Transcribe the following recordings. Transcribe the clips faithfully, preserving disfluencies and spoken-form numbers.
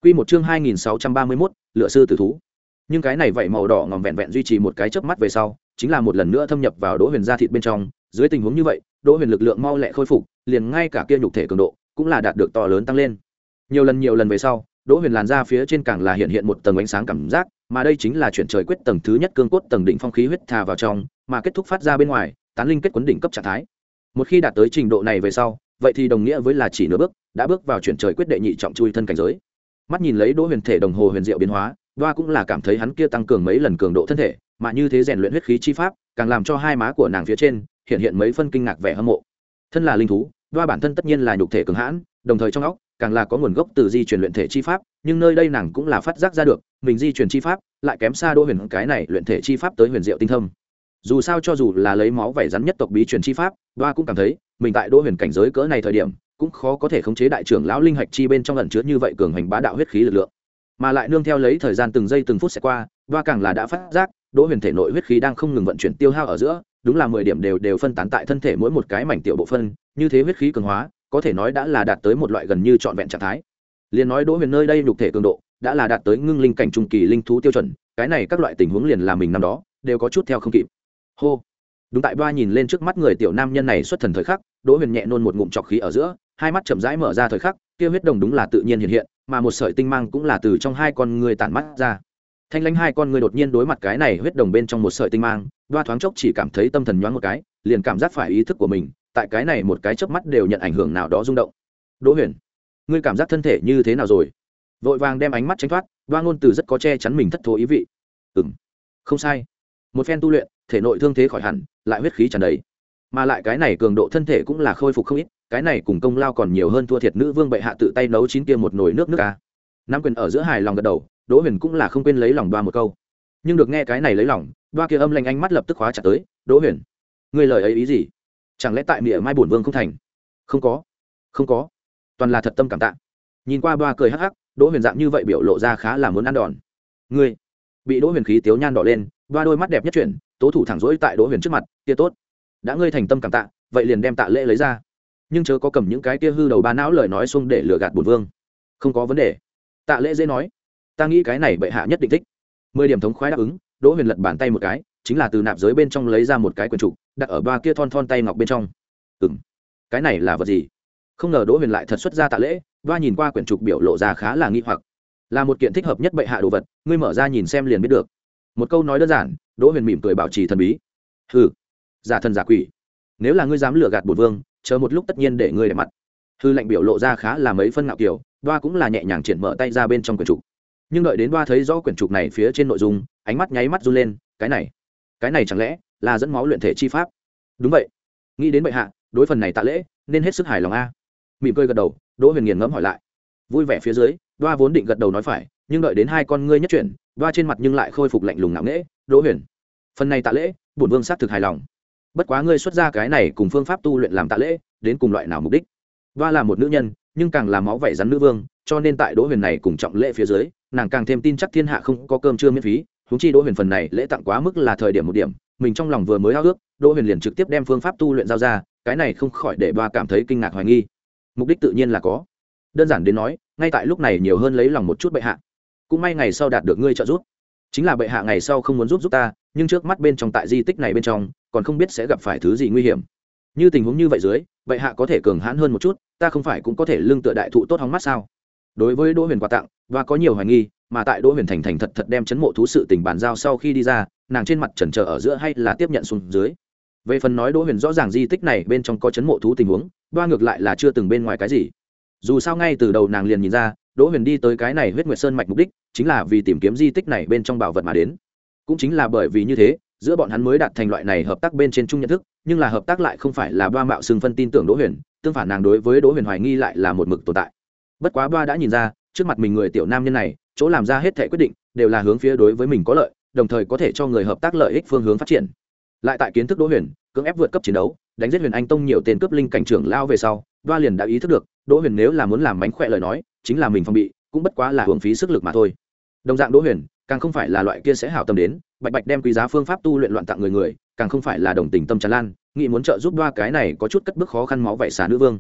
Quy một chương hai nghìn sáu trăm ba mươi mốt, lựa sư tử thú. Nhưng cái này vậy màu đỏ ngòm vẹn vẹn duy trì một cái chớp mắt về sau, chính là một lần nữa thâm nhập vào Đỗ Huyền da thịt bên trong, dưới tình huống như vậy, Đỗ Huyền lực lượng mau lẹ khôi phục, liền ngay cả kia nhục thể cường độ cũng là đạt được to lớn tăng lên. Nhiều lần nhiều lần về sau, Đỗ Huyền làn da phía trên càng là hiện hiện một tầng ánh sáng cảm giác, mà đây chính là chuyển trời quyết tầng thứ nhất cương cốt tầng đỉnh phong khí huyết thả vào trong, mà kết thúc phát ra bên ngoài, tán linh kết quấn đỉnh cấp trạng thái. Một khi đạt tới trình độ này về sau, vậy thì đồng nghĩa với là chỉ nửa bước, đã bước vào chuyển trời quyết đệ nhị trọng chui thân cảnh giới. Mắt nhìn lấy Đỗ Huyền thể đồng hồ huyền diệu biến hóa, Đoa cũng là cảm thấy hắn kia tăng cường mấy lần cường độ thân thể, mà như thế rèn luyện huyết khí chi pháp, càng làm cho hai má của nàng phía trên hiện hiện mấy phân kinh ngạc vẻ hâm mộ. Thân là linh thú, Đoa bản thân tất nhiên là nhục thể cường hãn, đồng thời trong óc càng là có nguồn gốc từ di truyền luyện thể chi pháp, nhưng nơi đây nàng cũng là phát giác ra được, mình di truyền chi pháp lại kém xa Đỗ Huyền cái này luyện thể chi pháp tới huyền diệu tinh thâm. Dù sao cho dù là lấy máu vảy rắn nhất tộc bí truyền chi pháp, Đoa cũng cảm thấy mình tại Đỗ Huyền cảnh giới cỡ này thời điểm, cũng khó có thể khống chế đại trưởng lão linh hạch chi bên trong ẩn chứa như vậy cường hành bá đạo huyết khí lực lượng, mà lại nương theo lấy thời gian từng giây từng phút sẽ qua, Đoa càng là đã phát giác Đỗ Huyền thể nội huyết khí đang không ngừng vận chuyển tiêu hao ở giữa, đúng là mười điểm đều đều phân tán tại thân thể mỗi một cái mảnh tiểu bộ phân, như thế huyết khí cường hóa, có thể nói đã là đạt tới một loại gần như trọn vẹn trạng thái. Liên nói Đỗ Huyền nơi đây nhục thể cường độ đã là đạt tới ngưng linh cảnh trung kỳ linh thú tiêu chuẩn, cái này các loại tình huống liền là mình năm đó đều có chút theo không kịp. Hô. Đúng tại Đoa nhìn lên trước mắt người tiểu nam nhân này xuất thần thời khắc, Đỗ Huyền nhẹ nôn một ngụm trọc khí ở giữa, hai mắt chậm rãi mở ra thời khắc, kia huyết đồng đúng là tự nhiên hiện hiện, mà một sợi tinh mang cũng là từ trong hai con người tản mắt ra. Thanh lãnh hai con người đột nhiên đối mặt cái này huyết đồng bên trong một sợi tinh mang, Đoa thoáng chốc chỉ cảm thấy tâm thần nhoáng một cái, liền cảm giác phải ý thức của mình, tại cái này một cái chớp mắt đều nhận ảnh hưởng nào đó rung động. Đỗ Huyền, ngươi cảm giác thân thể như thế nào rồi? Vội vàng đem ánh mắt tránh thoát, Đoa ngôn từ rất có che chắn mình thất thố ý vị. Ừm, không sai. Một phen tu luyện, thể nội thương thế khỏi hẳn, lại huyết khí tràn đầy, mà lại cái này cường độ thân thể cũng là khôi phục không ít, cái này cùng công lao còn nhiều hơn thua thiệt nữ vương bệ hạ tự tay nấu chín kia một nồi nước nước ca. Nắm quyền ở giữa hài lòng gật đầu, Đỗ Huyền cũng là không quên lấy lòng Đoa một câu, nhưng được nghe cái này lấy lòng, Đoa kia âm lanh ánh mắt lập tức khóa chặt tới. Đỗ Huyền, ngươi lời ấy ý gì? Chẳng lẽ tại mỉa mai bổn vương không thành? Không có, không có, toàn là thật tâm cảm tạ. Nhìn qua Đoa cười hắc hắc, Đỗ Huyền dạng như vậy biểu lộ ra khá là muốn ăn đòn. Ngươi bị Đỗ Huyền khí tiếu nhan đỏ lên, Đoa đôi mắt đẹp nhất chuyển, tố thủ thẳng rỗi tại Đỗ Huyền trước mặt, kia tốt, đã ngươi thành tâm cảm tạ, vậy liền đem tạ lễ lấy ra, nhưng chớ có cầm những cái kia hư đầu ba não lời nói xung để lừa gạt bổn vương. Không có vấn đề, tạ lễ dễ nói, ta nghĩ cái này bệ hạ nhất định thích. Mười điểm thống khoái đáp ứng, Đỗ Huyền lật bàn tay một cái, chính là từ nạp giới bên trong lấy ra một cái quyển trục, đặt ở ba kia thon thon tay ngọc bên trong. Ừm, cái này là vật gì? Không ngờ Đỗ Huyền lại thật xuất ra tạ lễ. Đoa nhìn qua quyển trục biểu lộ ra khá là nghi hoặc, là một kiện thích hợp nhất bệ hạ đồ vật, ngươi mở ra nhìn xem liền biết được. Một câu nói đơn giản, Đỗ Huyền mỉm cười bảo trì thần bí. Hừ, giả thần giả quỷ, nếu là ngươi dám lừa gạt bổn vương, chờ một lúc tất nhiên để ngươi để mặt. Hư lệnh biểu lộ ra khá là mấy phân ngạo kiều, Đoa cũng là nhẹ nhàng triển mở tay ra bên trong quyển trục, nhưng đợi đến Đoa thấy rõ quyển trục này phía trên nội dung, ánh mắt nháy mắt run lên, cái này, cái này chẳng lẽ là dẫn máu luyện thể chi pháp? Đúng vậy, nghĩ đến bệ hạ đối phần này tạ lễ nên hết sức hài lòng a. Mỉm cười gật đầu, Đỗ Huyền nghiền ngẫm hỏi lại. Vui vẻ phía dưới, Đoa vốn định gật đầu nói phải, nhưng đợi đến hai con ngươi nhất chuyển, Đoa trên mặt nhưng lại khôi phục lạnh lùng ngạo nghễ. Đỗ Huyền, phần này tạ lễ bổn vương xác thực hài lòng, bất quá ngươi xuất ra cái này cùng phương pháp tu luyện làm tạ lễ đến cùng loại nào mục đích? Đoa là một nữ nhân, nhưng càng là máu vảy rắn nữ vương, cho nên tại Đỗ Huyền này cùng trọng lễ phía dưới, nàng càng thêm tin chắc thiên hạ không có cơm trưa miễn phí. Huống chi Đỗ Huyền phần này lễ tặng quá mức là thời điểm một điểm, mình trong lòng vừa mới ao ước, Đỗ Huyền liền trực tiếp đem phương pháp tu luyện giao ra, cái này không khỏi để Đoa cảm thấy kinh ngạc hoài nghi. Mục đích tự nhiên là có, đơn giản đến nói, ngay tại lúc này nhiều hơn lấy lòng một chút bệ hạ. Cũng may ngày sau đạt được ngươi trợ giúp, chính là bệ hạ ngày sau không muốn giúp giúp ta, nhưng trước mắt bên trong tại di tích này bên trong còn không biết sẽ gặp phải thứ gì nguy hiểm. Như tình huống như vậy dưới, bệ hạ có thể cường hãn hơn một chút, ta không phải cũng có thể lưng tựa đại thụ tốt hóng mắt sao? Đối với Đỗ Huyền quà tặng, và có nhiều hoài nghi, mà tại Đỗ Huyền thành thành thật thật đem chấn mộ thú sự tình bàn giao sau khi đi ra, nàng trên mặt chần chờ ở giữa hay là tiếp nhận xuống dưới. Về phần nói Đỗ Huyền rõ ràng di tích này bên trong có chấn mộ thú tình huống, Đoa ngược lại là chưa từng bên ngoài cái gì. Dù sao ngay từ đầu nàng liền nhìn ra, Đỗ Huyền đi tới cái này Huyết Nguyệt Sơn mạch mục đích chính là vì tìm kiếm di tích này bên trong bảo vật mà đến. Cũng chính là bởi vì như thế, giữa bọn hắn mới đạt thành loại này hợp tác bên trên chung nhận thức, nhưng là hợp tác lại không phải là Đoa mạo xưng phân tin tưởng Đỗ Huyền, tương phản nàng đối với Đỗ Huyền hoài nghi lại là một mực tồn tại. Bất quá Đoa đã nhìn ra, trước mặt mình người tiểu nam nhân này, chỗ làm ra hết thảy quyết định đều là hướng phía đối với mình có lợi, đồng thời có thể cho người hợp tác lợi ích phương hướng phát triển. Lại tại kiến thức Đỗ Huyền cưỡng ép vượt cấp chiến đấu, đánh giết Huyền Anh Tông nhiều tên cướp linh cảnh trưởng lao về sau, Đoa liền đã ý thức được, Đỗ Huyền nếu là muốn làm mánh khỏe lời nói, chính là mình phòng bị, cũng bất quá là hưởng phí sức lực mà thôi. Đồng dạng Đỗ Huyền, càng không phải là loại kia sẽ hảo tâm đến, bạch bạch đem quý giá phương pháp tu luyện loạn tặng người người, càng không phải là đồng tình tâm tràn lan, nghĩ muốn trợ giúp Đoa cái này có chút cất bước khó khăn máu vậy xả nữ vương.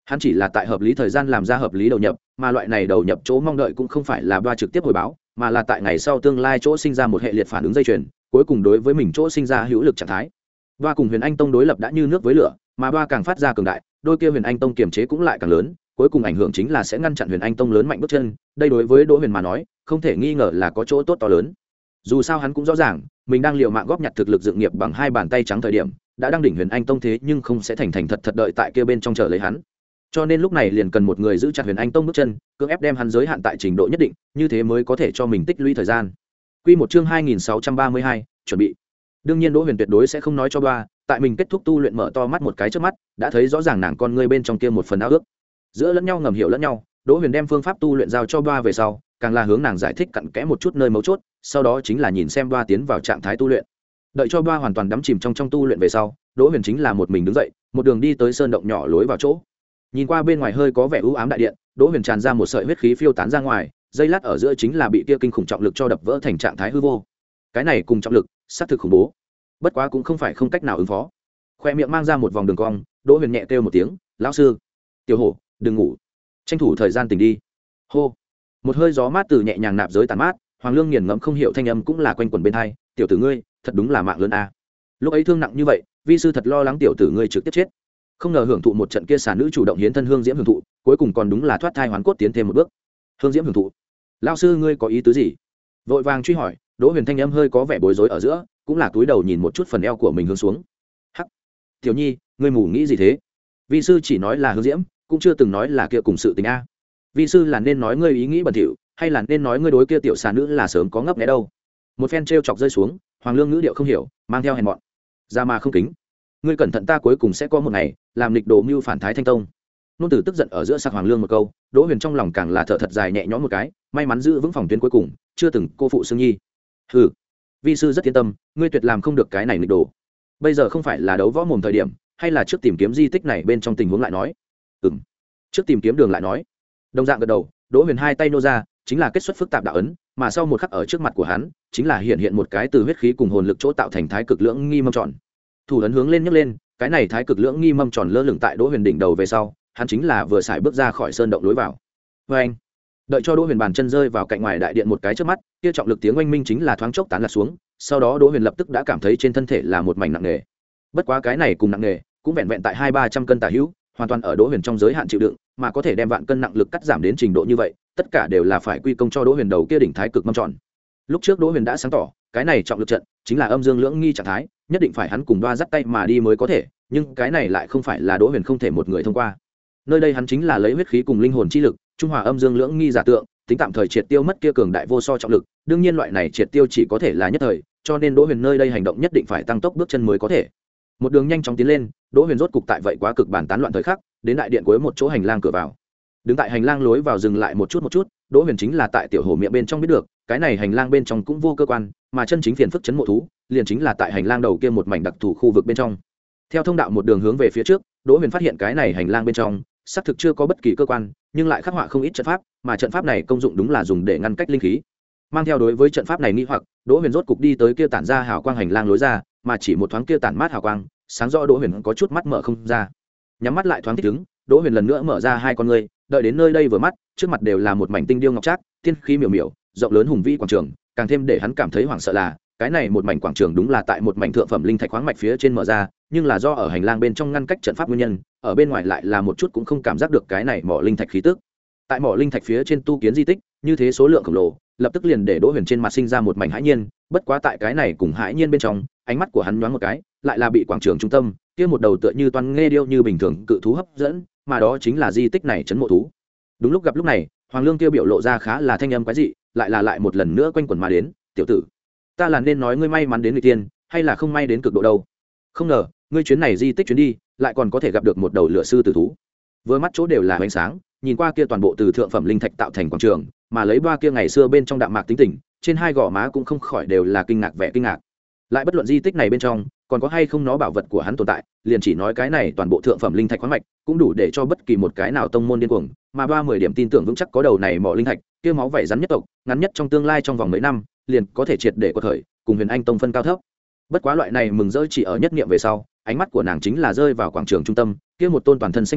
hắn chỉ là tại hợp lý thời gian làm ra hợp lý đầu nhập, mà loại này đầu nhập chỗ mong đợi cũng không phải là ba trực tiếp hồi báo, mà là tại ngày sau tương lai chỗ sinh ra một hệ liệt phản ứng dây chuyền, cuối cùng đối với mình chỗ sinh ra hữu lực trạng thái. Ba cùng Huyền Anh Tông đối lập đã như nước với lửa, mà ba càng phát ra cường đại, đôi kia Huyền Anh Tông kiềm chế cũng lại càng lớn, cuối cùng ảnh hưởng chính là sẽ ngăn chặn Huyền Anh Tông lớn mạnh bước chân, đây đối với Đỗ Huyền mà nói, không thể nghi ngờ là có chỗ tốt to lớn. Dù sao hắn cũng rõ ràng, mình đang liều mạng góp nhặt thực lực dựng nghiệp bằng hai bàn tay trắng thời điểm, đã đang đỉnh Huyền Anh Tông thế nhưng không sẽ thành thành thật thật đợi tại kia bên trong chờ lấy hắn. Cho nên lúc này liền cần một người giữ chặt Huyền Anh Tông bước chân, cưỡng ép đem hắn giới hạn tại trình độ nhất định, như thế mới có thể cho mình tích lũy thời gian. Quy một chương hai nghìn sáu trăm ba mươi hai, chuẩn bị. Đương nhiên Đỗ Huyền tuyệt đối sẽ không nói cho Ba, tại mình kết thúc tu luyện mở to mắt một cái trước mắt, đã thấy rõ ràng nàng con ngươi bên trong kia một phần ao ước. Giữa lẫn nhau ngầm hiểu lẫn nhau, Đỗ Huyền đem phương pháp tu luyện giao cho Ba về sau, càng là hướng nàng giải thích cặn kẽ một chút nơi mấu chốt, sau đó chính là nhìn xem Ba tiến vào trạng thái tu luyện. Đợi cho Ba hoàn toàn đắm chìm trong trong tu luyện về sau, Đỗ Huyền chính là một mình đứng dậy, một đường đi tới sơn động nhỏ lối vào chỗ. Nhìn qua bên ngoài hơi có vẻ u ám đại điện, Đỗ Huyền tràn ra một sợi huyết khí phiêu tán ra ngoài, dây lát ở giữa chính là bị kia kinh khủng trọng lực cho đập vỡ thành trạng thái hư vô. Cái này cùng trọng lực, sát thực khủng bố. Bất quá cũng không phải không cách nào ứng phó. Khoe miệng mang ra một vòng đường cong, Đỗ Huyền nhẹ kêu một tiếng, "Lão sư." "Tiểu Hổ, đừng ngủ, tranh thủ thời gian tỉnh đi." Hô. Một hơi gió mát từ nhẹ nhàng nạp giới tàn mát, Hoàng Lương nghiền ngẫm không hiểu thanh âm cũng là quanh quẩn bên tai, "Tiểu tử ngươi, thật đúng là mạng lớn a." Lúc ấy thương nặng như vậy, vi sư thật lo lắng tiểu tử ngươi trực tiếp chết. Không ngờ hưởng thụ một trận kia xà nữ chủ động hiến thân hương diễm hưởng thụ, cuối cùng còn đúng là thoát thai hoán cốt tiến thêm một bước. Hương diễm hưởng thụ? Lão sư ngươi có ý tứ gì? Vội vàng truy hỏi, Đỗ Huyền thanh âm hơi có vẻ bối rối ở giữa, cũng là túi đầu nhìn một chút phần eo của mình hướng xuống. Hắc, tiểu nhi, ngươi mù nghĩ gì thế? Vi sư chỉ nói là hương diễm, cũng chưa từng nói là kia cùng sự tình a. Vi sư là nên nói ngươi ý nghĩ bẩn thỉu, hay là nên nói ngươi đối kia tiểu xà nữ là sớm có ngấp nghé đâu? Một phen trêu chọc rơi xuống, Hoàng Lương ngữ điệu không hiểu, mang theo hèn mọn. Ra mà không kính. Ngươi cẩn thận ta cuối cùng sẽ có một ngày làm nghịch đồ mưu phản Thái Thanh Tông. Nôn tử tức giận ở giữa sạc Hoàng Lương một câu, Đỗ Huyền trong lòng càng là thở thật dài nhẹ nhõm một cái, may mắn giữ vững phòng tuyến cuối cùng, chưa từng cô phụ Sương Nhi. Hừ, vi sư rất yên tâm, ngươi tuyệt làm không được cái này nghịch đồ. Bây giờ không phải là đấu võ mồm thời điểm, hay là trước tìm kiếm di tích này bên trong tình huống lại nói. Ừm, trước tìm kiếm đường lại nói. Đồng dạng gật đầu, Đỗ Huyền hai tay nô ra, chính là kết xuất phức tạp đạo ấn, mà sau một khắc ở trước mặt của hắn, chính là hiện hiện một cái từ huyết khí cùng hồn lực chỗ tạo thành thái cực lưỡng nghi mâm tròn. Thủ ấn hướng lên nhấc lên, cái này thái cực lưỡng nghi mâm tròn lơ lửng tại Đỗ Huyền đỉnh đầu về sau, hắn chính là vừa xài bước ra khỏi sơn động lối vào. Và anh, đợi cho Đỗ Huyền bàn chân rơi vào cạnh ngoài đại điện một cái trước mắt, kia trọng lực tiếng oanh minh chính là thoáng chốc tán lạc xuống, sau đó Đỗ Huyền lập tức đã cảm thấy trên thân thể là một mảnh nặng nề. Bất quá cái này cùng nặng nề, cũng vẹn vẹn tại hai ba trăm cân tả hữu, hoàn toàn ở Đỗ Huyền trong giới hạn chịu đựng, mà có thể đem vạn cân nặng lực cắt giảm đến trình độ như vậy, tất cả đều là phải quy công cho Đỗ Huyền đầu kia đỉnh thái cực mâm tròn. Lúc trước Đỗ Huyền đã sáng tỏ, cái này trọng lực trận chính là âm dương lưỡng nghi trạng thái, nhất định phải hắn cùng Đoa dắt tay mà đi mới có thể, nhưng cái này lại không phải là Đỗ Huyền không thể một người thông qua. Nơi đây hắn chính là lấy huyết khí cùng linh hồn chi lực, trung hòa âm dương lưỡng nghi giả tượng, tính tạm thời triệt tiêu mất kia cường đại vô so trọng lực, đương nhiên loại này triệt tiêu chỉ có thể là nhất thời, cho nên Đỗ Huyền nơi đây hành động nhất định phải tăng tốc bước chân mới có thể. Một đường nhanh chóng tiến lên, Đỗ Huyền rốt cục tại vậy quá cực bản tán loạn thời khắc, đến đại điện cuối một chỗ hành lang cửa vào. Đứng tại hành lang lối vào dừng lại một chút một chút, Đỗ Huyền chính là tại tiểu hồ miệng bên trong biết được, cái này hành lang bên trong cũng vô cơ quan, mà chân chính phiền phức chấn mộ thú, liền chính là tại hành lang đầu kia một mảnh đặc thù khu vực bên trong. Theo thông đạo một đường hướng về phía trước, Đỗ Huyền phát hiện cái này hành lang bên trong, xác thực chưa có bất kỳ cơ quan, nhưng lại khắc họa không ít trận pháp, mà trận pháp này công dụng đúng là dùng để ngăn cách linh khí. Mang theo đối với trận pháp này nghi hoặc, Đỗ Huyền rốt cục đi tới kia tản ra hào quang hành lang lối ra, mà chỉ một thoáng kia tản mát hào quang, sáng rõ Đỗ Huyền có chút mắt mở không ra. Nhắm mắt lại thoáng thích ứng, Đỗ Huyền lần nữa mở ra hai con ngươi, đợi đến nơi đây vừa mắt, trước mặt đều là một mảnh tinh điêu ngọc trác, tiên khí miểu miểu, rộng lớn hùng vĩ quảng trường, càng thêm để hắn cảm thấy hoảng sợ là, cái này một mảnh quảng trường đúng là tại một mảnh thượng phẩm linh thạch khoáng mạch phía trên mở ra, nhưng là do ở hành lang bên trong ngăn cách trận pháp nguyên nhân, ở bên ngoài lại là một chút cũng không cảm giác được cái này mỏ linh thạch khí tức. Tại mỏ linh thạch phía trên tu kiến di tích, như thế số lượng khổng lồ, lập tức liền để Đỗ Huyền trên mặt sinh ra một mảnh hãi nhiên, bất quá tại cái này cùng hãi nhiên bên trong, ánh mắt của hắn nhoáng một cái, lại là bị quảng trường trung tâm, kia một đầu tựa như toan nghe điêu như bình thường cự thú hấp dẫn, mà đó chính là di tích này trấn mộ thú. Đúng lúc gặp lúc này, Hoàng Lương kia biểu lộ ra khá là thanh âm quái dị, lại là lại một lần nữa quanh quẩn mà đến, "Tiểu tử, ta là nên nói ngươi may mắn đến người tiên, hay là không may đến cực độ đâu? Không ngờ, ngươi chuyến này di tích chuyến đi, lại còn có thể gặp được một đầu lửa sư tử thú." Vừa mắt chỗ đều là ánh sáng, nhìn qua kia toàn bộ từ thượng phẩm linh thạch tạo thành quảng trường, mà lấy ba kia ngày xưa bên trong đạm mạc tính tình, trên hai gò má cũng không khỏi đều là kinh ngạc vẻ kinh ngạc. Lại bất luận di tích này bên trong còn có hay không nó bảo vật của hắn tồn tại, liền chỉ nói cái này toàn bộ thượng phẩm linh thạch khoáng mạch cũng đủ để cho bất kỳ một cái nào tông môn điên cuồng, mà ba mươi điểm tin tưởng vững chắc có đầu này mỏ linh thạch, kia máu vảy rắn nhất tộc, ngắn nhất trong tương lai trong vòng mấy năm, liền có thể triệt để có thời cùng Huyền Anh tông phân cao thấp. Bất quá loại này mừng rỡ chỉ ở nhất niệm về sau, ánh mắt của nàng chính là rơi vào quảng trường trung tâm, kia một tôn toàn thân xanh thẳm,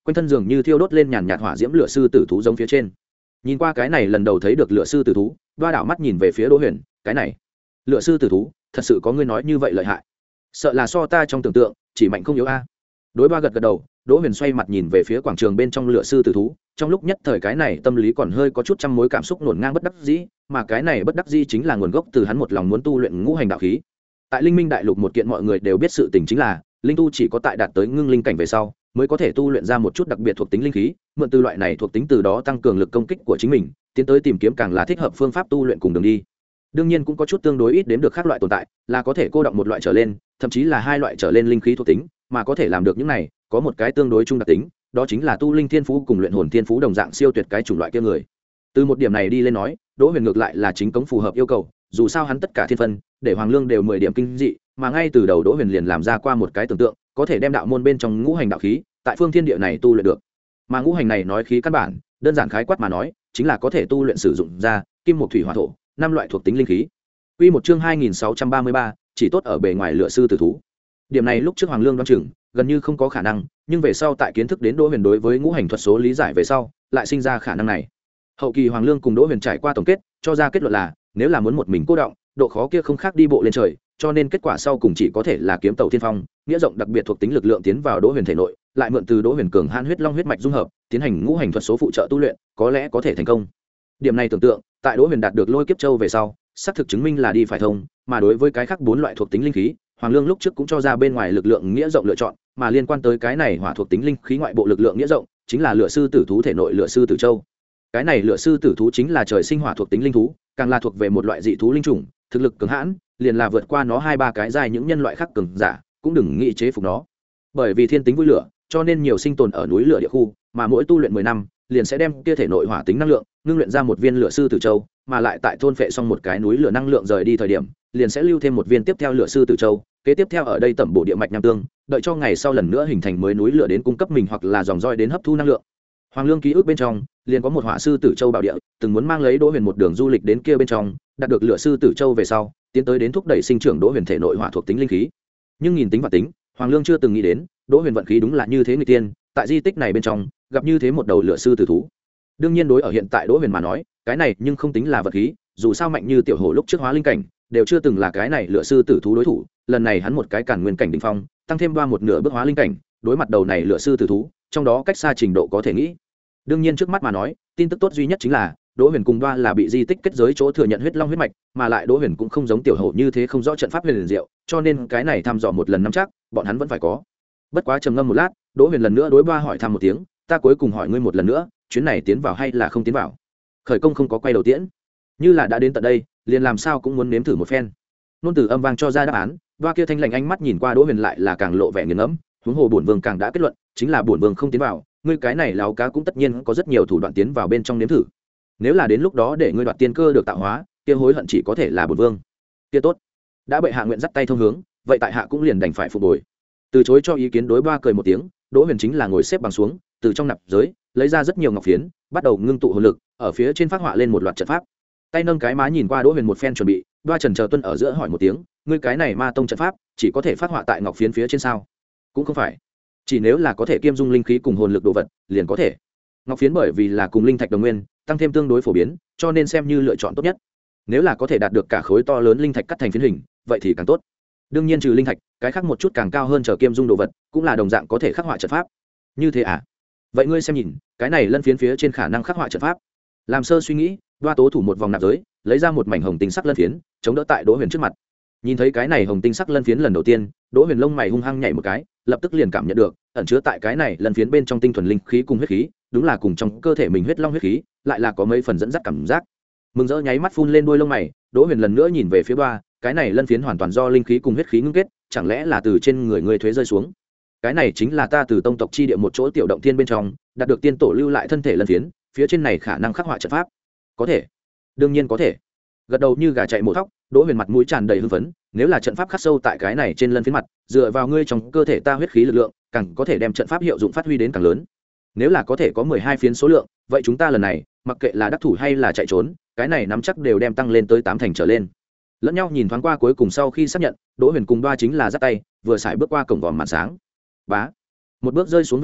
quanh thân dường như thiêu đốt lên nhàn nhạt hỏa diễm lửa sư tử thú giống phía trên. Nhìn qua cái này lần đầu thấy được lửa sư tử thú, đoa đảo mắt nhìn về phía Đỗ Huyền, cái này lửa sư tử thú thật sự có ngươi nói như vậy lợi hại? Sợ là so ta trong tưởng tượng chỉ mạnh không yếu a. Đối ba gật gật đầu. Đỗ Huyền xoay mặt nhìn về phía quảng trường bên trong lửa sư tử thú, trong lúc nhất thời cái này tâm lý còn hơi có chút trăm mối cảm xúc nổn ngang bất đắc dĩ, mà cái này bất đắc dĩ chính là nguồn gốc từ hắn một lòng muốn tu luyện ngũ hành đạo khí. Tại Linh Minh Đại Lục một kiện mọi người đều biết sự tình chính là, linh tu chỉ có tại đạt tới ngưng linh cảnh về sau, mới có thể tu luyện ra một chút đặc biệt thuộc tính linh khí, mượn từ loại này thuộc tính từ đó tăng cường lực công kích của chính mình, tiến tới tìm kiếm càng là thích hợp phương pháp tu luyện cùng đường đi. Đương nhiên cũng có chút tương đối ít đến được khác loại tồn tại, là có thể cô động một loại trở lên, thậm chí là hai loại trở lên linh khí thuộc tính, mà có thể làm được những này, có một cái tương đối chung đặc tính, đó chính là tu linh thiên phú cùng luyện hồn thiên phú đồng dạng siêu tuyệt cái chủng loại kia người. Từ một điểm này đi lên nói, Đỗ Huyền ngược lại là chính cống phù hợp yêu cầu, dù sao hắn tất cả thiên phân, để Hoàng Lương đều mười điểm kinh dị, mà ngay từ đầu Đỗ Huyền liền làm ra qua một cái tưởng tượng, có thể đem đạo môn bên trong ngũ hành đạo khí, tại phương thiên địa này tu luyện được. Mà ngũ hành này nói khí căn bản, đơn giản khái quát mà nói, chính là có thể tu luyện sử dụng ra kim mộc thủy hỏa thổ, năm loại thuộc tính linh khí. Quy một chương hai nghìn sáu trăm ba mươi ba, chỉ tốt ở bề ngoài lửa sư tử thú. Điểm này lúc trước Hoàng Lương đoán chừng, gần như không có khả năng, nhưng về sau tại kiến thức đến Đỗ Huyền đối với ngũ hành thuật số lý giải về sau, lại sinh ra khả năng này. Hậu kỳ Hoàng Lương cùng Đỗ Huyền trải qua tổng kết, cho ra kết luận là, nếu là muốn một mình cô động, độ khó kia không khác đi bộ lên trời, cho nên kết quả sau cùng chỉ có thể là kiếm tàu thiên phong, nghĩa rộng đặc biệt thuộc tính lực lượng tiến vào Đỗ Huyền thể nội, lại mượn từ Đỗ Huyền cường hãn huyết long huyết mạch dung hợp, tiến hành ngũ hành thuật số phụ trợ tu luyện, có lẽ có thể thành công. Điểm này tưởng tượng, tại Đỗ Huyền đạt được Lôi Kiếp Châu về sau, xác thực chứng minh là đi phải thông, mà đối với cái khác bốn loại thuộc tính linh khí, Hoàng Lương lúc trước cũng cho ra bên ngoài lực lượng nghĩa rộng lựa chọn, mà liên quan tới cái này hỏa thuộc tính linh khí ngoại bộ lực lượng nghĩa rộng, chính là lửa sư tử thú thể nội lửa sư tử châu. Cái này lửa sư tử thú chính là trời sinh hỏa thuộc tính linh thú, càng là thuộc về một loại dị thú linh chủng, thực lực cường hãn, liền là vượt qua nó hai ba cái giai những nhân loại khác cường giả, cũng đừng nghĩ chế phục nó. Bởi vì thiên tính vui lửa, cho nên nhiều sinh tồn ở núi lửa địa khu, mà mỗi tu luyện mười năm, liền sẽ đem kia thể nội hỏa tính năng lượng, ngưng luyện ra một viên lửa sư tử châu, mà lại tại thôn phệ xong một cái núi lửa năng lượng rời đi thời điểm, liền sẽ lưu thêm một viên tiếp theo lửa sư tử châu, kế tiếp theo ở đây tẩm bổ địa mạch nham tương, đợi cho ngày sau lần nữa hình thành mới núi lửa đến cung cấp mình hoặc là dòng roi đến hấp thu năng lượng. Hoàng Lương ký ức bên trong, liền có một hỏa sư tử châu bảo địa, từng muốn mang lấy Đỗ Huyền một đường du lịch đến kia bên trong, đạt được lửa sư tử châu về sau, tiến tới đến thúc đẩy sinh trưởng Đỗ Huyền thể nội hỏa thuộc tính linh khí. Nhưng nhìn tính và tính, Hoàng Lương chưa từng nghĩ đến, Đỗ Huyền vận khí đúng là như thế người tiên, tại di tích này bên trong, gặp như thế một đầu lửa sư tử thú. Đương nhiên đối ở hiện tại Đỗ Huyền mà nói, cái này nhưng không tính là vận khí, dù sao mạnh như tiểu hổ lúc trước hóa linh cảnh, đều chưa từng là cái này lửa sư tử thú đối thủ, lần này hắn một cái cản nguyên cảnh đỉnh phong, tăng thêm ba một nửa bước hóa linh cảnh, đối mặt đầu này lửa sư tử thú, trong đó cách xa trình độ có thể nghĩ. Đương nhiên trước mắt mà nói, tin tức tốt duy nhất chính là Đỗ Huyền cùng Đoa là bị di tích kết giới chỗ thừa nhận huyết long huyết mạch, mà lại Đỗ Huyền cũng không giống tiểu hổ như thế không rõ trận pháp huyền diệu, cho nên cái này thăm dò một lần nắm chắc, bọn hắn vẫn phải có. Bất quá trầm ngâm một lát, Đỗ Huyền lần nữa đối Đoa hỏi thăm một tiếng, ta cuối cùng hỏi ngươi một lần nữa, chuyến này tiến vào hay là không tiến vào? Khởi công không có quay đầu tiễn, như là đã đến tận đây, liền làm sao cũng muốn nếm thử một phen. Nôn từ âm vang cho ra đáp án, Đoa kia thanh lạnh ánh mắt nhìn qua Đỗ Huyền lại là càng lộ vẻ nghiền ngẫm, huống hồ bổn vương càng đã kết luận, chính là bổn vương không tiến vào, ngươi cái này láo cá cũng tất nhiên có rất nhiều thủ đoạn tiến vào bên trong nếm thử. Nếu là đến lúc đó để ngươi đoạt tiên cơ được tạo hóa, kia hối hận chỉ có thể là bổn vương. Kia tốt, đã bệ hạ nguyện dắt tay thông hướng, vậy tại hạ cũng liền đành phải phục hồi. Từ chối cho ý kiến đối Ba cười một tiếng, Đỗ Huyền chính là ngồi xếp bằng xuống, từ trong nạp giới lấy ra rất nhiều ngọc phiến, bắt đầu ngưng tụ hồn lực, ở phía trên phát họa lên một loạt trận pháp. Tay nâng cái má nhìn qua Đỗ Huyền một phen chuẩn bị, Ba Trần chờ tuân ở giữa hỏi một tiếng, ngươi cái này ma tông trận pháp chỉ có thể phát họa tại ngọc phiến phía trên sao? Cũng không phải, chỉ nếu là có thể kiêm dung linh khí cùng hồn lực đồ vật, liền có thể. Ngọc phiến bởi vì là cùng linh thạch đồng nguyên, tăng thêm tương đối phổ biến, cho nên xem như lựa chọn tốt nhất. Nếu là có thể đạt được cả khối to lớn linh thạch cắt thành phiến hình, vậy thì càng tốt. Đương nhiên trừ linh thạch, cái khác một chút càng cao hơn trở kiêm dung đồ vật, cũng là đồng dạng có thể khắc họa trận pháp. Như thế à? Vậy ngươi xem nhìn, cái này lân phiến phía trên khả năng khắc họa trận pháp. Làm sơ suy nghĩ, Đoa tố thủ một vòng nạp giới, lấy ra một mảnh hồng tinh sắc lân phiến, chống đỡ tại Đỗ Huyền trước mặt. Nhìn thấy cái này hồng tinh sắc lân phiến lần đầu tiên, Đỗ Huyền lông mày hung hăng nhảy một cái, lập tức liền cảm nhận được ẩn chứa tại cái này lân phiến bên trong tinh thuần linh khí cùng huyết khí, đúng là cùng trong cơ thể mình huyết long huyết khí, lại là có mấy phần dẫn dắt cảm giác. Mừng rỡ nháy mắt phun lên đôi lông mày, Đỗ Huyền lần nữa nhìn về phía Đoa, cái này lân phiến hoàn toàn do linh khí cùng huyết khí ngưng kết, chẳng lẽ là từ trên người ngươi thuế rơi xuống? Cái này chính là ta từ tông tộc chi địa một chỗ tiểu động thiên bên trong đạt được tiên tổ lưu lại thân thể lân phiến, phía trên này khả năng khắc họa trận pháp. Có thể, đương nhiên có thể. Gật đầu như gà chạy mổ thóc, Đỗ Huyền mặt mũi tràn đầy hưng phấn, nếu là trận pháp khắc sâu tại cái này trên lân phiến mặt, dựa vào ngươi trong cơ thể ta huyết khí lực lượng, càng có thể đem trận pháp hiệu dụng phát huy đến càng lớn. Nếu là có thể có mười hai phiến số lượng, vậy chúng ta lần này, mặc kệ là đắc thủ hay là chạy trốn, cái này nắm chắc đều đem tăng lên tới tám thành trở lên. Lẫn nhau nhìn thoáng qua, cuối cùng sau khi xác nhận, Đỗ Huyền cùng Đoa chính là giắt tay, vừa xài bước qua cổng vòm màn sáng. Bá, một bước rơi xuống về sau,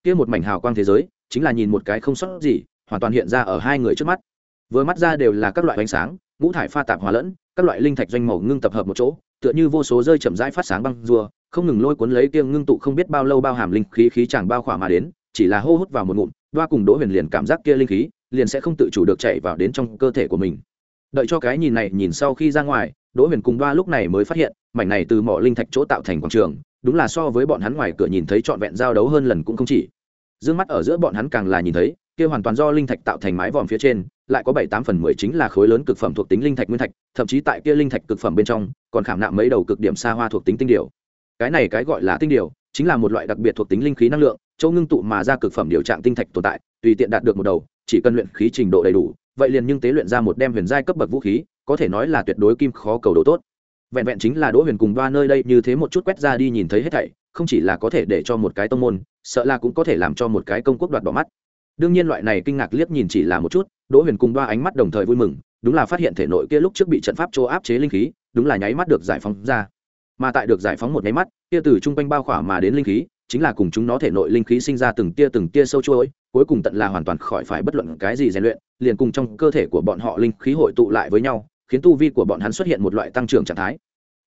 kia một mảnh hào quang thế giới chính là nhìn một cái không sót gì hoàn toàn hiện ra ở hai người trước mắt. Vừa mắt ra đều là các loại ánh sáng ngũ thải pha tạp hòa lẫn, các loại linh thạch doanh màu ngưng tập hợp một chỗ, tựa như vô số rơi chậm rãi phát sáng băng rùa, không ngừng lôi cuốn lấy kia ngưng tụ không biết bao lâu bao hàm linh khí khí chàng bao khỏa mà đến, chỉ là hô hút vào một ngụm, Đoa cùng Đỗ Huyền liền cảm giác kia linh khí liền sẽ không tự chủ được chạy vào đến trong cơ thể của mình. Đợi cho cái nhìn này nhìn sau khi ra ngoài, Đỗ Huyền cùng Đoa lúc này mới phát hiện, mảnh này từ mỏ linh thạch chỗ tạo thành quảng trường, đúng là so với bọn hắn ngoài cửa nhìn thấy trọn vẹn giao đấu hơn lần cũng không chỉ. Dương mắt ở giữa bọn hắn càng là nhìn thấy, kia hoàn toàn do linh thạch tạo thành mái vòm phía trên, lại có bảy tám phần mười chính là khối lớn cực phẩm thuộc tính linh thạch nguyên thạch, thậm chí tại kia linh thạch cực phẩm bên trong, còn khảm nạm mấy đầu cực điểm xa hoa thuộc tính tinh điều. Cái này cái gọi là tinh điều, chính là một loại đặc biệt thuộc tính linh khí năng lượng, chỗ ngưng tụ mà ra cực phẩm điều trạng tinh thạch tồn tại, tùy tiện đạt được một đầu, chỉ cần luyện khí trình độ đầy đủ, vậy liền nhưng tế luyện ra một đem huyền giai cấp bậc vũ khí, có thể nói là tuyệt đối kim khó cầu đồ tốt. Vẹn vẹn chính là Đỗ Huyền cùng Đoa nơi đây như thế một chút quét ra đi nhìn thấy hết thảy, không chỉ là có thể để cho một cái tông môn, sợ là cũng có thể làm cho một cái công quốc đoạt bỏ mắt. Đương nhiên loại này kinh ngạc liếc nhìn chỉ là một chút, Đỗ Huyền cùng Đoa ánh mắt đồng thời vui mừng, đúng là phát hiện thể nội kia lúc trước bị trận pháp chỗ áp chế linh khí, đúng là nháy mắt được giải phóng ra. Mà tại được giải phóng một nháy mắt, kia từ trung quanh bao khỏa mà đến linh khí, chính là cùng chúng nó thể nội linh khí sinh ra từng tia từng tia sâu chuỗi, cuối cùng tận là hoàn toàn khỏi phải bất luận cái gì rèn luyện, liền cùng trong cơ thể của bọn họ linh khí hội tụ lại với nhau, khiến tu vi của bọn hắn xuất hiện một loại tăng trưởng trạng thái.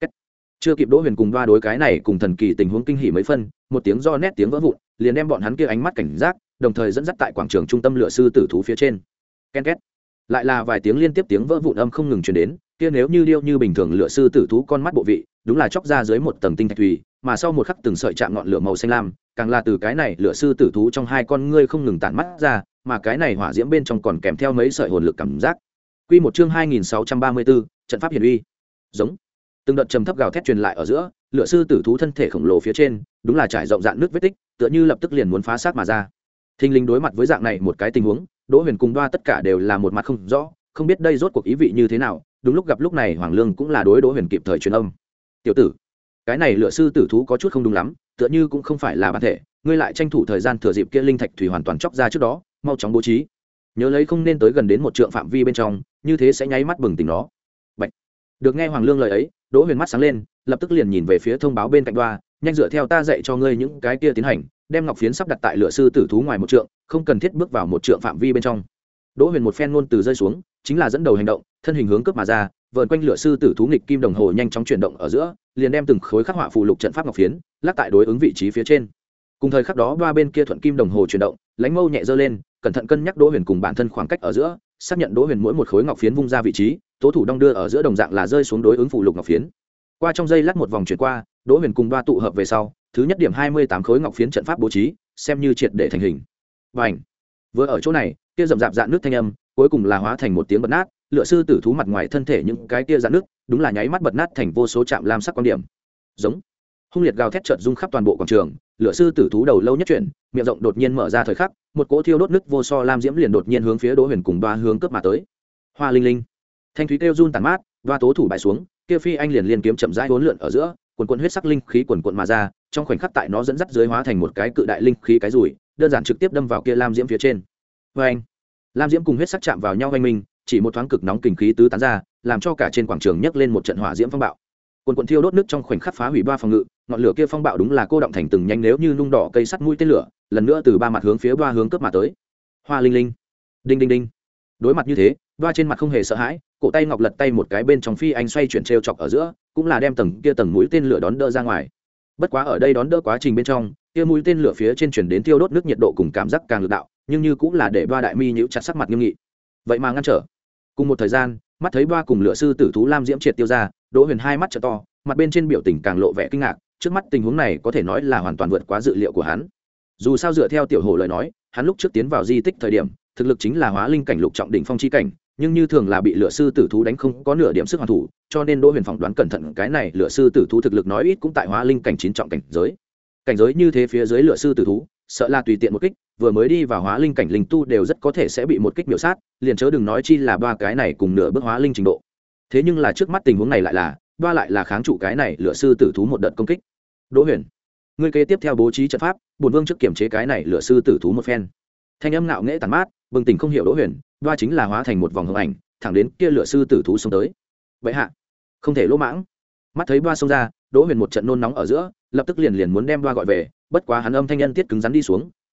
Chưa kịp Đỗ Huyền cùng Đoa đối cái này cùng thần kỳ tình huống kinh hỉ mấy phân, một tiếng do nét tiếng vỡ vụn, liền đem bọn hắn kia ánh mắt cảnh giác, đồng thời dẫn dắt tại quảng trường trung tâm lựa sư tử thú phía trên. Ken két. Lại là vài tiếng liên tiếp tiếng vỡ vụn âm không ngừng truyền đến, kia nếu như điêu như bình thường lựa sư tử thú con mắt bộ vị, đúng là chọc ra dưới một tầng tinh thạch thủy, mà sau một khắc từng sợi chạm ngọn lửa màu xanh lam, càng là từ cái này lựa sư tử thú trong hai con ngươi không ngừng tản mắt ra, mà cái này hỏa diễm bên trong còn kèm theo mấy sợi hồn lực cảm giác. Quy một chương hai nghìn sáu trăm ba mươi tư, trận pháp hiển uy. Giống. Từng đợt trầm thấp gào thét truyền lại ở giữa, lựa sư tử thú thân thể khổng lồ phía trên, đúng là trải rộng dạn nước vết tích, tựa như lập tức liền muốn phá xác mà ra. Thinh linh đối mặt với dạng này một cái tình huống, Đỗ Huyền cùng Đoa tất cả đều là một mặt không rõ, không biết đây rốt cuộc ý vị như thế nào. Đúng lúc gặp lúc này Hoàng Lương cũng là đối Đỗ Huyền kịp thời truyền âm. "Tiểu tử, cái này lựa sư tử thú có chút không đúng lắm, tựa như cũng không phải là bản thể, ngươi lại tranh thủ thời gian thừa dịp kia linh thạch thủy hoàn toàn chóc ra trước đó, mau chóng bố trí. Nhớ lấy không nên tới gần đến một trượng phạm vi bên trong, như thế sẽ nháy mắt bừng tỉnh nó." Bạch. Được nghe Hoàng Lương lời ấy, Đỗ Huyền mắt sáng lên, lập tức liền nhìn về phía thông báo bên cạnh Đoa, "Nhanh dựa theo ta dạy cho ngươi những cái kia tiến hành, đem ngọc phiến sắp đặt tại lựa sư tử thú ngoài một trượng, không cần thiết bước vào một trượng phạm vi bên trong." Đỗ Huyền một phen ngôn từ rơi xuống, chính là dẫn đầu hành động, thân hình hướng cướp mà ra, vờn quanh lựa sư tử thú nghịch kim đồng hồ nhanh chóng chuyển động ở giữa, liền đem từng khối khắc họa phù lục trận pháp ngọc phiến lắc tại đối ứng vị trí phía trên. Cùng thời khắc đó, Đoa bên kia thuận kim đồng hồ chuyển động, lãnh mâu nhẹ giơ lên, cẩn thận cân nhắc Đỗ Huyền cùng bản thân khoảng cách ở giữa, xác nhận Đỗ Huyền mỗi một khối ngọc phiến vung ra vị trí, tố thủ đong đưa ở giữa đồng dạng là rơi xuống đối ứng phù lục ngọc phiến. Qua trong giây lát một vòng chuyển qua, Đỗ Huyền cùng Đoa tụ hợp về sau, thứ nhất điểm hai mươi tám khối ngọc phiến trận pháp bố trí, xem như triệt để thành hình. Bành! Vừa ở chỗ này, kia rậm rạp dạn nước thanh âm, cuối cùng là hóa thành một tiếng bật nát, lựa sư tử thú mặt ngoài thân thể những cái kia dạn nước, đúng là nháy mắt bật nát thành vô số chạm lam sắc quan điểm. Giống. Hung liệt gào thét chợt rung khắp toàn bộ quảng trường, lựa sư tử thú đầu lâu nhất chuyển, miệng rộng đột nhiên mở ra thời khắc, một cỗ thiêu đốt nước vô so lam diễm liền đột nhiên hướng phía Đỗ Huyền cùng Đoa hướng cướp mà tới. Hoa linh linh. Thanh thúy kêu run tàn mát, Đoa tố thủ bại xuống, kia phi anh liền liên kiếm chậm rãi hỗn lượn ở giữa, quần quần huyết sắc linh khí quần quần mà ra, trong khoảnh khắc tại nó dẫn dắt dưới hóa thành một cái cự đại linh khí cái rủi, đơn giản trực tiếp đâm vào kia lam diễm phía trên. Oeng! Lam diễm cùng huyết sắc chạm vào nhau oanh minh, chỉ một thoáng cực nóng kình khí tứ tán ra, làm cho cả trên quảng trường nhấc lên một trận hỏa diễm phong bạo. Quần quần thiêu đốt nước trong khoảnh khắc phá hủy ba phòng ngự, ngọn lửa kia phong bạo đúng là cô động thành từng nhánh nếu như nung đỏ cây sắt mũi tên lửa, lần nữa từ ba mặt hướng phía Đoa hướng cướp mà tới. Hoa linh linh. Đinh đinh đinh. Đối mặt như thế, Đoa trên mặt không hề sợ hãi, cổ tay ngọc lật tay một cái bên trong phi anh xoay chuyển trêu chọc ở giữa, cũng là đem tầng kia tầng mũi tên lửa đón đỡ ra ngoài. Bất quá ở đây đón đỡ quá trình bên trong, kia mũi tên lửa phía trên chuyển đến thiêu đốt nước nhiệt độ cùng cảm giác càng lực đạo, nhưng như cũng là để Đoa đại mi nhíu chặt sắc mặt nghiêm nghị. Vậy mà ngăn trở. Cùng một thời gian, mắt thấy Đoa cùng lửa sư tử thú lam diễm triệt tiêu ra, Đỗ Huyền hai mắt trợ to, mặt bên trên biểu tình càng lộ vẻ kinh ngạc, trước mắt tình huống này có thể nói là hoàn toàn vượt quá dự liệu của hắn. Dù sao dựa theo tiểu hổ lời nói, hắn lúc trước tiến vào di tích thời điểm, thực lực chính là hóa linh cảnh lục trọng đỉnh phong chi cảnh, nhưng như thường là bị lửa sư tử thú đánh không có nửa điểm sức hoàn thủ, cho nên Đỗ Huyền phỏng đoán cẩn thận cái này lửa sư tử thú thực lực nói ít cũng tại hóa linh cảnh chín trọng cảnh giới. Cảnh giới như thế phía dưới lửa sư tử thú, sợ là tùy tiện một kích, vừa mới đi vào hóa linh cảnh linh tu đều rất có thể sẽ bị một kích miểu sát, liền chớ đừng nói chi là ba cái này cùng nửa bước hóa linh trình độ. Thế nhưng là trước mắt tình huống này lại là, ba lại là kháng trụ cái này lửa sư tử thú một đợt công kích. Đỗ Huyền, ngươi kế tiếp theo bố trí trận pháp, bổn vương trước kiểm chế cái này lửa sư tử thú một phen. Thanh âm ngạo nghễ tàn mát, bừng tỉnh không hiểu Đỗ Huyền, ba chính là hóa thành một vòng hồng ảnh, thẳng đến kia lửa sư tử thú xông tới. Vậy hạ, không thể lỗ mãng. Mắt thấy ba xông ra, Đỗ Huyền một trận nôn nóng ở giữa, lập tức liền liền muốn đem ba gọi về, bất quá hắn âm thanh nhân tiết cứng rắn đi xuống,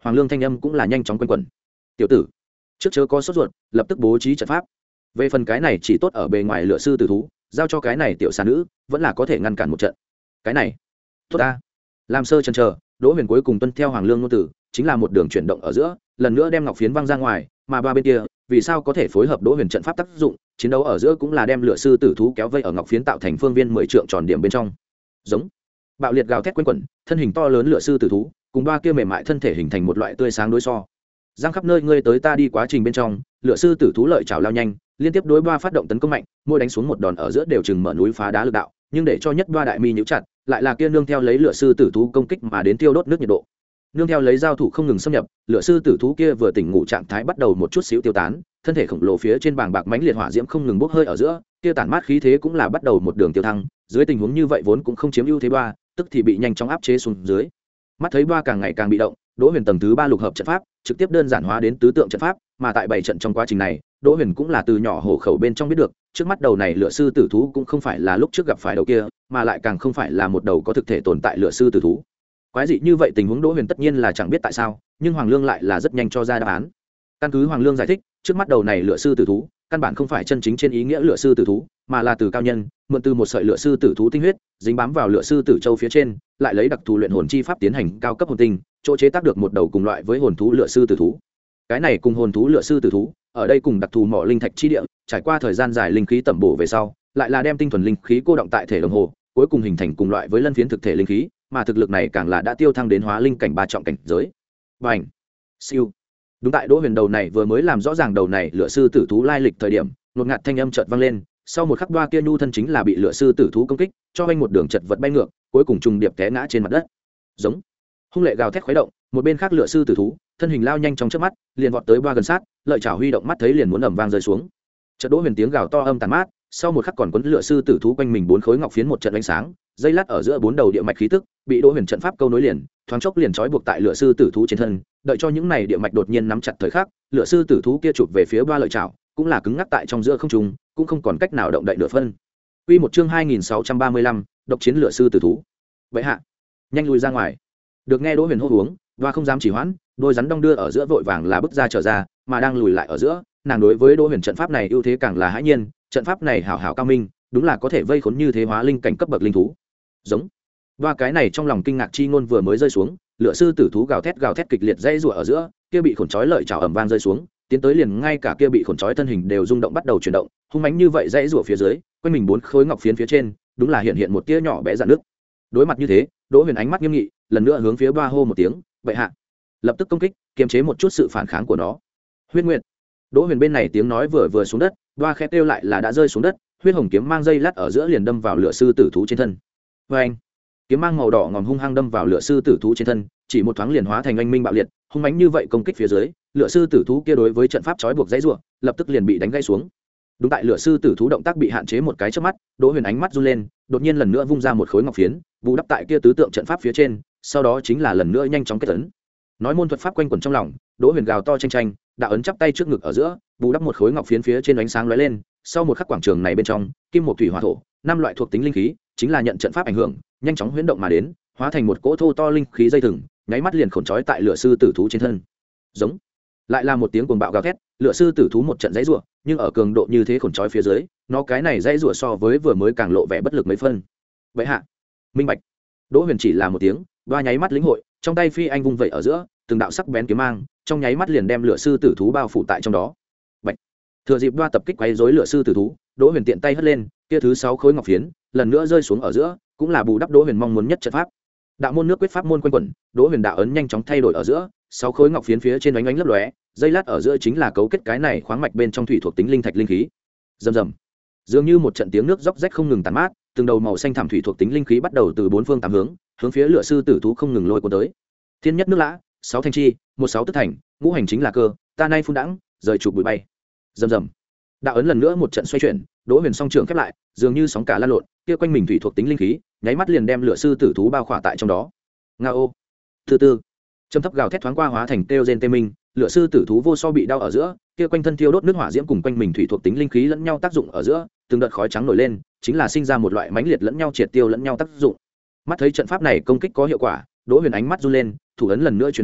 Hoàng Lương thanh âm cũng là nhanh chóng quanh quẩn. Tiểu tử, trước chớ có sốt ruột, lập tức bố trí trận pháp. Về phần cái này chỉ tốt ở bề ngoài lựa sư tử thú, giao cho cái này tiểu xà nữ vẫn là có thể ngăn cản một trận. Cái này tốt ta. Làm sơ chần chờ, Đỗ Huyền cuối cùng tuân theo Hoàng Lương ngôn tử, chính là một đường chuyển động ở giữa, lần nữa đem ngọc phiến văng ra ngoài, mà ba bên kia vì sao có thể phối hợp Đỗ Huyền trận pháp tác dụng, chiến đấu ở giữa cũng là đem lựa sư tử thú kéo vây ở ngọc phiến tạo thành phương viên mười trượng tròn điểm bên trong. Giống bạo liệt gào thét quanh quẩn, thân hình to lớn lựa sư tử thú cùng ba kia mềm mại thân thể hình thành một loại tươi sáng đối so. Giang khắp nơi ngươi tới ta đi quá trình bên trong, lựa sư tử thú lợi chảo lao nhanh, liên tiếp đối ba phát động tấn công mạnh, môi đánh xuống một đòn ở giữa đều chừng mở núi phá đá lực đạo, nhưng để cho nhất ba đại mi nhíu chặt, lại là kia nương theo lấy lựa sư tử thú công kích mà đến tiêu đốt nước nhiệt độ. Nương theo lấy giao thủ không ngừng xâm nhập, lựa sư tử thú kia vừa tỉnh ngủ trạng thái bắt đầu một chút xíu tiêu tán, thân thể khổng lồ phía trên bàng bạc mãnh liệt hỏa diễm không ngừng bốc hơi ở giữa, kia tản mát khí thế cũng là bắt đầu một đường tiêu thăng, dưới tình huống như vậy vốn cũng không chiếm ưu thế ba, tức thì bị nhanh chóng áp chế xuống dưới. Mắt thấy ba càng ngày càng bị động, Đỗ Huyền tầng thứ ba lục hợp trận pháp trực tiếp đơn giản hóa đến tứ tượng trận pháp, mà tại bảy trận trong quá trình này, Đỗ Huyền cũng là từ nhỏ hổ khẩu bên trong biết được, trước mắt đầu này lựa sư tử thú cũng không phải là lúc trước gặp phải đầu kia, mà lại càng không phải là một đầu có thực thể tồn tại lựa sư tử thú. Quái dị như vậy tình huống Đỗ Huyền tất nhiên là chẳng biết tại sao, nhưng Hoàng Lương lại là rất nhanh cho ra đáp án. Căn cứ Hoàng Lương giải thích, trước mắt đầu này lựa sư tử thú, căn bản không phải chân chính trên ý nghĩa lựa sư tử thú, mà là từ cao nhân, mượn từ một sợi lựa sư tử thú tinh huyết, dính bám vào lựa sư tử châu phía trên, lại lấy đặc thù luyện hồn chi pháp tiến hành cao cấp hồn tinh, chỗ chế tác được một đầu cùng loại với hồn thú lựa sư tử thú. Cái này cùng hồn thú lựa sư tử thú, ở đây cùng đặc thù mỏ linh thạch chi địa, trải qua thời gian dài linh khí tẩm bổ về sau, lại là đem tinh thuần linh khí cô động tại thể đồng hồ, cuối cùng hình thành cùng loại với lân phiến thực thể linh khí, mà thực lực này càng là đã tiêu thăng đến hóa linh cảnh ba trọng cảnh giới. Bành! Siêu! Đúng tại Đỗ Huyền đầu này vừa mới làm rõ ràng đầu này lựa sư tử thú lai lịch thời điểm, một ngạt thanh âm chợt vang lên, sau một khắc đoa kia nhu thân chính là bị lựa sư tử thú công kích, cho anh một đường chật vật bay ngược, cuối cùng trùng điệp té ngã trên mặt đất. Giống! Hung lệ gào thét khuấy động, một bên khác lựa sư tử thú, thân hình lao nhanh trong chớp mắt, liền vọt tới ba gần sát, lợi chảo huy động mắt thấy liền muốn ầm vang rơi xuống. Chợt Đỗ Huyền tiếng gào to âm tàn mát, sau một khắc còn quấn lựa sư tử thú quanh mình bốn khối ngọc phiến một trận ánh sáng, dây lát ở giữa bốn đầu địa mạch khí tức, bị Đỗ Huyền trận pháp câu nối liền, thoáng chốc liền trói buộc tại lựa sư tử thú trên thân, đợi cho những này địa mạch đột nhiên nắm chặt thời khắc, lựa sư tử thú kia chụp về phía ba lợi chảo, cũng là cứng ngắc tại trong giữa không trung, cũng không còn cách nào động đậy nửa phân. Quy một chương hai nghìn sáu trăm ba mươi lăm, độc chiến lựa sư tử thú. Vậy hạ, nhanh lùi ra ngoài. Được nghe Đỗ Huyền hô uống, và không dám chỉ hoãn, đôi rắn đong đưa ở giữa vội vàng là bước ra trở ra, mà đang lùi lại ở giữa, nàng đối với Đỗ Huyền trận pháp này ưu thế càng là hãi nhiên, trận pháp này hảo hảo cao minh, đúng là có thể vây khốn như thế hóa linh cảnh cấp bậc linh thú. Giống. Và cái này trong lòng kinh ngạc chi ngôn vừa mới rơi xuống, lựa sư tử thú gào thét gào thét kịch liệt dây rủa ở giữa, kia bị khổn trói lợi chảo ầm vang rơi xuống, tiến tới liền ngay cả kia bị khổn trói thân hình đều rung động bắt đầu chuyển động, hung mãnh như vậy dây rủa phía dưới, quanh mình bốn khối ngọc phiến phía trên, đúng là hiện hiện một tia nhỏ bé rạn nước. Đối mặt như thế, Đỗ Huyền ánh mắt nghiêm nghị, lần nữa hướng phía ba hô một tiếng, "Vậy hạ!" Lập tức công kích, kiềm chế một chút sự phản kháng của nó. Huyết Nguyệt. Đỗ Huyền bên này tiếng nói vừa vừa xuống đất, ba khẽ kêu lại là đã rơi xuống đất, huyết hồng kiếm mang dây lát ở giữa liền đâm vào lửa sư tử thú trên thân. Oeng! Kiếm mang màu đỏ ngòm hung hăng đâm vào lửa sư tử thú trên thân, chỉ một thoáng liền hóa thành oanh minh bạo liệt, hung mãnh như vậy công kích phía dưới, lửa sư tử thú kia đối với trận pháp trói buộc dãy rủa, lập tức liền bị đánh gãy xuống. Đúng tại lửa sư tử thú động tác bị hạn chế một cái chớp mắt, Đỗ Huyền ánh mắt run lên, đột nhiên lần nữa vung ra một khối ngọc phiến, bù đắp tại kia tứ tượng trận pháp phía trên, sau đó chính là lần nữa nhanh chóng kết ấn. Nói môn thuật pháp quanh quẩn trong lòng, Đỗ Huyền gào to tranh tranh, đạo ấn chắp tay trước ngực ở giữa, bù đắp một khối ngọc phiến phía trên ánh sáng lóe lên, sau một khắc quảng trường này bên trong, kim một thủy hỏa thổ, năm loại thuộc tính linh khí, chính là nhận trận pháp ảnh hưởng, nhanh chóng huyễn động mà đến, hóa thành một cỗ thô to linh khí dây thừng, nháy mắt liền khổn trói tại lửa sư tử thú trên thân. Giống. Lại là một tiếng cuồng bạo gào thét, lửa sư tử thú một trận dãy rủa, nhưng ở cường độ như thế khổn trói phía dưới, nó cái này dãy rủa so với vừa mới càng lộ vẻ bất lực mấy phân. Vậy hạ, minh bạch. Đỗ Huyền chỉ là một tiếng, ba nháy mắt lĩnh hội, trong tay phi anh vung vậy ở giữa, từng đạo sắc bén kiếm mang, trong nháy mắt liền đem lửa sư tử thú bao phủ tại trong đó. Bạch. Thừa dịp đoa tập kích quấy rối lửa sư tử thú, Đỗ Huyền tiện tay hất lên, kia thứ sáu khối ngọc phiến, lần nữa rơi xuống ở giữa, cũng là bù đắp Đỗ Huyền mong muốn nhất trận pháp. Đạo môn nước quyết pháp môn quanh quẩn, Đỗ Huyền đạo ấn nhanh chóng thay đổi ở giữa, sáu khối ngọc phiến phía trên ánh ánh lấp lóe, dây lát ở giữa chính là cấu kết cái này khoáng mạch bên trong thủy thuộc tính linh thạch linh khí. Rầm rầm. Dường như một trận tiếng nước róc rách không ngừng tàn mát, từng đầu màu xanh thảm thủy thuộc tính linh khí bắt đầu từ bốn phương tám hướng, hướng phía lửa sư tử thú không ngừng lôi cuốn tới. Thiên nhất nước lã, sáu thanh chi, một sáu tức thành, ngũ hành chính là cơ, ta nay phun đãng, rời chụp bụi bay. Rầm rầm. Đạo ấn lần nữa một trận xoay chuyển, Đỗ Huyền song trường khép lại, dường như sóng cả lan lộn, kia quanh mình thủy thuộc tính linh khí, nháy mắt liền đem lửa sư tử thú bao khỏa tại trong đó. Ngao. Từ từ, trầm thấp gào thét thoáng qua hóa thành kêu rên tê minh, lửa sư tử thú vô so bị đau ở giữa, kia quanh thân thiêu đốt nước hỏa diễm cùng quanh mình thủy thuộc tính linh khí lẫn nhau tác dụng ở giữa, từng đợt khói trắng nổi lên, chính là sinh ra một loại mãnh liệt lẫn nhau triệt tiêu lẫn nhau tác dụng. Mắt thấy trận pháp này công kích có hiệu quả, Đỗ Huyền ánh mắt run lên, thủ ấn lần nữa chuyển đổi,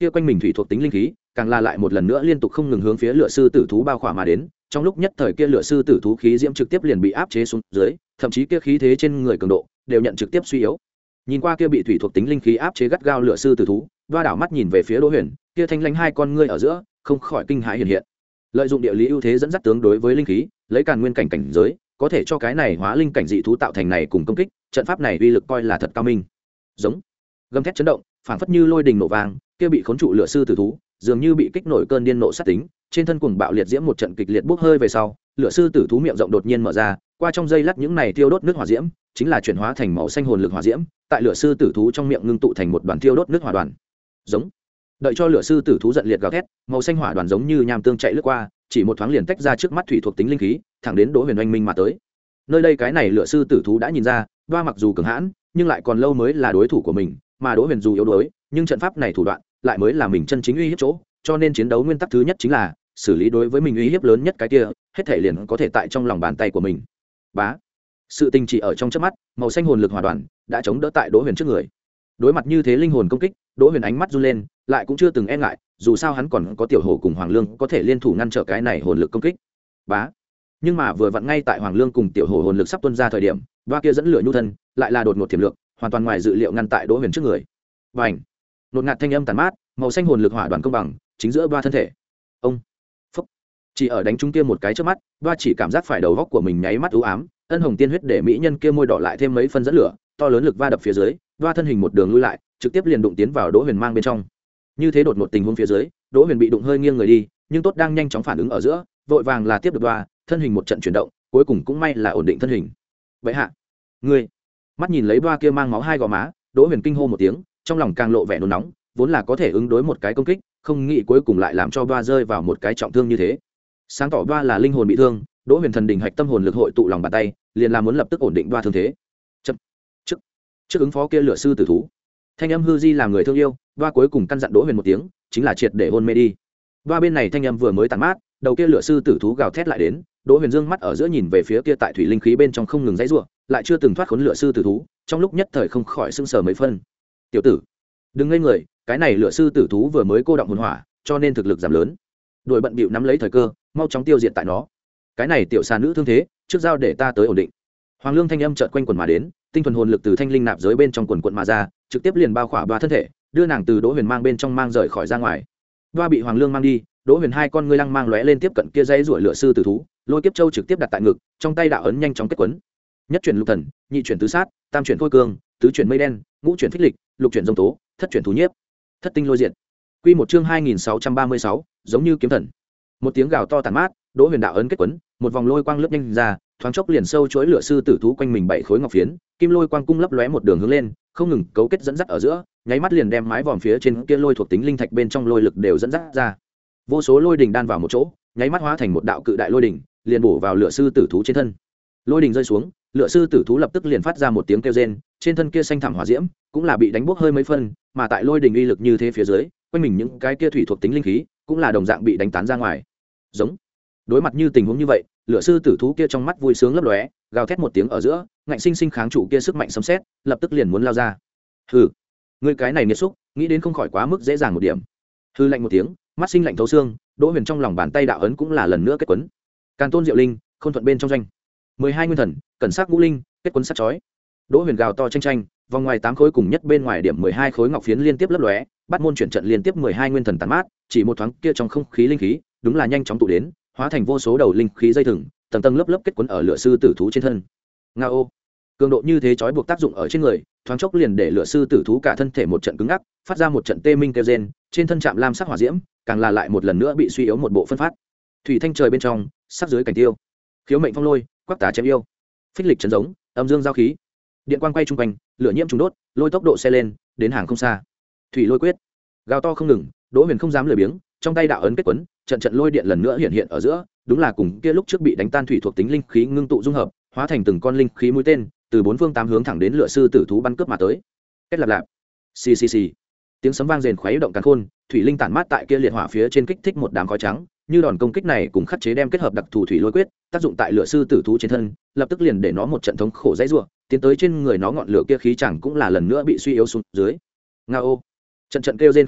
kia quanh mình thủy thuộc tính linh khí càng là lại một lần nữa liên tục không ngừng hướng phía lửa sư tử thú bao khỏa mà đến. Trong lúc nhất thời kia lửa sư tử thú khí diễm trực tiếp liền bị áp chế xuống dưới, thậm chí kia khí thế trên người cường độ đều nhận trực tiếp suy yếu. Nhìn qua kia bị thủy thuộc tính linh khí áp chế gắt gao lửa sư tử thú, Đoa đảo mắt nhìn về phía Đỗ Huyền, kia thanh lãnh hai con ngươi ở giữa không khỏi kinh hãi hiện hiện. Lợi dụng địa lý ưu thế dẫn dắt tướng đối với linh khí, lấy càn nguyên cảnh cảnh giới, có thể cho cái này hóa linh cảnh dị thú tạo thành này cùng công kích, trận pháp này uy lực coi là thật cao minh. Giống gầm thét chấn động, phảng phất như lôi đình nổ vang, kia bị khốn trụ lửa sư tử thú, dường như bị kích nổi cơn điên nộ sát tính, trên thân cuồng bạo liệt diễm một trận kịch liệt bốc hơi về sau, lửa sư tử thú miệng rộng đột nhiên mở ra, qua trong dây lát những này tiêu đốt nước hỏa diễm, chính là chuyển hóa thành màu xanh hồn lực hỏa diễm, tại lửa sư tử thú trong miệng ngưng tụ thành một đoàn tiêu đốt nước hỏa đoàn. Giống đợi cho lửa sư tử thú giận liệt gào thét, màu xanh hỏa đoàn giống như nham tương chạy lướt qua, chỉ một thoáng liền tách ra trước mắt thủy thuộc tính linh khí, thẳng đến Đỗ Huyền oanh minh mà tới. Nơi đây cái này lửa sư tử thú đã nhìn ra, Đoa mặc dù cường hãn, nhưng lại còn lâu mới là đối thủ của mình, mà Đỗ Huyền dù yếu đuối, nhưng trận pháp này thủ đoạn lại mới là mình chân chính uy hiếp chỗ, cho nên chiến đấu nguyên tắc thứ nhất chính là xử lý đối với mình uy hiếp lớn nhất cái kia, hết thể liền có thể tại trong lòng bàn tay của mình. Bá. Sự tình chỉ ở trong chớp mắt, màu xanh hồn lực hỏa đoàn đã chống đỡ tại Đỗ Huyền trước người. Đối mặt như thế linh hồn công kích, Đỗ Huyền ánh mắt run lên, lại cũng chưa từng e ngại, dù sao hắn còn có tiểu hổ cùng Hoàng Lương có thể liên thủ ngăn trở cái này hồn lực công kích. Bá. Nhưng mà vừa vặn ngay tại Hoàng Lương cùng tiểu hổ hồn lực sắp tuôn ra thời điểm, Đoa kia dẫn lửa nhu thân, lại là đột ngột tiềm lượng, hoàn toàn ngoài dự liệu ngăn tại Đỗ Huyền trước người. Bành. Nột ngạt thanh âm tàn mát, màu xanh hồn lực hỏa đoàn công bằng, chính giữa Đoa thân thể. Ông. Phúc. Chỉ ở đánh trúng kia một cái trước mắt, Đoa chỉ cảm giác phải đầu góc của mình nháy mắt u ám, ân hồng tiên huyết để mỹ nhân kia môi đỏ lại thêm mấy phân dẫn lửa, to lớn lực va đập phía dưới, Đoa thân hình một đường lui lại, trực tiếp liền đụng tiến vào Đỗ Huyền mang bên trong. Như thế đột ngột tình huống phía dưới, Đỗ Huyền bị đụng hơi nghiêng người đi, nhưng tốt đang nhanh chóng phản ứng ở giữa, vội vàng là tiếp được Đoa, thân hình một trận chuyển động, cuối cùng cũng may là ổn định thân hình. Vậy hạ, ngươi. Mắt nhìn lấy Đoa kia mang máu hai gò má, Đỗ Huyền kinh hô một tiếng, trong lòng càng lộ vẻ nôn nóng, vốn là có thể ứng đối một cái công kích, không nghĩ cuối cùng lại làm cho Đoa rơi vào một cái trọng thương như thế. Sáng tỏ Đoa là linh hồn bị thương, Đỗ Huyền thần đỉnh hạch tâm hồn lực hội tụ lòng bàn tay, liền là muốn lập tức ổn định Đoa thương thế. Chậm. Trước. Trước ứng phó kia lửa sư tử thú. Thanh âm hư di làm người thương yêu, Đoa cuối cùng căn dặn Đỗ Huyền một tiếng, chính là triệt để hôn mê đi. Đoa bên này thanh âm vừa mới tàn mát, đầu kia lửa sư tử thú gào thét lại đến, Đỗ Huyền dương mắt ở giữa nhìn về phía kia tại thủy linh khí bên trong không ngừng dãy rủa, lại chưa từng thoát khốn lửa sư tử thú, trong lúc nhất thời không khỏi sững sờ mấy phân. "Tiểu tử, đừng ngây người, cái này lửa sư tử thú vừa mới cô động hồn hỏa, cho nên thực lực giảm lớn. Đội bận bịu nắm lấy thời cơ, mau chóng tiêu diệt tại nó. Cái này tiểu xà nữ thương thế, trước giao để ta tới ổn định." Hoàng Lương thanh âm chợt quanh quẩn mà đến, tinh thuần hồn lực từ thanh linh nạp giới bên trong quần quần mà ra, trực tiếp liền bao khỏa Đoa thân thể, đưa nàng từ Đỗ Huyền mang bên trong mang rời khỏi ra ngoài. Đoa bị Hoàng Lương mang đi, Đỗ Huyền hai con ngươi lăng mang lóe lên tiếp cận kia dãy rủa lửa sư tử thú, lôi kiếp châu trực tiếp đặt tại ngực, trong tay đạo ấn nhanh chóng kết quấn. Nhất chuyển lục thần, nhị chuyển tứ sát, tam chuyển khôi cương, tứ chuyển mây đen, ngũ chuyển phích lịch, lục chuyển dông tố, thất chuyển thú nhiếp, thất tinh lôi diện. Quy một chương hai nghìn sáu trăm ba mươi sáu, giống như kiếm thần. Một tiếng gào to tàn mát, Đỗ Huyền đạo ấn kết quấn, một vòng lôi quang lướt nhanh ra, thoáng chốc liền sâu chuỗi lửa sư tử thú quanh mình bảy khối ngọc phiến, kim lôi quang cung lấp lóe một đường hướng lên, không ngừng cấu kết dẫn dắt ở giữa, nháy mắt liền đem mái vòm phía trên kia lôi thuộc tính linh thạch bên trong lôi lực đều dẫn dắt ra. Vô số lôi đỉnh đan vào một chỗ, nháy mắt hóa thành một đạo cự đại lôi đỉnh, liền bổ vào lửa sư tử thú trên thân. Lôi đỉnh rơi xuống, lửa sư tử thú lập tức liền phát ra một tiếng kêu rên, trên thân kia xanh thảm hỏa diễm cũng là bị đánh bốc hơi mấy phân, mà tại lôi đỉnh uy lực như thế phía dưới, quanh mình những cái kia thủy thuộc tính linh khí cũng là đồng dạng bị đánh tán ra ngoài. Giống. Đối mặt như tình huống như vậy, lửa sư tử thú kia trong mắt vui sướng lấp lóe, gào thét một tiếng ở giữa, ngạnh sinh sinh kháng trụ kia sức mạnh sấm sét, lập tức liền muốn lao ra. Hừ, ngươi cái này nghiệt xúc, nghĩ đến không khỏi quá mức dễ dàng một điểm. Hừ lạnh một tiếng, mắt sinh lạnh thấu xương, Đỗ Huyền trong lòng bàn tay đạo ấn cũng là lần nữa kết quấn. Càn Tôn Diệu Linh, Khôn Thuận bên trong doanh. mười hai nguyên thần, cẩn sắc ngũ linh, kết quấn sắt chói. Đỗ Huyền gào to tranh tranh, vòng ngoài tám khối cùng nhất bên ngoài điểm mười hai khối ngọc phiến liên tiếp lấp lóe, bắt môn chuyển trận liên tiếp mười hai nguyên thần tàn mát, chỉ một thoáng kia trong không khí linh khí, đúng là nhanh chóng tụ đến, hóa thành vô số đầu linh khí dây thừng, tầng tầng lớp lớp kết quấn ở lửa sư tử thú trên thân. Ngao. Cường độ như thế chói buộc tác dụng ở trên người, thoáng chốc liền để lửa sư tử thú cả thân thể một trận cứng ngắc, phát ra một trận tê minh kêu rên, trên thân chạm lam sắc hỏa diễm, càng là lại một lần nữa bị suy yếu một bộ phân phát. Thủy thanh trời bên trong, sắc dưới cảnh tiêu. Khiếu mệnh phong lôi, quắc tà chém yêu. Phích lịch chấn giống, âm dương giao khí. Điện quang quay trung quanh, lửa nhiễm trùng đốt, lôi tốc độ xe lên, đến hàng không xa. Thủy lôi quyết. Gào to không ngừng, Đỗ Huyền không dám lười biếng, trong tay đạo ấn kết quấn, trận trận lôi điện lần nữa hiện hiện ở giữa, đúng là cùng kia lúc trước bị đánh tan thủy thuộc tính linh khí ngưng tụ dung hợp, hóa thành từng con linh khí mũi tên, từ bốn phương tám hướng thẳng đến lửa sư tử thú bắn cướp mà tới. Kết lạp lạp. Xì xì xì. Tiếng sấm vang rền khuấy động càn khôn, thủy linh tản mát tại kia liệt hỏa phía trên kích thích một đám khói trắng, như đòn công kích này cùng khắc chế đem kết hợp đặc thù thủy lôi quyết, tác dụng tại lửa sư tử thú trên thân, lập tức liền để nó một trận thống khổ dãy rủa, tiến tới trên người nó ngọn lửa kia khí chẳng cũng là lần nữa bị suy yếu xuống dưới. Ngao. Trận trận kêu rên không ngừng,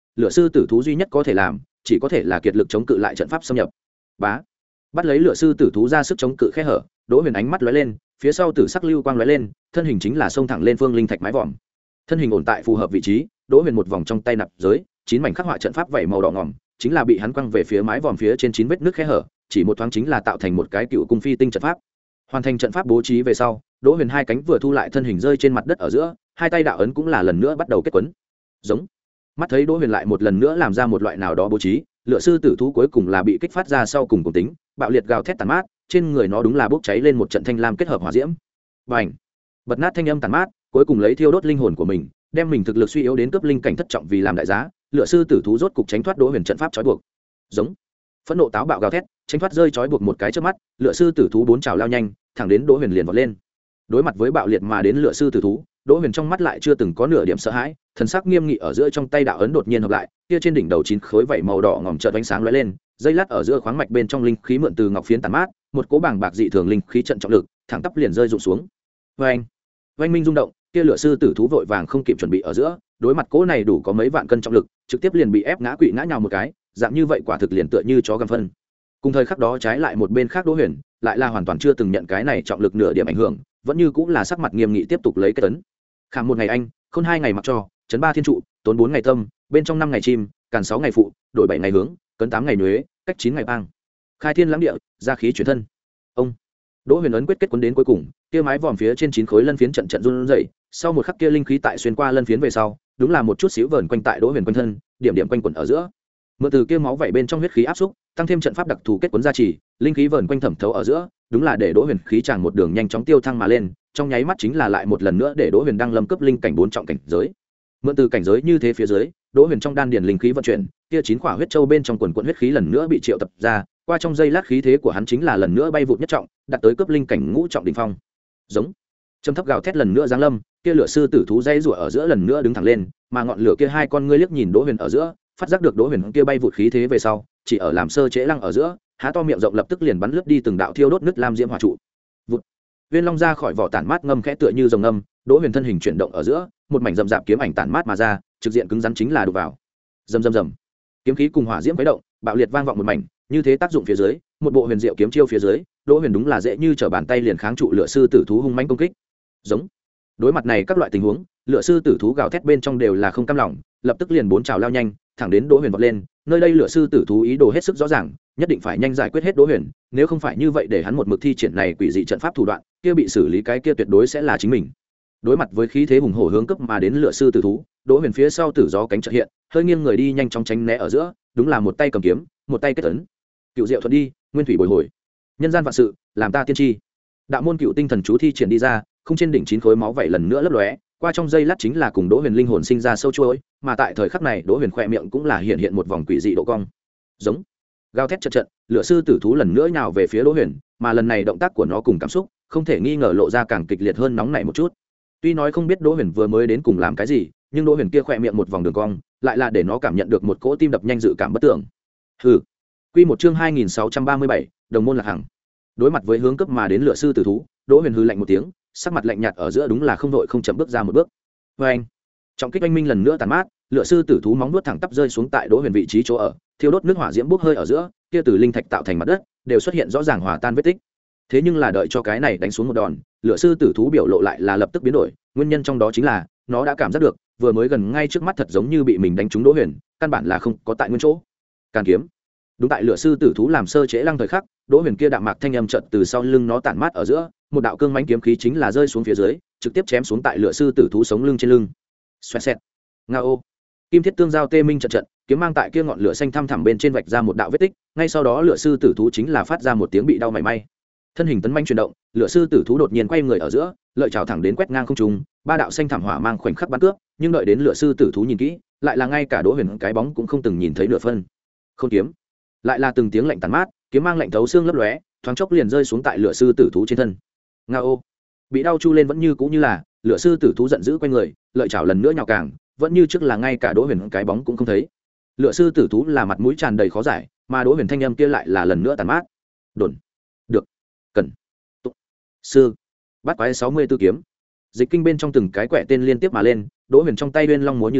lửa sư tử thú duy nhất có thể làm chỉ có thể là kiệt lực chống cự lại trận pháp xâm nhập. Bá, bắt lấy lửa sư tử thú ra sức chống cự khe hở, Đỗ Huyền ánh mắt lóe lên, phía sau tử sắc lưu quang lóe lên, thân hình chính là xông thẳng lên phương linh thạch mái vòm. Thân hình ổn tại phù hợp vị trí, Đỗ Huyền một vòng trong tay nạp giới, chín mảnh khắc họa trận pháp vảy màu đỏ ngòm, chính là bị hắn quăng về phía mái vòm phía trên chín vết nước khe hở, chỉ một thoáng chính là tạo thành một cái cựu cung phi tinh trận pháp. Hoàn thành trận pháp bố trí về sau, Đỗ Huyền hai cánh vừa thu lại thân hình rơi trên mặt đất ở giữa, hai tay đạo ấn cũng là lần nữa bắt đầu kết quấn. Giống. Mắt thấy Đỗ Huyền lại một lần nữa làm ra một loại nào đó bố trí, lửa sư tử thú cuối cùng là bị kích phát ra sau cùng cùng tính, bạo liệt gào thét tàn mát, trên người nó đúng là bốc cháy lên một trận thanh lam kết hợp hỏa diễm. Bành! Bật nát thanh âm tàn mát, cuối cùng lấy thiêu đốt linh hồn của mình, đem mình thực lực suy yếu đến cấp linh cảnh thất trọng vì làm đại giá, lửa sư tử thú rốt cục tránh thoát Đỗ Huyền trận pháp trói buộc. Giống. Phẫn nộ táo bạo gào thét, tránh thoát rơi trói buộc một cái chớp mắt, lửa sư tử thú bốn trào lao nhanh, thẳng đến Đỗ Huyền liền vọt lên. Đối mặt với bạo liệt mà đến lửa sư tử thú, Đỗ Huyền trong mắt lại chưa từng có nửa điểm sợ hãi, thần sắc nghiêm nghị ở giữa trong tay đạo ấn đột nhiên hợp lại, kia trên đỉnh đầu chín khối vảy màu đỏ ngòm chợt ánh sáng lóe lên, dây lát ở giữa khoáng mạch bên trong linh khí mượn từ ngọc phiến tàn mát, một cỗ bảng bạc dị thường linh khí trận trọng lực, thẳng tắp liền rơi rụng xuống. Oeng! Oeng minh rung động, kia lửa sư tử thú vội vàng không kịp chuẩn bị ở giữa, đối mặt cỗ này đủ có mấy vạn cân trọng lực, trực tiếp liền bị ép ngã quỵ ngã nhào một cái, dạng như vậy quả thực liền tựa như chó gầm phân. Cùng thời khắc đó trái lại một bên khác Đỗ Huyền, lại là hoàn toàn chưa từng nhận cái này trọng lực nửa điểm ảnh hưởng, vẫn như cũng là sắc mặt nghiêm nghị tiếp tục lấy cái tấn. Khảm một ngày anh, khôn hai ngày mặc cho, chấn ba thiên trụ, tốn bốn ngày tâm, bên trong năm ngày chim, càn sáu ngày phụ, đổi bảy ngày hướng, cấn tám ngày nhuế, cách chín ngày bang. Khai thiên lãng địa, ra khí chuyển thân. Ông Đỗ Huyền ấn quyết kết cuốn đến cuối cùng, kia mái vòm phía trên chín khối lân phiến trận trận run rẩy, sau một khắc kia linh khí tại xuyên qua lân phiến về sau, đúng là một chút xíu vờn quanh tại Đỗ Huyền quanh thân, điểm điểm quanh quẩn ở giữa. Mượn từ kia máu vảy bên trong huyết khí áp xúc, tăng thêm trận pháp đặc thù kết cuốn gia trì, linh khí vờn quanh thẩm thấu ở giữa, đúng là để Đỗ Huyền khí tràn một đường nhanh chóng tiêu thăng mà lên, trong nháy mắt chính là lại một lần nữa để Đỗ Huyền đăng lâm cấp linh cảnh bốn trọng cảnh giới. Mượn từ cảnh giới như thế phía dưới, Đỗ Huyền trong đan điền linh khí vận chuyển, kia chín quả huyết châu bên trong quần quần huyết khí lần nữa bị triệu tập ra, qua trong giây lát khí thế của hắn chính là lần nữa bay vụt nhất trọng, đạt tới cấp linh cảnh ngũ trọng đỉnh phong. Giống. Trầm thấp gào thét lần nữa giáng lâm, kia lửa sư tử thú dây rủa ở giữa lần nữa đứng thẳng lên, mà ngọn lửa kia hai con ngươi liếc nhìn Đỗ Huyền ở giữa, phát giác được Đỗ Huyền kia bay vụt khí thế về sau, chỉ ở làm sơ trễ lăng ở giữa, há to miệng rộng lập tức liền bắn lướt đi từng đạo thiêu đốt nứt lam diễm hỏa trụ. Vụt. Viên long ra khỏi vỏ tản mát ngâm khẽ tựa như rồng ngâm, Đỗ Huyền thân hình chuyển động ở giữa, một mảnh rậm rạp kiếm ảnh tản mát mà ra, trực diện cứng rắn chính là đụng vào. Rầm rầm rầm. Kiếm khí cùng hỏa diễm khuấy động, bạo liệt vang vọng một mảnh, như thế tác dụng phía dưới, một bộ huyền diệu kiếm chiêu phía dưới, Đỗ Huyền đúng là dễ như trở bàn tay liền kháng trụ lửa sư tử thú hung mãnh công kích. Giống. Đối mặt này các loại tình huống, lửa sư tử thú gào thét bên trong đều là không cam lòng, lập tức liền bốn trào lao nhanh, thẳng đến Đỗ Huyền vọt lên, nơi đây lửa sư tử thú ý đồ hết sức rõ ràng, nhất định phải nhanh giải quyết hết Đỗ Huyền, nếu không phải như vậy để hắn một mực thi triển này quỷ dị trận pháp thủ đoạn, kia bị xử lý cái kia tuyệt đối sẽ là chính mình. Đối mặt với khí thế hùng hổ hướng cấp mà đến lửa sư tử thú, Đỗ Huyền phía sau tử gió cánh chợt hiện, hơi nghiêng người đi nhanh chóng tránh né ở giữa, đúng là một tay cầm kiếm, một tay kết ấn. Cựu diệu thuận đi, nguyên thủy bồi hồi. Nhân gian vạn sự, làm ta tiên tri. Đạo môn cựu tinh thần chú thi triển đi ra, không trên đỉnh chín khối máu vảy lần nữa lấp lóe, qua trong giây lát chính là cùng Đỗ Huyền linh hồn sinh ra sâu chuỗi, mà tại thời khắc này Đỗ Huyền khỏe miệng cũng là hiện hiện một vòng quỷ dị độ cong. Giống. Gào thét chật trận, lửa sư tử thú lần nữa nhào về phía Đỗ Huyền, mà lần này động tác của nó cùng cảm xúc, không thể nghi ngờ lộ ra càng kịch liệt hơn nóng nảy một chút. Tuy nói không biết Đỗ Huyền vừa mới đến cùng làm cái gì, nhưng Đỗ Huyền kia khỏe miệng một vòng đường cong, lại là để nó cảm nhận được một cỗ tim đập nhanh dự cảm bất tưởng. Hừ. Quy một chương hai nghìn sáu trăm ba mươi bảy, đồng môn lạc hằng. Đối mặt với hướng cấp mà đến lửa sư tử thú, Đỗ Huyền hừ lạnh một tiếng, sắc mặt lạnh nhạt ở giữa đúng là không đội không chậm bước ra một bước. Oeng. Trọng kích oanh minh lần nữa tàn mát, lửa sư tử thú móng nuốt thẳng tắp rơi xuống tại Đỗ Huyền vị trí chỗ ở, thiêu đốt nước hỏa diễm bốc hơi ở giữa, kia từ linh thạch tạo thành mặt đất, đều xuất hiện rõ ràng hòa tan vết tích. Thế nhưng là đợi cho cái này đánh xuống một đòn, lửa sư tử thú biểu lộ lại là lập tức biến đổi, nguyên nhân trong đó chính là nó đã cảm giác được, vừa mới gần ngay trước mắt thật giống như bị mình đánh trúng Đỗ Huyền, căn bản là không có tại nguyên chỗ. Càn kiếm. Đúng tại lửa sư tử thú làm sơ trễ lăng thời khắc, Đỗ Huyền kia đạm mạc thanh âm chợt từ sau lưng nó tản mát ở giữa, một đạo cương mãnh kiếm khí chính là rơi xuống phía dưới, trực tiếp chém xuống tại lửa sư tử thú sống lưng trên lưng. Xoẹt xẹt. Ngao. Kim thiết tương giao tê minh trận trận, kiếm mang tại kia ngọn lửa xanh thăm thẳm bên trên vạch ra một đạo vết tích, ngay sau đó lửa sư tử thú chính là phát ra một tiếng bị đau mảy may. Thân hình tấn manh chuyển động, lửa sư tử thú đột nhiên quay người ở giữa, lợi chảo thẳng đến quét ngang không trung, ba đạo xanh thảm hỏa mang khoảnh khắc bắn cướp, nhưng đợi đến lửa sư tử thú nhìn kỹ, lại là ngay cả Đỗ Huyền cái bóng cũng không từng nhìn thấy nửa phân. Khôn kiếm. Lại là từng tiếng lạnh tàn mát, kiếm mang lạnh thấu xương lấp lóe, thoáng chốc liền rơi xuống tại lửa sư tử thú trên thân. Ngao. Bị đau chu lên vẫn như cũ như là, lửa sư tử thú giận dữ quay người, lợi chảo lần nữa nhào càng, vẫn như trước là ngay cả Đỗ Huyền cái bóng cũng không thấy. Lửa sư tử thú là mặt mũi tràn đầy khó giải, mà Đỗ Huyền thanh âm kia lại là lần nữa tàn mát. Đồn. Được. Cần. Tụng. Sư. Bắt quái sáu mươi tư kiếm. Dịch kinh bên trong từng cái quẻ tên liên tiếp mà lên, Đỗ Huyền trong tay uyên long múa như gió,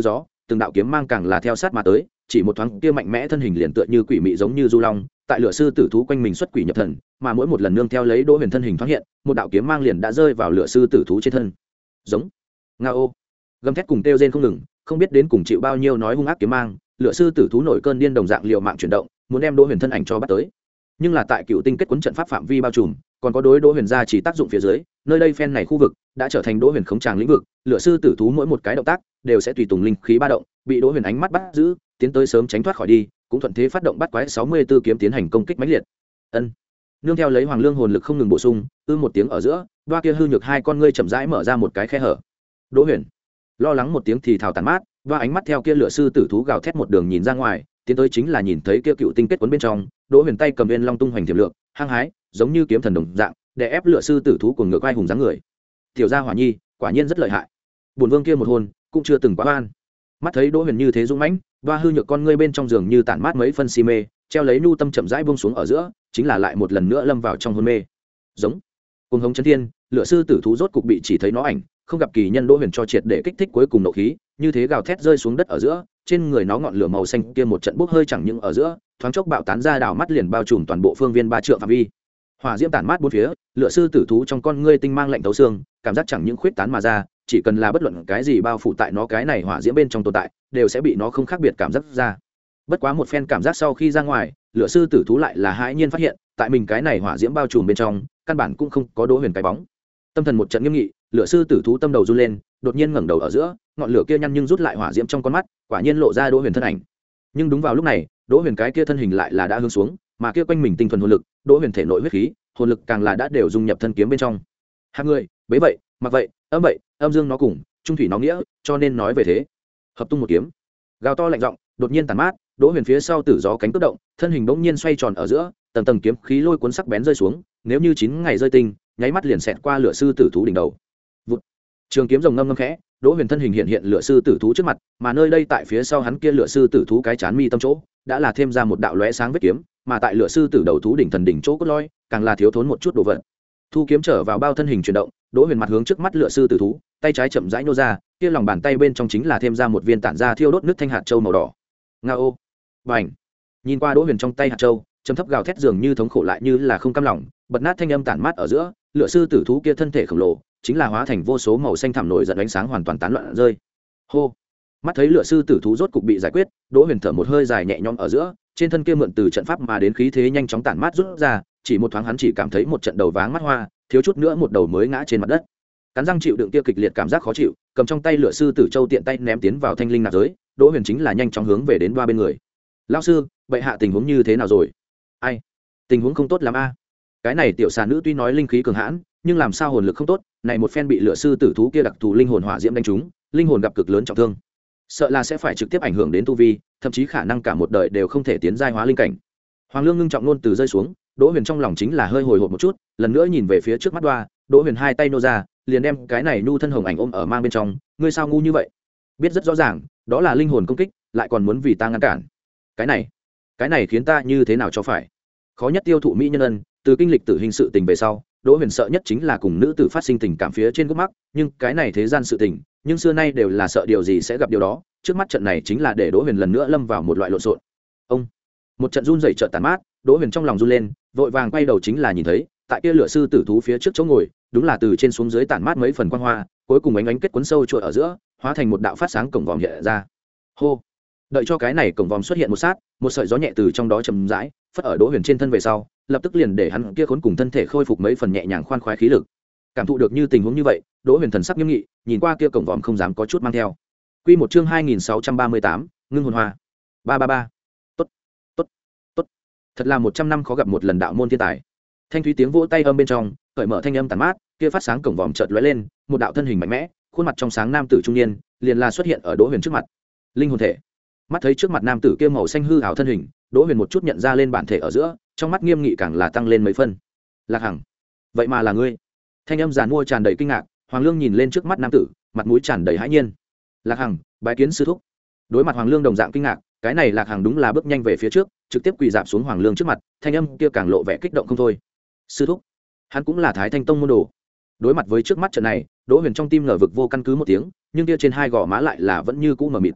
từng đạo kiếm mang càng là theo sát mà tới, chỉ một thoáng kia mạnh mẽ thân hình liền tựa như quỷ mị giống như du long, tại lửa sư tử thú quanh mình xuất quỷ nhập thần, mà mỗi một lần nương theo lấy Đỗ Huyền thân hình thoáng hiện, một đạo kiếm mang liền đã rơi vào lửa sư tử thú trên thân. Giống, ngao, gầm thét cùng kêu rên không ngừng, không biết đến cùng chịu bao nhiêu nói hung ác kiếm mang, lửa sư tử thú nổi cơn điên đồng dạng liều mạng chuyển động, muốn đem Đỗ Huyền thân ảnh cho bắt tới. Nhưng là tại cựu tinh kết quấn trận pháp phạm vi bao trùm, còn có đối Đỗ Huyền gia chỉ tác dụng phía dưới, nơi đây phen này khu vực đã trở thành Đỗ Huyền khống tràng lĩnh vực, lửa sư tử thú mỗi một cái động tác đều sẽ tùy tùng linh khí ba động, bị Đỗ Huyền ánh mắt bắt giữ, tiến tới sớm tránh thoát khỏi đi, cũng thuận thế phát động bắt quái sáu mươi tư kiếm tiến hành công kích mãnh liệt. Ân. Nương theo lấy Hoàng Lương hồn lực không ngừng bổ sung, ư một tiếng ở giữa, đoa kia hư nhược hai con ngươi chậm rãi mở ra một cái khe hở. Đỗ Huyền lo lắng một tiếng thì thào tàn mát, đoa ánh mắt theo kia lửa sư tử thú gào thét một đường nhìn ra ngoài, tiến tới chính là nhìn thấy kia cựu tinh kết quấn bên trong, Đỗ Huyền tay cầm viên long tung hoành tiềm lượng, hăng hái, giống như kiếm thần đồng dạng, để ép lửa sư tử thú cùng ngược vai hùng dáng người. Tiểu gia hỏa nhi, quả nhiên rất lợi hại. Bổn vương kia một hồn, cũng chưa từng quá oan. Mắt thấy Đỗ Huyền như thế dũng mãnh, đoa hư nhược con ngươi bên trong giường như tản mát mấy phân si mê, treo lấy nu tâm chậm rãi buông xuống ở giữa, chính là lại một lần nữa lâm vào trong hôn mê. Giống, cuồng hống chấn thiên, lửa sư tử thú rốt cục bị chỉ thấy nó ảnh, không gặp kỳ nhân Đỗ Huyền cho triệt để kích thích cuối cùng nộ khí, như thế gào thét rơi xuống đất ở giữa, trên người nó ngọn lửa màu xanh kia một trận bốc hơi chẳng những ở giữa, thoáng chốc bạo tán ra đảo mắt liền bao trùm toàn bộ phương viên ba trượng phạm vi. Hỏa diễm tản mát bốn phía, lửa sư tử thú trong con ngươi tinh mang lạnh thấu xương, cảm giác chẳng những khuyết tán mà ra, chỉ cần là bất luận cái gì bao phủ tại nó cái này hỏa diễm bên trong tồn tại, đều sẽ bị nó không khác biệt cảm giác ra. Bất quá một phen cảm giác sau khi ra ngoài, lửa sư tử thú lại là hãi nhiên phát hiện, tại mình cái này hỏa diễm bao trùm bên trong, căn bản cũng không có Đỗ Huyền cái bóng. Tâm thần một trận nghiêm nghị, lửa sư tử thú tâm đầu run lên, đột nhiên ngẩng đầu ở giữa, ngọn lửa kia nhăn nhưng rút lại hỏa diễm trong con mắt, quả nhiên lộ ra Đỗ Huyền thân ảnh. Nhưng đúng vào lúc này, Đỗ Huyền cái kia thân hình lại là đã hướng xuống, mà kia quanh mình tinh thuần hồn lực, Đỗ Huyền thể nội huyết khí, hồn lực càng là đã đều dung nhập thân kiếm bên trong. Hai người, bế vậy, mặc vậy, âm vậy, âm dương nó cùng, trung thủy nó nghĩa, cho nên nói về thế. Hợp tung một kiếm, gào to lạnh giọng, đột nhiên tàn mát, Đỗ Huyền phía sau tử gió cánh cất động, thân hình bỗng nhiên xoay tròn ở giữa, tầng tầng kiếm khí lôi cuốn sắc bén rơi xuống, nếu như chín ngày rơi tinh, nháy mắt liền xẹt qua lửa sư tử thú đỉnh đầu. Vụt. Trường kiếm rồng ngâm ngâm khẽ, Đỗ Huyền thân hình hiện hiện lửa sư tử thú trước mặt, mà nơi đây tại phía sau hắn kia lửa sư tử thú cái chán mi tâm chỗ, đã là thêm ra một đạo lóe sáng vết kiếm, mà tại lửa sư tử đầu thú đỉnh thần đỉnh chỗ cốt lõi, càng là thiếu thốn một chút đồ vật. Thu kiếm trở vào bao thân hình chuyển động, Đỗ Huyền mặt hướng trước mắt lửa sư tử thú, tay trái chậm rãi nô ra, kia lòng bàn tay bên trong chính là thêm ra một viên tản ra thiêu đốt nước thanh hạt châu màu đỏ. Ngao. Bành. Nhìn qua Đỗ Huyền trong tay hạt châu, trầm thấp gào thét dường như thống khổ lại như là không cam lòng, bật nát thanh âm tản mát ở giữa, lửa sư tử thú kia thân thể khổng lồ, chính là hóa thành vô số màu xanh thẳm nổi giận ánh sáng hoàn toàn tán loạn rơi. Hô. Mắt thấy lửa sư tử thú rốt cục bị giải quyết, Đỗ Huyền thở một hơi dài nhẹ nhõm ở giữa, trên thân kia mượn từ trận pháp mà đến khí thế nhanh chóng tản mát rút ra, chỉ một thoáng hắn chỉ cảm thấy một trận đầu váng mắt hoa, thiếu chút nữa một đầu mới ngã trên mặt đất. Cắn răng chịu đựng kia kịch liệt cảm giác khó chịu, cầm trong tay lửa sư tử châu tiện tay ném tiến vào thanh linh nạp giới, Đỗ Huyền chính là nhanh chóng hướng về đến đoa bên người. Lão sư, bệ hạ tình huống như thế nào rồi? Ai? Tình huống không tốt lắm a. Cái này tiểu xà nữ tuy nói linh khí cường hãn, nhưng làm sao hồn lực không tốt, này một phen bị lửa sư tử thú kia đặc thù linh hồn hỏa diễm đánh trúng, linh hồn gặp cực lớn trọng thương, sợ là sẽ phải trực tiếp ảnh hưởng đến tu vi, thậm chí khả năng cả một đời đều không thể tiến giai hóa linh cảnh. Hoàng Lương ngưng trọng luôn từ rơi xuống, Đỗ Huyền trong lòng chính là hơi hồi hộp một chút, lần nữa nhìn về phía trước mắt đoa, Đỗ Huyền hai tay nô ra, liền đem cái này nu thân hồng ảnh ôm ở mang bên trong, ngươi sao ngu như vậy? Biết rất rõ ràng, đó là linh hồn công kích, lại còn muốn vì ta ngăn cản. Cái này, cái này khiến ta như thế nào cho phải? Khó nhất tiêu thụ mỹ nhân ân, từ kinh lịch tử hình sự tình về sau, Đỗ Huyền sợ nhất chính là cùng nữ tử phát sinh tình cảm phía trên gốc mắc, nhưng cái này thế gian sự tình, nhưng xưa nay đều là sợ điều gì sẽ gặp điều đó, trước mắt trận này chính là để Đỗ Huyền lần nữa lâm vào một loại lộn xộn. Ông, một trận run rẩy chợt tàn mát, Đỗ Huyền trong lòng run lên, vội vàng quay đầu chính là nhìn thấy, tại kia lửa sư tử thú phía trước chỗ ngồi, đúng là từ trên xuống dưới tản mát mấy phần quang hoa, cuối cùng ánh ánh kết cuốn sâu chuỗi ở giữa, hóa thành một đạo phát sáng cổng vòm hiện ra. Hô. Đợi cho cái này cổng vòm xuất hiện một sát, một sợi gió nhẹ từ trong đó chậm rãi phất ở Đỗ Huyền trên thân về sau, lập tức liền để hắn kia khốn cùng thân thể khôi phục mấy phần nhẹ nhàng khoan khoái khí lực. Cảm thụ được như tình huống như vậy, Đỗ Huyền thần sắc nghiêm nghị, nhìn qua kia cổng vòm không dám có chút mang theo. Quy một chương hai nghìn sáu trăm ba mươi tám, ngưng hồn hoa. ba ba ba. Tốt, tốt, tốt. Thật là một trăm năm khó gặp một lần đạo môn thiên tài. Thanh thúy tiếng vỗ tay âm bên trong, cởi mở thanh âm tàn mát, kia phát sáng cổng vòm chợt lóe lên, một đạo thân hình mạnh mẽ, khuôn mặt trong sáng nam tử trung niên, liền là xuất hiện ở Đỗ Huyền trước mặt. Linh hồn thể. Mắt thấy trước mặt nam tử kia màu xanh hư ảo thân hình, Đỗ Huyền một chút nhận ra lên bản thể ở giữa, trong mắt nghiêm nghị càng là tăng lên mấy phân. Lạc Hằng, vậy mà là ngươi? Thanh âm giàn mua tràn đầy kinh ngạc, Hoàng Lương nhìn lên trước mắt nam tử, mặt mũi tràn đầy hãi nhiên. Lạc Hằng, bái kiến sư thúc. Đối mặt Hoàng Lương đồng dạng kinh ngạc, cái này Lạc Hằng đúng là bước nhanh về phía trước, trực tiếp quỳ dạp xuống Hoàng Lương trước mặt, thanh âm kia càng lộ vẻ kích động không thôi. Sư thúc, hắn cũng là Thái Thanh Tông môn đồ. Đối mặt với trước mắt trận này, Đỗ Huyền trong tim ngờ vực vô căn cứ một tiếng, nhưng kia trên hai gò má lại là vẫn như cũ mờ mịt.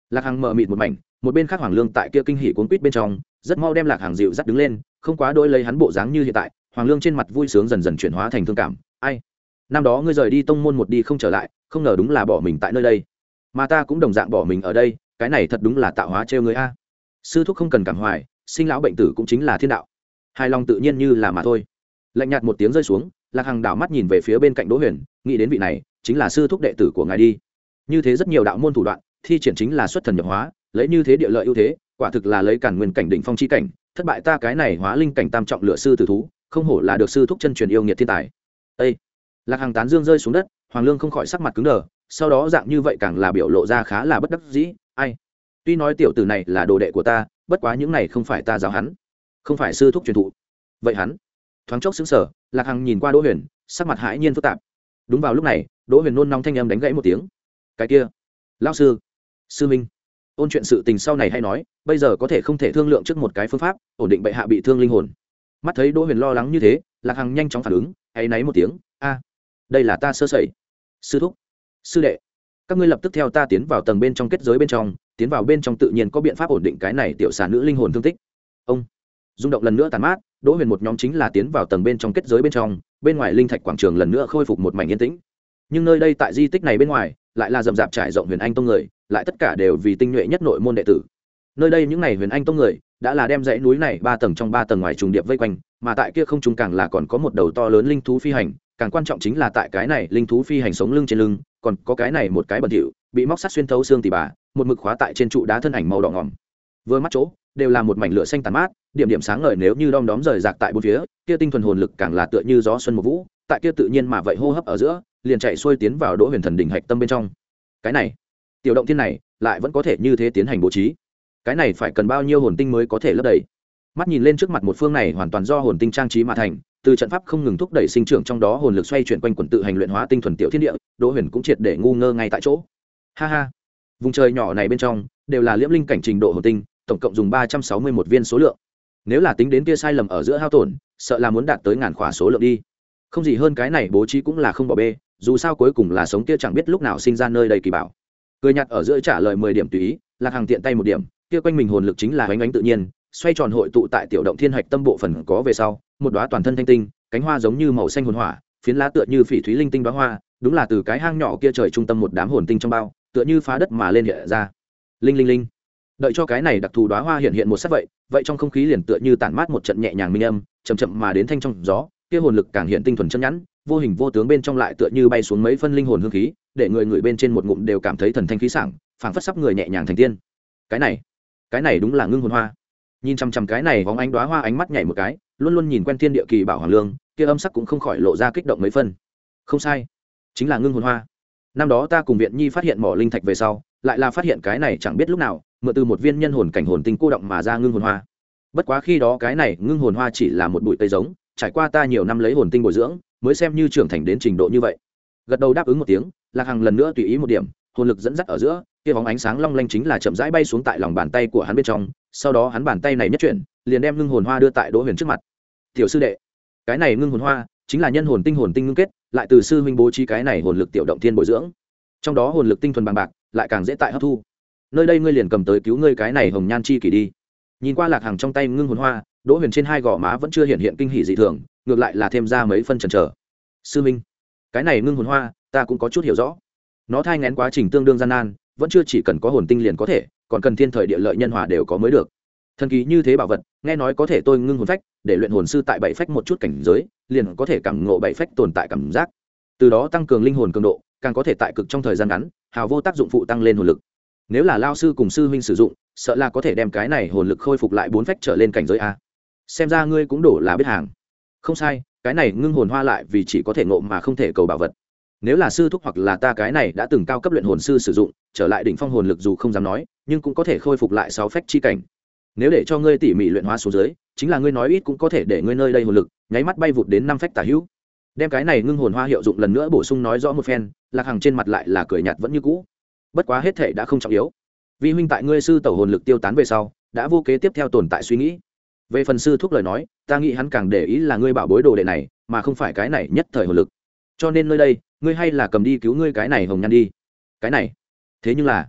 Lạc Hằng mờ mịt một mảnh, một bên khác Hoàng Lương tại kia kinh hỉ cuốn quýt bên trong, rất mau đem Lạc Hằng dịu dắt đứng lên, không quá đôi lấy hắn bộ dáng như hiện tại. Hoàng Lương trên mặt vui sướng dần dần chuyển hóa thành thương cảm. Ai, năm đó ngươi rời đi tông môn một đi không trở lại, không ngờ đúng là bỏ mình tại nơi đây, mà ta cũng đồng dạng bỏ mình ở đây, cái này thật đúng là tạo hóa trêu người a. Sư thúc không cần cảm hoài, sinh lão bệnh tử cũng chính là thiên đạo, hài lòng tự nhiên như là mà thôi. Lạnh nhạt một tiếng rơi xuống, Lạc Hằng đảo mắt nhìn về phía bên cạnh Đỗ Huyền, nghĩ đến vị này chính là sư thúc đệ tử của ngài đi. Như thế rất nhiều đạo môn thủ đoạn, thi triển chính là xuất thần nhập hóa, lấy như thế địa lợi ưu thế, quả thực là lấy cản nguyên cảnh đỉnh phong chi cảnh, thất bại ta cái này hóa linh cảnh tam trọng lựa sư tử thú, không hổ là được sư thúc chân truyền yêu nghiệt thiên tài. Ê! Lạc Hằng tán dương rơi xuống đất, Hoàng Lương không khỏi sắc mặt cứng đờ, sau đó dạng như vậy càng là biểu lộ ra khá là bất đắc dĩ. Ai? Tuy nói tiểu tử này là đồ đệ của ta, bất quá những này không phải ta giáo hắn, không phải sư thúc truyền thụ. Vậy hắn? Thoáng chốc sững sờ, Lạc Hằng nhìn qua Đỗ Huyền, sắc mặt hãi nhiên phức tạp. Đúng vào lúc này, Đỗ Huyền nôn nóng thanh âm đánh gãy một tiếng. Cái kia, lão sư, sư minh, ôn chuyện sự tình sau này hay nói, bây giờ có thể không thể thương lượng trước một cái phương pháp ổn định bệ hạ bị thương linh hồn. Mắt thấy Đỗ Huyền lo lắng như thế, Lạc Hằng nhanh chóng phản ứng, áy náy một tiếng. A, đây là ta sơ sẩy. Sư thúc, sư đệ, các ngươi lập tức theo ta tiến vào tầng bên trong kết giới bên trong, tiến vào bên trong tự nhiên có biện pháp ổn định cái này tiểu xà nữ linh hồn thương tích. Ông rung động lần nữa tàn mát, Đỗ Huyền một nhóm chính là tiến vào tầng bên trong kết giới bên trong, bên ngoài linh thạch quảng trường lần nữa khôi phục một mảnh yên tĩnh. Nhưng nơi đây tại di tích này bên ngoài lại là rậm rạp trải rộng Huyền Anh tông người, lại tất cả đều vì tinh nhuệ nhất nội môn đệ tử. Nơi đây những này Huyền Anh tông người đã là đem dãy núi này ba tầng trong ba tầng ngoài trùng điệp vây quanh, mà tại kia không trung càng là còn có một đầu to lớn linh thú phi hành, càng quan trọng chính là tại cái này linh thú phi hành sống lưng trên lưng, còn có cái này một cái bẩn thỉu, bị móc sắt xuyên thấu xương tỉ bà, một mực khóa tại trên trụ đá thân ảnh màu đỏ ngòm. Vừa mắt chỗ đều là một mảnh lửa xanh tàn mát, điểm điểm sáng ngời nếu như đom đóm rời rạc tại bốn phía, kia tinh thuần hồn lực càng là tựa như gió xuân một vũ, tại kia tự nhiên mà vậy hô hấp ở giữa, liền chạy xuôi tiến vào Đỗ Huyền thần đỉnh hạch tâm bên trong. Cái này, tiểu động thiên này lại vẫn có thể như thế tiến hành bố trí. Cái này phải cần bao nhiêu hồn tinh mới có thể lấp đầy? Mắt nhìn lên trước mặt một phương này hoàn toàn do hồn tinh trang trí mà thành, từ trận pháp không ngừng thúc đẩy sinh trưởng trong đó hồn lực xoay chuyển quanh quần tự hành luyện hóa tinh thuần tiểu thiên địa, Đỗ Huyền cũng triệt để ngu ngơ ngay tại chỗ. Ha ha, vùng trời nhỏ này bên trong đều là liễm linh cảnh trình độ hồn tinh, tổng cộng dùng ba trăm sáu mươi mốt viên số lượng. Nếu là tính đến kia sai lầm ở giữa hao tổn, sợ là muốn đạt tới ngàn khỏa số lượng đi. Không gì hơn cái này bố trí cũng là không bỏ bê, dù sao cuối cùng là sống kia chẳng biết lúc nào sinh ra nơi đầy kỳ bảo. Cười nhạt ở giữa trả lời mười điểm tùy ý, Lạc Hằng tiện tay một điểm, kia quanh mình hồn lực chính là ánh ánh tự nhiên, xoay tròn hội tụ tại tiểu động thiên hạch tâm bộ phần có về sau, một đóa toàn thân thanh tinh, cánh hoa giống như màu xanh hồn hỏa, phiến lá tựa như phỉ thúy linh tinh đóa hoa, đúng là từ cái hang nhỏ kia trời trung tâm một đám hồn tinh trong bao, tựa như phá đất mà lên hiện ra. Linh linh linh. Đợi cho cái này đặc thù đóa hoa hiện hiện một sắc vậy, vậy trong không khí liền tựa như tản mát một trận nhẹ nhàng minh âm, chậm chậm mà đến thanh trong gió, kia hồn lực càng hiện tinh thuần chân nhẵn, vô hình vô tướng bên trong lại tựa như bay xuống mấy phân linh hồn hương khí, để người người bên trên một ngụm đều cảm thấy thần thanh khí sảng, phảng phất sắp người nhẹ nhàng thành tiên. Cái này, cái này đúng là ngưng hồn hoa. Nhìn chằm chằm cái này bóng ánh đóa hoa ánh mắt nhảy một cái, luôn luôn nhìn quen thiên địa kỳ bảo Hoàng Lương, kia âm sắc cũng không khỏi lộ ra kích động mấy phân. Không sai, chính là ngưng hồn hoa. Năm đó ta cùng viện nhi phát hiện mỏ linh thạch về sau, lại là phát hiện cái này chẳng biết lúc nào mượn từ một viên nhân hồn cảnh hồn tinh cô động mà ra ngưng hồn hoa. Bất quá khi đó cái này ngưng hồn hoa chỉ là một bụi cây giống, trải qua ta nhiều năm lấy hồn tinh bồi dưỡng, mới xem như trưởng thành đến trình độ như vậy. Gật đầu đáp ứng một tiếng, Lạc Hằng lần nữa tùy ý một điểm, hồn lực dẫn dắt ở giữa, kia bóng ánh sáng long lanh chính là chậm rãi bay xuống tại lòng bàn tay của hắn bên trong, sau đó hắn bàn tay này nhất chuyển, liền đem ngưng hồn hoa đưa tại Đỗ Huyền trước mặt. "Tiểu sư đệ, cái này ngưng hồn hoa chính là nhân hồn tinh hồn tinh ngưng kết, lại từ sư huynh bố trí cái này hồn lực tiểu động thiên bồi dưỡng. Trong đó hồn lực tinh thuần bằng bạc, lại càng dễ tại hấp thu. Nơi đây ngươi liền cầm tới cứu ngươi cái này hồng nhan chi kỷ đi." Nhìn qua Lạc Hằng trong tay ngưng hồn hoa, Đỗ Huyền trên hai gò má vẫn chưa hiện hiện kinh hỉ dị thường, ngược lại là thêm ra mấy phân chần chờ. "Sư huynh, cái này ngưng hồn hoa, ta cũng có chút hiểu rõ. Nó thai nghén quá trình tương đương gian nan, vẫn chưa chỉ cần có hồn tinh liền có thể, còn cần thiên thời địa lợi nhân hòa đều có mới được. Thần kỳ như thế bảo vật, nghe nói có thể tôi ngưng hồn phách, để luyện hồn sư tại bảy phách một chút cảnh giới, liền có thể cảm ngộ bảy phách tồn tại cảm giác. Từ đó tăng cường linh hồn cường độ, càng có thể tại cực trong thời gian ngắn, hào vô tác dụng phụ tăng lên hồn lực. Nếu là lao sư cùng sư huynh sử dụng, sợ là có thể đem cái này hồn lực khôi phục lại bốn phách trở lên cảnh giới a. Xem ra ngươi cũng đổ là biết hàng." "Không sai, cái này ngưng hồn hoa lại vì chỉ có thể ngộ mà không thể cầu bảo vật. Nếu là sư thúc hoặc là ta cái này đã từng cao cấp luyện hồn sư sử dụng, trở lại đỉnh phong hồn lực dù không dám nói, nhưng cũng có thể khôi phục lại sáu phách chi cảnh. Nếu để cho ngươi tỉ mỉ luyện hóa số dưới, chính là ngươi nói ít cũng có thể để ngươi nơi đây hồn lực nháy mắt bay vụt đến năm phách tả hữu." Đem cái này ngưng hồn hoa hiệu dụng lần nữa bổ sung nói rõ một phen, Lạc Hằng trên mặt lại là cười nhạt vẫn như cũ. Bất quá hết thể đã không trọng yếu. Vi huynh tại ngươi sư tẩu hồn lực tiêu tán về sau, đã vô kế tiếp theo tồn tại suy nghĩ. Về phần sư thúc lời nói, ta nghĩ hắn càng để ý là ngươi bảo bối đồ đệ này, mà không phải cái này nhất thời hồn lực. Cho nên nơi đây, ngươi hay là cầm đi cứu ngươi cái này hồng nhan đi. Cái này, thế nhưng là,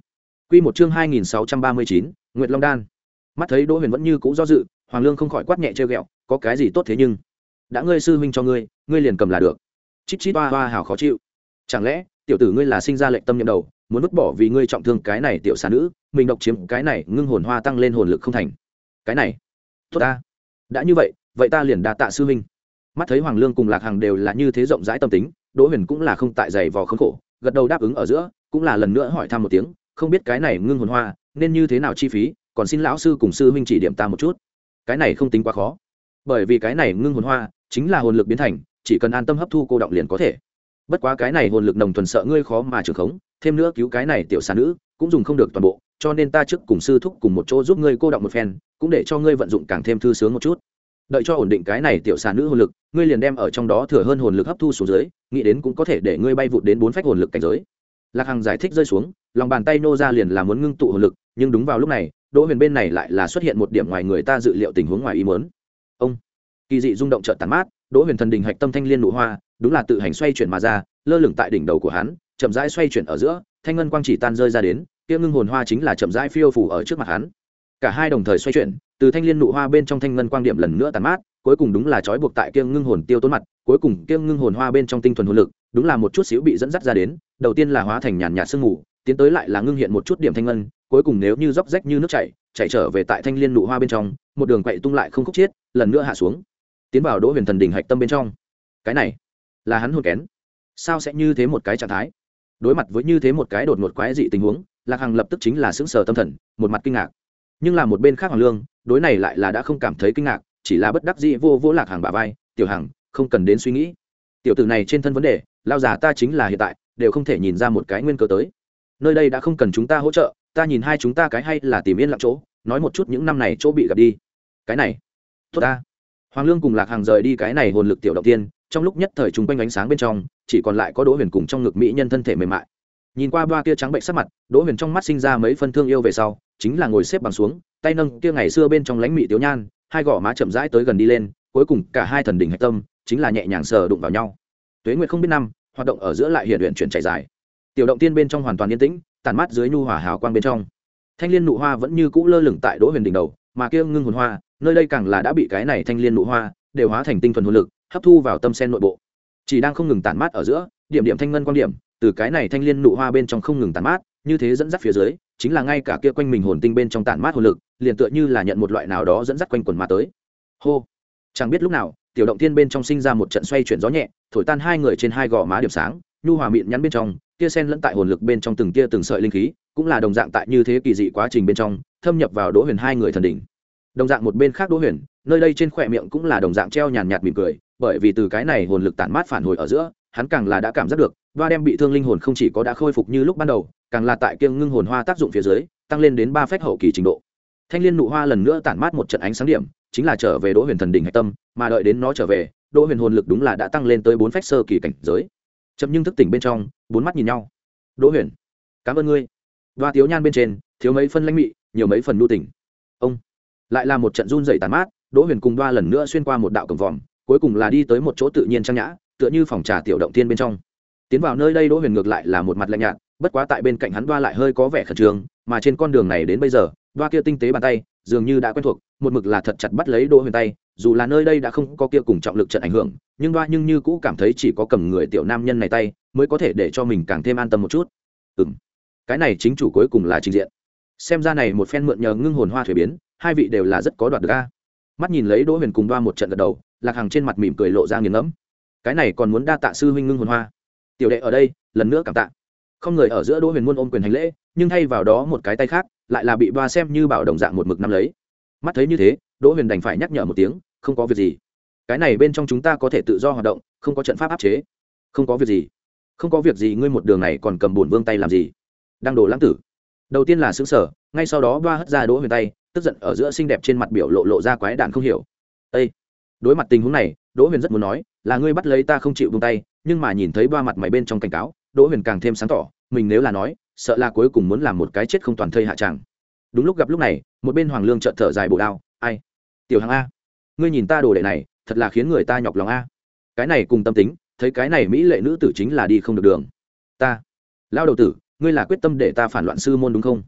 Quy một chương hai nghìn sáu trăm ba mươi chín, Nguyệt Long đan. Mắt thấy Đỗ Huyền vẫn như cũ do dự, Hoàng Lương không khỏi quát nhẹ trêu ghẹo, có cái gì tốt thế nhưng, đã ngươi sư huynh cho ngươi, ngươi liền cầm là được. Chít chít oa oa hào khó chịu. Chẳng lẽ, tiểu tử ngươi là sinh ra lệnh tâm nhậm đầu, muốn vứt bỏ vì ngươi trọng thương cái này tiểu xà nữ, mình độc chiếm cái này ngưng hồn hoa tăng lên hồn lực không thành. Cái này, tốt ta. Đã như vậy, vậy ta liền đa tạ sư huynh. Mắt thấy Hoàng Lương cùng Lạc Hằng đều là như thế rộng rãi tâm tính, Đỗ Huyền cũng là không tại dày vò khốn khổ, gật đầu đáp ứng ở giữa, cũng là lần nữa hỏi thăm một tiếng, không biết cái này ngưng hồn hoa nên như thế nào chi phí, còn xin lão sư cùng sư huynh chỉ điểm ta một chút. Cái này không tính quá khó, bởi vì cái này ngưng hồn hoa chính là hồn lực biến thành, chỉ cần an tâm hấp thu cô động liền có thể. Bất quá cái này hồn lực nồng thuần sợ ngươi khó mà trưởng khống, thêm nữa cứu cái này tiểu xà nữ cũng dùng không được toàn bộ, cho nên ta trước cùng sư thúc cùng một chỗ giúp ngươi cô động một phen, cũng để cho ngươi vận dụng càng thêm thư sướng một chút. Đợi cho ổn định cái này tiểu xà nữ hồn lực, ngươi liền đem ở trong đó thừa hơn hồn lực hấp thu xuống dưới, nghĩ đến cũng có thể để ngươi bay vụt đến bốn phách hồn lực cảnh giới. Lạc Hằng giải thích rơi xuống, lòng bàn tay nô ra liền là muốn ngưng tụ hồn lực, nhưng đúng vào lúc này, Đỗ Huyền bên này lại là xuất hiện một điểm ngoài người ta dự liệu tình huống ngoài ý muốn. Ông kỳ dị rung động chợt tàn mát, Đỗ Huyền thần đình hạch tâm thanh liên nụ hoa, đúng là tự hành xoay chuyển mà ra, lơ lửng tại đỉnh đầu của hắn, chậm rãi xoay chuyển ở giữa, thanh ngân quang chỉ tan rơi ra đến, kia ngưng hồn hoa chính là chậm rãi phiêu phù ở trước mặt hắn. Cả hai đồng thời xoay chuyển, từ thanh liên nụ hoa bên trong thanh ngân quang điểm lần nữa tàn mát, cuối cùng đúng là trói buộc tại kia ngưng hồn tiêu tốn mặt, cuối cùng kia ngưng hồn hoa bên trong tinh thuần hồn lực, đúng là một chút xíu bị dẫn dắt ra đến, đầu tiên là hóa thành nhàn nhạt sương mù, tiến tới lại là ngưng hiện một chút điểm thanh ngân, cuối cùng nếu như róc rách như nước chảy, chảy trở về tại thanh liên nụ hoa bên trong, một đường quậy tung lại không khúc chiết, lần nữa hạ xuống, tiến vào Đỗ Huyền thần đỉnh hạch tâm bên trong. Cái này là hắn hồn kén. Sao sẽ như thế một cái trạng thái? Đối mặt với như thế một cái đột ngột quái dị tình huống, Lạc Hằng lập tức chính là sững sờ tâm thần, một mặt kinh ngạc. Nhưng là một bên khác Hoàng Lương, đối này lại là đã không cảm thấy kinh ngạc, chỉ là bất đắc dĩ vô vô Lạc Hằng bả vai, "Tiểu Hằng, không cần đến suy nghĩ. Tiểu tử này trên thân vấn đề, lao già ta chính là hiện tại, đều không thể nhìn ra một cái nguyên cớ tới. Nơi đây đã không cần chúng ta hỗ trợ, ta nhìn hai chúng ta cái hay là tìm yên lặng chỗ, nói một chút những năm này chỗ bị gặp đi." Cái này, tốt ta. Hoàng Lương cùng Lạc Hằng rời đi cái này hồn lực tiểu động tiên, trong lúc nhất thời chúng quanh ánh sáng bên trong, chỉ còn lại có Đỗ Huyền cùng trong ngực mỹ nhân thân thể mềm mại. Nhìn qua ba kia trắng bệnh sắc mặt, Đỗ Huyền trong mắt sinh ra mấy phân thương yêu về sau, chính là ngồi xếp bằng xuống, tay nâng kia ngày xưa bên trong lãnh mị tiểu nhan, hai gò má chậm rãi tới gần đi lên, cuối cùng cả hai thần đỉnh hạch tâm chính là nhẹ nhàng sờ đụng vào nhau. Tuế nguyệt không biết năm, hoạt động ở giữa lại hiện luyện chuyển chạy dài. Tiểu động tiên bên trong hoàn toàn yên tĩnh, tàn mát dưới nhu hòa hào quang bên trong. Thanh liên nụ hoa vẫn như cũ lơ lửng tại Đỗ Huyền đỉnh đầu, mà kia ngưng hồn hoa, nơi đây càng là đã bị cái này thanh liên nụ hoa đều hóa thành tinh thuần hồn lực, hấp thu vào tâm sen nội bộ. Chỉ đang không ngừng tản mát ở giữa, điểm điểm thanh ngân quang điểm, từ cái này thanh liên nụ hoa bên trong không ngừng tản mát, như thế dẫn dắt phía dưới, chính là ngay cả kia quanh mình hồn tinh bên trong tản mát hồn lực, liền tựa như là nhận một loại nào đó dẫn dắt quanh quần mà tới. Hô, chẳng biết lúc nào, tiểu động tiên bên trong sinh ra một trận xoay chuyển gió nhẹ, thổi tan hai người trên hai gò má điểm sáng, nhu hòa mịn nhắn bên trong, kia sen lẫn tại hồn lực bên trong từng kia từng sợi linh khí, cũng là đồng dạng tại như thế kỳ dị quá trình bên trong, thâm nhập vào Đỗ Huyền hai người thần đỉnh. Đồng dạng một bên khác Đỗ Huyền, nơi đây trên khóe miệng cũng là đồng dạng treo nhàn nhạt mỉm cười, bởi vì từ cái này hồn lực tản mát phản hồi ở giữa, hắn càng là đã cảm giác được, và đem bị thương linh hồn không chỉ có đã khôi phục như lúc ban đầu, càng là tại kiêng ngưng hồn hoa tác dụng phía dưới, tăng lên đến ba phách hậu kỳ trình độ. Thanh liên nụ hoa lần nữa tản mát một trận ánh sáng điểm, chính là trở về Đỗ Huyền thần đỉnh hạch tâm, mà đợi đến nó trở về, Đỗ Huyền hồn lực đúng là đã tăng lên tới bốn phách sơ kỳ cảnh giới. Chậm nhưng thức tỉnh bên trong, bốn mắt nhìn nhau. "Đỗ Huyền, cảm ơn ngươi." Và tiếu nhan bên trên, thiếu mấy phân lãnh mị, nhiều mấy phần nhu tình. Ông lại là một trận run rẩy tàn mát, Đỗ Huyền cùng đoa lần nữa xuyên qua một đạo cổng vòm, cuối cùng là đi tới một chỗ tự nhiên trang nhã, tựa như phòng trà tiểu động tiên bên trong. Tiến vào nơi đây Đỗ Huyền ngược lại là một mặt lạnh nhạt, bất quá tại bên cạnh hắn đoa lại hơi có vẻ khẩn trương, mà trên con đường này đến bây giờ, đoa kia tinh tế bàn tay, dường như đã quen thuộc, một mực là thật chặt bắt lấy Đỗ Huyền tay, dù là nơi đây đã không có kia cùng trọng lực trận ảnh hưởng, nhưng đoa nhưng như cũ cảm thấy chỉ có cầm người tiểu nam nhân này tay, mới có thể để cho mình càng thêm an tâm một chút. Ừm, cái này chính chủ cuối cùng là trình diện. Xem ra này một phen mượn nhờ ngưng hồn hoa thủy biến, hai vị đều là rất có đoạt được a. Mắt nhìn lấy Đỗ Huyền cùng đoa một trận gật đầu, Lạc Hằng trên mặt mỉm cười lộ ra nghiền ngẫm. Cái này còn muốn đa tạ sư huynh ngưng hồn hoa. Tiểu đệ ở đây, lần nữa cảm tạ. Không người ở giữa Đỗ Huyền muôn ôm quyền hành lễ, nhưng thay vào đó một cái tay khác, lại là bị đoa xem như bảo đồng dạng một mực nắm lấy. Mắt thấy như thế, Đỗ Huyền đành phải nhắc nhở một tiếng, không có việc gì. Cái này bên trong chúng ta có thể tự do hoạt động, không có trận pháp áp chế. Không có việc gì. Không có việc gì, ngươi một đường này còn cầm bổn vương tay làm gì? Đang đồ lãng tử. Đầu tiên là sững sờ, ngay sau đó đoa hất ra Đỗ Huyền tay, tức giận ở giữa xinh đẹp trên mặt biểu lộ lộ ra quái đản không hiểu. Ê! Đối mặt tình huống này, Đỗ Huyền rất muốn nói, là ngươi bắt lấy ta không chịu buông tay, nhưng mà nhìn thấy ba mặt mày bên trong cảnh cáo, Đỗ Huyền càng thêm sáng tỏ, mình nếu là nói, sợ là cuối cùng muốn làm một cái chết không toàn thây hạ tràng. Đúng lúc gặp lúc này, một bên Hoàng Lương chợt thở dài bổ đao, ai? Tiểu Hằng a, ngươi nhìn ta đồ đệ này, thật là khiến người ta nhọc lòng a. Cái này cùng tâm tính, thấy cái này mỹ lệ nữ tử chính là đi không được đường. Ta, lao đầu tử, ngươi là quyết tâm để ta phản loạn sư môn đúng không?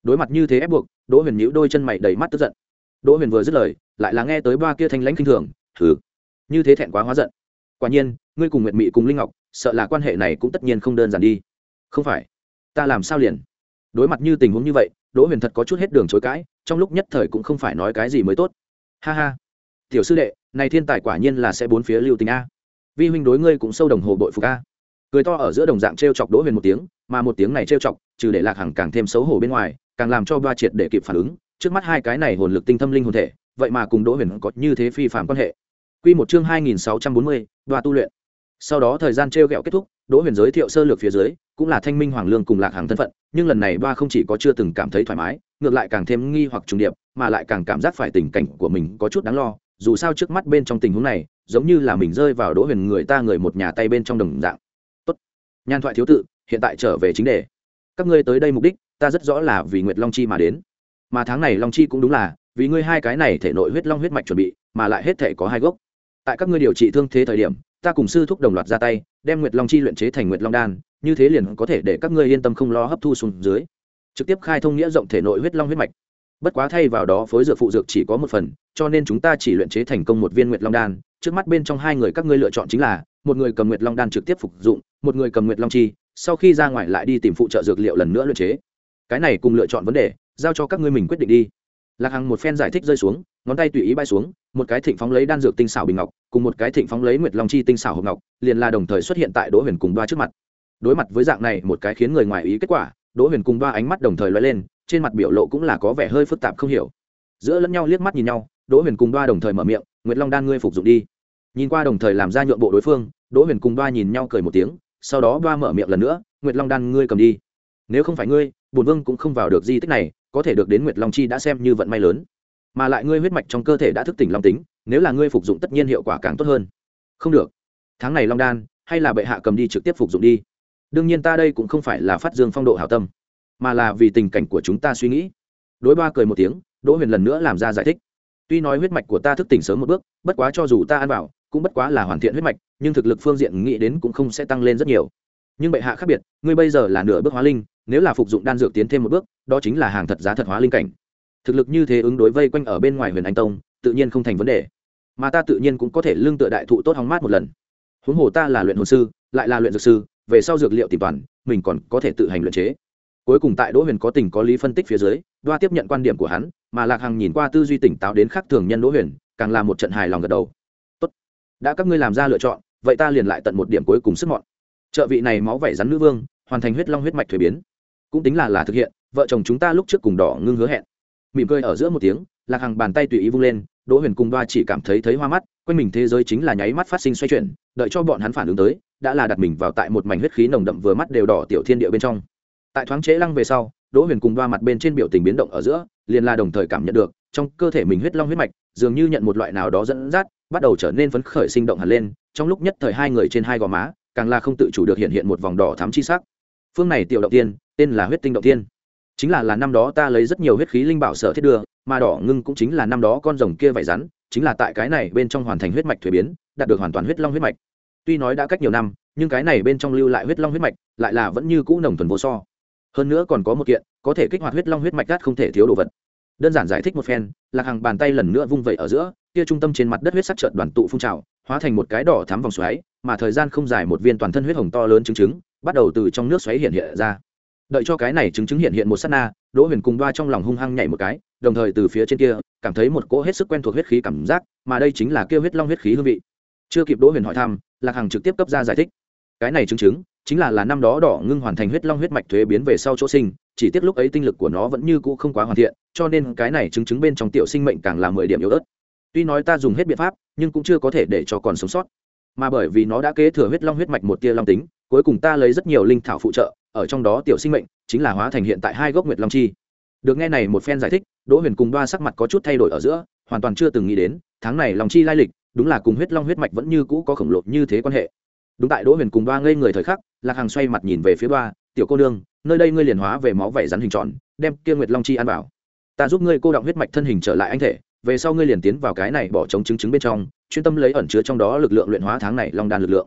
Đối mặt như thế ép buộc, Đỗ Huyền nhíu đôi chân mày đầy mắt tức giận. Đỗ Huyền vừa dứt lời, lại là nghe tới ba kia thanh lãnh kinh thường, "Hừ, như thế thẹn quá hóa giận. Quả nhiên, ngươi cùng Nguyệt Mị cùng Linh Ngọc, sợ là quan hệ này cũng tất nhiên không đơn giản đi." "Không phải, ta làm sao liền?" Đối mặt như tình huống như vậy, Đỗ Huyền thật có chút hết đường chối cãi, trong lúc nhất thời cũng không phải nói cái gì mới tốt. "Ha ha, tiểu sư đệ, này thiên tài quả nhiên là sẽ bốn phía lưu tình a. Vi huynh đối ngươi cũng sâu đồng hồ bội phục a." Cười to ở giữa đồng dạng trêu chọc Đỗ Huyền một tiếng, mà một tiếng này trêu chọc, trừ để Lạc Hằng càng thêm xấu hổ bên ngoài, càng làm cho Ba Triệt để kịp phản ứng, trước mắt hai cái này hồn lực tinh thâm linh hồn thể, vậy mà cùng Đỗ Huyền có như thế phi phàm quan hệ. Quy một chương hai nghìn sáu trăm bốn mươi, Đoa tu luyện. Sau đó thời gian trêu ghẹo kết thúc, Đỗ Huyền giới thiệu sơ lược phía dưới, cũng là Thanh Minh Hoàng Lương cùng Lạc Hằng thân phận, nhưng lần này Ba không chỉ có chưa từng cảm thấy thoải mái, ngược lại càng thêm nghi hoặc trùng điệp, mà lại càng cảm giác phải tình cảnh của mình có chút đáng lo, dù sao trước mắt bên trong tình huống này, giống như là mình rơi vào Đỗ Huyền người ta người một nhà tay bên trong đồng dạng. Tốt. Nhan thoại thiếu tự, hiện tại trở về chính đề. Các ngươi tới đây mục đích, ta rất rõ là vì Nguyệt Long Chi mà đến. Mà tháng này Long Chi cũng đúng là vì ngươi hai cái này thể nội huyết long huyết mạch chuẩn bị, mà lại hết thể có hai gốc. Tại các ngươi điều trị thương thế thời điểm, ta cùng sư thúc đồng loạt ra tay, đem Nguyệt Long Chi luyện chế thành Nguyệt Long đan, như thế liền có thể để các ngươi yên tâm không lo hấp thu xuống dưới. Trực tiếp khai thông nghĩa rộng thể nội huyết long huyết mạch. Bất quá thay vào đó phối dược phụ dược chỉ có một phần, cho nên chúng ta chỉ luyện chế thành công một viên Nguyệt Long đan. Trước mắt bên trong hai người các ngươi lựa chọn chính là, một người cầm Nguyệt Long đan trực tiếp phục dụng, một người cầm Nguyệt Long Chi, sau khi ra ngoài lại đi tìm phụ trợ dược liệu lần nữa luyện chế. Cái này cùng lựa chọn vấn đề, giao cho các ngươi mình quyết định đi. Lạc Hằng một phen giải thích rơi xuống, ngón tay tùy ý bay xuống, một cái thịnh phóng lấy đan dược tinh xảo bình ngọc, cùng một cái thịnh phóng lấy Nguyệt Long Chi tinh xảo hộp ngọc, liền là đồng thời xuất hiện tại Đỗ Huyền cùng Đoa trước mặt. Đối mặt với dạng này một cái khiến người ngoài ý kết quả, Đỗ Huyền cùng Đoa ánh mắt đồng thời lóe lên, trên mặt biểu lộ cũng là có vẻ hơi phức tạp không hiểu. Giữa lẫn nhau liếc mắt nhìn nhau, Đỗ Huyền cùng Đoa đồng thời mở miệng, "Nguyệt Long đan ngươi phục dụng đi." Nhìn qua đồng thời làm ra nhượng bộ đối phương, Đỗ Huyền cùng Đoa nhìn nhau cười một tiếng, sau đó Đoa mở miệng lần nữa, "Nguyệt Long đan ngươi cầm đi. Nếu không phải ngươi, bổn vương cũng không vào được di tích này, có thể được đến Nguyệt Long Chi đã xem như vận may lớn. Mà lại ngươi huyết mạch trong cơ thể đã thức tỉnh long tính, nếu là ngươi phục dụng tất nhiên hiệu quả càng tốt hơn." "Không được. Tháng này Long đan, hay là bệ hạ cầm đi trực tiếp phục dụng đi. Đương nhiên ta đây cũng không phải là phát dương phong độ hảo tâm, mà là vì tình cảnh của chúng ta suy nghĩ." Đối Ba cười một tiếng, Đỗ Huyền lần nữa làm ra giải thích. "Tuy nói huyết mạch của ta thức tỉnh sớm một bước, bất quá cho dù ta ăn vào, cũng bất quá là hoàn thiện huyết mạch, nhưng thực lực phương diện nghĩ đến cũng không sẽ tăng lên rất nhiều. Nhưng bệ hạ khác biệt, ngươi bây giờ là nửa bước hóa linh, nếu là phục dụng đan dược tiến thêm một bước, đó chính là hàng thật giá thật hóa linh cảnh. Thực lực như thế ứng đối vây quanh ở bên ngoài Huyền Anh Tông, tự nhiên không thành vấn đề. Mà ta tự nhiên cũng có thể lương tựa đại thụ tốt hóng mát một lần. Huống hồ ta là luyện hồn sư, lại là luyện dược sư, về sau dược liệu tìm toàn, mình còn có thể tự hành luyện chế." Cuối cùng tại Đỗ Huyền có tình có lý phân tích phía dưới, Đoa tiếp nhận quan điểm của hắn, mà Lạc Hằng nhìn qua tư duy tỉnh táo đến khác thường nhân Đỗ Huyền, càng là một trận hài lòng gật đầu. "Tốt, đã các ngươi làm ra lựa chọn, vậy ta liền lại tận một điểm cuối cùng sức mọn. Trợ vị này máu vảy rắn nữ vương, hoàn thành huyết long huyết mạch thuế biến, cũng tính là là thực hiện vợ chồng chúng ta lúc trước cùng đỏ ngưng hứa hẹn." Mỉm cười ở giữa một tiếng, Lạc Hằng bàn tay tùy ý vung lên, Đỗ Huyền cùng Đoa chỉ cảm thấy thấy hoa mắt, quanh mình thế giới chính là nháy mắt phát sinh xoay chuyển, đợi cho bọn hắn phản ứng tới, đã là đặt mình vào tại một mảnh huyết khí nồng đậm vừa mắt đều đỏ tiểu thiên địa bên trong. Tại thoáng chế lăng về sau, Đỗ Huyền cùng Đoa mặt bên trên biểu tình biến động ở giữa, liền là đồng thời cảm nhận được, trong cơ thể mình huyết long huyết mạch, dường như nhận một loại nào đó dẫn dắt, bắt đầu trở nên phấn khởi sinh động hẳn lên, trong lúc nhất thời hai người trên hai gò má, càng là không tự chủ được hiện hiện một vòng đỏ thắm chi sắc. Phương này tiểu động tiên, tên là huyết tinh động tiên. Chính là là năm đó ta lấy rất nhiều huyết khí linh bảo sở thiết đưa, mà đỏ ngưng cũng chính là năm đó con rồng kia vảy rắn, chính là tại cái này bên trong hoàn thành huyết mạch thuế biến, đạt được hoàn toàn huyết long huyết mạch. Tuy nói đã cách nhiều năm, nhưng cái này bên trong lưu lại huyết long huyết mạch, lại là vẫn như cũ nồng thuần vô so. Hơn nữa còn có một kiện, có thể kích hoạt huyết long huyết mạch đắt không thể thiếu đồ vật. Đơn giản giải thích một phen, Lạc Hằng bàn tay lần nữa vung vẩy ở giữa, kia trung tâm trên mặt đất huyết sắc chợt đoàn tụ phun trào, hóa thành một cái đỏ thắm vòng xoáy, mà thời gian không dài một viên toàn thân huyết hồng to lớn trứng trứng, bắt đầu từ trong nước xoáy hiện hiện ra. Đợi cho cái này trứng trứng hiện hiện một sát na, Đỗ Huyền cùng Đoa trong lòng hung hăng nhảy một cái, đồng thời từ phía trên kia, cảm thấy một cỗ hết sức quen thuộc huyết khí cảm giác, mà đây chính là kia huyết long huyết khí hương vị. Chưa kịp Đỗ Huyền hỏi thăm, Lạc Hằng trực tiếp cấp ra giải thích. Cái này trứng trứng, chính là là năm đó đỏ ngưng hoàn thành huyết long huyết mạch thuế biến về sau chỗ sinh, chỉ tiếc lúc ấy tinh lực của nó vẫn như cũ không quá hoàn thiện, cho nên cái này trứng trứng bên trong tiểu sinh mệnh càng là mười điểm yếu ớt. Tuy nói ta dùng hết biện pháp, nhưng cũng chưa có thể để cho còn sống sót. Mà bởi vì nó đã kế thừa huyết long huyết mạch một tia long tính, cuối cùng ta lấy rất nhiều linh thảo phụ trợ, ở trong đó tiểu sinh mệnh chính là hóa thành hiện tại hai gốc Nguyệt Long Chi. Được nghe này một phen giải thích, Đỗ Huyền cùng Đoa sắc mặt có chút thay đổi ở giữa, hoàn toàn chưa từng nghĩ đến, tháng này Long Chi lai lịch, đúng là cùng huyết long huyết mạch vẫn như cũ có khổng lồ như thế quan hệ. Đúng tại Đỗ Huyền cùng Đoa ngây người thời khắc, Lạc Hằng xoay mặt nhìn về phía Đoa, "Tiểu cô nương, nơi đây ngươi liền hóa về máu vảy rắn hình tròn, đem kia Nguyệt Long Chi ăn vào. Ta giúp ngươi cô động huyết mạch thân hình trở lại anh thể, về sau ngươi liền tiến vào cái này bỏ trống trứng trứng bên trong, chuyên tâm lấy ẩn chứa trong đó lực lượng luyện hóa tháng này long đan lực lượng."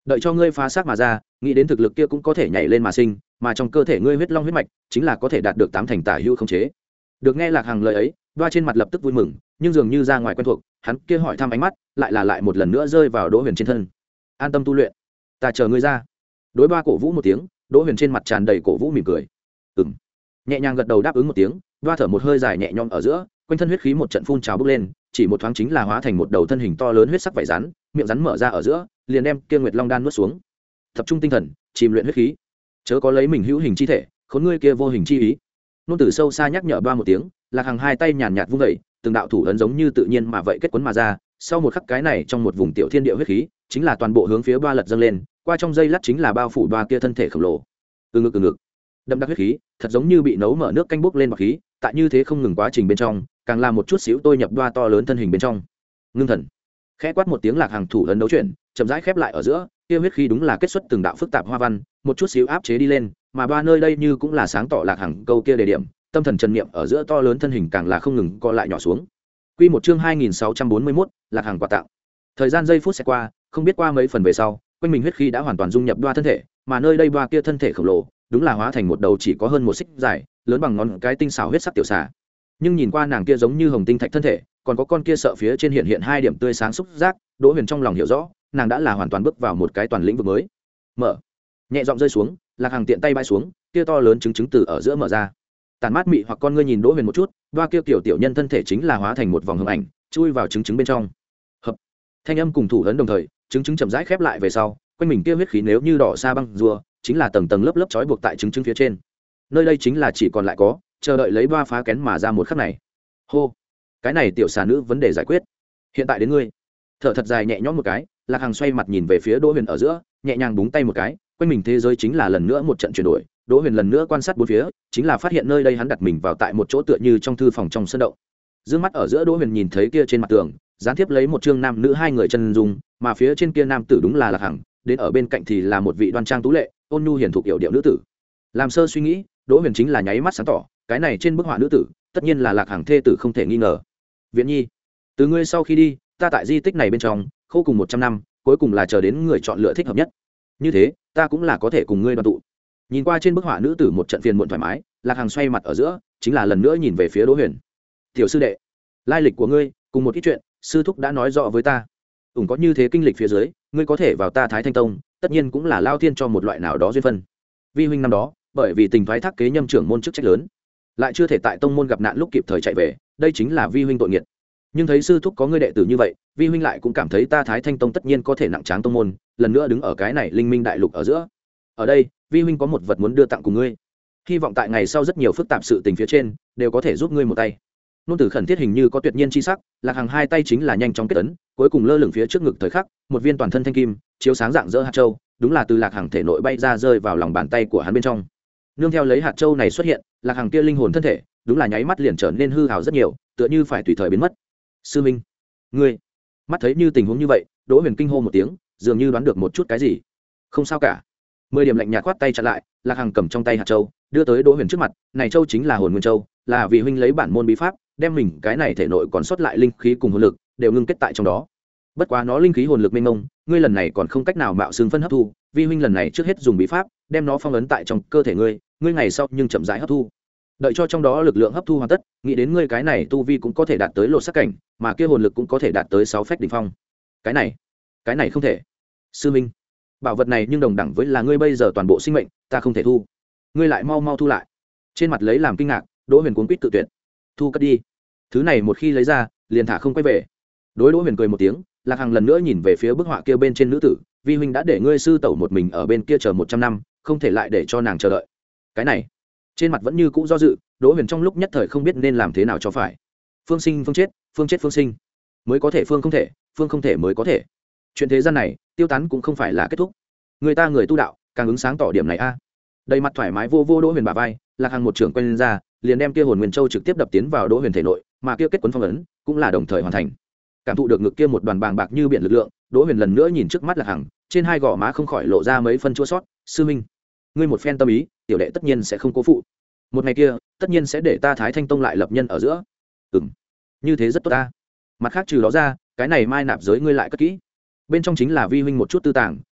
đợi cho ngươi phá xác mà ra, nghĩ đến thực lực kia cũng có thể nhảy lên mà sinh, mà trong cơ thể ngươi huyết long huyết mạch chính là có thể đạt được tám thành tả hữu khống chế. Được nghe Lạc Hằng lời ấy, Đoa trên mặt lập tức vui mừng, nhưng dường như ra ngoài quen thuộc, hắn kia hỏi thăm ánh mắt lại là lại một lần nữa rơi vào Đỗ Huyền trên thân. An tâm tu luyện, ta chờ ngươi ra. Đối Đoa cổ vũ một tiếng, Đỗ Huyền trên mặt tràn đầy cổ vũ mỉm cười. Ừm. Nhẹ nhàng gật đầu đáp ứng một tiếng, Đoa thở một hơi dài nhẹ nhõm ở giữa, quanh thân huyết khí một trận phun trào bốc lên, chỉ một thoáng chính là hóa thành một đầu thân hình to lớn huyết sắc vảy rắn, miệng rắn mở ra ở giữa, liền đem kia Nguyệt Long đan nuốt xuống. Tập trung tinh thần, chìm luyện huyết khí, chớ có lấy mình hữu hình chi thể, khốn ngươi kia vô hình chi ý. Nôn tử sâu xa nhắc nhở Đoa một tiếng, Lạc Hằng hai tay nhàn nhạt vung dậy, từng đạo thủ ấn giống như tự nhiên mà vậy kết quấn mà ra, sau một khắc cái này trong một vùng tiểu thiên địa huyết khí, chính là toàn bộ hướng phía Đoa lật dâng lên, qua trong dây lát chính là bao phủ Đoa kia thân thể khổng lồ. Từ ngực từ ngực, đậm đặc huyết khí, thật giống như bị nấu mở nước canh bốc lên bọt khí, tại như thế không ngừng quá trình bên trong, càng làm một chút xíu tôi nhập Đoa to lớn thân hình bên trong. Ngưng thần, khẽ quát một tiếng, Lạc Hằng thủ ấn đấu chuyển, chậm rãi khép lại ở giữa, kia huyết khí đúng là kết xuất từng đạo phức tạp hoa văn, một chút xíu áp chế đi lên, mà Đoa nơi đây như cũng là sáng tỏ Lạc Hằng câu kia đề điểm, tâm thần trần niệm ở giữa to lớn thân hình càng là không ngừng co lại nhỏ xuống. Quy một chương hai nghìn sáu trăm bốn mươi mốt, Lạc Hằng quà tặng. Thời gian giây phút sẽ qua, không biết qua mấy phần về sau, quanh mình huyết khí đã hoàn toàn dung nhập Đoa thân thể, mà nơi đây Đoa kia thân thể khổng lồ, đúng là hóa thành một đầu chỉ có hơn một xích dài, lớn bằng ngón cái tinh xảo huyết sắc tiểu xà. Nhưng nhìn qua nàng kia giống như hồng tinh thạch thân thể, còn có con kia sợ phía trên hiện hiện hai điểm tươi sáng xúc giác, Đỗ Huyền trong lòng hiểu rõ, nàng đã là hoàn toàn bước vào một cái toàn lĩnh vực mới. Mở. Nhẹ giọng rơi xuống, Lạc Hằng tiện tay bay xuống, kia to lớn trứng trứng từ ở giữa mở ra. Tàn mát mị hoặc con ngươi nhìn Đỗ Huyền một chút, Đoa kia tiểu tiểu nhân thân thể chính là hóa thành một vòng hồng ảnh, chui vào trứng trứng bên trong. Hợp. Thanh âm cùng thủ ấn đồng thời, trứng trứng chậm rãi khép lại về sau, quanh mình kia huyết khí nếu như đỏ sa băng rùa, chính là tầng tầng lớp lớp trói buộc tại trứng trứng phía trên. Nơi đây chính là chỉ còn lại có, chờ đợi lấy Đoa phá kén mà ra một khắc này. Hô. Cái này tiểu xà nữ vấn đề giải quyết. Hiện tại đến ngươi. Thở thật dài nhẹ nhõm một cái, Lạc Hằng xoay mặt nhìn về phía Đỗ Huyền ở giữa, nhẹ nhàng búng tay một cái, quanh mình thế giới chính là lần nữa một trận chuyển đổi. Đỗ Huyền lần nữa quan sát bốn phía, chính là phát hiện nơi đây hắn đặt mình vào tại một chỗ tựa như trong thư phòng trong sân động. Dương mắt ở giữa, Đỗ Huyền nhìn thấy kia trên mặt tường, gián tiếp lấy một chương nam nữ hai người chân dung, mà phía trên kia nam tử đúng là Lạc Hằng, đến ở bên cạnh thì là một vị đoan trang tú lệ, ôn nhu hiền thục yểu điệu nữ tử. Làm sơ suy nghĩ, Đỗ Huyền chính là nháy mắt sáng tỏ, cái này trên bức họa nữ tử, tất nhiên là Lạc Hằng thê tử không thể nghi ngờ. Viễn Nhi, từ ngươi sau khi đi, ta tại di tích này bên trong, khô cùng một trăm năm, cuối cùng là chờ đến người chọn lựa thích hợp nhất. Như thế, ta cũng là có thể cùng ngươi đoàn tụ. Nhìn qua trên bức họa nữ tử một trận phiền muộn thoải mái, Lạc Hằng xoay mặt ở giữa, chính là lần nữa nhìn về phía Đỗ Huyền. Tiểu sư đệ, lai lịch của ngươi, cùng một ít chuyện, sư thúc đã nói rõ với ta. Ủng có như thế kinh lịch phía dưới, ngươi có thể vào ta Thái Thanh Tông, tất nhiên cũng là lao thiên cho một loại nào đó duyên phân. Vi huynh năm đó, bởi vì tình thoái thác kế nhâm trưởng môn chức trách lớn, lại chưa thể tại tông môn gặp nạn lúc kịp thời chạy về, đây chính là vi huynh tội nghiệt. Nhưng thấy sư thúc có ngươi đệ tử như vậy, vi huynh lại cũng cảm thấy ta Thái Thanh Tông tất nhiên có thể nặng tráng tông môn, lần nữa đứng ở cái này linh minh đại lục ở giữa. Ở đây, vi huynh có một vật muốn đưa tặng cùng ngươi, hy vọng tại ngày sau rất nhiều phức tạp sự tình phía trên đều có thể giúp ngươi một tay. Nôn tử khẩn thiết hình như có tuyệt nhiên chi sắc, Lạc Hằng hai tay chính là nhanh chóng kết ấn, cuối cùng lơ lửng phía trước ngực thời khắc, một viên toàn thân thanh kim chiếu sáng dạng dỡ hạt châu, đúng là từ Lạc Hằng thể nội bay ra rơi vào lòng bàn tay của hắn bên trong. Nương theo lấy hạt châu này xuất hiện, Lạc Hằng kia linh hồn thân thể đúng là nháy mắt liền trở nên hư hào rất nhiều, tựa như phải tùy thời biến mất. Sư minh, ngươi. Mắt thấy như tình huống như vậy, Đỗ Huyền kinh hô một tiếng, dường như đoán được một chút cái gì. Không sao cả. Mười điểm lạnh nhạt quát tay chặn lại, Lạc Hằng cầm trong tay hạt châu, đưa tới Đỗ Huyền trước mặt, này châu chính là Hồn Nguyên Châu, là vì huynh lấy bản môn bí pháp, đem mình cái này thể nội còn sót lại linh khí cùng hồn lực đều ngưng kết tại trong đó. Bất quá nó linh khí hồn lực mênh mông, ngươi lần này còn không cách nào mạo xương phân hấp thu, vi huynh lần này trước hết dùng bí pháp, đem nó phong ấn tại trong cơ thể ngươi, ngươi ngày sau nhưng chậm rãi hấp thu. Đợi cho trong đó lực lượng hấp thu hoàn tất, nghĩ đến ngươi cái này tu vi cũng có thể đạt tới lột sắc cảnh, mà kia hồn lực cũng có thể đạt tới sáu phách đỉnh phong. Cái này, cái này không thể. Sư minh, bảo vật này nhưng đồng đẳng với là ngươi bây giờ toàn bộ sinh mệnh, ta không thể thu. Ngươi lại mau mau thu lại. Trên mặt lấy làm kinh ngạc, Đỗ Huyền cuống quýt tự tuyệt. Thu cất đi. Thứ này một khi lấy ra, liền thả không quay về. Đối Đỗ Huyền cười một tiếng, Lạc Hằng lần nữa nhìn về phía bức họa kia bên trên nữ tử, vi huynh đã để ngươi sư tẩu một mình ở bên kia chờ một trăm năm, không thể lại để cho nàng chờ đợi. Cái này, trên mặt vẫn như cũ do dự, Đỗ Huyền trong lúc nhất thời không biết nên làm thế nào cho phải. Phương sinh phương chết, phương chết phương sinh, mới có thể phương không thể, phương không thể mới có thể. Chuyện thế gian này, tiêu tán cũng không phải là kết thúc. Người ta người tu đạo, càng ứng sáng tỏ điểm này a. Đầy mặt thoải mái vô vô Đỗ Huyền bả vai, Lạc Hằng một trưởng quay lên ra, liền đem kia hồn nguyên châu trực tiếp đập tiến vào Đỗ Huyền thể nội, mà kia kết quấn phong ấn cũng là đồng thời hoàn thành. Cảm thụ được ngực kia một đoàn bàng bạc như biển lực lượng, Đỗ Huyền lần nữa nhìn trước mắt Lạc Hằng, trên hai gò má không khỏi lộ ra mấy phân chua xót. Sư minh, ngươi một phen tâm ý, tiểu đệ tất nhiên sẽ không cố phụ. Một ngày kia, tất nhiên sẽ để ta Thái Thanh Tông lại lập nhân ở giữa. Ừm, như thế rất tốt ta. Mặt khác trừ đó ra, cái này mai nạp giới ngươi lại cất kỹ. Bên trong chính là vi huynh một chút tư tàng,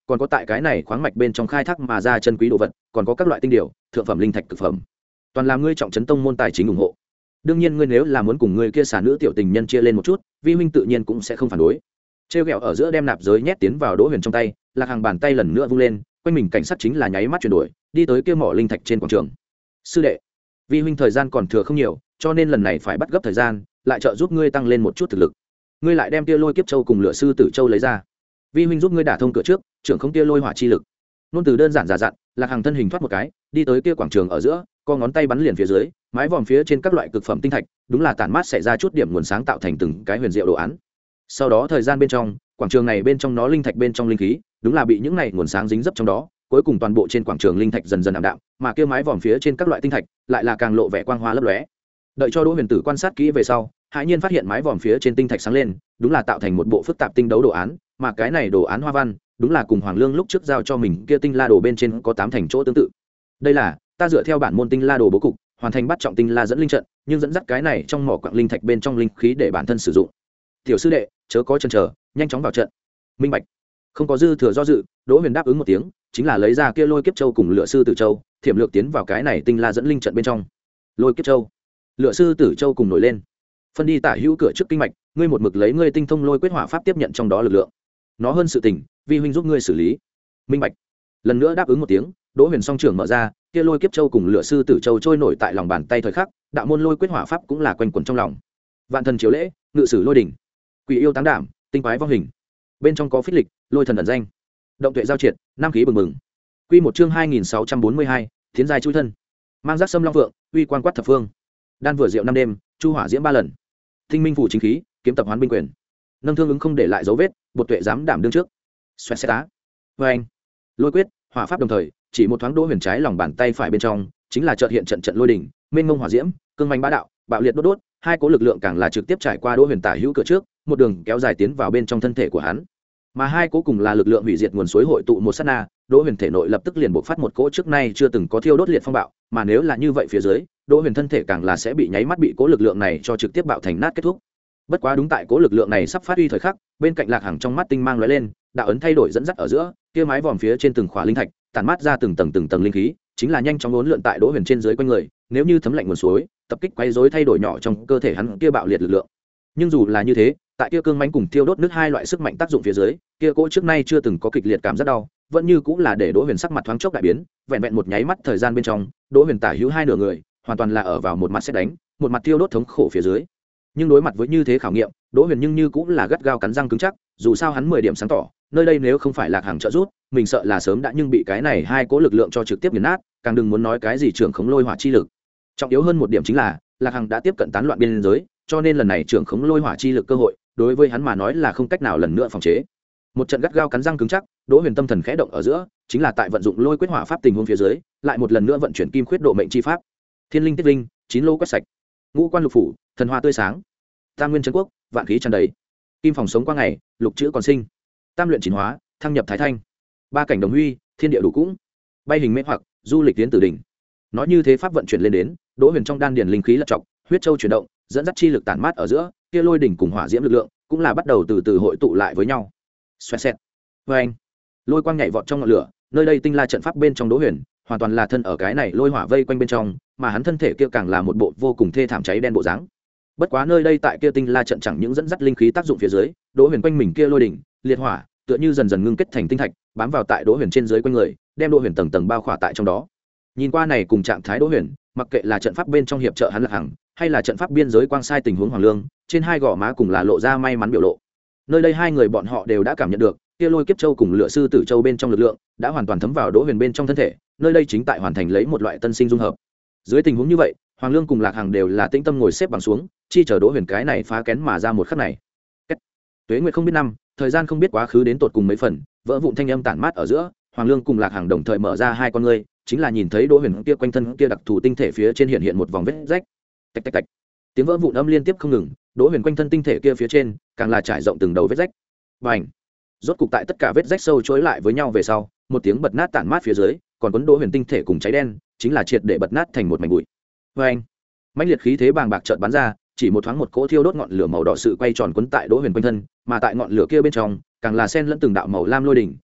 còn có tại cái này khoáng mạch bên trong khai thác mà ra chân quý đồ vật, còn có các loại tinh điều, thượng phẩm linh thạch cực phẩm, toàn làm ngươi trọng trấn tông môn tài chính ủng hộ. Đương nhiên ngươi nếu là muốn cùng ngươi kia xả nữ tiểu tình nhân chia lên một chút, vi huynh tự nhiên cũng sẽ không phản đối. Trêu ghẹo ở giữa đem nạp giới nhét tiến vào Đỗ Huyền trong tay, Lạc Hàng bàn tay lần nữa vung lên, quanh mình cảnh sát chính là nháy mắt chuyển đổi, đi tới kia mỏ linh thạch trên quảng trường. Sư đệ, vi huynh thời gian còn thừa không nhiều, cho nên lần này phải bắt gấp thời gian, lại trợ giúp ngươi tăng lên một chút thực lực. Ngươi lại đem kia lôi kiếp châu cùng lửa sư tử châu lấy ra, vi huynh giúp ngươi đả thông cửa trước, trưởng không kia lôi hỏa chi lực. Nôn từ đơn giản giả dặn, Lạc Hàng thân hình thoát một cái, đi tới kia quảng trường ở giữa, co ngón tay bắn liền phía dưới, mái vòm phía trên các loại cực phẩm tinh thạch, đúng là tản mát sẽ ra chút điểm nguồn sáng tạo thành từng cái huyền diệu đồ án. Sau đó thời gian bên trong, quảng trường này bên trong nó linh thạch bên trong linh khí, đúng là bị những này nguồn sáng dính dấp trong đó, cuối cùng toàn bộ trên quảng trường linh thạch dần dần ảm đạm, mà kia mái vòm phía trên các loại tinh thạch lại là càng lộ vẻ quang hoa lấp lóe. Đợi cho Đỗ Huyền Tử quan sát kỹ về sau, hãi nhiên phát hiện mái vòm phía trên tinh thạch sáng lên, đúng là tạo thành một bộ phức tạp tinh đấu đồ án, mà cái này đồ án hoa văn, đúng là cùng Hoàng Lương lúc trước giao cho mình kia tinh la đồ bên trên có tám thành chỗ tương tự. Đây là ta dựa theo bản môn tinh la đồ bố cục, hoàn thành bắt trọng tinh la dẫn linh trận, nhưng dẫn dắt cái này trong mỏ quặng linh thạch bên trong linh khí để bản thân sử dụng. Tiểu sư đệ, chớ có chần chờ, nhanh chóng vào trận. Minh bạch. Không có dư thừa do dự, Đỗ Huyền đáp ứng một tiếng, chính là lấy ra kia lôi kiếp châu cùng lửa sư tử châu, thiểm lược tiến vào cái này tinh la dẫn linh trận bên trong. Lôi kiếp châu, lửa sư tử châu cùng nổi lên, phân đi tả hữu cửa trước kinh mạch, ngươi một mực lấy ngươi tinh thông lôi quyết hỏa pháp tiếp nhận trong đó lực lượng. Nó hơn sự tình, vi huynh giúp ngươi xử lý. Minh bạch. Lần nữa đáp ứng một tiếng, Đỗ Huyền song trưởng mở ra, kia lôi kiếp châu cùng lửa sư tử châu trôi nổi tại lòng bàn tay thời khắc, đạo môn lôi quyết hỏa pháp cũng là quanh quẩn trong lòng. Vạn thần chiếu lễ, ngự sử lôi đỉnh, quỷ yêu táng đảm, tinh quái vong hình. Bên trong có phích lịch, lôi thần ẩn danh, động tuệ giao triệt, nam khí bừng bừng. Quy một chương hai nghìn sáu trăm bốn mươi hai, tiến giai chui thân, mang giác sâm long vượng, uy quan quát thập phương. Đan vừa rượu năm đêm, chu hỏa diễm ba lần. Tinh minh phủ chính khí, kiếm tập hoán binh quyền. Nâng thương ứng không để lại dấu vết, bột tuệ dám đảm đương trước. Xoẹt xẹt á. Và anh, lôi quyết, hỏa pháp đồng thời, chỉ một thoáng Đỗ Huyền trái lòng bàn tay phải bên trong, chính là chợt hiện trận trận lôi đỉnh, mênh mông hỏa diễm, cương manh bá đạo, bạo liệt đốt đốt, hai cố lực lượng càng là trực tiếp trải qua Đỗ Huyền tả hữu cửa trước, một đường kéo dài tiến vào bên trong thân thể của hắn. Mà hai cố cùng là lực lượng hủy diệt nguồn suối hội tụ một sát na, Đỗ Huyền thể nội lập tức liền bộc phát một cỗ trước nay chưa từng có thiêu đốt liệt phong bạo, mà nếu là như vậy phía dưới, Đỗ Huyền thân thể càng là sẽ bị nháy mắt bị cố lực lượng này cho trực tiếp bạo thành nát kết thúc. Bất quá đúng tại cố lực lượng này sắp phát huy thời khắc, bên cạnh Lạc Hằng trong mắt tinh mang lóe lên, đạo ấn thay đổi dẫn dắt ở giữa, kia mái vòm phía trên từng khỏa linh thạch, tản mát ra từng tầng từng tầng linh khí, chính là nhanh chóng uốn lượn tại Đỗ Huyền trên dưới quanh người, nếu như thấm lạnh nguồn suối, tập kích quấy rối thay đổi nhỏ trong cơ thể hắn kia bạo liệt lực lượng. Nhưng dù là như thế, tại kia cương mãnh cùng thiêu đốt nước hai loại sức mạnh tác dụng phía dưới, kia cỗ trước nay chưa từng có kịch liệt cảm giác đau, vẫn như cũng là để Đỗ Huyền sắc mặt thoáng chốc đại biến, vẹn vẹn một nháy mắt thời gian bên trong, Đỗ Huyền tả hữu hai nửa người, hoàn toàn là ở vào một mặt sét đánh, một mặt thiêu đốt thống khổ phía dưới. Nhưng đối mặt với như thế khảo nghiệm, Đỗ Huyền nhưng như cũng là gắt gao cắn răng cứng chắc, dù sao hắn mười điểm sáng tỏ, nơi đây nếu không phải Lạc Hằng trợ giúp, mình sợ là sớm đã nhưng bị cái này hai cỗ lực lượng cho trực tiếp nghiền nát, càng đừng muốn nói cái gì trưởng khống lôi hỏa chi lực. Trọng yếu hơn một điểm chính là, Lạc Hằng đã tiếp cận tán loạn biên giới, cho nên lần này trưởng khống lôi hỏa chi lực cơ hội, đối với hắn mà nói là không cách nào lần nữa phòng chế. Một trận gắt gao cắn răng cứng chắc, Đỗ Huyền tâm thần khẽ động ở giữa, chính là tại vận dụng lôi quyết hỏa pháp tình huống phía dưới, lại một lần nữa vận chuyển kim khuyết độ mệnh chi pháp. Thiên linh tiết linh, chín lô quét sạch, ngũ quan lục phủ, thần hoa tươi sáng, tam nguyên trấn quốc, vạn khí tràn đầy, kim phòng sống qua ngày, lục chữ còn sinh, tam luyện chín hóa, thăng nhập thái thanh, ba cảnh đồng huy, thiên địa đủ cũng, bay hình mê hoặc, du lịch tiến tử đỉnh. Nói như thế pháp vận chuyển lên đến, Đỗ Huyền trong đan điền linh khí lật trọc, huyết châu chuyển động, dẫn dắt chi lực tản mát ở giữa, kia lôi đỉnh cùng hỏa diễm lực lượng cũng là bắt đầu từ từ hội tụ lại với nhau. Xoẹt xẹt. Oeng. Lôi quang nhảy vọt trong ngọn lửa, nơi đây tinh la trận pháp bên trong Đỗ Huyền, hoàn toàn là thân ở cái này lôi hỏa vây quanh bên trong, mà hắn thân thể kia càng là một bộ vô cùng thê thảm cháy đen bộ dáng. Bất quá nơi đây tại kia tinh la trận chẳng những dẫn dắt linh khí tác dụng phía dưới, Đỗ Huyền quanh mình kia lôi đỉnh, liệt hỏa, tựa như dần dần ngưng kết thành tinh thạch, bám vào tại Đỗ Huyền trên dưới quanh người, đem Đỗ Huyền tầng tầng bao khỏa tại trong đó. Nhìn qua này cùng trạng thái Đỗ Huyền, mặc kệ là trận pháp bên trong hiệp trợ hắn Lạc Hằng, hay là trận pháp biên giới quang sai tình huống Hoàng Lương, trên hai gò má cùng là lộ ra may mắn biểu lộ. Nơi đây hai người bọn họ đều đã cảm nhận được, kia lôi kiếp châu cùng lửa sư tử châu bên trong lực lượng đã hoàn toàn thấm vào Đỗ Huyền bên trong thân thể, nơi đây chính tại hoàn thành lấy một loại tân sinh dung hợp. Dưới tình huống như vậy, Hoàng Lương cùng Lạc Hằng đều là tĩnh tâm ngồi xếp bằng xuống, chi chờ Đỗ Huyền cái này phá kén mà ra một khắc này. Kết. Tuế nguyệt không biết năm, thời gian không biết quá khứ đến tột cùng mấy phần, vỡ vụn thanh âm tản mát ở giữa, Hoàng Lương cùng Lạc Hằng đồng thời mở ra hai con ngươi, chính là nhìn thấy Đỗ Huyền kia quanh thân kia đặc thù tinh thể phía trên hiện hiện một vòng vết rách. Tạch tạch tạch. Tiếng vỡ vụn âm liên tiếp không ngừng, Đỗ Huyền quanh thân tinh thể kia phía trên, càng là trải rộng từng đầu vết rách. Bành. Rốt cục tại tất cả vết rách sâu chối lại với nhau về sau, một tiếng bật nát tản mát phía dưới, còn quấn Đỗ Huyền tinh thể cùng cháy đen, chính là triệt để bật nát thành một mảnh bụi. Oeng. Mãnh liệt khí thế bàng bạc chợt bắn ra, chỉ một thoáng một cỗ thiêu đốt ngọn lửa màu đỏ sự quay tròn quấn tại Đỗ Huyền quanh thân, mà tại ngọn lửa kia bên trong, càng là xen lẫn từng đạo màu lam lôi đỉnh,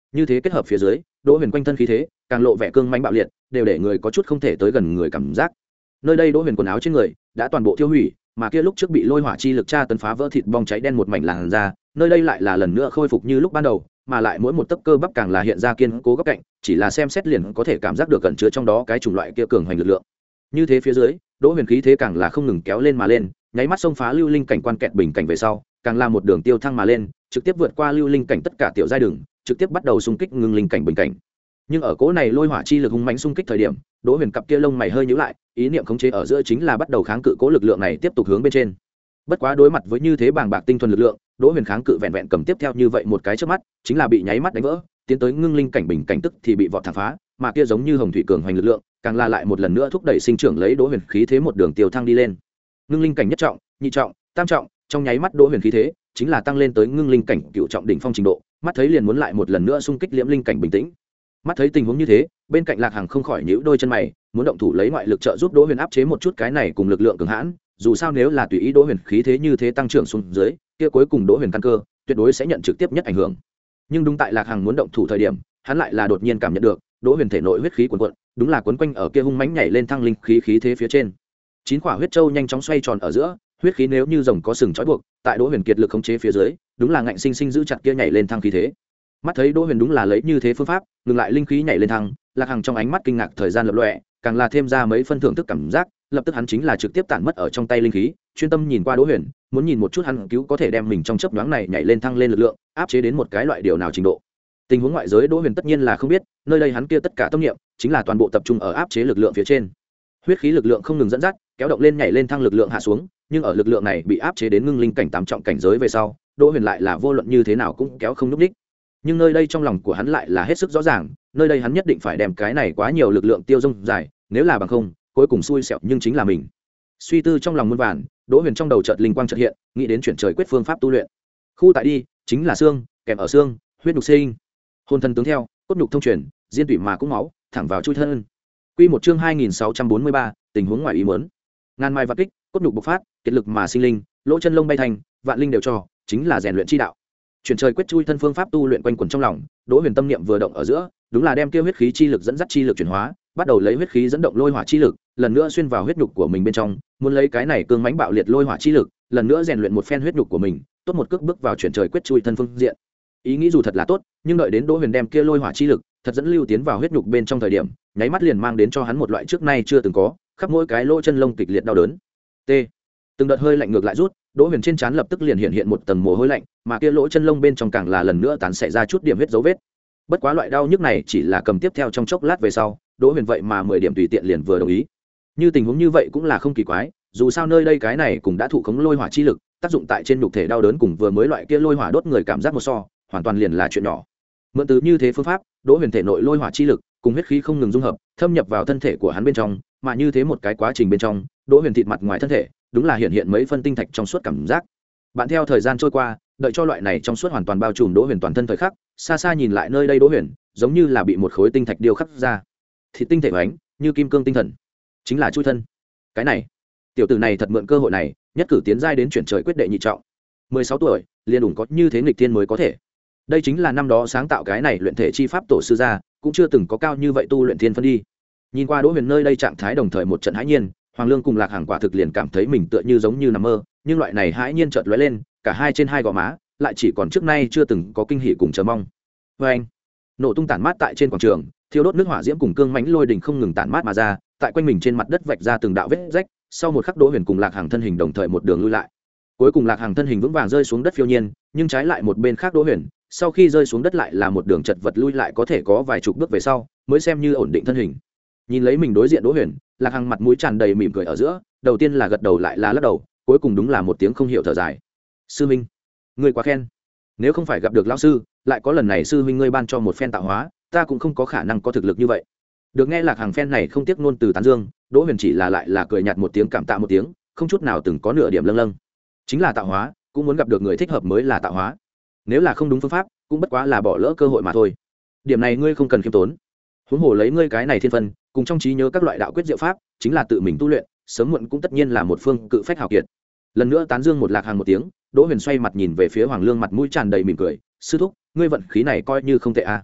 như thế kết hợp phía dưới đỗ huyền quanh thân khí thế càng lộ vẻ cương mãnh bạo liệt, đều để người có chút không thể tới gần người cảm giác. Nơi đây đỗ huyền quần áo trên người đã toàn bộ tiêu hủy, mà kia lúc trước bị lôi hỏa chi lực tra tấn phá vỡ thịt bong cháy đen một mảnh làn da, nơi đây lại là lần nữa khôi phục như lúc ban đầu, mà lại mỗi một tấc cơ bắp càng là hiện ra kiên cố góc cạnh, chỉ là xem xét liền có thể cảm giác được cẩn chứa trong đó cái chủng loại kia cường hoành lực lượng. Như thế phía dưới đỗ huyền khí thế càng là không ngừng kéo lên mà lên, nháy mắt xông phá lưu linh cảnh quan kẹt bình cảnh về sau, càng là một đường tiêu thăng mà lên, trực tiếp vượt qua lưu linh cảnh tất cả tiểu giai đường, trực tiếp bắt đầu xung kích ngưng linh cảnh bình cảnh. Nhưng ở cỗ này lôi hỏa chi lực hung mãnh xung kích thời điểm, đỗ huyền cặp kia lông mày hơi nhíu lại, ý niệm khống chế ở giữa chính là bắt đầu kháng cự cỗ lực lượng này tiếp tục hướng bên trên. Bất quá đối mặt với như thế bàng bạc tinh thuần lực lượng, đỗ huyền kháng cự vẹn vẹn cầm tiếp theo như vậy một cái trước mắt, chính là bị nháy mắt đánh vỡ, tiến tới ngưng linh cảnh bình cảnh tức thì bị vọt thẳng phá, mà kia giống như hồng thủy cường hoành lực lượng, càng là lại một lần nữa thúc đẩy sinh trưởng lấy đỗ huyền khí thế một đường tiêu thăng đi lên. Ngưng linh cảnh nhất trọng, nhị trọng, tam trọng, trong nháy mắt đỗ huyền khí thế chính là tăng lên tới ngưng linh cảnh cựu trọng đỉnh phong trình độ, mắt thấy liền muốn lại một lần nữa xung kích liễm linh cảnh bình tĩnh. Mắt thấy tình huống như thế, bên cạnh Lạc Hằng không khỏi nhíu đôi chân mày, muốn động thủ lấy ngoại lực trợ giúp đỗ huyền áp chế một chút cái này cùng lực lượng cường hãn, dù sao nếu là tùy ý đỗ huyền khí thế như thế tăng trưởng xuống dưới, kia cuối cùng đỗ huyền căn cơ tuyệt đối sẽ nhận trực tiếp nhất ảnh hưởng. Nhưng đúng tại Lạc Hằng muốn động thủ thời điểm, hắn lại là đột nhiên cảm nhận được đỗ huyền thể nội huyết khí cuồn cuộn, đúng là cuốn quanh ở kia hung mãnh nhảy lên thăng linh khí khí thế phía trên. Chín quả huyết châu nhanh chóng xoay tròn ở giữa, huyết khí nếu như rồng có sừng trói buộc, tại đỗ huyền kiệt lực khống chế phía dưới, đúng là ngạnh sinh sinh giữ chặt kia nhảy lên thăng khí thế. Mắt thấy đỗ huyền đúng là lấy như thế phương pháp ngừng lại linh khí nhảy lên thăng, Lạc Hằng trong ánh mắt kinh ngạc thời gian lập lọe, càng là thêm ra mấy phân thưởng thức cảm giác, lập tức hắn chính là trực tiếp tản mất ở trong tay linh khí, chuyên tâm nhìn qua đỗ huyền, muốn nhìn một chút hắn cứu có thể đem mình trong chớp nhoáng này nhảy lên thăng lên lực lượng áp chế đến một cái loại điều nào trình độ. Tình huống ngoại giới đỗ huyền tất nhiên là không biết, nơi đây hắn kia tất cả tâm niệm chính là toàn bộ tập trung ở áp chế lực lượng phía trên. Huyết khí lực lượng không ngừng dẫn dắt kéo động lên nhảy lên thăng lực lượng hạ xuống, nhưng ở lực lượng này bị áp chế đến ngưng linh cảnh tám trọng cảnh giới về sau, đỗ huyền lại là vô luận như thế nào cũng kéo không núp đích. Nhưng nơi đây trong lòng của hắn lại là hết sức rõ ràng, nơi đây hắn nhất định phải đem cái này quá nhiều lực lượng tiêu dung dài, nếu là bằng không cuối cùng xui xẻo nhưng chính là mình. Suy tư trong lòng muôn vàn, đỗ huyền trong đầu chợt linh quang chợt hiện, nghĩ đến chuyển trời quyết phương pháp tu luyện. Khu tại đi chính là xương, kèm ở xương, huyết nhục sinh, hồn thân tướng theo, cốt nhục thông truyền, diên tủy mà cũng máu, thẳng vào chui thân. Quy một chương hai nghìn sáu trăm bốn mươi ba, tình huống ngoài ý muốn. Ngàn mai vạn kích, cốt nhục bộc phát, kiệt lực mà sinh linh, lỗ chân lông bay thành, vạn linh đều cho, chính là rèn luyện chi đạo. Chuyển trời quyết chui thân phương pháp tu luyện quanh quẩn trong lòng, đỗ huyền tâm niệm vừa động ở giữa, đúng là đem kia huyết khí chi lực dẫn dắt chi lực chuyển hóa, bắt đầu lấy huyết khí dẫn động lôi hỏa chi lực, lần nữa xuyên vào huyết nhục của mình bên trong, muốn lấy cái này cương mãnh bạo liệt lôi hỏa chi lực, lần nữa rèn luyện một phen huyết nhục của mình, tốt một cước bước vào chuyển trời quyết chui thân phương diện. Ý nghĩ dù thật là tốt, nhưng đợi đến đỗ huyền đem kia lôi hỏa chi lực thật dẫn lưu tiến vào huyết nhục bên trong thời điểm, nháy mắt liền mang đến cho hắn một loại trước nay chưa từng có, khắp mỗi cái lỗ chân lông kịch liệt đau đớn. T. Từng đợt hơi lạnh ngược lại rút, đỗ huyền trên trán lập tức liền hiện hiện một tầng mồ hôi lạnh, mà kia lỗ chân lông bên trong càng là lần nữa tán xẻ ra chút điểm huyết dấu vết. Bất quá loại đau nhức này chỉ là cầm tiếp theo trong chốc lát về sau, đỗ huyền vậy mà mười điểm tùy tiện liền vừa đồng ý. Như tình huống như vậy cũng là không kỳ quái, dù sao nơi đây cái này cũng đã thụ khống lôi hỏa chi lực, tác dụng tại trên nhục thể đau đớn cùng vừa mới loại kia lôi hỏa đốt người cảm giác một so, hoàn toàn liền là chuyện nhỏ. Mượn từ như thế phương pháp, đỗ huyền thể nội lôi hỏa chi lực cùng huyết khí không ngừng dung hợp, thâm nhập vào thân thể của hắn bên trong, mà như thế một cái quá trình bên trong, đỗ huyền thịt mặt ngoài thân thể đúng là hiện hiện mấy phân tinh thạch trong suốt cảm giác. Bạn theo thời gian trôi qua, đợi cho loại này trong suốt hoàn toàn bao trùm đỗ huyền toàn thân thời khắc, xa xa nhìn lại nơi đây đỗ huyền giống như là bị một khối tinh thạch điêu khắc ra, thịt tinh thể ánh như kim cương tinh thần, chính là chui thân. Cái này tiểu tử này thật mượn cơ hội này nhất cử tiến giai đến chuyển trời quyết đệ nhị trọng, mười sáu tuổi liền đủ có như thế nghịch thiên mới có thể. Đây chính là năm đó sáng tạo cái này luyện thể chi pháp tổ sư gia, cũng chưa từng có cao như vậy tu luyện thiên phân đi. Nhìn qua đỗ huyền nơi đây trạng thái đồng thời một trận hãi nhiên, Hoàng Lương cùng Lạc Hằng quả thực liền cảm thấy mình tựa như giống như nằm mơ, nhưng loại này hãi nhiên chợt lóe lên, cả hai trên hai gò má lại chỉ còn trước nay chưa từng có kinh hỉ cùng chờ mong. Và anh, nổ tung tản mát tại trên quảng trường, thiêu đốt nước hỏa diễm cùng cương mãnh lôi đỉnh không ngừng tản mát mà ra, tại quanh mình trên mặt đất vạch ra từng đạo vết rách. Sau một khắc đỗ huyền cùng Lạc Hằng thân hình đồng thời một đường lui lại. Cuối cùng Lạc Hằng thân hình vững vàng rơi xuống đất phiêu nhiên, nhưng trái lại một bên khác đỗ huyền sau khi rơi xuống đất lại là một đường chật vật lui lại có thể có vài chục bước về sau mới xem như ổn định thân hình. Nhìn lấy mình đối diện đỗ huyền, Lạc Hằng mặt mũi tràn đầy mỉm cười ở giữa, đầu tiên là gật đầu lại là lắc đầu, cuối cùng đúng là một tiếng không hiểu thở dài. Sư minh, ngươi quá khen, nếu không phải gặp được lão sư, lại có lần này sư huynh ngươi ban cho một phen tạo hóa, ta cũng không có khả năng có thực lực như vậy. Được nghe Lạc Hằng phen này không tiếc ngôn từ tán dương, đỗ huyền chỉ là lại là cười nhạt một tiếng cảm tạ một tiếng, không chút nào từng có nửa điểm lâng lâng. Chính là tạo hóa, cũng muốn gặp được người thích hợp mới là tạo hóa, nếu là không đúng phương pháp cũng bất quá là bỏ lỡ cơ hội mà thôi. Điểm này ngươi không cần khiêm tốn, huống hồ lấy ngươi cái này thiên phân cùng trong trí nhớ các loại đạo quyết diệu pháp, chính là tự mình tu luyện, sớm muộn cũng tất nhiên là một phương cự phách hào kiệt. Lần nữa tán dương một Lạc Hằng một tiếng, đỗ huyền xoay mặt nhìn về phía Hoàng Lương, mặt mũi tràn đầy mỉm cười, sư thúc, ngươi vận khí này coi như không tệ à.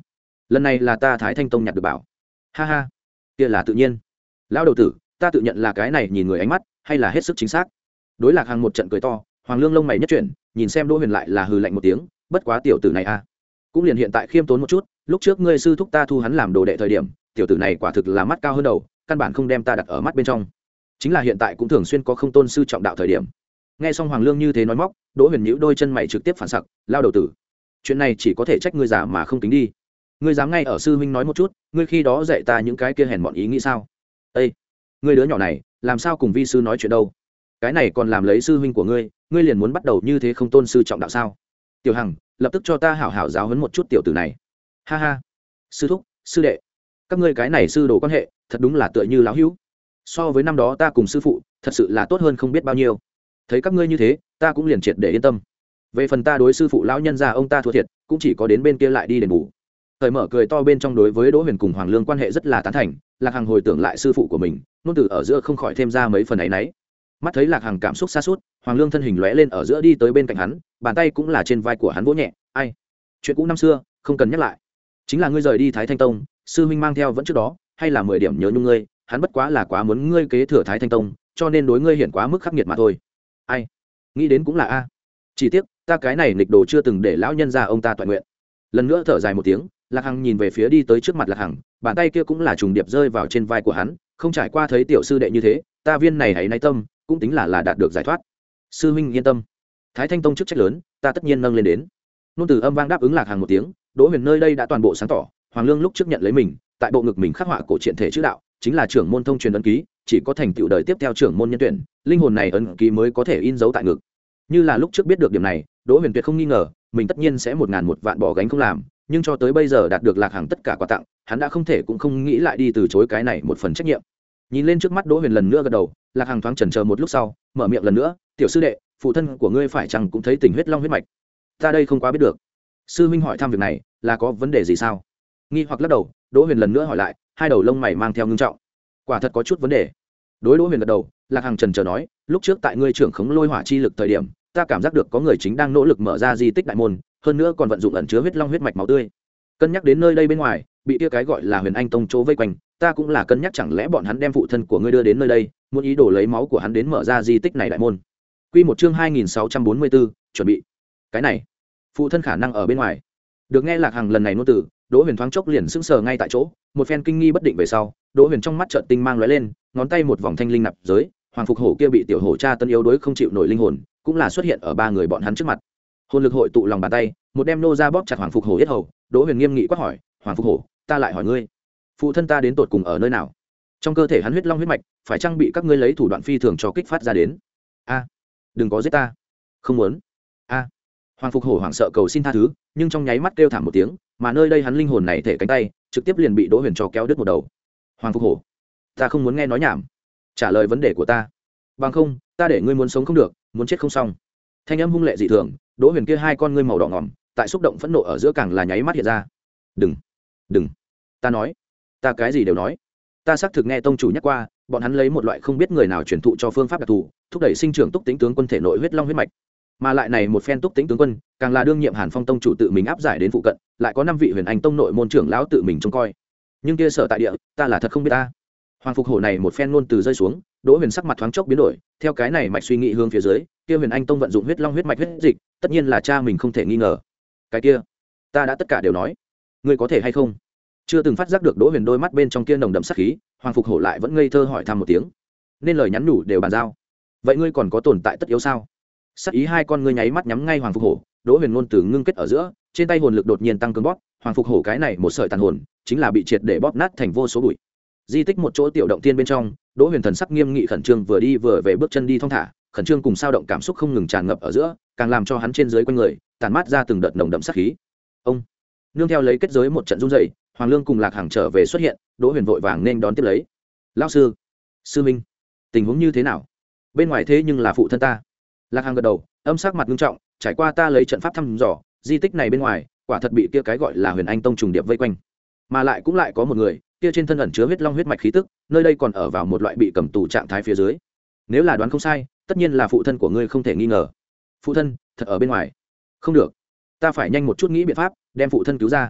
lần này là ta Thái Thanh Tông nhặt được bảo. Ha ha, kia là tự nhiên. Lão đầu tử, ta tự nhận là cái này nhìn người ánh mắt hay là hết sức chính xác. Đối Lạc Hằng một trận cười to, Hoàng Lương lông mày nhất chuyển, nhìn xem Đỗ Huyền lại là hừ lạnh một tiếng, bất quá tiểu tử này a, cũng liền hiện tại khiêm tốn một chút, lúc trước ngươi sư thúc ta thu hắn làm đồ đệ thời điểm, tiểu tử này quả thực là mắt cao hơn đầu, căn bản không đem ta đặt ở mắt bên trong. Chính là hiện tại cũng thường xuyên có không tôn sư trọng đạo thời điểm. Nghe xong Hoàng Lương như thế nói móc, Đỗ Huyền nhíu đôi chân mày trực tiếp phản sặc, lao đầu tử, chuyện này chỉ có thể trách ngươi giả mà không tính đi. Ngươi dám ngay ở sư huynh nói một chút, ngươi khi đó dạy ta những cái kia hèn mọn ý nghĩ sao? Ê, ngươi đứa nhỏ này, làm sao cùng vi sư nói chuyện đâu? Cái này còn làm lấy sư huynh của ngươi, ngươi liền muốn bắt đầu như thế không tôn sư trọng đạo sao? Tiểu Hằng, lập tức cho ta hảo hảo giáo huấn một chút tiểu tử này. Ha ha, sư thúc, sư đệ, các ngươi cái này sư đồ quan hệ, thật đúng là tựa như lão hữu. So với năm đó ta cùng sư phụ, thật sự là tốt hơn không biết bao nhiêu. Thấy các ngươi như thế, ta cũng liền triệt để yên tâm. Về phần ta đối sư phụ lão nhân gia ông ta thua thiệt, cũng chỉ có đến bên kia lại đi đền bù. Thời mở cười to bên trong đối với Đỗ Huyền cùng Hoàng Lương quan hệ rất là tán thành, Lạc Hằng hồi tưởng lại sư phụ của mình, nôn từ ở giữa không khỏi thêm ra mấy phần ấy nấy. Mắt thấy Lạc Hằng cảm xúc xa suốt, Hoàng Lương thân hình lóe lên ở giữa đi tới bên cạnh hắn, bàn tay cũng là trên vai của hắn vỗ nhẹ, "Ai, chuyện cũ năm xưa, không cần nhắc lại. Chính là ngươi rời đi Thái Thanh Tông, sư huynh mang theo vẫn trước đó, hay là mười điểm nhớ nhung ngươi, hắn bất quá là quá muốn ngươi kế thừa Thái Thanh Tông, cho nên đối ngươi hiện quá mức khắc nghiệt mà thôi." Ai, nghĩ đến cũng là a. Chỉ tiếc, ta cái này nghịch đồ chưa từng để lão nhân gia ông ta toại nguyện. Lần nữa thở dài một tiếng, Lạc Hằng nhìn về phía đi tới trước mặt Lạc Hằng, bàn tay kia cũng là trùng điệp rơi vào trên vai của hắn, không trải qua thấy tiểu sư đệ như thế, ta viên này hãy nay tâm, cũng tính là là đạt được giải thoát. Sư huynh yên tâm, Thái Thanh Tông chức trách lớn, ta tất nhiên nâng lên đến. Nôn từ âm vang đáp ứng Lạc Hằng một tiếng, Đỗ Huyền nơi đây đã toàn bộ sáng tỏ, Hoàng Lương lúc trước nhận lấy mình, tại bộ ngực mình khắc họa cổ truyện thể chữ đạo, chính là trưởng môn thông truyền ấn ký, chỉ có thành tựu đời tiếp theo trưởng môn nhân tuyển, linh hồn này ấn ký mới có thể in dấu tại ngực. Như là lúc trước biết được điểm này, Đỗ Huyền tuyệt không nghi ngờ, mình tất nhiên sẽ một ngàn một vạn bỏ gánh không làm, nhưng cho tới bây giờ đạt được Lạc Hằng tất cả quà tặng, hắn đã không thể cũng không nghĩ lại đi từ chối cái này một phần trách nhiệm. Nhìn lên trước mắt Đỗ Huyền lần nữa gật đầu, Lạc Hằng thoáng chần chờ một lúc sau, mở miệng lần nữa, "Tiểu sư đệ, phụ thân của ngươi phải chăng cũng thấy tình huyết long huyết mạch?" "Ta đây không quá biết được." Sư huynh hỏi thăm việc này, là có vấn đề gì sao? Nghi hoặc lắc đầu, Đỗ Huyền lần nữa hỏi lại, hai đầu lông mày mang theo ngưng trọng. Quả thật có chút vấn đề. Đối Đỗ Huyền gật đầu, Lạc Hằng chần chờ nói, "Lúc trước tại ngươi trưởng khống lôi hỏa chi lực thời điểm, ta cảm giác được có người chính đang nỗ lực mở ra di tích đại môn, hơn nữa còn vận dụng ẩn chứa huyết long huyết mạch máu tươi. Cân nhắc đến nơi đây bên ngoài, bị kia cái gọi là Huyền Anh Tông chỗ vây quanh, ta cũng là cân nhắc chẳng lẽ bọn hắn đem phụ thân của ngươi đưa đến nơi đây, muốn ý đồ lấy máu của hắn đến mở ra di tích này đại môn." Quy một chương hai nghìn sáu trăm bốn mươi bốn, chuẩn bị. Cái này, phụ thân khả năng ở bên ngoài. Được nghe Lạc Hằng lần này ngôn từ, Đỗ Huyền thoáng chốc liền sững sờ ngay tại chỗ, một phen kinh nghi bất định về sau, Đỗ Huyền trong mắt chợt tinh mang lóe lên, ngón tay một vòng thanh linh nạp giới, Hoàng Phục Hổ kia bị tiểu hổ cha tân yếu đối không chịu nổi linh hồn, cũng là xuất hiện ở ba người bọn hắn trước mặt. Hồn lực hội tụ lòng bàn tay, một đem nô ra bóp chặt Hoàng Phục Hổ yết hầu, Đỗ Huyền nghiêm nghị quát hỏi, "Hoàng Phục Hổ, ta lại hỏi ngươi, phụ thân ta đến tột cùng ở nơi nào? Trong cơ thể hắn huyết long huyết mạch, phải chăng bị các ngươi lấy thủ đoạn phi thường cho kích phát ra đến?" "A, đừng có giết ta." "Không muốn." "A." Hoàng Phục Hổ hoảng sợ cầu xin tha thứ, nhưng trong nháy mắt kêu thảm một tiếng, mà nơi đây hắn linh hồn này thể cánh tay, trực tiếp liền bị Đỗ Huyền cho kéo đứt một đầu. "Hoàng Phục Hổ, ta không muốn nghe nói nhảm, trả lời vấn đề của ta, bằng không ta để ngươi muốn sống không được, muốn chết không xong." Thanh âm hung lệ dị thường, Đỗ Huyền kia hai con ngươi màu đỏ ngòm, tại xúc động phẫn nộ ở giữa càng là nháy mắt hiện ra. "Đừng, đừng, ta nói, ta cái gì đều nói. Ta xác thực nghe tông chủ nhắc qua, bọn hắn lấy một loại không biết người nào truyền thụ cho phương pháp đặc thù, thúc đẩy sinh trưởng túc tính tướng quân thể nội huyết long huyết mạch. Mà lại này một phen túc tính tướng quân, càng là đương nhiệm Hàn Phong tông chủ tự mình áp giải đến phụ cận, lại có năm vị Huyền Anh tông nội môn trưởng lão tự mình trông coi. Nhưng kia sở tại địa, ta là thật không biết ta." Hoàng Phục Hổ này một phen ngôn từ rơi xuống, Đỗ Huyền sắc mặt thoáng chốc biến đổi, theo cái này mạch suy nghĩ hướng phía dưới, kia Huyền Anh tông vận dụng huyết long huyết mạch huyết dịch, tất nhiên là cha mình không thể nghi ngờ. "Cái kia, ta đã tất cả đều nói, ngươi có thể hay không?" Chưa từng phát giác được Đỗ Huyền đôi mắt bên trong kia nồng đậm sát khí, Hoàng Phục Hổ lại vẫn ngây thơ hỏi thăm một tiếng. Nên lời nhắn nhủ đều bàn giao, vậy ngươi còn có tồn tại tất yếu sao? Sát ý hai con ngươi nháy mắt nhắm ngay Hoàng Phục Hổ, Đỗ Huyền ngôn từ ngưng kết ở giữa, trên tay hồn lực đột nhiên tăng cường bóp, Hoàng Phục Hổ cái này một sợi tàn hồn, chính là bị triệt để bóp nát thành vô số bụi. Di tích một chỗ tiểu động tiên bên trong, Đỗ Huyền thần sắc nghiêm nghị khẩn trương vừa đi vừa về bước chân đi thong thả, khẩn trương cùng sao động cảm xúc không ngừng tràn ngập ở giữa, càng làm cho hắn trên dưới quanh người tàn mát ra từng đợt nồng đậm sát khí. Ông nương theo lấy kết giới một trận rung dậy, Hoàng Lương cùng Lạc Hằng trở về xuất hiện, Đỗ Huyền vội vàng nên đón tiếp lấy. "Lão sư, sư minh, tình huống như thế nào? Bên ngoài thế nhưng là phụ thân ta." Lạc Hằng gật đầu, âm sắc mặt nghiêm trọng, "Trải qua ta lấy trận pháp thăm dò, di tích này bên ngoài, quả thật bị kia cái gọi là Huyền Anh tông trùng điệp vây quanh, mà lại cũng lại có một người, kia trên thân ẩn chứa huyết long huyết mạch khí tức, nơi đây còn ở vào một loại bị cầm tù trạng thái phía dưới. Nếu là đoán không sai, tất nhiên là phụ thân của ngươi không thể nghi ngờ." "Phụ thân thật ở bên ngoài?" "Không được, ta phải nhanh một chút nghĩ biện pháp đem phụ thân cứu ra."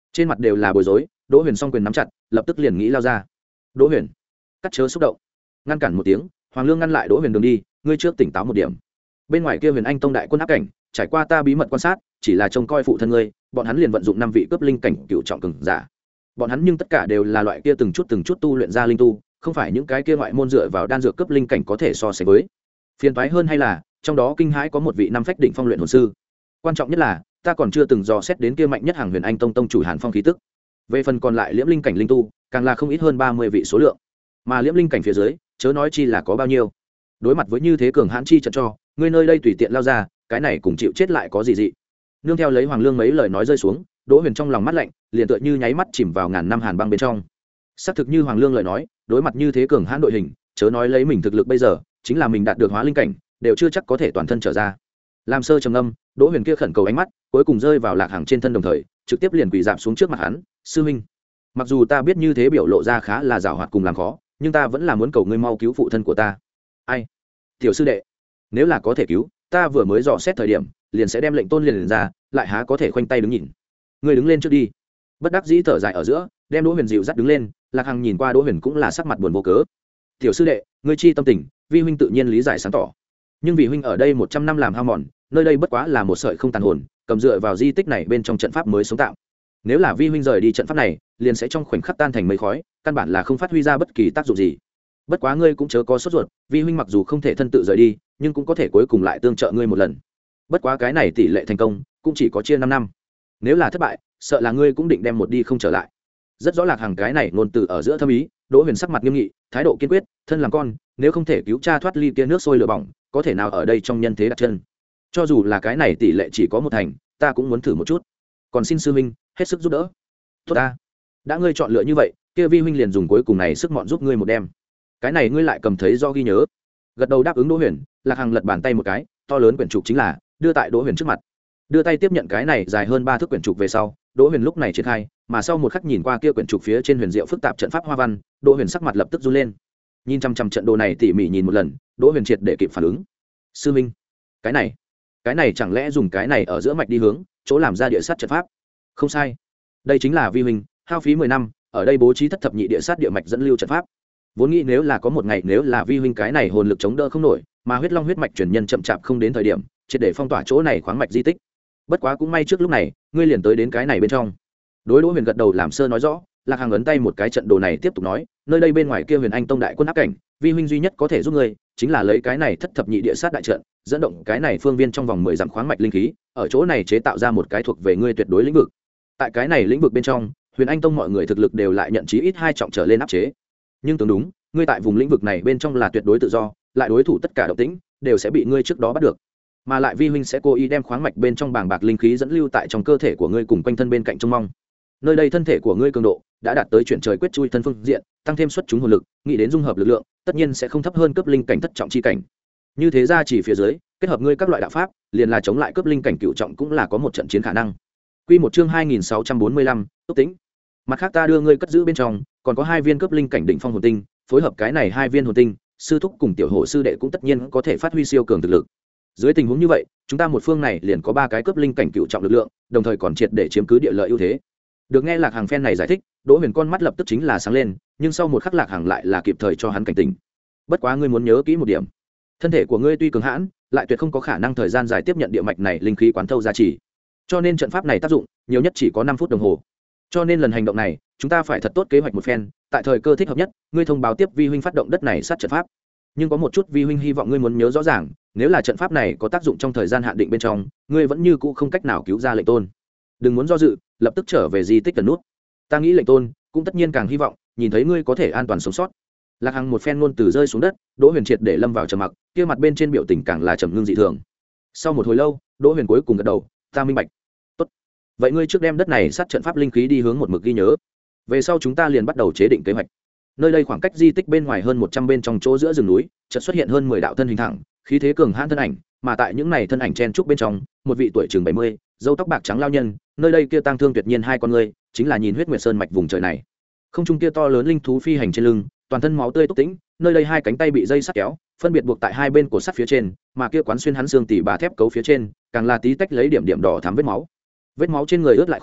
trên mặt đều là bối rối. Đỗ Huyền song quyền nắm chặt, lập tức liền nghĩ lao ra. Đỗ Huyền, cắt chớ xúc động, ngăn cản một tiếng. Hoàng Lương ngăn lại Đỗ Huyền đường đi, ngươi trước tỉnh táo một điểm. Bên ngoài kia Huyền Anh tông đại quân áp cảnh, trải qua ta bí mật quan sát, chỉ là trông coi phụ thân ngươi, bọn hắn liền vận dụng năm vị cướp linh cảnh cựu trọng cường giả. Bọn hắn nhưng tất cả đều là loại kia từng chút từng chút tu luyện ra linh tu, không phải những cái kia ngoại môn dựa vào đan dược cướp linh cảnh có thể so sánh với. Phiền toái hơn hay là, trong đó kinh hãi có một vị năm phách đỉnh phong luyện hồn sư. Quan trọng nhất là, ta còn chưa từng dò xét đến kia mạnh nhất hàng Huyền Anh tông tông chủ Hàn Phong khí tức. Về phần còn lại liễm linh cảnh linh tu, càng là không ít hơn ba mươi vị số lượng. Mà liễm linh cảnh phía dưới, chớ nói chi là có bao nhiêu. Đối mặt với như thế cường hãn chi trận cho, ngươi nơi đây tùy tiện lao ra, cái này cùng chịu chết lại có gì dị. Nương theo lấy Hoàng Lương mấy lời nói rơi xuống, Đỗ Huyền trong lòng mắt lạnh, liền tựa như nháy mắt chìm vào ngàn năm hàn băng bên trong. Xác thực như Hoàng Lương lời nói, đối mặt như thế cường hãn đội hình, chớ nói lấy mình thực lực bây giờ, chính là mình đạt được hóa linh cảnh, đều chưa chắc có thể toàn thân trở ra. Làm sơ trầm ngâm, Đỗ Huyền kia khẩn cầu ánh mắt, cuối cùng rơi vào Lạc Hằng trên thân đồng thời, trực tiếp liền quỳ rạp xuống trước mặt hắn, "Sư huynh, mặc dù ta biết như thế biểu lộ ra khá là giàu hoạt cùng làm khó, nhưng ta vẫn là muốn cầu ngươi mau cứu phụ thân của ta." "Ai? Tiểu sư đệ, nếu là có thể cứu, ta vừa mới dò xét thời điểm, liền sẽ đem lệnh tôn liền, liền ra, lại há có thể khoanh tay đứng nhìn. Ngươi đứng lên trước đi." Bất đắc dĩ thở dài ở giữa, đem Đỗ Huyền dịu dắt đứng lên. Lạc Hằng nhìn qua Đỗ Huyền cũng là sắc mặt buồn vô cớ. "Tiểu sư đệ, ngươi chi tâm tình, vi huynh tự nhiên lý giải sáng tỏ. Nhưng vì huynh ở đây một trăm năm làm hao mòn, nơi đây bất quá là một sợi không tàn hồn, cầm dựa vào di tích này bên trong trận pháp mới sống tạo. Nếu là vi huynh rời đi trận pháp này, liền sẽ trong khoảnh khắc tan thành mây khói, căn bản là không phát huy ra bất kỳ tác dụng gì. Bất quá ngươi cũng chớ có sốt ruột, vi huynh mặc dù không thể thân tự rời đi, nhưng cũng có thể cuối cùng lại tương trợ ngươi một lần. Bất quá cái này tỷ lệ thành công cũng chỉ có chia năm năm. Nếu là thất bại, sợ là ngươi cũng định đem một đi không trở lại." Rất rõ Lạc Hằng cái này ngôn từ ở giữa thâm ý. Đỗ Huyền sắc mặt nghiêm nghị, thái độ kiên quyết, thân làm con, nếu không thể cứu cha thoát ly kia nước sôi lửa bỏng, có thể nào ở đây trong nhân thế đặt chân. Cho dù là cái này tỷ lệ chỉ có một thành, ta cũng muốn thử một chút. Còn xin sư huynh hết sức giúp đỡ. Tốt ta, đã ngươi chọn lựa như vậy, kia vi huynh liền dùng cuối cùng này sức mọn giúp ngươi một đêm. Cái này ngươi lại cầm thấy do ghi nhớ. Gật đầu đáp ứng Đỗ Huyền, Lạc Hằng lật bàn tay một cái, to lớn quyển trục chính là đưa tại Đỗ Huyền trước mặt. Đưa tay tiếp nhận cái này dài hơn ba thước quyển trục về sau, Đỗ Huyền lúc này triển khai, mà sau một khắc nhìn qua kia quyển trục phía trên huyền diệu phức tạp trận pháp hoa văn, Đỗ Huyền sắc mặt lập tức run lên. Nhìn chăm chăm trận đồ này tỉ mỉ nhìn một lần, Đỗ Huyền triệt để kịp phản ứng. "Sư minh, cái này, cái này chẳng lẽ dùng cái này ở giữa mạch đi hướng, chỗ làm ra địa sát trận pháp?" "Không sai, đây chính là vi huynh hao phí mười năm, ở đây bố trí thất thập nhị địa sát địa mạch dẫn lưu trận pháp. Vốn nghĩ nếu là có một ngày nếu là vi huynh cái này hồn lực chống đỡ không nổi, mà huyết long huyết mạch truyền nhân chậm chạp không đến thời điểm, triệt để phong tỏa chỗ này khoáng mạch di tích. Bất quá cũng may trước lúc này, ngươi liền tới đến cái này bên trong." Đối Đỗ Huyền gật đầu làm sơ nói rõ. Lạc Hằng ấn tay một cái trận đồ này tiếp tục nói, "Nơi đây bên ngoài kia Huyền Anh tông đại quân áp cảnh, vi huynh duy nhất có thể giúp ngươi, chính là lấy cái này thất thập nhị địa sát đại trận, dẫn động cái này phương viên trong vòng mười dặm khoáng mạch linh khí, ở chỗ này chế tạo ra một cái thuộc về ngươi tuyệt đối lĩnh vực. Tại cái này lĩnh vực bên trong, Huyền Anh tông mọi người thực lực đều lại nhận chí ít hai trọng trở lên áp chế. Nhưng tương đúng, ngươi tại vùng lĩnh vực này bên trong là tuyệt đối tự do, lại đối thủ tất cả động tĩnh đều sẽ bị ngươi trước đó bắt được. Mà lại vi huynh sẽ cố ý đem khoáng mạch bên trong bàng bạc linh khí dẫn lưu tại trong cơ thể của ngươi cùng quanh thân bên cạnh trông mong. Nơi đây thân thể của ngươi cường độ đã đạt tới chuyển trời quyết chui thân phương diện, tăng thêm xuất chúng hồn lực, nghĩ đến dung hợp lực lượng, tất nhiên sẽ không thấp hơn cấp linh cảnh thất trọng chi cảnh. Như thế ra chỉ phía dưới, kết hợp ngươi các loại đạo pháp, liền là chống lại cấp linh cảnh cửu trọng cũng là có một trận chiến khả năng. Quy một chương hai nghìn sáu trăm bốn mươi lăm, túc tính. Mặt khác ta đưa ngươi cất giữ bên trong, còn có hai viên cấp linh cảnh đỉnh phong hồn tinh, phối hợp cái này hai viên hồn tinh, sư thúc cùng tiểu hổ sư đệ cũng tất nhiên có thể phát huy siêu cường thực lực. Dưới tình huống như vậy, chúng ta một phương này liền có ba cái cấp linh cảnh cửu trọng lực lượng, đồng thời còn triệt để chiếm cứ địa lợi ưu thế. Được nghe Lạc Hằng phen này giải thích, Đỗ Huyền con mắt lập tức chính là sáng lên, nhưng sau một khắc Lạc Hằng lại là kịp thời cho hắn cảnh tỉnh. Bất quá ngươi muốn nhớ kỹ một điểm, thân thể của ngươi tuy cường hãn, lại tuyệt không có khả năng thời gian dài tiếp nhận địa mạch này linh khí quán thâu giá trị. Cho nên trận pháp này tác dụng nhiều nhất chỉ có năm phút đồng hồ. Cho nên lần hành động này, chúng ta phải thật tốt kế hoạch một phen, tại thời cơ thích hợp nhất, ngươi thông báo tiếp vi huynh phát động đất này sát trận pháp. Nhưng có một chút vi huynh hy vọng ngươi muốn nhớ rõ ràng, nếu là trận pháp này có tác dụng trong thời gian hạn định bên trong, ngươi vẫn như cũ không cách nào cứu ra lệnh tôn. Đừng muốn do dự, lập tức trở về di tích cần nút. Ta nghĩ lệnh tôn cũng tất nhiên càng hy vọng nhìn thấy ngươi có thể an toàn sống sót. Lạc Hằng một phen ngôn từ rơi xuống đất, Đỗ Huyền triệt để lâm vào trầm mặc, kia mặt bên trên biểu tình càng là trầm ngưng dị thường. Sau một hồi lâu, Đỗ Huyền cuối cùng gật đầu, ta minh bạch. Tốt. Vậy ngươi trước đem đất này sát trận pháp linh khí đi hướng một mực ghi nhớ. Về sau chúng ta liền bắt đầu chế định kế hoạch. Nơi đây khoảng cách di tích bên ngoài hơn một trăm bên trong chỗ giữa rừng núi, chợt xuất hiện hơn mười đạo thân hình thẳng, khí thế cường hãn thân ảnh, mà tại những này thân ảnh chen trúc bên trong, một vị tuổi chừng bảy mươi, râu tóc bạc trắng lao nhân, nơi đây kia tang thương tuyệt nhiên hai con ngươi, chính là nhìn huyết nguyệt sơn mạch vùng trời này. Không trung kia to lớn linh thú phi hành trên lưng, toàn thân máu tươi túc tĩnh, nơi đây hai cánh tay bị dây sắt kéo, phân biệt buộc tại hai bên của sắt phía trên, mà kia quán xuyên hắn xương tỉ bà thép cấu phía trên, càng là tí tách lấy điểm điểm đỏ thắm vết máu. Vết máu trên người ướt lại khô,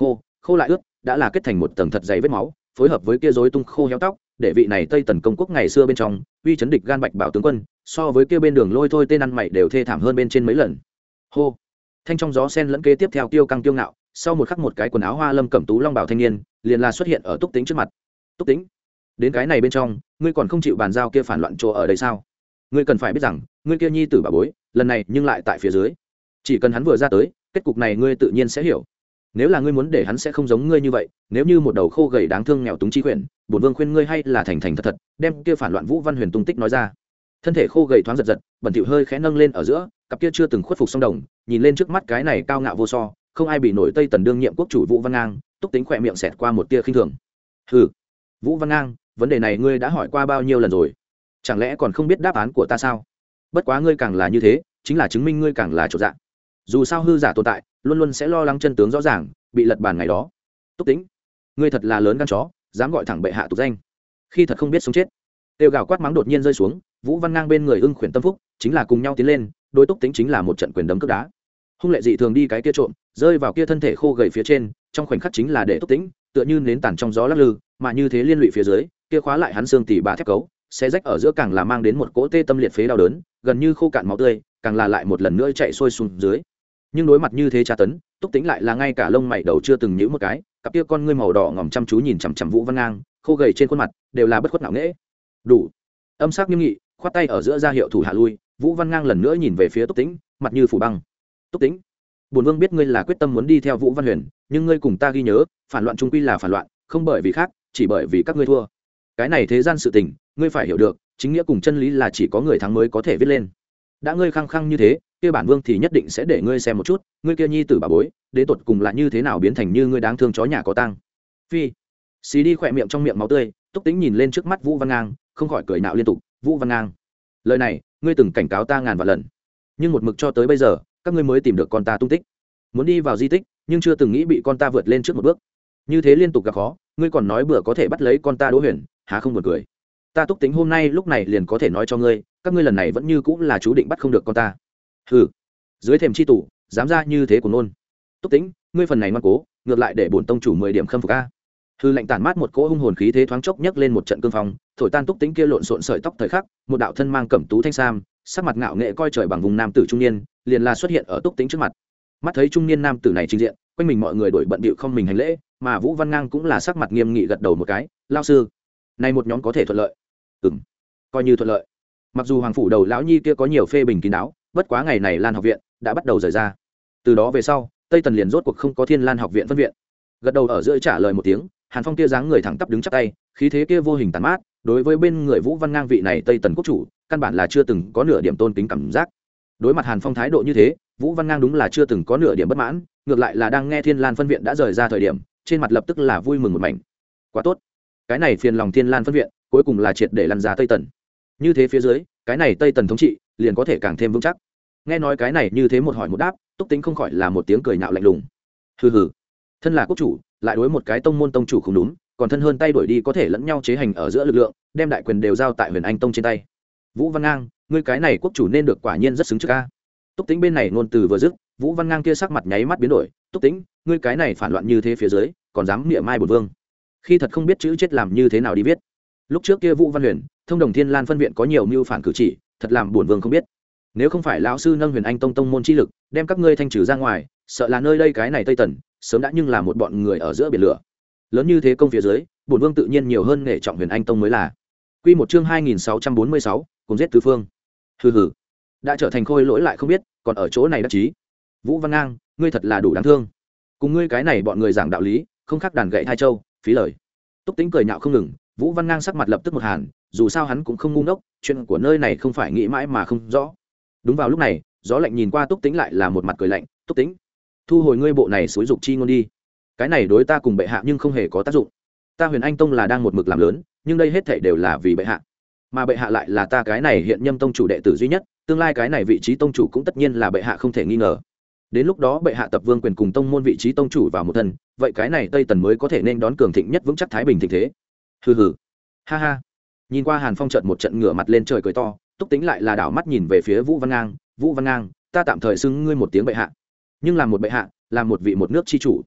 khô lại ướt đã là kết thành một tầng thật dày vết máu, phối hợp với kia rối tung khô héo tóc, để vị này Tây Tần công quốc ngày xưa bên trong uy chấn địch gan Bạch Bảo tướng quân, so với kia bên đường lôi thôi tên ăn mày đều thê thảm hơn bên trên mấy lần. Hô. Thanh trong gió sen lẫn kế tiếp theo tiêu căng tiêu ngạo, sau một khắc một cái quần áo hoa lâm cẩm tú long bảo thanh niên, liền là xuất hiện ở Túc Tính trước mặt. Túc Tính, đến cái này bên trong, ngươi còn không chịu bàn giao kia phản loạn chỗ ở đây sao? Ngươi cần phải biết rằng, ngươi kia nhi tử bà bối, lần này nhưng lại tại phía dưới. Chỉ cần hắn vừa ra tới, kết cục này ngươi tự nhiên sẽ hiểu. Nếu là ngươi muốn để hắn sẽ không giống ngươi như vậy, nếu như một đầu khô gầy đáng thương nghèo túng chi quyển, bổn vương khuyên ngươi hay là thành thành thật thật, đem kia phản loạn Vũ Văn Huyền tung tích nói ra. Thân thể khô gầy thoáng giật giật, bẩn thỉu hơi khẽ nâng lên ở giữa, cặp kia chưa từng khuất phục song đồng, nhìn lên trước mắt cái này cao ngạo vô so, không ai bị nổi Tây Tần đương nhiệm quốc chủ Vũ Văn Ngang, Túc Tính khỏe miệng xẹt qua một tia khinh thường. Hừ, Vũ Văn Ngang, vấn đề này ngươi đã hỏi qua bao nhiêu lần rồi? Chẳng lẽ còn không biết đáp án của ta sao? Bất quá ngươi càng là như thế, chính là chứng minh ngươi càng là chỗ dạ. Dù sao hư giả tồn tại, luôn luôn sẽ lo lắng chân tướng rõ ràng, bị lật bàn ngày đó. Túc Tính, ngươi thật là lớn gan chó, dám gọi thẳng bệ hạ tục danh. Khi thật không biết sống chết. Tiêu gào quát mắng đột nhiên rơi xuống, Vũ Văn Ngang bên người ưng khuyển tâm phúc, chính là cùng nhau tiến lên, đối Túc Tính chính là một trận quyền đấm cước đá. Hung lệ dị thường đi cái kia trộm, rơi vào kia thân thể khô gầy phía trên, trong khoảnh khắc chính là để Túc Tính, tựa như nến tàn trong gió lắc lư, mà như thế liên lụy phía dưới, kia khóa lại hắn xương tỉ bà thép cấu, sẽ rách ở giữa càng là mang đến một cỗ tê tâm liệt phế đau đớn, gần như khô cạn máu tươi, càng là lại một lần nữa chạy xuôi xuống dưới. Nhưng đối mặt như thế tra tấn, Túc Tính lại là ngay cả lông mày đầu chưa từng nhíu một cái, cặp kia con ngươi màu đỏ ngòm chăm chú nhìn chằm chằm Vũ Văn Ngang, khô gầy trên khuôn mặt đều là bất khuất ngạo nghễ. Đủ. Âm sắc nghiêm nghị, khoát tay ở giữa ra hiệu thủ hạ lui, Vũ Văn Ngang lần nữa nhìn về phía Túc Tính, mặt như phủ băng. Túc Tính, bổn vương biết ngươi là quyết tâm muốn đi theo Vũ Văn Huyền, nhưng ngươi cùng ta ghi nhớ, phản loạn trung quy là phản loạn, không bởi vì khác, chỉ bởi vì các ngươi thua. Cái này thế gian sự tình, ngươi phải hiểu được, chính nghĩa cùng chân lý là chỉ có người thắng mới có thể viết lên. Đã ngươi khăng khăng như thế, kia bản vương thì nhất định sẽ để ngươi xem một chút, ngươi kia nhi tử bà bối, đến tột cùng là như thế nào biến thành như ngươi đáng thương chó nhà có tang. Phi. Xí đi khỏe miệng trong miệng máu tươi, Túc Tính nhìn lên trước mắt Vũ Văn Ngang, không khỏi cười nạo liên tục. Vũ Văn Ngang, lời này ngươi từng cảnh cáo ta ngàn vạn lần, nhưng một mực cho tới bây giờ các ngươi mới tìm được con ta tung tích, muốn đi vào di tích nhưng chưa từng nghĩ bị con ta vượt lên trước một bước, như thế liên tục gặp khó, ngươi còn nói bữa có thể bắt lấy con ta Đỗ Huyền, há không buồn cười. Ta Túc Tính hôm nay lúc này liền có thể nói cho ngươi, các ngươi lần này vẫn như cũng là chú định bắt không được con ta. Hừ, dưới thềm chi tủ dám ra như thế của nôn. Túc Tính, ngươi phần này ngoan cố, ngược lại để bổn tông chủ mười điểm khâm phục a. Hư lạnh tản mát một cỗ hung hồn khí thế thoáng chốc nhấc lên một trận cương phong, thổi tan Túc Tính kia lộn xộn sợi tóc thời khắc, một đạo thân mang cẩm tú thanh sam, sắc mặt ngạo nghệ coi trời bằng vùng nam tử trung niên, liền là xuất hiện ở Túc Tính trước mặt. Mắt thấy trung niên nam tử này trình diện, quanh mình mọi người đổi bận bịu không mình hành lễ, mà Vũ Văn Ngang cũng là sắc mặt nghiêm nghị gật đầu một cái, lão sư, này một nhóm có thể thuận lợi. Ừm, coi như thuận lợi. Mặc dù hoàng phủ đầu lão nhi kia có nhiều phê bình kín đáo, bất quá ngày này Lan học viện đã bắt đầu rời ra. Từ đó về sau, Tây Tần liền rốt cuộc không có Thiên Lan học viện phân viện. Gật đầu ở giữa trả lời một tiếng, Hàn Phong kia dáng người thẳng tắp đứng chắp tay, khí thế kia vô hình tàn mát, đối với bên người Vũ Văn Ngang vị này Tây Tần quốc chủ, căn bản là chưa từng có nửa điểm tôn kính cảm giác. Đối mặt Hàn Phong thái độ như thế, Vũ Văn Ngang đúng là chưa từng có nửa điểm bất mãn, ngược lại là đang nghe Thiên Lan phân viện đã rời ra thời điểm, trên mặt lập tức là vui mừng một mảnh. Quá tốt, cái này phiền lòng Thiên Lan phân viện, cuối cùng là triệt để lăn ra Tây Tần. Như thế phía dưới, cái này Tây Tần thống trị liền có thể càng thêm vững chắc. Nghe nói cái này như thế một hỏi một đáp, Túc Tính không khỏi là một tiếng cười nhạo lạnh lùng. Hừ hừ, thân là quốc chủ, lại đối một cái tông môn tông chủ không đúng, còn thân hơn tay đuổi đi có thể lẫn nhau chế hành ở giữa lực lượng, đem đại quyền đều giao tại Huyền Anh tông trên tay. Vũ Văn Ngang, ngươi cái này quốc chủ nên được quả nhiên rất xứng trước a. Túc Tính bên này ngôn từ vừa dứt, Vũ Văn Ngang kia sắc mặt nháy mắt biến đổi. Túc Tính, ngươi cái này phản loạn như thế phía dưới, còn dám niệm mai bổn vương. Khi thật không biết chữ chết làm như thế nào đi viết. Lúc trước kia Vũ Văn Huyền, thông đồng Thiên Lan phân viện có nhiều mưu phản cử chỉ, thật làm bổn vương không biết. Nếu không phải lão sư nâng Huyền Anh tông tông môn chi lực, đem các ngươi thanh trừ ra ngoài, sợ là nơi đây cái này Tây Tần, sớm đã nhưng là một bọn người ở giữa biển lửa. Lớn như thế công phía dưới, bổn vương tự nhiên nhiều hơn nghệ trọng Huyền Anh tông mới là. Quy một chương hai nghìn sáu trăm bốn mươi sáu, cùng giết tứ phương. Hừ hừ, đã trở thành khôi lỗi lại không biết, còn ở chỗ này đắc chí. Vũ Văn Ngang, ngươi thật là đủ đáng thương. Cùng ngươi cái này bọn người giảng đạo lý, không khác đàn gậy hai châu, phí lời. Túc Tính cười nhạo không ngừng, Vũ Văn Ngang sắc mặt lập tức một hàn, dù sao hắn cũng không ngu ngốc, chuyện của nơi này không phải nghĩ mãi mà không rõ. Đúng vào lúc này, gió lạnh nhìn qua Túc Tính lại là một mặt cười lạnh. Túc Tính, thu hồi ngươi bộ này xúi dục chi ngôn đi, cái này đối ta cùng bệ hạ nhưng không hề có tác dụng. Ta Huyền Anh tông là đang một mực làm lớn, nhưng đây hết thảy đều là vì bệ hạ, mà bệ hạ lại là ta cái này hiện nhâm tông chủ đệ tử duy nhất, tương lai cái này vị trí tông chủ cũng tất nhiên là bệ hạ không thể nghi ngờ. Đến lúc đó bệ hạ tập vương quyền cùng tông môn vị trí tông chủ vào một thân, vậy cái này Tây Tần mới có thể nên đón cường thịnh nhất vững chắc thái bình thịnh thế. Hừ hừ, ha ha. Nhìn qua Hàn Phong chợt một trận ngửa mặt lên trời cười to, Túc Tính lại là đảo mắt nhìn về phía Vũ Văn Ngang. Vũ Văn Ngang, ta tạm thời xưng ngươi một tiếng bệ hạ, nhưng làm một bệ hạ, làm một vị một nước chi chủ,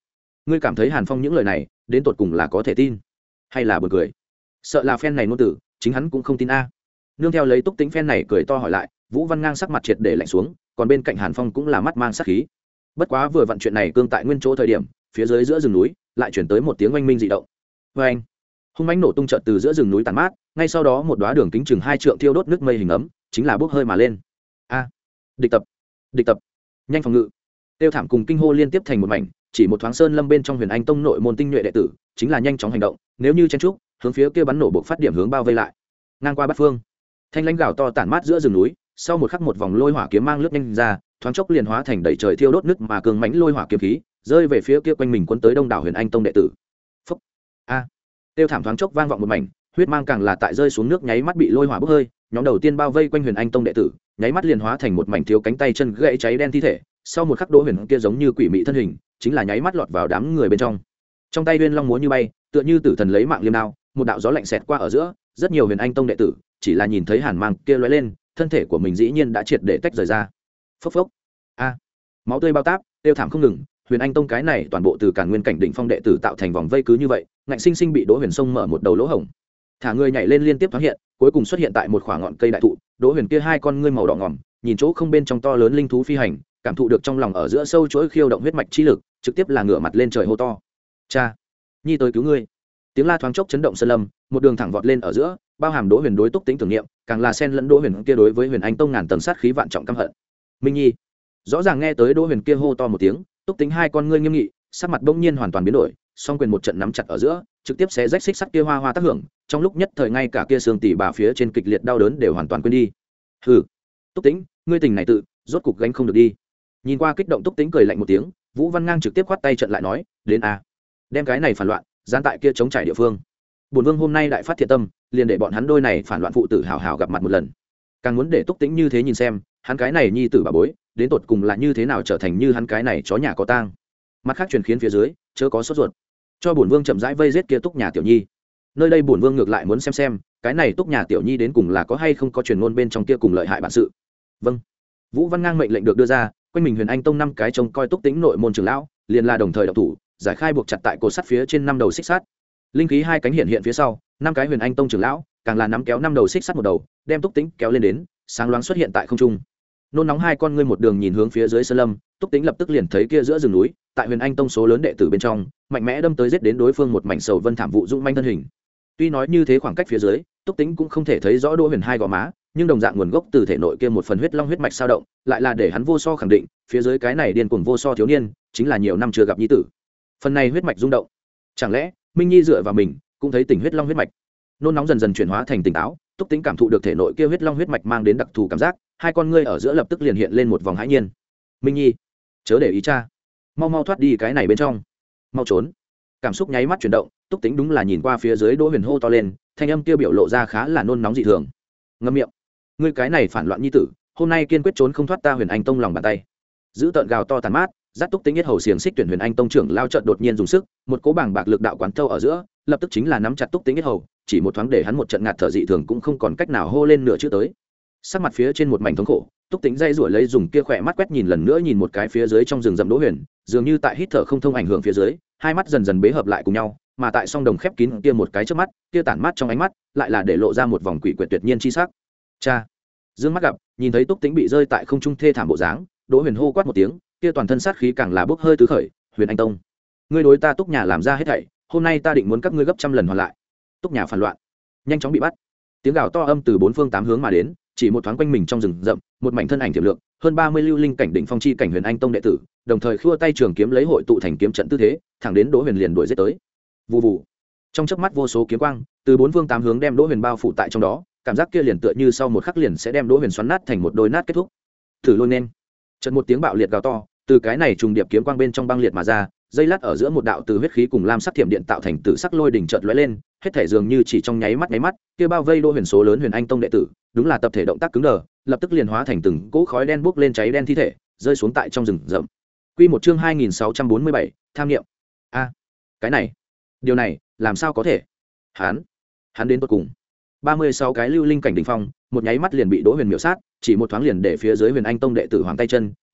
ngươi cảm thấy Hàn Phong những lời này đến tột cùng là có thể tin hay là buồn cười? Sợ là phen này ngôn tử chính hắn cũng không tin a. Nương theo lấy Túc Tĩnh phen này cười to hỏi lại, Vũ Văn Ngang sắc mặt triệt để lạnh xuống, còn bên cạnh Hàn Phong cũng là mắt mang sát khí. Bất quá vừa vặn chuyện này cương tại nguyên chỗ thời điểm, phía dưới giữa rừng núi lại chuyển tới một tiếng oanh minh dị động. Oanh! Hung mãnh nổ tung chợt từ giữa rừng núi tàn mát, ngay sau đó một đóa đường kính chừng hai trượng thiêu đốt nước mây hình ấm, chính là bốc hơi mà lên. A! Địch tập! Địch tập! Nhanh phòng ngự! Tiêu thảm cùng kinh hô liên tiếp thành một mảnh, chỉ một thoáng sơn lâm bên trong Huyền Anh Tông nội môn tinh nhuệ đệ tử, chính là nhanh chóng hành động, nếu như chen trúc, hướng phía kia bắn nổ buộc phát điểm hướng bao vây lại. Ngang qua bát phương, thanh lãnh gào to tản mát giữa rừng núi, sau một khắc một vòng lôi hỏa kiếm mang lướt nhanh ra, thoáng chốc liền hóa thành đầy trời thiêu đốt nước mà cường mãnh lôi hỏa kiếm khí, rơi về phía kia quanh mình cuốn tới đông đảo Huyền Anh Tông đệ tử. Phốc. A. Tiêu thảm thoáng chốc vang vọng một mảnh, huyết mang càng là tại rơi xuống nước nháy mắt bị lôi hỏa bốc hơi, nhóm đầu tiên bao vây quanh Huyền Anh Tông đệ tử, nháy mắt liền hóa thành một mảnh thiếu cánh tay chân gãy cháy đen thi thể, sau một khắc Đỗ Huyền kia giống như quỷ mị thân hình, chính là nháy mắt lọt vào đám người bên trong. Trong tay Uyên Long múa như bay, tựa như tử thần lấy mạng liêm đao, một đạo gió lạnh xẹt qua ở giữa, rất nhiều Huyền Anh Tông đệ tử, chỉ là nhìn thấy hàn mang kia lóe lên, thân thể của mình dĩ nhiên đã triệt để tách rời ra. Phốc phốc. A. Máu tươi bao táp, tiêu thảm không ngừng, Huyền Anh Tông cái này toàn bộ từ Càn Nguyên cảnh đỉnh phong đệ tử tạo thành vòng vây cứ như vậy, ngạnh sinh sinh bị Đỗ Huyền Sông mở một đầu lỗ hổng. Thả người nhảy lên liên tiếp thoáng hiện, cuối cùng xuất hiện tại một khoảng ngọn cây đại thụ, Đỗ Huyền kia hai con ngươi màu đỏ ngòm, nhìn chỗ không bên trong to lớn linh thú phi hành, cảm thụ được trong lòng ở giữa sâu chuỗi khiêu động huyết mạch chi lực, trực tiếp là ngửa mặt lên trời hô to. Cha, nhi tới cứu ngươi. Tiếng la thoáng chốc chấn động sơn lâm, một đường thẳng vọt lên ở giữa, bao hàm Đỗ Huyền đối Túc Tĩnh tưởng niệm, càng là xen lẫn Đỗ Huyền kia đối với Huyền Anh Tông ngàn tầng sát khí vạn trọng căm hận. Minh Nhi. Rõ ràng nghe tới Đỗ Huyền kia hô to một tiếng, Túc Tĩnh hai con ngươi nghiêm nghị, sắc mặt bỗng nhiên hoàn toàn biến đổi, song quyền một trận nắm chặt ở giữa, trực tiếp xé rách xích sắt kia hoa hoa tác hưởng, trong lúc nhất thời ngay cả kia xương tỉ bà phía trên kịch liệt đau đớn đều hoàn toàn quên đi. Hừ, Túc Tĩnh, ngươi tình này tự, rốt cục gánh không được đi. Nhìn qua kích động Túc Tĩnh cười lạnh một tiếng, Vũ Văn Ngang trực tiếp khoát tay trận lại nói, đến a, đem cái này phản loạn, gian tại kia chống trải địa phương. Bổn vương hôm nay đại phát thiện tâm, liền để bọn hắn đôi này phản loạn phụ tử hào hào gặp mặt một lần. Càng muốn để Túc Tĩnh như thế nhìn xem, hắn cái này nhi tử bà bối, đến tột cùng là như thế nào trở thành như hắn cái này chó nhà có tang. Mặt khác truyền khiến phía dưới, chớ có sốt ruột, cho bổn vương chậm rãi vây giết kia Túc nhà tiểu nhi. Nơi đây bổn vương ngược lại muốn xem xem, cái này Túc nhà tiểu nhi đến cùng là có hay không có truyền ngôn bên trong kia cùng lợi hại bản sự. Vâng. Vũ Văn Ngang mệnh lệnh được đưa ra, quanh mình Huyền Anh Tông năm cái trông coi Túc Tĩnh nội môn trưởng lão, liền là đồng thời động thủ, giải khai buộc chặt tại cột sắt phía trên năm đầu xích sắt. Linh khí hai cánh hiện hiện phía sau, năm cái Huyền Anh Tông trưởng lão, càng là nắm kéo năm đầu xích sắt một đầu, đem Túc Tĩnh kéo lên đến, sáng loáng xuất hiện tại không trung. Nôn nóng hai con ngươi một đường nhìn hướng phía dưới sơn lâm, Túc Tĩnh lập tức liền thấy kia giữa rừng núi, tại Huyền Anh Tông số lớn đệ tử bên trong, mạnh mẽ đâm tới giết đến đối phương một mảnh sầu vân thảm vụ dũng manh thân hình. Tuy nói như thế khoảng cách phía dưới, Túc Tĩnh cũng không thể thấy rõ Đỗ Huyền hai gò má, nhưng đồng dạng nguồn gốc từ thể nội kia một phần huyết long huyết mạch sao động, lại là để hắn vô so khẳng định, phía dưới cái này điên cuồng vô so thiếu niên, chính là nhiều năm chưa gặp nhi tử. Phần này huyết mạch rung động, chẳng lẽ Minh Nhi dựa vào mình, cũng thấy tình huyết long huyết mạch. Nôn nóng dần dần chuyển hóa thành tỉnh táo, Túc Tĩnh cảm thụ được thể nội kia huyết long huyết mạch mang đến đặc thù cảm giác, hai con ngươi ở giữa lập tức liền hiện lên một vòng hãi nhiên. Minh Nhi, chớ để ý cha, mau mau thoát đi cái này bên trong, mau trốn. Cảm xúc nháy mắt chuyển động, Túc Tĩnh đúng là nhìn qua phía dưới Đỗ Huyền hô to lên, thanh âm kia biểu lộ ra khá là nôn nóng dị thường. Ngậm miệng, ngươi cái này phản loạn nhi tử, hôm nay kiên quyết trốn không thoát ta Huyền Anh Tông lòng bàn tay. Giữ tợn gào to tàn mát, dắt Túc Tĩnh nhất hầu xiềng xích tuyển Huyền Anh Tông trưởng lao trận đột nhiên dùng sức, một cỗ bảng bạc lực đạo quán thâu ở giữa, lập tức chính là nắm chặt Túc Tĩnh nhất hầu, chỉ một thoáng để hắn một trận ngạt thở dị thường cũng không còn cách nào hô lên nửa chữ tới. Sắc mặt phía trên một mảnh thống khổ, Túc Tĩnh dây rủa lấy dùng kia khỏe mắt quét nhìn lần nữa nhìn một cái phía dưới trong rừng rậm Đỗ Huyền, dường như tại hít thở không thông ảnh hưởng phía dưới, hai mắt dần dần bế hợp lại cùng nhau, mà tại song đồng khép kín kia một cái trước mắt, kia tản mắt trong ánh mắt, lại là để lộ ra một vòng quỷ quyệt tuyệt nhiên chi sắc. Cha. Dương mắt gặp, nhìn thấy Túc Tĩnh bị rơi tại không trung thê thảm bộ dáng, Đỗ Huyền hô quát một tiếng, kia toàn thân sát khí càng là bốc hơi tứ khởi, Huyền Anh Tông, ngươi đối ta Túc nhà làm ra hết thảy, hôm nay ta định muốn các ngươi gấp trăm lần hoàn lại. Túc nhà phản loạn, nhanh chóng bị bắt. Tiếng gào to âm từ bốn phương tám hướng mà đến, chỉ một thoáng quanh mình trong rừng rậm, một mảnh thân ảnh tiềm lượng, hơn ba mươi lưu linh cảnh đỉnh phong chi cảnh Huyền Anh Tông đệ tử, đồng thời khua tay trường kiếm lấy hội tụ thành kiếm trận tư thế, thẳng đến Đỗ Huyền liền đuổi giết tới. Vù vù. Trong chớp mắt vô số kiếm quang, từ bốn phương tám hướng đem Đỗ Huyền bao phủ tại trong đó, cảm giác kia liền tựa như sau một khắc liền sẽ đem Đỗ Huyền xoắn nát thành một đôi nát kết thúc. Thử lôi nên. Chợt một tiếng bạo liệt gào to, từ cái này trùng điệp kiếm quang bên trong băng liệt mà ra, dây lát ở giữa một đạo từ huyết khí cùng lam sắc thiểm điện tạo thành tử sắc lôi đỉnh chợt lóe lên, hết thể dường như chỉ trong nháy mắt nháy mắt, kia bao vây Đỗ Huyền số lớn Huyền Anh Tông đệ tử, đúng là tập thể động tác cứng đờ, lập tức liền hóa thành từng cỗ khói đen bốc lên cháy đen thi thể, rơi xuống tại trong rừng rậm. Quy một chương hai nghìn sáu trăm bốn mươi bảy, tham nghiệm. A, cái này, điều này, làm sao có thể? Hắn, hắn đến tận cùng. ba mươi sáu cái lưu linh cảnh đỉnh phong, một nháy mắt liền bị Đỗ Huyền miểu sát, chỉ một thoáng liền để phía dưới Huyền Anh Tông đệ tử hoàng tay chân,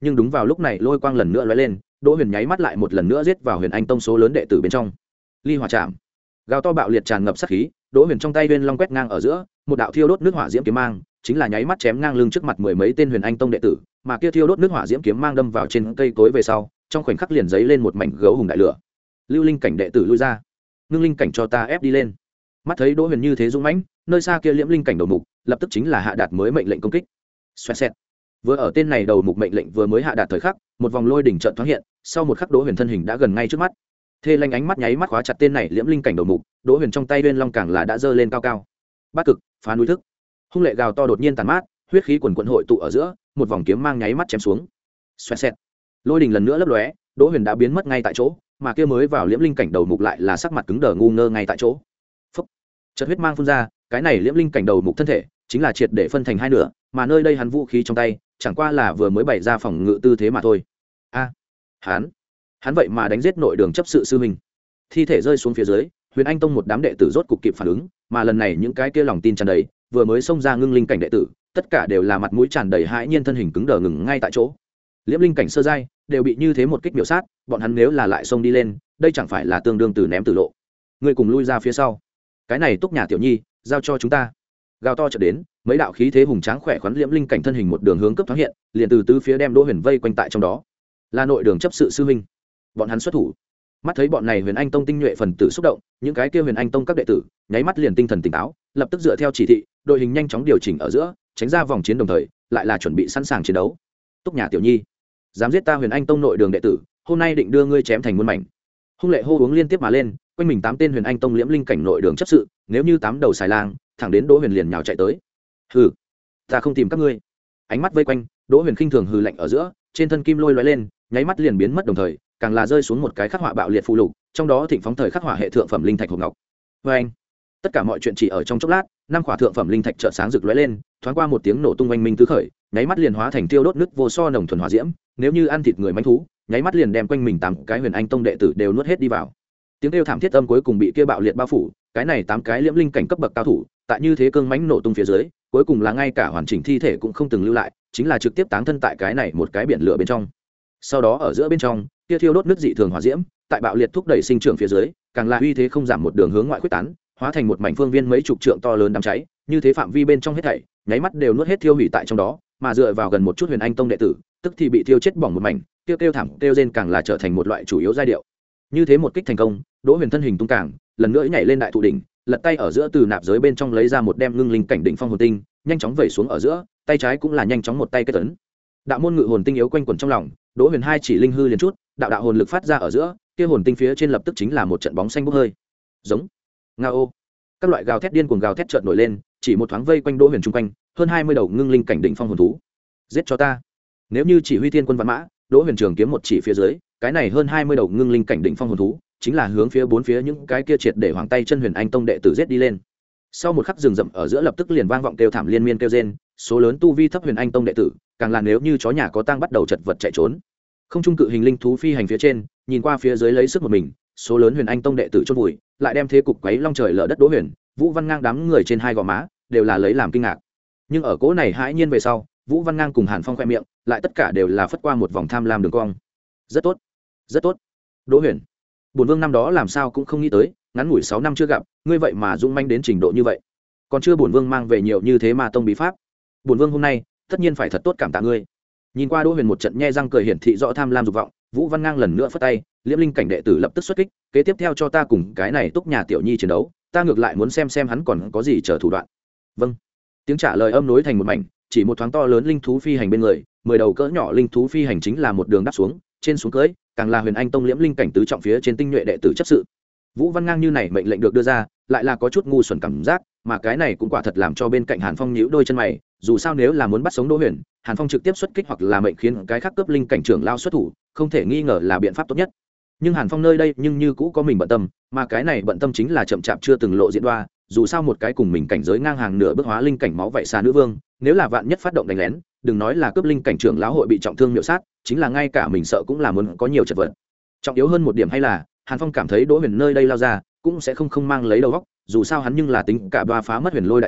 nhưng đúng vào lúc này lôi quang lần nữa lóe lên, Đỗ Huyền nháy mắt lại một lần nữa giết vào Huyền Anh tông số lớn đệ tử bên trong. Ly hỏa chạm, gào to bạo liệt tràn ngập sát khí, Đỗ Huyền trong tay Uyên Long quét ngang ở giữa, một đạo thiêu đốt nước hỏa diễm kiếm mang, chính là nháy mắt chém ngang lưng trước mặt mười mấy tên Huyền Anh tông đệ tử, mà kia thiêu đốt nước hỏa diễm kiếm mang đâm vào trên cây cối về sau, trong khoảnh khắc liền giấy lên một mảnh gấu hùng đại lửa. Lưu linh cảnh đệ tử lui ra, ngưng linh cảnh cho ta ép đi lên. Mắt thấy Đỗ Huyền như thế dũng mãnh, nơi xa kia liễm linh cảnh đầu mục, lập tức chính là hạ đạt mới mệnh lệnh công kích. Xoẹt xẹt. Vừa ở tên này đầu mục mệnh lệnh vừa mới hạ đạt thời khắc, một vòng lôi đỉnh chợt thoáng hiện, sau một khắc Đỗ Huyền thân hình đã gần ngay trước mắt. Thê Lanh ánh mắt nháy mắt khóa chặt tên này liễm linh cảnh đầu mục, Đỗ Huyền trong tay Uyên Long càng là đã giơ lên cao cao. Bát cực, phá núi thức. Hung lệ gào to đột nhiên tàn mát, huyết khí quần quần hội tụ ở giữa, một vòng kiếm mang nháy mắt chém xuống. Xoẹt xẹt. Lôi đỉnh lần nữa lấp lóe, Đỗ Huyền đã biến mất ngay tại chỗ, mà kia mới vào liễm linh cảnh đầu mục lại là sắc mặt cứng đờ ngu ngơ ngay tại chỗ. Phốc. Chợt huyết mang phun ra, cái này liễm linh cảnh đầu mục thân thể chính là triệt để phân thành hai nửa, mà nơi đây hắn vũ khí trong tay chẳng qua là vừa mới bày ra phòng ngự tư thế mà thôi. A, hắn, hắn vậy mà đánh giết nội đường chấp sự sư huynh. Thi thể rơi xuống phía dưới, Huyền Anh tông một đám đệ tử rốt cục kịp phản ứng, mà lần này những cái kia lòng tin tràn đầy, vừa mới xông ra ngưng linh cảnh đệ tử, tất cả đều là mặt mũi tràn đầy hãi nhiên, thân hình cứng đờ ngừng ngay tại chỗ. Liễm linh cảnh sơ giai đều bị như thế một kích miểu sát, bọn hắn nếu là lại xông đi lên, đây chẳng phải là tương đương từ ném tử lộ. Ngươi cùng lui ra phía sau. Cái này Túc Nhà tiểu nhi, giao cho chúng ta. Gào to chợt đến, mấy đạo khí thế hùng tráng khỏe khoắn liễm linh cảnh thân hình một đường hướng cấp thoáng hiện, liền từ tứ phía đem Đỗ Huyền vây quanh tại trong đó. Là nội đường chấp sự sư huynh. Bọn hắn xuất thủ. Mắt thấy bọn này Huyền Anh tông tinh nhuệ phần tử xúc động, những cái kia Huyền Anh tông các đệ tử, nháy mắt liền tinh thần tỉnh táo, lập tức dựa theo chỉ thị, đội hình nhanh chóng điều chỉnh ở giữa, tránh ra vòng chiến đồng thời, lại là chuẩn bị sẵn sàng chiến đấu. Túc Nhà tiểu nhi, dám giết ta Huyền Anh tông nội đường đệ tử, hôm nay định đưa ngươi chém thành muôn mảnh. Hung lệ hô uống liên tiếp mà lên, quanh mình tám tên Huyền Anh tông liễm linh cảnh nội đường chấp sự, nếu như tám đầu xài lang, thẳng đến Đỗ Huyền liền nhào chạy tới. Hừ, ta không tìm các ngươi. Ánh mắt vây quanh, Đỗ Huyền khinh thường hừ lạnh ở giữa, trên thân kim lôi lóe lên, nháy mắt liền biến mất đồng thời, càng là rơi xuống một cái khắc họa bạo liệt phù lục, trong đó thịnh phóng thời khắc họa hệ thượng phẩm linh thạch hộp ngọc. Với anh, tất cả mọi chuyện chỉ ở trong chốc lát, năm khỏa thượng phẩm linh thạch chợt sáng rực lóe lên, thoáng qua một tiếng nổ tung oanh minh tứ khởi, nháy mắt liền hóa thành tiêu đốt nứt vô so nồng thuần hỏa diễm, nếu như ăn thịt người mãnh thú, nháy mắt liền đem quanh mình tám cái Huyền Anh tông đệ tử đều nuốt hết đi vào. Tiếng kêu thảm thiết âm cuối cùng bị kia bạo liệt bao phủ, cái này tám cái liễm linh cảnh cấp bậc cao thủ, tại như thế cương mãnh nổ tung phía dưới, cuối cùng là ngay cả hoàn chỉnh thi thể cũng không từng lưu lại, chính là trực tiếp táng thân tại cái này một cái biển lửa bên trong. Sau đó ở giữa bên trong, kia thiêu đốt nước dị thường hỏa diễm, tại bạo liệt thúc đẩy sinh trưởng phía dưới, càng là uy thế không giảm một đường hướng ngoại quyết tán, hóa thành một mảnh phương viên mấy chục trượng to lớn đám cháy, như thế phạm vi bên trong hết thảy, nháy mắt đều nuốt hết thiêu hủy tại trong đó, mà dựa vào gần một chút Huyền Anh tông đệ tử, tức thì bị thiêu chết bỏng một mảnh, kêu kêu thảm kêu rên càng là trở thành một loại chủ yếu giai điệu. Như thế một kích thành công, Đỗ Huyền thân hình tung càng, lần nữa nhảy lên đại thụ đỉnh, lật tay ở giữa từ nạp giới bên trong lấy ra một đem ngưng linh cảnh đỉnh phong hồn tinh, nhanh chóng vẩy xuống ở giữa, tay trái cũng là nhanh chóng một tay kết ấn. Đạo môn ngự hồn tinh yếu quanh quẩn trong lòng, Đỗ Huyền hai chỉ linh hư liền chút, đạo đạo hồn lực phát ra ở giữa, kia hồn tinh phía trên lập tức chính là một trận bóng xanh bốc hơi. Giống, ngao, các loại gào thét điên cuồng gào thét chợt nổi lên, chỉ một thoáng vây quanh Đỗ Huyền chung quanh, hơn hai mươi đầu ngưng linh cảnh đỉnh phong hồn thú. Giết cho ta! Nếu như chỉ huy thiên quân vạn mã, Đỗ Huyền trường kiếm một chỉ phía dưới, cái này hơn hai mươi đầu ngưng linh cảnh đỉnh phong hồn thú, chính là hướng phía bốn phía những cái kia triệt để hoàng tay chân Huyền Anh tông đệ tử giết đi lên. Sau một khắc rừng rậm ở giữa lập tức liền vang vọng kêu thảm liên miên kêu rên, số lớn tu vi thấp Huyền Anh tông đệ tử, càng là nếu như chó nhà có tang bắt đầu chật vật chạy trốn. Không trung cự hình linh thú phi hành phía trên, nhìn qua phía dưới lấy sức một mình, số lớn Huyền Anh tông đệ tử chôn vùi, lại đem thế cục quấy long trời lở đất. Đỗ Huyền, Vũ Văn Ngang đám người trên hai gò má đều là lấy làm kinh ngạc. Nhưng ở cỗ này hãi nhiên về sau, Vũ Văn Ngang cùng Hàn Phong khoe miệng, lại tất cả đều là phất qua một vòng tham lam đường cong. Rất tốt, rất tốt. Đỗ Huyền, bổn vương năm đó làm sao cũng không nghĩ tới, ngắn ngủi sáu năm chưa gặp, ngươi vậy mà dũng manh đến trình độ như vậy. Còn chưa bổn vương mang về nhiều như thế mà tông bí pháp, bổn vương hôm nay tất nhiên phải thật tốt cảm tạ ngươi. Nhìn qua Đỗ Huyền một trận nhe răng cười hiển thị rõ tham lam dục vọng, Vũ Văn Ngang lần nữa phất tay, liễm linh cảnh đệ tử lập tức xuất kích, kế tiếp theo cho ta cùng cái này Túc Nhà tiểu nhi chiến đấu, ta ngược lại muốn xem xem hắn còn có gì trở thủ đoạn. Vâng. Tiếng trả lời âm nối thành một mảnh, chỉ một thoáng to lớn linh thú phi hành bên người, mười đầu cỡ nhỏ linh thú phi hành chính là một đường đáp xuống, trên xuống cưỡi, càng là Huyền Anh tông liễm linh cảnh tứ trọng phía trên tinh nhuệ đệ tử chấp sự. Vũ Văn Ngang như này mệnh lệnh được đưa ra, lại là có chút ngu xuẩn cảm giác, mà cái này cũng quả thật làm cho bên cạnh Hàn Phong nhíu đôi chân mày, dù sao nếu là muốn bắt sống Đỗ Huyền, Hàn Phong trực tiếp xuất kích hoặc là mệnh khiến cái khác cấp linh cảnh trưởng lao xuất thủ, không thể nghi ngờ là biện pháp tốt nhất. Nhưng Hàn Phong nơi đây nhưng như cũ có mình bận tâm, mà cái này bận tâm chính là chậm chạp chưa từng lộ diện đoa, dù sao một cái cùng mình cảnh giới ngang hàng nửa bước hóa linh cảnh máu vậy xa nữ vương, nếu là vạn nhất phát động đánh lén, đừng nói là cấp linh cảnh trưởng lão hội bị trọng thương miểu sát, chính là ngay cả mình sợ cũng là muốn có nhiều chật vật. Trọng yếu hơn một điểm hay là, Hàn Phong cảm thấy Đỗ Huyền nơi đây lao ra, cũng sẽ không không mang lấy đầu óc, dù sao hắn nhưng là tính cả ba phá mất Huyền Lôi đại trận,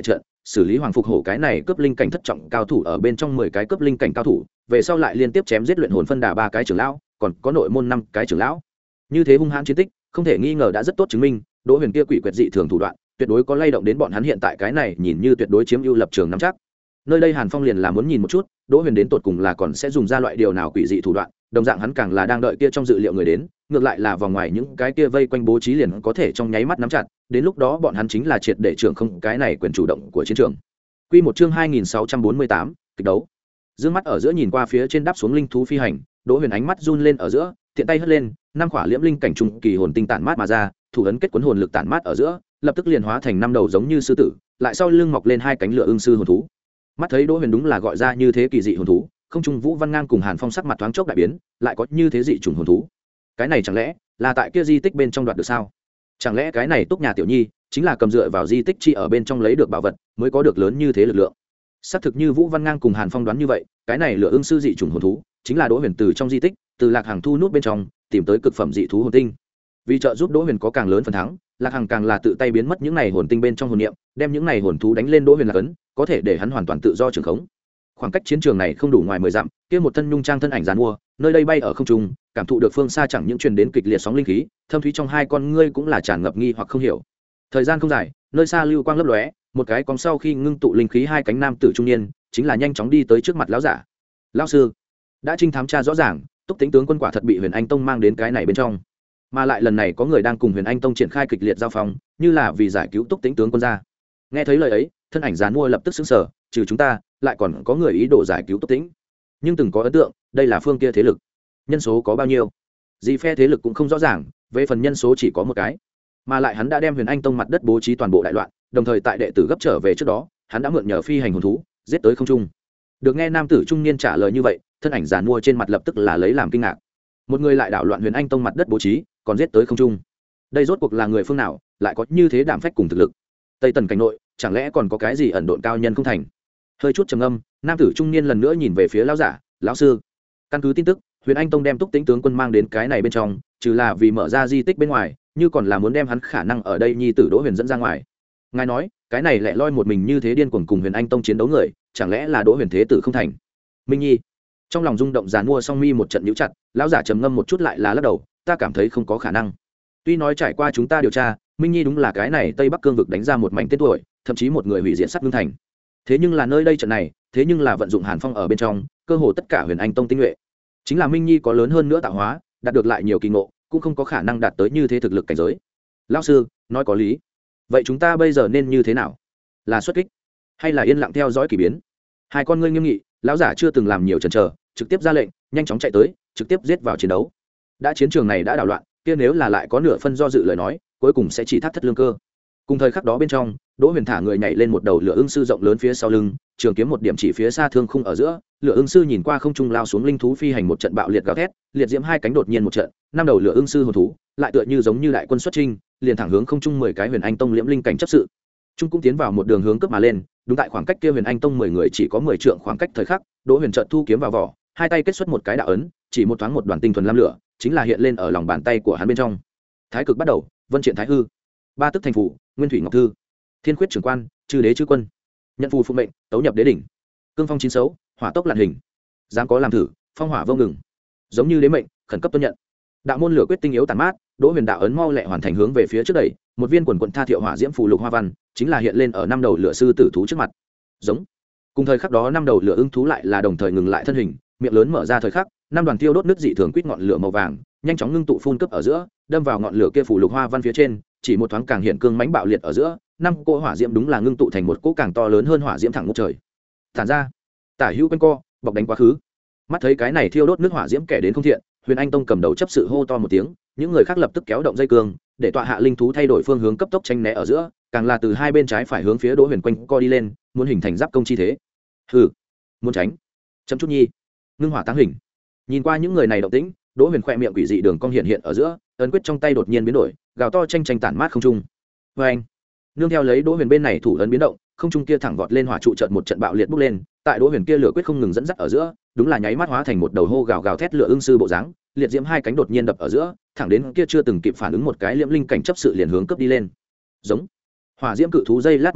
xử lý hoàng phục hổ cái này cướp linh cảnh thất trọng cao thủ ở bên trong mười cái cướp linh cảnh cao thủ, về sau lại liên tiếp chém giết luyện hồn phân đà ba cái trưởng lão, còn có nội môn năm cái trưởng lão. Như thế hung hãn chiến tích, không thể nghi ngờ đã rất tốt chứng minh, Đỗ Huyền kia quỷ quyệt dị thường thủ đoạn, tuyệt đối có lay động đến bọn hắn hiện tại cái này nhìn như tuyệt đối chiếm ưu lập trường nắm chắc. Nơi đây Hàn Phong liền là muốn nhìn một chút, Đỗ Huyền đến tột cùng là còn sẽ dùng ra loại điều nào quỷ dị thủ đoạn, đồng dạng hắn càng là đang đợi kia trong dự liệu người đến, ngược lại là vòng ngoài những cái kia vây quanh bố trí liền có thể trong nháy mắt nắm chặt, đến lúc đó bọn hắn chính là triệt để trưởng không cái này quyền chủ động của chiến trường. Quy một chương hai nghìn sáu trăm bốn mươi tám, kịch đấu. Dương mắt ở giữa nhìn qua phía trên đáp xuống linh thú phi hành, Đỗ Huyền ánh mắt run lên ở giữa, tiện tay hất lên, năm khỏa liễm linh cảnh trung kỳ hồn tinh tản mát mà ra, thủ ấn kết cuốn hồn lực tản mát ở giữa, lập tức liền hóa thành năm đầu giống như sư tử, lại sau lưng mọc lên hai cánh lửa ưng sư hồn thú. Mắt thấy Đỗ Huyền đúng là gọi ra như thế kỳ dị hồn thú, không trung Vũ Văn Ngang cùng Hàn Phong sắc mặt thoáng chốc đại biến, lại có như thế dị trùng hồn thú. Cái này chẳng lẽ là tại kia di tích bên trong đoạt được sao? Chẳng lẽ cái này Túc Nhà Tiểu Nhi chính là cầm dựa vào di tích chi ở bên trong lấy được bảo vật, mới có được lớn như thế lực lượng? Xác thực như Vũ Văn Ngang cùng Hàn Phong đoán như vậy, cái này lửa ưng sư dị trùng hồn thú chính là Đỗ Huyền từ trong di tích, từ Lạc Hàng thu nút bên trong tìm tới cực phẩm dị thú hồn tinh. Vì trợ giúp Đỗ Huyền có càng lớn phần thắng, Lạc Hằng càng là tự tay biến mất những này hồn tinh bên trong hồn niệm, đem những này hồn thú đánh lên Đỗ Huyền là cấn, có thể để hắn hoàn toàn tự do trường khống. Khoảng cách chiến trường này không đủ ngoài mười dặm, kia một thân nhung trang thân ảnh giàn mua, nơi đây bay ở không trung, cảm thụ được phương xa chẳng những truyền đến kịch liệt sóng linh khí, thâm thúy trong hai con ngươi cũng là tràn ngập nghi hoặc không hiểu. Thời gian không dài, nơi xa lưu quang lấp lóe, một cái cong sau khi ngưng tụ linh khí hai cánh nam tử trung niên, chính là nhanh chóng đi tới trước mặt lão giả. Lão sư, đã trinh thám tra rõ ràng, Túc Tĩnh tướng quân quả thật bị Huyền Anh Tông mang đến cái này bên trong, mà lại lần này có người đang cùng Huyền Anh Tông triển khai kịch liệt giao phong, như là vì giải cứu Túc Tĩnh tướng quân ra. Nghe thấy lời ấy, thân ảnh giàn mua lập tức sững sờ, trừ chúng ta, lại còn có người ý đồ giải cứu Túc Tĩnh. Nhưng từng có ấn tượng, đây là phương kia thế lực. Nhân số có bao nhiêu? Gì phe thế lực cũng không rõ ràng, về phần nhân số chỉ có một cái. Mà lại hắn đã đem Huyền Anh Tông mặt đất bố trí toàn bộ đại loạn, đồng thời tại đệ tử gấp trở về trước đó, hắn đã mượn nhờ phi hành hồn thú, giết tới không trung. Được nghe nam tử trung niên trả lời như vậy, thân ảnh giàn mua trên mặt lập tức là lấy làm kinh ngạc. Một người lại đảo loạn Huyền Anh Tông mặt đất bố trí, còn giết tới không trung. Đây rốt cuộc là người phương nào, lại có như thế đảm phách cùng thực lực? Tây Tần cảnh nội, chẳng lẽ còn có cái gì ẩn độn cao nhân không thành? Hơi chút trầm âm, nam tử trung niên lần nữa nhìn về phía lão giả, lão sư. Căn cứ tin tức, Huyền Anh Tông đem Túc Tĩnh tướng quân mang đến cái này bên trong, trừ là vì mở ra di tích bên ngoài, như còn là muốn đem hắn khả năng ở đây nhi tử Đỗ Huyền dẫn ra ngoài. Ngài nói, cái này lẻ loi một mình như thế điên cuồng cùng Huyền Anh Tông chiến đấu người, chẳng lẽ là Đỗ Huyền thế tử không thành? Minh Nhi, trong lòng rung động giàn mua song mi một trận nhíu chặt, lão giả trầm ngâm một chút lại là lắc đầu, ta cảm thấy không có khả năng. Tuy nói trải qua chúng ta điều tra, Minh Nhi đúng là cái này Tây Bắc cương vực đánh ra một mảnh tên tuổi, thậm chí một người hủy diệt sắt ngưng thành. Thế nhưng là nơi đây trận này, thế nhưng là vận dụng Hàn Phong ở bên trong, cơ hồ tất cả Huyền Anh Tông tinh nhuệ. Chính là Minh Nhi có lớn hơn nữa tạo hóa, đạt được lại nhiều kỳ ngộ, cũng không có khả năng đạt tới như thế thực lực cảnh giới. Lão sư, nói có lý. Vậy chúng ta bây giờ nên như thế nào? Là xuất kích, hay là yên lặng theo dõi kỳ biến? Hai con ngươi nghiêm nghị, lão giả chưa từng làm nhiều chần chờ, trực tiếp ra lệnh, nhanh chóng chạy tới, trực tiếp giết vào chiến đấu. Đã chiến trường này đã đảo loạn, kia nếu là lại có nửa phân do dự lời nói, cuối cùng sẽ chỉ thắt thất lương cơ. Cùng thời khắc đó bên trong, Đỗ Huyền thả người nhảy lên một đầu lửa ưng sư rộng lớn phía sau lưng, trường kiếm một điểm chỉ phía xa thương khung ở giữa, lửa ưng sư nhìn qua không trung lao xuống linh thú phi hành một trận bạo liệt gào thét, liệt diễm hai cánh đột nhiên một trận, năm đầu lửa ưng sư hồn thú, lại tựa như giống như đại quân xuất chinh, liền thẳng hướng không trung mười cái Huyền Anh Tông liễm linh cảnh chấp sự. Trung cũng tiến vào một đường hướng cấp mà lên, đúng tại khoảng cách kia Huyền Anh Tông mười người chỉ có mười trượng khoảng cách thời khắc, Đỗ Huyền chợt thu kiếm vào vỏ, hai tay kết xuất một cái đạo ấn, chỉ một thoáng một đoàn tinh thuần lam lửa, chính là hiện lên ở lòng bàn tay của hắn bên trong. Thái cực bắt đầu, vân triện thái hư, ba tức thành phủ, nguyên thủy ngọc thư, thiên khuyết trưởng quan, chư đế chư quân, nhận phù phụ mệnh, tấu nhập đế đỉnh, cương phong chín xấu, hỏa tốc lạn hình, dám có làm thử, phong hỏa vô ngừng, giống như đế mệnh, khẩn cấp tuân nhận. Đạo môn lửa quyết tinh yếu tàn mát, Đỗ Huyền đạo ấn mau lẹ hoàn thành hướng về phía trước đẩy, một viên quần quần tha thiệu hỏa diễm phù lục hoa văn, chính là hiện lên ở năm đầu lửa sư tử thú trước mặt. Giống. Cùng thời khắc đó năm đầu lửa ưng thú lại là đồng thời ngừng lại thân hình, miệng lớn mở ra thời khắc, năm đoàn tiêu đốt nước dị thường quýt ngọn lửa màu vàng, nhanh chóng ngưng tụ phun cấp ở giữa, đâm vào ngọn lửa kia phù lục hoa văn phía trên, chỉ một thoáng càng hiện cương mãnh bạo liệt ở giữa, năm cỗ hỏa diễm đúng là ngưng tụ thành một cỗ càng to lớn hơn hỏa diễm thẳng ngút trời. Tản ra, tả hữu quanh co, bọc đánh quá khứ. Mắt thấy cái này thiêu đốt nước hỏa diễm kẻ đến không thiện, Huyền Anh Tông cầm đầu chấp sự hô to một tiếng, những người khác lập tức kéo động dây cương, để tọa hạ linh thú thay đổi phương hướng cấp tốc tranh né ở giữa, càng là từ hai bên trái phải hướng phía Đỗ Huyền quanh co đi lên, muốn hình thành giáp công chi thế. Hừ, muốn tránh? Chấm chút nhi. Ngưng hỏa táng hình. Nhìn qua những người này động tĩnh, Đỗ Huyền khẽ miệng quỷ dị đường cong hiện hiện ở giữa, ấn quyết trong tay đột nhiên biến đổi, gào to tranh tranh tản mát không trung. Và anh, nương theo lấy Đỗ Huyền bên này thủ ấn biến động, không trung kia thẳng vọt lên hỏa trụ chợt một trận bạo liệt bốc lên, tại Đỗ Huyền kia lửa quyết không ngừng dẫn dắt ở giữa, đúng là nháy mắt hóa thành một đầu hô gào gào thét lửa ưng sư bộ dáng, liệt diễm hai cánh đột nhiên đập ở giữa, thẳng đến kia chưa từng kịp phản ứng một cái liễm linh cảnh chấp sự liền hướng cấp đi lên. Giống. Hỏa diễm cự thú dây lát mà tới,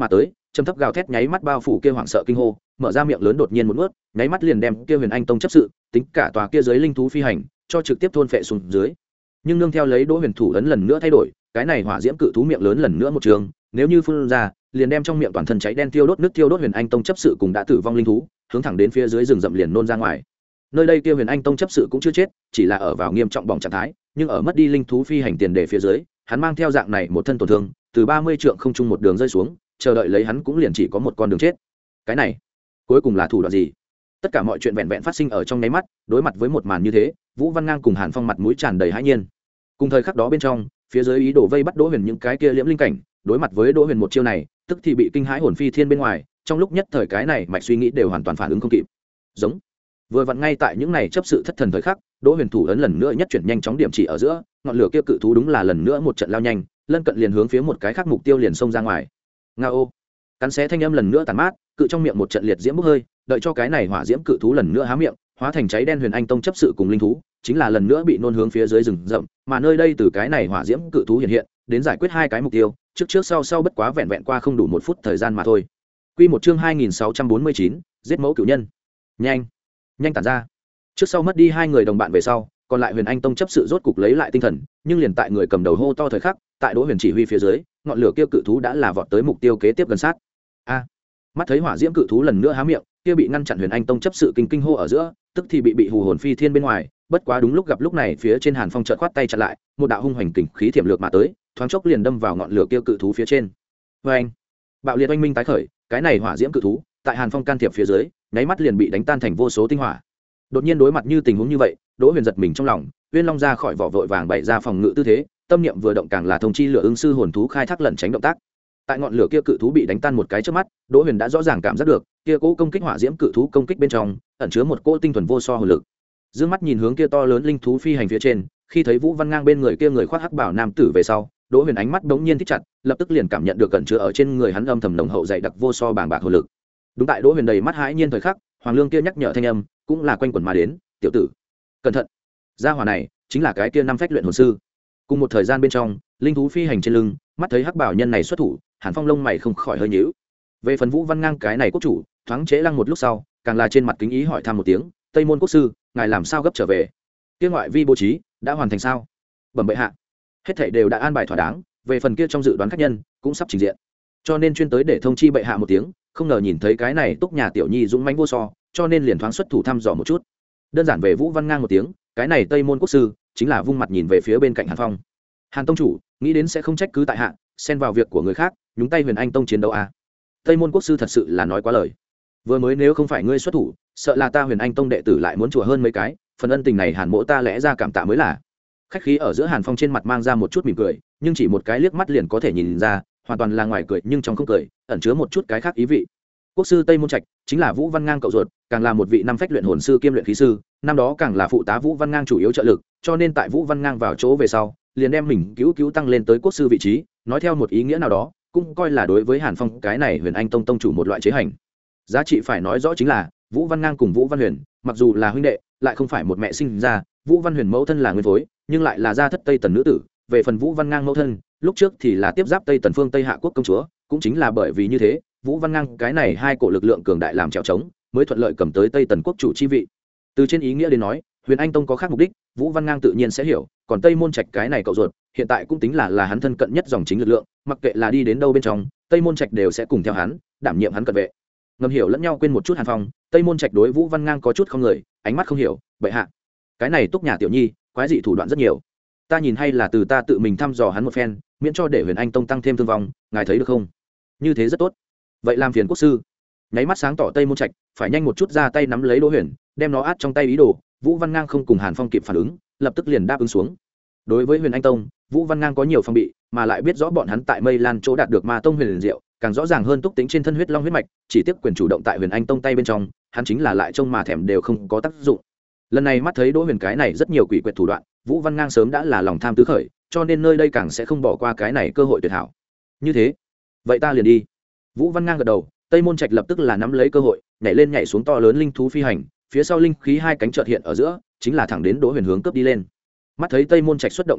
trầm thấp gào thét nháy mắt bao phủ kia hoảng sợ kinh hô, mở ra miệng lớn đột nhiên một nuốt, nháy mắt liền đem kia Huyền Anh Tông chấp sự, tính cả tòa kia dưới linh thú phi hành, cho trực tiếp thôn phệ xuống dưới. Nhưng nương theo lấy Đỗ Huyền thủ ấn lần nữa thay đổi, cái này hỏa diễm cự thú miệng lớn lần nữa một trường, nếu như phun ra, liền đem trong miệng toàn thân cháy đen tiêu đốt nước tiêu đốt Huyền Anh Tông chấp sự cùng đã tử vong linh thú, hướng thẳng đến phía dưới rừng rậm liền nôn ra ngoài. Nơi đây kia Huyền Anh Tông chấp sự cũng chưa chết, chỉ là ở vào nghiêm trọng bỏng trạng thái, nhưng ở mất đi linh thú phi hành tiền đề phía dưới, hắn mang theo dạng này một thân tổn thương, từ ba mươi trượng không trung một đường rơi xuống, chờ đợi lấy hắn cũng liền chỉ có một con đường chết. Cái này, cuối cùng là thủ đoạn gì? Tất cả mọi chuyện vẹn vẹn phát sinh ở trong nháy mắt, đối mặt với một màn như thế, Vũ Văn Ngang cùng Hàn Phong mặt mũi tràn đầy hãi nhiên. Cùng thời khắc đó bên trong, phía dưới ý đồ vây bắt Đỗ Huyền những cái kia liễm linh cảnh, đối mặt với Đỗ Huyền một chiêu này, tức thì bị kinh hãi hồn phi thiên bên ngoài, trong lúc nhất thời cái này mạch suy nghĩ đều hoàn toàn phản ứng không kịp. Giống. Vừa vặn ngay tại những này chấp sự thất thần thời khắc, Đỗ Huyền thủ ấn lần nữa nhất chuyển nhanh chóng điểm chỉ ở giữa, ngọn lửa kia cự thú đúng là lần nữa một trận lao nhanh, lân cận liền hướng phía một cái khác mục tiêu liền xông ra ngoài. Ngao. Cắn xé thanh âm lần nữa tàn mát, cự trong miệng một trận liệt diễm bốc hơi, đợi cho cái này hỏa diễm cự thú lần nữa há miệng, hóa thành cháy đen Huyền Anh Tông chấp sự cùng linh thú, chính là lần nữa bị nôn hướng phía dưới rừng rậm, mà nơi đây từ cái này hỏa diễm cự thú hiện hiện, đến giải quyết hai cái mục tiêu, trước trước sau sau bất quá vẹn vẹn qua không đủ một phút thời gian mà thôi. Quy một chương hai nghìn sáu trăm bốn mươi chín, giết mẫu cửu nhân. Nhanh, nhanh tản ra. Trước sau mất đi hai người đồng bạn về sau, còn lại Huyền Anh Tông chấp sự rốt cục lấy lại tinh thần, nhưng liền tại người cầm đầu hô to thời khắc, tại Đỗ Huyền chỉ huy phía dưới, ngọn lửa kia cự thú đã là vọt tới mục tiêu kế tiếp gần sát. A! Mắt thấy hỏa diễm cự thú lần nữa há miệng, kia bị ngăn chặn Huyền Anh Tông chấp sự kinh kinh hô ở giữa, tức thì bị bị hù hồn phi thiên bên ngoài, bất quá đúng lúc gặp lúc này phía trên Hàn Phong chợt khoát tay chặn lại, một đạo hung hoành kình khí thiểm lược mà tới, thoáng chốc liền đâm vào ngọn lửa kia cự thú phía trên. Oeng! Bạo liệt oanh minh tái khởi, cái này hỏa diễm cự thú, tại Hàn Phong can thiệp phía dưới, nháy mắt liền bị đánh tan thành vô số tinh hỏa. Đột nhiên đối mặt như tình huống như vậy, Đỗ Huyền giật mình trong lòng, Uyên Long ra khỏi vỏ vội vàng bày ra phòng ngự tư thế, tâm niệm vừa động càng là thông chi lửa ưng sư hồn thú khai thác lẩn tránh động tác. Tại ngọn lửa kia cự thú bị đánh tan một cái trước mắt, Đỗ Huyền đã rõ ràng cảm giác được, kia cỗ công kích hỏa diễm cự thú công kích bên trong, ẩn chứa một cỗ tinh thuần vô so hồn lực. Dương mắt nhìn hướng kia to lớn linh thú phi hành phía trên, khi thấy Vũ Văn Ngang bên người kia người khoác hắc bảo nam tử về sau, Đỗ Huyền ánh mắt đống nhiên thích chặt, lập tức liền cảm nhận được cẩn chứa ở trên người hắn âm thầm nồng hậu dày đặc vô so bàng bạc hồn lực. Đúng tại Đỗ Huyền đầy mắt hãi nhiên thời khắc, Hoàng Lương kia nhắc nhở thanh âm, cũng là quanh quẩn mà đến, "Tiểu tử, cẩn thận." Gia hỏa này chính là cái kia năm phách luyện hồn sư. Cùng một thời gian bên trong, linh thú phi hành trên lưng, mắt thấy hắc bảo nhân này xuất thủ, Hàn Phong lông mày không khỏi hơi nhíu. Về phần Vũ Văn Ngang cái này quốc chủ, thoáng chế lăng một lúc sau, càng là trên mặt kính ý hỏi thăm một tiếng, "Tây Môn quốc sư, ngài làm sao gấp trở về? Kia ngoại vi bố trí đã hoàn thành sao?" "Bẩm bệ hạ, hết thảy đều đã an bài thỏa đáng, về phần kia trong dự đoán khách nhân cũng sắp trình diện, cho nên chuyên tới để thông chi bệ hạ một tiếng, không ngờ nhìn thấy cái này Túc nhà tiểu nhi dũng mãnh vô so, cho nên liền thoáng xuất thủ thăm dò một chút." Đơn giản về Vũ Văn Ngang một tiếng, cái này Tây Môn quốc sư chính là vung mặt nhìn về phía bên cạnh Hàn Phong. "Hàn tông chủ, nghĩ đến sẽ không trách cứ tại hạ, xen vào việc của người khác, nhúng tay Huyền Anh Tông chiến đấu à?" Tây Môn quốc sư thật sự là nói quá lời. Vừa mới nếu không phải ngươi xuất thủ, sợ là ta Huyền Anh Tông đệ tử lại muốn chùa hơn mấy cái, phần ân tình này Hàn mỗ ta lẽ ra cảm tạ mới là. Khách khí ở giữa Hàn Phong trên mặt mang ra một chút mỉm cười, nhưng chỉ một cái liếc mắt liền có thể nhìn ra, hoàn toàn là ngoài cười nhưng trong không cười, ẩn chứa một chút cái khác ý vị. Quốc sư Tây Môn Trạch chính là Vũ Văn Ngang cậu ruột, càng là một vị năm phách luyện hồn sư kiêm luyện khí sư, năm đó càng là phụ tá Vũ Văn Ngang chủ yếu trợ lực, cho nên tại Vũ Văn Ngang vào chỗ về sau, liền đem mình cứu cứu tăng lên tới quốc sư vị trí, nói theo một ý nghĩa nào đó, cũng coi là đối với Hàn Phong cái này Huyền Anh Tông tông chủ một loại chế hành. Giá trị phải nói rõ chính là, Vũ Văn Ngang cùng Vũ Văn Huyền, mặc dù là huynh đệ, lại không phải một mẹ sinh ra, Vũ Văn Huyền mẫu thân là nguyên phối, nhưng lại là gia thất Tây Tần nữ tử, về phần Vũ Văn Ngang mẫu thân, lúc trước thì là tiếp giáp Tây Tần phương Tây Hạ quốc công chúa, cũng chính là bởi vì như thế, Vũ Văn Ngang cái này hai cổ lực lượng cường đại làm trèo trống, mới thuận lợi cầm tới Tây Tần quốc chủ chi vị. Từ trên ý nghĩa đến nói, Huyền Anh Tông có khác mục đích, Vũ Văn Ngang tự nhiên sẽ hiểu, còn Tây Môn Trạch cái này cậu ruột, hiện tại cũng tính là là hắn thân cận nhất dòng chính lực lượng, mặc kệ là đi đến đâu bên trong, Tây Môn Trạch đều sẽ cùng theo hắn, đảm nhiệm hắn cận vệ. Ngầm hiểu lẫn nhau quên một chút Hàn Phong, Tây Môn Trạch đối Vũ Văn Ngang có chút không người, ánh mắt không hiểu, "Bệ hạ, cái này Túc nhà tiểu nhi, quái dị thủ đoạn rất nhiều. Ta nhìn hay là từ ta tự mình thăm dò hắn một phen, miễn cho để Huyền Anh Tông tăng thêm thương vong, ngài thấy được không?" "Như thế rất tốt. Vậy làm phiền quốc sư." Nháy mắt sáng tỏ Tây Môn Trạch, phải nhanh một chút ra tay nắm lấy Đỗ Huyền, đem nó át trong tay ý đồ. Vũ Văn Ngang không cùng Hàn Phong kịp phản ứng, lập tức liền đáp ứng xuống. Đối với Huyền Anh Tông, Vũ Văn Ngang có nhiều phong bị, mà lại biết rõ bọn hắn tại Mây Lan chỗ đạt được Ma Tông Huyền Diệu, càng rõ ràng hơn túc tính trên thân huyết long huyết mạch, chỉ tiếp quyền chủ động tại Huyền Anh Tông tay bên trong, hắn chính là lại trông mà thèm đều không có tác dụng. Lần này mắt thấy Đỗ Huyền cái này rất nhiều quỷ quyệt thủ đoạn, Vũ Văn Ngang sớm đã là lòng tham tứ khởi, cho nên nơi đây càng sẽ không bỏ qua cái này cơ hội tuyệt hảo. Như thế, vậy ta liền đi. Vũ Văn Ngang gật đầu, Tây Môn Trạch lập tức là nắm lấy cơ hội, nhảy lên nhảy xuống to lớn linh thú phi hành, phía sau linh khí hai cánh chợt hiện ở giữa, chính là thẳng đến Đỗ Huyền hướng cướp đi lên. Mắt thấy Tây Môn Trạch xuất động thủ trước,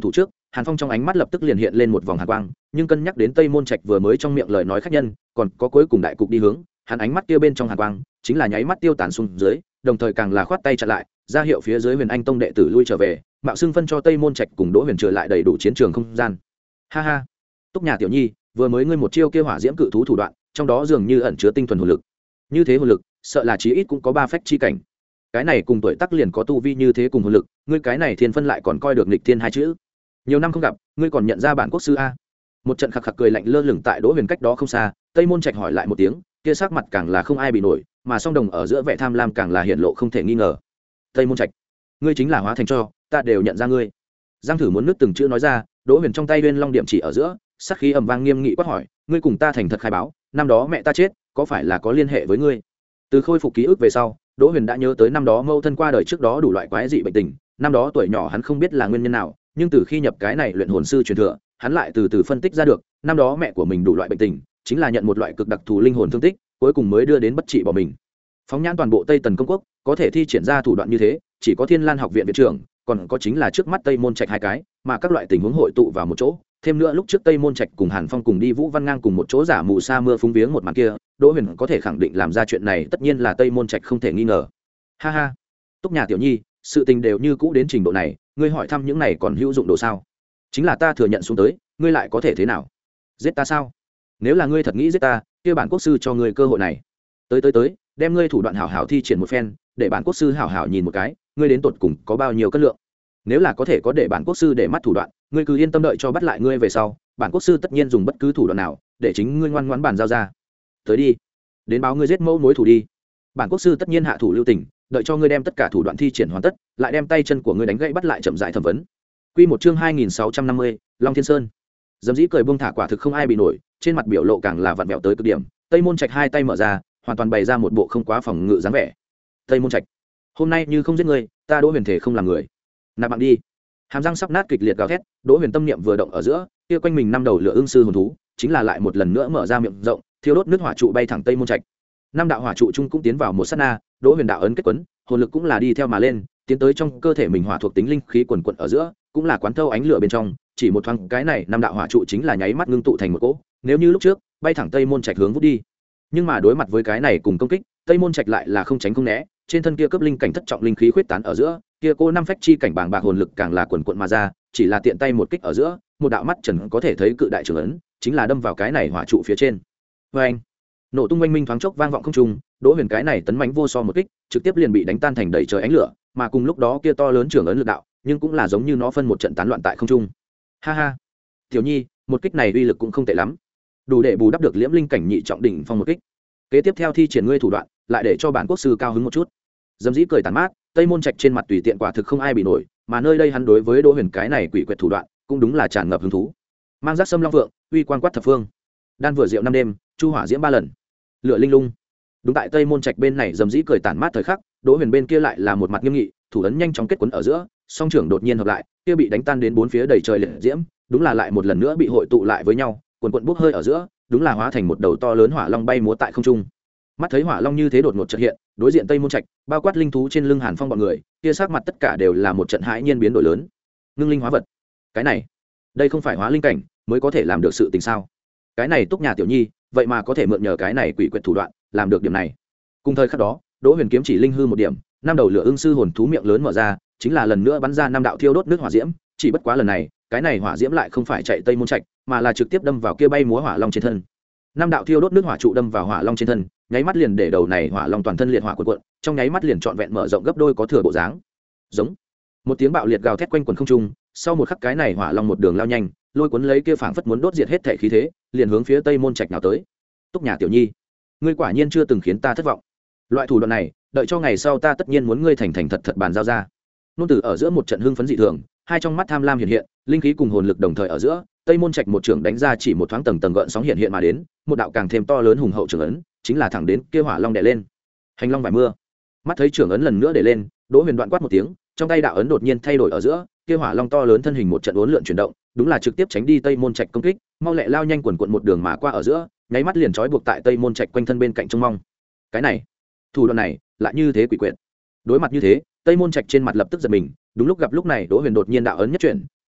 Hàn Phong trong ánh mắt lập tức liền hiện lên một vòng hàn quang, nhưng cân nhắc đến Tây Môn Trạch vừa mới trong miệng lời nói khách nhân, còn có cuối cùng đại cục đi hướng, hắn ánh mắt kia bên trong hàn quang, chính là nháy mắt tiêu tán xuống dưới, đồng thời càng là khoát tay chặn lại, ra hiệu phía dưới Huyền Anh Tông đệ tử lui trở về, mạo xưng phân cho Tây Môn Trạch cùng Đỗ Huyền trở lại đầy đủ chiến trường không gian. Ha ha, Túc Nhà tiểu nhi, vừa mới ngươi một chiêu kia hỏa diễm cự thú thủ đoạn, trong đó dường như ẩn chứa tinh thuần hồn lực. Như thế hồn lực, sợ là chí ít cũng có ba phách chi cảnh. Cái này cùng tuổi tác liền có tu vi như thế cùng hồn lực, ngươi cái này thiên phân lại còn coi được nghịch thiên hai chữ. Nhiều năm không gặp, ngươi còn nhận ra bản quốc sư a? Một trận khạc khạc cười lạnh lơ lửng tại Đỗ Huyền cách đó không xa, Tây Môn Trạch hỏi lại một tiếng, kia sắc mặt càng là không ai bị nổi, mà song đồng ở giữa vẻ tham lam càng là hiện lộ không thể nghi ngờ. Tây Môn Trạch, ngươi chính là hóa thành cho, ta đều nhận ra ngươi. Giang Thử muốn nước từng chữ nói ra, Đỗ Huyền trong tay Uyên Long điểm chỉ ở giữa, sắc khí ầm vang nghiêm nghị quát hỏi, ngươi cùng ta thành thật khai báo, năm đó mẹ ta chết, có phải là có liên hệ với ngươi? Từ khôi phục ký ức về sau, Đỗ Huyền đã nhớ tới năm đó mâu thân qua đời trước đó đủ loại quái dị bệnh tình, năm đó tuổi nhỏ hắn không biết là nguyên nhân nào, nhưng từ khi nhập cái này luyện hồn sư truyền thừa, hắn lại từ từ phân tích ra được, năm đó mẹ của mình đủ loại bệnh tình, chính là nhận một loại cực đặc thù linh hồn thương tích, cuối cùng mới đưa đến bất trị bỏ mình. Phóng nhãn toàn bộ Tây Tần công quốc, có thể thi triển ra thủ đoạn như thế, chỉ có Thiên Lan học viện viện trưởng, còn có chính là trước mắt Tây Môn Trạch hai cái, mà các loại tình huống hội tụ vào một chỗ. Thêm nữa lúc trước Tây Môn Trạch cùng Hàn Phong cùng đi Vũ Văn Ngang cùng một chỗ giả mù sa mưa phúng viếng một màn kia, Đỗ Huyền có thể khẳng định làm ra chuyện này tất nhiên là Tây Môn Trạch không thể nghi ngờ. Ha ha, Túc Nhà tiểu nhi, sự tình đều như cũ đến trình độ này, ngươi hỏi thăm những này còn hữu dụng đồ sao? Chính là ta thừa nhận xuống tới, ngươi lại có thể thế nào? Giết ta sao? Nếu là ngươi thật nghĩ giết ta, kia bản quốc sư cho ngươi cơ hội này. Tới tới tới, đem ngươi thủ đoạn hảo hảo thi triển một phen, để bản quốc sư hảo hảo nhìn một cái, ngươi đến tột cùng có bao nhiêu cân lượng. Nếu là có thể có để bản quốc sư để mắt thủ đoạn, ngươi cứ yên tâm đợi cho bắt lại ngươi về sau, bản quốc sư tất nhiên dùng bất cứ thủ đoạn nào để chính ngươi ngoan ngoãn bàn giao ra. Tới đi, đến báo ngươi giết mẫu mối thủ đi. Bản quốc sư tất nhiên hạ thủ lưu tình, đợi cho ngươi đem tất cả thủ đoạn thi triển hoàn tất, lại đem tay chân của ngươi đánh gãy bắt lại chậm rãi thẩm vấn. Quy một chương hai nghìn sáu trăm năm mươi, Long Thiên Sơn. Dầm dĩ cười buông thả quả thực không ai bị nổi, trên mặt biểu lộ càng là vặn vẹo tới cực điểm. Tây Môn Trạch hai tay mở ra, hoàn toàn bày ra một bộ không quá phòng ngự dáng vẻ. Tây Môn Trạch, hôm nay như không giết ngươi, ta Đỗ Huyền thể không làm người. Nạp mạng đi. Hàm răng sắp nát kịch liệt gào thét, Đỗ Huyền tâm niệm vừa động ở giữa, kia quanh mình năm đầu lửa ưng sư hồn thú, chính là lại một lần nữa mở ra miệng rộng, thiêu đốt nước hỏa trụ bay thẳng Tây Môn Trạch. Năm đạo hỏa trụ chung cũng tiến vào một sát na, Đỗ Huyền đạo ấn kết quấn, hồn lực cũng là đi theo mà lên, tiến tới trong cơ thể mình hỏa thuộc tính linh khí quần quật ở giữa, cũng là quán thâu ánh lửa bên trong, chỉ một thoáng cái này năm đạo hỏa trụ chính là nháy mắt ngưng tụ thành một cỗ, nếu như lúc trước, bay thẳng Tây Môn Trạch hướng vút đi. Nhưng mà đối mặt với cái này cùng công kích, Tây Môn Trạch lại là không tránh không né, trên thân kia cấp linh cảnh thất trọng linh khí khuyết tán ở giữa, kia cô năm phách chi cảnh bàng bạc hồn lực càng là quần quật mà ra, chỉ là tiện tay một kích ở giữa, một đạo mắt trần có thể thấy cự đại trường ấn, chính là đâm vào cái này hỏa trụ phía trên. Oeng! Nổ tung oanh minh thoáng chốc vang vọng không trung, Đỗ Huyền cái này tấn mãnh vô so một kích, trực tiếp liền bị đánh tan thành đầy trời ánh lửa, mà cùng lúc đó kia to lớn trường ấn lực đạo, nhưng cũng là giống như nó phân một trận tán loạn tại không trung. Ha ha, tiểu nhi, một kích này uy lực cũng không tệ lắm, đủ để bù đắp được liễm linh cảnh nhị trọng đỉnh phong một kích. Kế tiếp theo thi triển ngươi thủ đoạn, lại để cho bản quốc sư cao hứng một chút. Dâm dĩ cười tàn mát, Tây Môn Trạch trên mặt tùy tiện quả thực không ai bị nổi, mà nơi đây hắn đối với Đỗ Huyền cái này quỷ quyệt thủ đoạn, cũng đúng là tràn ngập hứng thú. Mang giác sâm long vượng, uy quan quát thập phương. Đan vừa rượu năm đêm, chu hỏa diễm ba lần. Lửa linh lung. Đúng tại Tây Môn Trạch bên này dầm dĩ cười tàn mát thời khắc, Đỗ Huyền bên kia lại là một mặt nghiêm nghị, thủ ấn nhanh chóng kết quấn ở giữa, song trưởng đột nhiên hợp lại, kia bị đánh tan đến bốn phía đầy trời liệt diễm, đúng là lại một lần nữa bị hội tụ lại với nhau, quần quần bốc hơi ở giữa, đúng là hóa thành một đầu to lớn hỏa long bay múa tại không trung. Mắt thấy hỏa long như thế đột ngột chợt hiện, đối diện Tây Môn Trạch, bao quát linh thú trên lưng Hàn Phong bọn người, kia sắc mặt tất cả đều là một trận hãi nhiên biến đổi lớn. Ngưng linh hóa vật, cái này, đây không phải hóa linh cảnh mới có thể làm được sự tình sao? Cái này Túc Nhà tiểu nhi, vậy mà có thể mượn nhờ cái này quỷ quyệt thủ đoạn, làm được điểm này. Cùng thời khắc đó, Đỗ Huyền kiếm chỉ linh hư một điểm, năm đầu lửa ưng sư hồn thú miệng lớn mở ra, chính là lần nữa bắn ra năm đạo thiêu đốt nước hỏa diễm, chỉ bất quá lần này, cái này hỏa diễm lại không phải chạy Tây Môn Trạch, mà là trực tiếp đâm vào kia bay múa hỏa long trên thân. Năm đạo thiêu đốt nước hỏa trụ đâm vào hỏa long trên thân, nháy mắt liền để đầu này hỏa long toàn thân liệt hỏa cuộn cuộn, trong nháy mắt liền trọn vẹn mở rộng gấp đôi có thừa bộ dáng. Giống. Một tiếng bạo liệt gào thét quanh quần không trung, sau một khắc cái này hỏa long một đường lao nhanh, lôi cuốn lấy kia phảng phất muốn đốt diệt hết thể khí thế, liền hướng phía Tây Môn Trạch nào tới. Túc Nhà tiểu nhi, ngươi quả nhiên chưa từng khiến ta thất vọng. Loại thủ đoạn này, đợi cho ngày sau ta tất nhiên muốn ngươi thành thành thật thật bàn giao ra. Nôn tử ở giữa một trận hưng phấn dị thường, hai trong mắt tham lam hiện hiện, linh khí cùng hồn lực đồng thời ở giữa, Tây Môn Trạch một trường đánh ra chỉ một thoáng tầng tầng gợn sóng hiện hiện mà đến, một đạo càng thêm to lớn hùng hậu trường ấn, chính là thẳng đến kia hỏa long đè lên. Hành long vải mưa. Mắt thấy trường ấn lần nữa để lên, Đỗ Huyền đoạn quát một tiếng, trong tay đạo ấn đột nhiên thay đổi ở giữa, kia hỏa long to lớn thân hình một trận uốn lượn chuyển động, đúng là trực tiếp tránh đi Tây Môn Trạch công kích, mau lẹ lao nhanh quần quần một đường mà qua ở giữa, nháy mắt liền trói buộc tại Tây Môn Trạch quanh thân bên cạnh trông mong. Cái này, thủ đoạn này, lại như thế quỷ quyệt. Đối mặt như thế, Tây Môn Trạch trên mặt lập tức giật mình, đúng lúc gặp lúc này Đỗ Huyền đột nhiên đạo ấn nhất chuyển,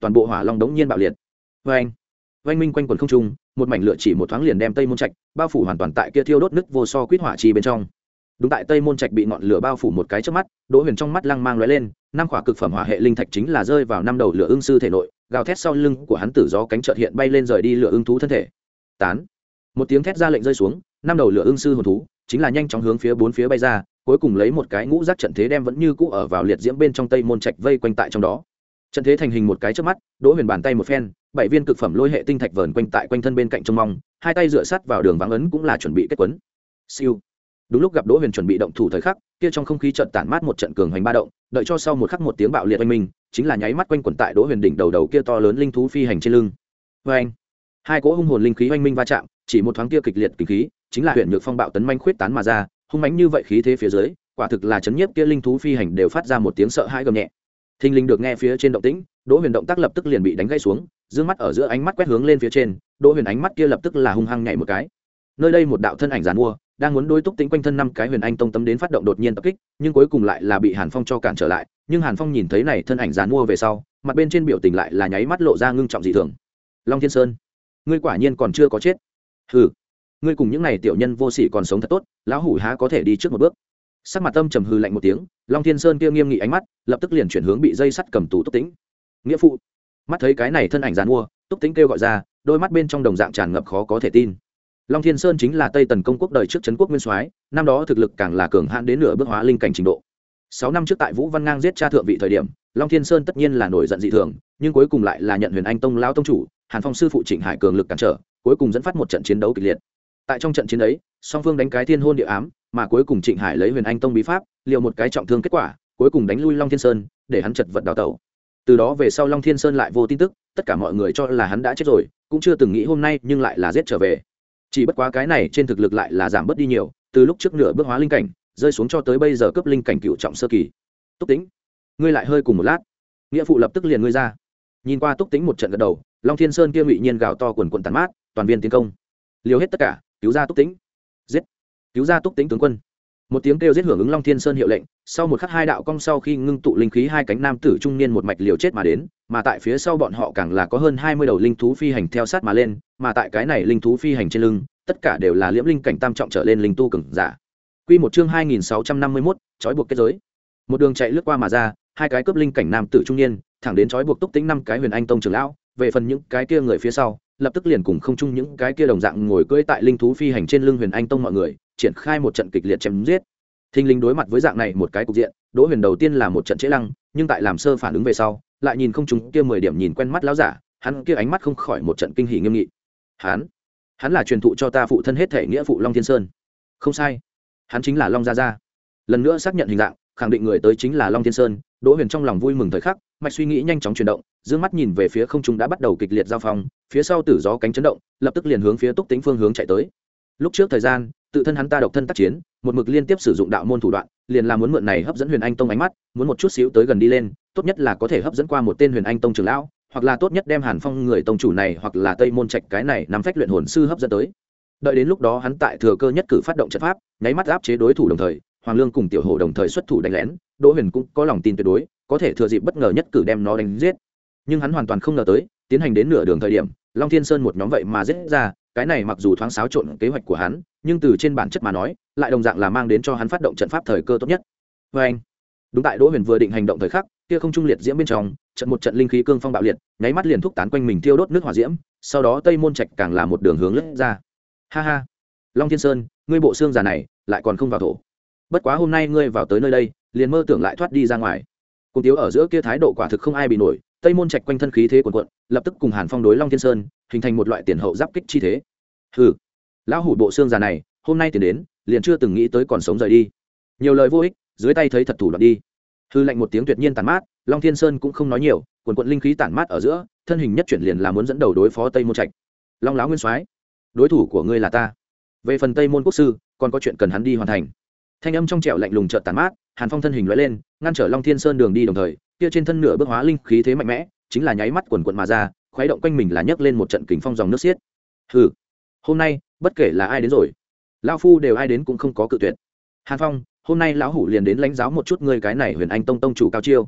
toàn bộ hỏa long đống nhiên bạo liệt. Vê anh, oanh minh quanh quần không trung, một mảnh lửa chỉ một thoáng liền đem tây môn trạch bao phủ hoàn toàn tại kia thiêu đốt nứt vô so quýt hỏa chi bên trong. Đúng tại tây môn trạch bị ngọn lửa bao phủ một cái trước mắt, Đỗ Huyền trong mắt lăng mang lóe lên, năm quả cực phẩm hỏa hệ linh thạch chính là rơi vào năm đầu lửa ưng sư thể nội, gào thét sau lưng của hắn tử gió cánh chợt hiện bay lên rời đi lửa ưng thú thân thể. Tán. Một tiếng thét ra lệnh rơi xuống, năm đầu lửa ưng sư hồn thú chính là nhanh chóng hướng phía bốn phía bay ra, cuối cùng lấy một cái ngũ giác trận thế đem vẫn như cũ ở vào liệt diễm bên trong tây môn trạch vây quanh tại trong đó. Trận thế thành hình một cái trước mắt, Đỗ Huyền bàn tay một phen, bảy viên cực phẩm lôi hệ tinh thạch vờn quanh tại quanh thân bên cạnh trông mong, hai tay dựa sát vào đường vắng ấn cũng là chuẩn bị kết quấn. Siêu. Đúng lúc gặp Đỗ Huyền chuẩn bị động thủ thời khắc, kia trong không khí chợt tản mát một trận cường hoành ba động, đợi cho sau một khắc một tiếng bạo liệt oanh minh, chính là nháy mắt quanh quẩn tại Đỗ Huyền đỉnh đầu đầu kia to lớn linh thú phi hành trên lưng. Oanh! Hai cỗ hung hồn linh khí oanh minh va chạm, chỉ một thoáng kia kịch liệt kinh khí, chính là huyền nhược phong bạo tấn manh khuyết tán mà ra, hung mãnh như vậy khí thế phía dưới, quả thực là chấn nhiếp kia linh thú phi hành đều phát ra một tiếng sợ hãi gầm nhẹ. Thinh linh được nghe phía trên động tĩnh, Đỗ Huyền động tác lập tức liền bị đánh gãy xuống, dương mắt ở giữa ánh mắt quét hướng lên phía trên, Đỗ Huyền ánh mắt kia lập tức là hung hăng nhảy một cái. Nơi đây một đạo thân ảnh giàn mua đang muốn đối Túc Tĩnh quanh thân năm cái huyền anh tông tấm đến phát động đột nhiên tập kích, nhưng cuối cùng lại là bị Hàn Phong cho cản trở lại, nhưng Hàn Phong nhìn thấy này thân ảnh giàn mua về sau, mặt bên trên biểu tình lại là nháy mắt lộ ra ngưng trọng dị thường. Long Thiên Sơn, ngươi quả nhiên còn chưa có chết. Hừ, ngươi cùng những này tiểu nhân vô sỉ còn sống thật tốt, lão hủ há có thể đi trước một bước. Sắc mặt âm trầm hừ lạnh một tiếng, Long Thiên Sơn kia nghiêm nghị ánh mắt lập tức liền chuyển hướng bị dây sắt cầm tù Túc Tĩnh. Nghĩa phụ. Mắt thấy cái này thân ảnh giàn mua, Túc Tĩnh kêu gọi ra, đôi mắt bên trong đồng dạng tràn ngập khó có thể tin. Long Thiên Sơn chính là Tây Tần công quốc đời trước trấn quốc nguyên soái, năm đó thực lực càng là cường hãn đến nửa bước hóa linh cảnh trình độ. Sáu năm trước tại Vũ Văn Ngang giết cha thượng vị thời điểm, Long Thiên Sơn tất nhiên là nổi giận dị thường, nhưng cuối cùng lại là nhận Huyền Anh Tông lão tông chủ, Hàn Phong sư phụ Trịnh Hải cường lực cản trở, cuối cùng dẫn phát một trận chiến đấu kịch liệt. Tại trong trận chiến ấy, song phương đánh cái thiên hôn địa ám, mà cuối cùng Trịnh Hải lấy Huyền Anh Tông bí pháp, liều một cái trọng thương kết quả, cuối cùng đánh lui Long Thiên Sơn, để hắn chật vật đào tẩu. Từ đó về sau Long Thiên Sơn lại vô tin tức, tất cả mọi người cho là hắn đã chết rồi, cũng chưa từng nghĩ hôm nay nhưng lại là giết trở về. Chỉ bất quá cái này trên thực lực lại là giảm bớt đi nhiều, từ lúc trước nửa bước hóa linh cảnh rơi xuống cho tới bây giờ cấp linh cảnh cựu trọng sơ kỳ. Túc Tĩnh, ngươi lại hơi cùng một lát. Nghĩa phụ lập tức liền ngươi ra. Nhìn qua Túc Tĩnh một trận gật đầu, Long Thiên Sơn kia ngụy nhiên gào to quần quần tàn mát, toàn viên tiến công, liều hết tất cả, cứu ra Túc Tĩnh. Giết, cứu ra Túc Tĩnh tướng quân. Một tiếng kêu giết hưởng ứng Long Thiên Sơn hiệu lệnh, sau một khắc hai đạo cong sau khi ngưng tụ linh khí hai cánh nam tử trung niên một mạch liều chết mà đến, mà tại phía sau bọn họ càng là có hơn hai mươi đầu linh thú phi hành theo sát mà lên, mà tại cái này linh thú phi hành trên lưng, tất cả đều là liễm linh cảnh tam trọng trở lên linh tu cường giả. Quy một chương hai nghìn sáu trăm năm mươi mốt, trói buộc kết giới. Một đường chạy lướt qua mà ra, hai cái cấp linh cảnh nam tử trung niên, thẳng đến trói buộc Túc Tĩnh năm cái Huyền Anh Tông trưởng lão, về phần những cái kia người phía sau, lập tức liền cùng không chung những cái kia đồng dạng ngồi cưỡi tại linh thú phi hành trên lưng Huyền Anh Tông mọi người, triển khai một trận kịch liệt chém giết. Thinh linh đối mặt với dạng này một cái cục diện, Đỗ Huyền đầu tiên là một trận chế lăng, nhưng tại làm sơ phản ứng về sau, lại nhìn không chúng kia mười điểm nhìn quen mắt lão giả, hắn kia ánh mắt không khỏi một trận kinh hỉ nghiêm nghị. Hắn, hắn là truyền thụ cho ta phụ thân hết thể nghĩa phụ Long Thiên Sơn. Không sai, hắn chính là Long gia gia. Lần nữa xác nhận hình dạng, khẳng định người tới chính là Long Thiên Sơn, Đỗ Huyền trong lòng vui mừng thời khắc, mạch suy nghĩ nhanh chóng chuyển động, dương mắt nhìn về phía không trung đã bắt đầu kịch liệt giao phong, phía sau tử gió cánh chấn động, lập tức liền hướng phía Túc Tĩnh phương hướng chạy tới. Lúc trước thời gian, tự thân hắn ta độc thân tác chiến, một mực liên tiếp sử dụng đạo môn thủ đoạn, liền là muốn mượn này hấp dẫn Huyền Anh Tông ánh mắt, muốn một chút xíu tới gần đi lên, tốt nhất là có thể hấp dẫn qua một tên Huyền Anh Tông trưởng lão, hoặc là tốt nhất đem Hàn Phong người tông chủ này hoặc là Tây Môn Trạch cái này nắm phách luyện hồn sư hấp dẫn tới. Đợi đến lúc đó hắn tại thừa cơ nhất cử phát động trận pháp, nháy mắt áp chế đối thủ đồng thời, Hoàng Lương cùng Tiểu Hổ đồng thời xuất thủ đánh lén, Đỗ Huyền cũng có lòng tin tuyệt đối, có thể thừa dịp bất ngờ nhất cử đem nó đánh giết. Nhưng hắn hoàn toàn không ngờ tới, tiến hành đến nửa đường thời điểm, Long Thiên Sơn một nhóm vậy mà giết ra, cái này mặc dù thoáng xáo trộn kế hoạch của hắn, nhưng từ trên bản chất mà nói, lại đồng dạng là mang đến cho hắn phát động trận pháp thời cơ tốt nhất. Và anh, đúng tại Đỗ Huyền vừa định hành động thời khắc, kia không trung liệt diễm bên trong, trận một trận linh khí cương phong bạo liệt, nháy mắt liền thúc tán quanh mình thiêu đốt nước hỏa diễm, sau đó Tây Môn Trạch càng là một đường hướng lướt ra. Ha ha, Long Thiên Sơn, ngươi bộ xương già này, lại còn không vào thổ. Bất quá hôm nay ngươi vào tới nơi đây, liền mơ tưởng lại thoát đi ra ngoài. Cùng thiếu ở giữa kia thái độ quả thực không ai bị nổi, Tây Môn Trạch quanh thân khí thế cuồn cuộn, lập tức cùng Hàn Phong đối Long Thiên Sơn, hình thành một loại tiền hậu giáp kích chi thế. Hừ, lão hủ bộ xương già này, hôm nay tiền đến, liền chưa từng nghĩ tới còn sống rời đi. Nhiều lời vô ích, dưới tay thấy thật thủ đoạn đi. Hư lạnh một tiếng tuyệt nhiên tàn mát, Long Thiên Sơn cũng không nói nhiều, cuồn cuộn linh khí tản mát ở giữa, thân hình nhất chuyển liền là muốn dẫn đầu đối phó Tây Môn Trạch. Long lão nguyên soái, đối thủ của ngươi là ta. Về phần Tây Môn quốc sư, còn có chuyện cần hắn đi hoàn thành. Thanh âm trong trẻo lạnh lùng chợt tàn mát, Hàn Phong thân hình lóe lên, ngăn trở Long Thiên Sơn đường đi đồng thời, kia trên thân nửa bước hóa linh khí thế mạnh mẽ, chính là nháy mắt quần quần mà ra, khuấy động quanh mình là nhấc lên một trận kình phong dòng nước xiết. Hừ, hôm nay, bất kể là ai đến rồi, lão phu đều ai đến cũng không có cự tuyệt. Hàn Phong, hôm nay lão hủ liền đến lãnh giáo một chút ngươi cái này Huyền Anh Tông tông chủ cao chiêu.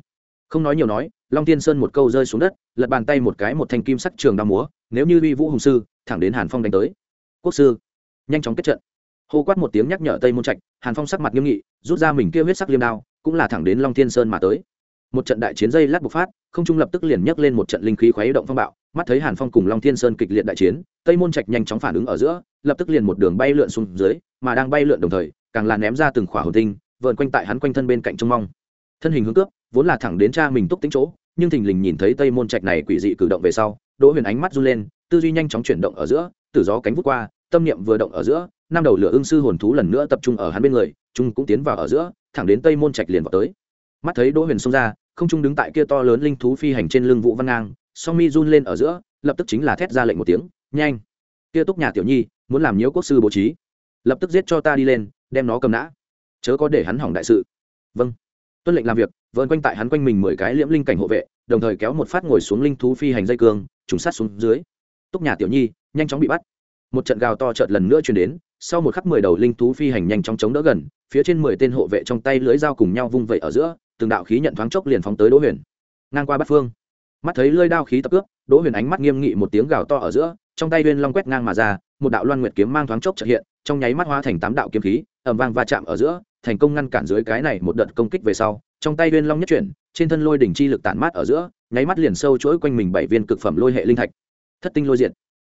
Không nói nhiều nói, Long Thiên Sơn một câu rơi xuống đất, lật bàn tay một cái một thanh kim sắc trường đao múa, nếu như uy vũ hùng sư, thẳng đến Hàn Phong đánh tới. Quốc sư, nhanh chóng kết trận. Hô quát một tiếng nhắc nhở Tây Môn Trạch, Hàn Phong sắc mặt nghiêm nghị, rút ra mình kia huyết sắc liêm đao, cũng là thẳng đến Long Thiên Sơn mà tới. Một trận đại chiến dây lát bộc phát, không trung lập tức liền nhấc lên một trận linh khí khuấy động phong bạo, mắt thấy Hàn Phong cùng Long Thiên Sơn kịch liệt đại chiến, Tây Môn Trạch nhanh chóng phản ứng ở giữa, lập tức liền một đường bay lượn xuống dưới, mà đang bay lượn đồng thời, càng là ném ra từng khỏa hồn tinh, vờn quanh tại hắn quanh thân bên cạnh trông mong. Thân hình hướng cướp, vốn là thẳng đến cha mình túc tính chỗ, nhưng thình lình nhìn thấy Tây Môn Trạch này quỷ dị cử động về sau, Đỗ Huyền ánh mắt run lên, tư duy nhanh chóng chuyển động ở giữa, từ gió cánh vút qua, tâm niệm vừa động ở giữa, năm đầu lửa ưng sư hồn thú lần nữa tập trung ở hắn bên người, trung cũng tiến vào ở giữa, thẳng đến Tây Môn Trạch liền vào tới. Mắt thấy Đỗ Huyền xông ra, không trung đứng tại kia to lớn linh thú phi hành trên lưng Vũ Văn Ngang, song mi run lên ở giữa, lập tức chính là thét ra lệnh một tiếng, nhanh! Kia Túc nhà tiểu nhi, muốn làm nhiễu quốc sư bố trí, lập tức giết cho ta đi lên, đem nó cầm nã, chớ có để hắn hỏng đại sự. Vâng. Tuân lệnh làm việc, vờn quanh tại hắn quanh mình mười cái liễm linh cảnh hộ vệ, đồng thời kéo một phát ngồi xuống linh thú phi hành dây cương, trùng sát xuống dưới. Túc nhà tiểu nhi, nhanh chóng bị bắt. Một trận gào to chợt lần nữa truyền đến, sau một khắc mười đầu linh thú phi hành nhanh chóng chống đỡ gần, phía trên mười tên hộ vệ trong tay lưới dao cùng nhau vung vẩy ở giữa, từng đạo khí nhận thoáng chốc liền phóng tới Đỗ Huyền. Ngang qua bát phương, mắt thấy lưỡi đao khí tập cướp, Đỗ Huyền ánh mắt nghiêm nghị một tiếng gào to ở giữa, trong tay Uyên Long quét ngang mà ra, một đạo Loan Nguyệt kiếm mang thoáng chốc chợt hiện, trong nháy mắt hóa thành tám đạo kiếm khí, ầm vang va chạm ở giữa, thành công ngăn cản dưới cái này một đợt công kích về sau, trong tay Uyên Long nhất chuyển, trên thân lôi đỉnh chi lực tản mát ở giữa, nháy mắt liền sâu chuỗi quanh mình bảy viên cực phẩm lôi hệ linh thạch. Thất tinh lôi diện.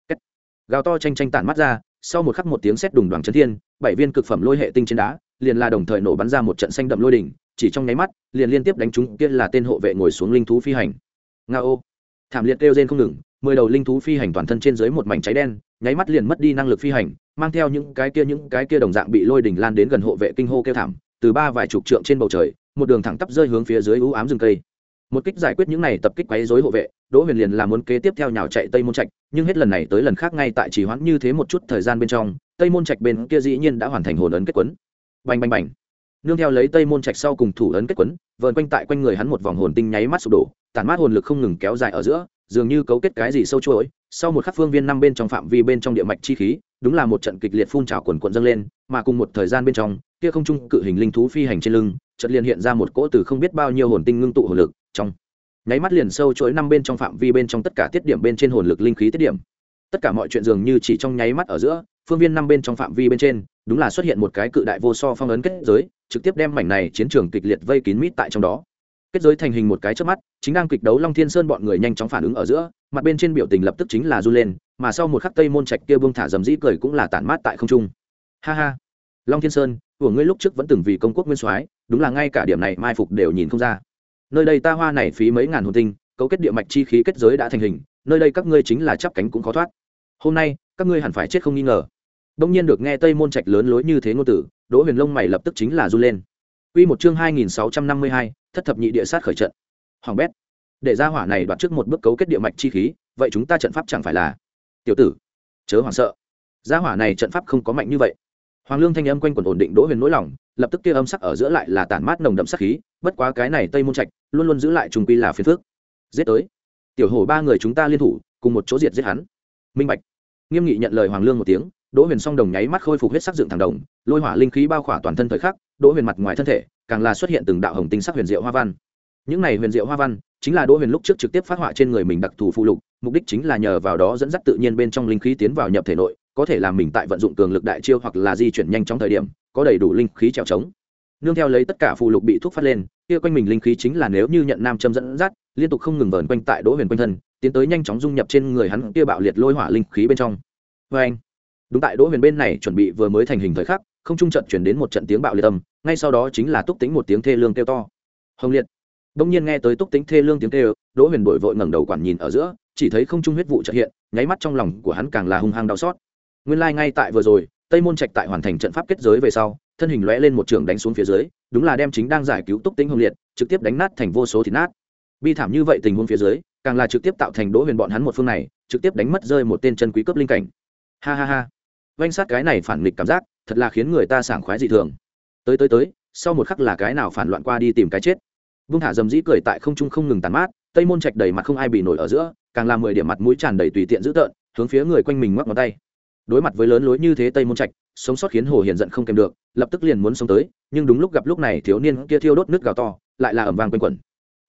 Gào to tranh tranh tản mắt ra, sau một khắc một tiếng sét đùng đoàng chấn thiên, bảy viên cực phẩm lôi hệ tinh trên đá, liền là đồng thời nổ bắn ra một trận xanh đậm lôi đỉnh, chỉ trong nháy mắt, liền liên tiếp đánh trúng kia là tên hộ vệ ngồi xuống linh thú phi hành. Ngao. Thảm liệt kêu rên không ngừng, mười đầu linh thú phi hành toàn thân trên dưới một mảnh cháy đen, nháy mắt liền mất đi năng lực phi hành, mang theo những cái kia những cái kia đồng dạng bị lôi đỉnh lan đến gần hộ vệ kinh hô kêu thảm, từ ba vài chục trượng trên bầu trời, một đường thẳng tắp rơi hướng phía dưới u ám rừng cây. Một kích giải quyết những này tập kích quấy rối hộ vệ, Đỗ Huyền liền là muốn kế tiếp theo nhào chạy Tây Môn Trạch, nhưng hết lần này tới lần khác ngay tại trì hoãn như thế một chút thời gian bên trong, Tây Môn Trạch bên kia dĩ nhiên đã hoàn thành hồn ấn kết quấn. Bành bành bành. Nương theo lấy Tây Môn Trạch sau cùng thủ ấn kết quấn, vờn quanh tại quanh người hắn một vòng hồn tinh nháy mắt sụp đổ, tản mát hồn lực không ngừng kéo dài ở giữa, dường như cấu kết cái gì sâu chuỗi, sau một khắc phương viên năm bên trong phạm vi bên trong địa mạch chi khí, đúng là một trận kịch liệt phun trào quần quần dâng lên, mà cùng một thời gian bên trong, kia không trung cự hình linh thú phi hành trên lưng, chợt liền hiện ra một cỗ từ không biết bao nhiêu hồn tinh ngưng tụ hồn lực, trong nháy mắt liền sâu chuỗi năm bên trong phạm vi bên trong tất cả tiết điểm bên trên hồn lực linh khí tiết điểm. Tất cả mọi chuyện dường như chỉ trong nháy mắt ở giữa, phương viên năm bên trong phạm vi bên trên, đúng là xuất hiện một cái cự đại vô so phong ấn kết giới, trực tiếp đem mảnh này chiến trường kịch liệt vây kín mít tại trong đó. Kết giới thành hình một cái chớp mắt, chính đang kịch đấu Long Thiên Sơn bọn người nhanh chóng phản ứng ở giữa, mặt bên trên biểu tình lập tức chính là run lên, mà sau một khắc Tây Môn Trạch kia buông thả dầm dĩ cười cũng là tản mát tại không trung. Ha ha, Long Thiên Sơn, của ngươi lúc trước vẫn từng vì công quốc nguyên soái, đúng là ngay cả điểm này mai phục đều nhìn không ra. Nơi đây ta hoa này phí mấy ngàn hồn tinh, cấu kết địa mạch chi khí kết giới đã thành hình, nơi đây các ngươi chính là chắp cánh cũng khó thoát. Hôm nay, các ngươi hẳn phải chết không nghi ngờ. Đông nhiên được nghe Tây Môn Trạch lớn lối như thế ngôn tử, Đỗ Huyền lông mày lập tức chính là run lên. Quy một chương hai nghìn sáu trăm năm mươi hai, thất thập nhị địa sát khởi trận. Hoàng bét. Để ra hỏa này đoạt trước một bước cấu kết địa mạch chi khí, vậy chúng ta trận pháp chẳng phải là? Tiểu tử, chớ hoảng sợ. Gia hỏa này trận pháp không có mạnh như vậy. Hoàng Lương thanh âm quanh quẩn ổn định Đỗ Huyền nỗi lòng, lập tức kia âm sắc ở giữa lại là tản mát nồng đậm sát khí, bất quá cái này Tây Môn Trạch luôn luôn giữ lại trùng quy là phiền phức. Giết tới. Tiểu hổ ba người chúng ta liên thủ, cùng một chỗ diệt giết hắn. Minh bạch. Nghiêm nghị nhận lời Hoàng Lương một tiếng, Đỗ Huyền song đồng nháy mắt khôi phục huyết sắc dựng thẳng đồng, lôi hỏa linh khí bao khỏa toàn thân thời khắc, Đỗ Huyền mặt ngoài thân thể, càng là xuất hiện từng đạo hồng tinh sắc huyền diệu hoa văn. Những này huyền diệu hoa văn, chính là Đỗ Huyền lúc trước trực tiếp phát họa trên người mình đặc thù phụ lục, mục đích chính là nhờ vào đó dẫn dắt tự nhiên bên trong linh khí tiến vào nhập thể nội, có thể làm mình tại vận dụng cường lực đại chiêu hoặc là di chuyển nhanh trong thời điểm, có đầy đủ linh khí trèo trống. Nương theo lấy tất cả phụ lục bị thúc phát lên, kia quanh mình linh khí chính là nếu như nhận nam châm dẫn dắt, liên tục không ngừng vờn quanh tại Đỗ Huyền quanh thân, tiến tới nhanh chóng dung nhập trên người hắn kia bạo liệt lôi hỏa linh khí bên trong. Và anh, đúng tại Đỗ Huyền bên này chuẩn bị vừa mới thành hình thời khắc, không trung trận truyền đến một trận tiếng bạo liệt âm, ngay sau đó chính là Túc Tĩnh một tiếng thê lương kêu to. Hồng liệt. Đông nhiên nghe tới Túc Tĩnh thê lương tiếng kêu, Đỗ Huyền đổi vội ngẩng đầu quản nhìn ở giữa, chỉ thấy không trung huyết vụ chợt hiện, nháy mắt trong lòng của hắn càng là hung hăng đau xót. Nguyên lai like ngay tại vừa rồi, Tây Môn Trạch tại hoàn thành trận pháp kết giới về sau, thân hình lóe lên một trường đánh xuống phía dưới, đúng là đem chính đang giải cứu Túc Tĩnh Hồng liệt, trực tiếp đánh nát thành vô số thịt nát. Bi thảm như vậy tình huống phía dưới, càng là trực tiếp tạo thành Đỗ Huyền bọn hắn một phương này, trực tiếp đánh mất rơi một tên chân quý cấp linh cảnh. Ha ha ha. Vành sát cái này phản nghịch cảm giác, thật là khiến người ta sảng khoái dị thường. Tới tới tới, sau một khắc là cái nào phản loạn qua đi tìm cái chết. Vung thả dầm dĩ cười tại không trung không ngừng tàn mát, Tây Môn Trạch đầy mặt không ai bị nổi ở giữa, càng làm mười điểm mặt mũi tràn đầy tùy tiện dữ tợn, hướng phía người quanh mình ngoắc ngón tay. Đối mặt với lớn lối như thế Tây Môn Trạch, sống sót khiến Hồ Hiền giận không kèm được, lập tức liền muốn xông tới, nhưng đúng lúc gặp lúc này thiếu niên kia thiêu đốt nước gào to, lại là ầm vang quanh quẩn.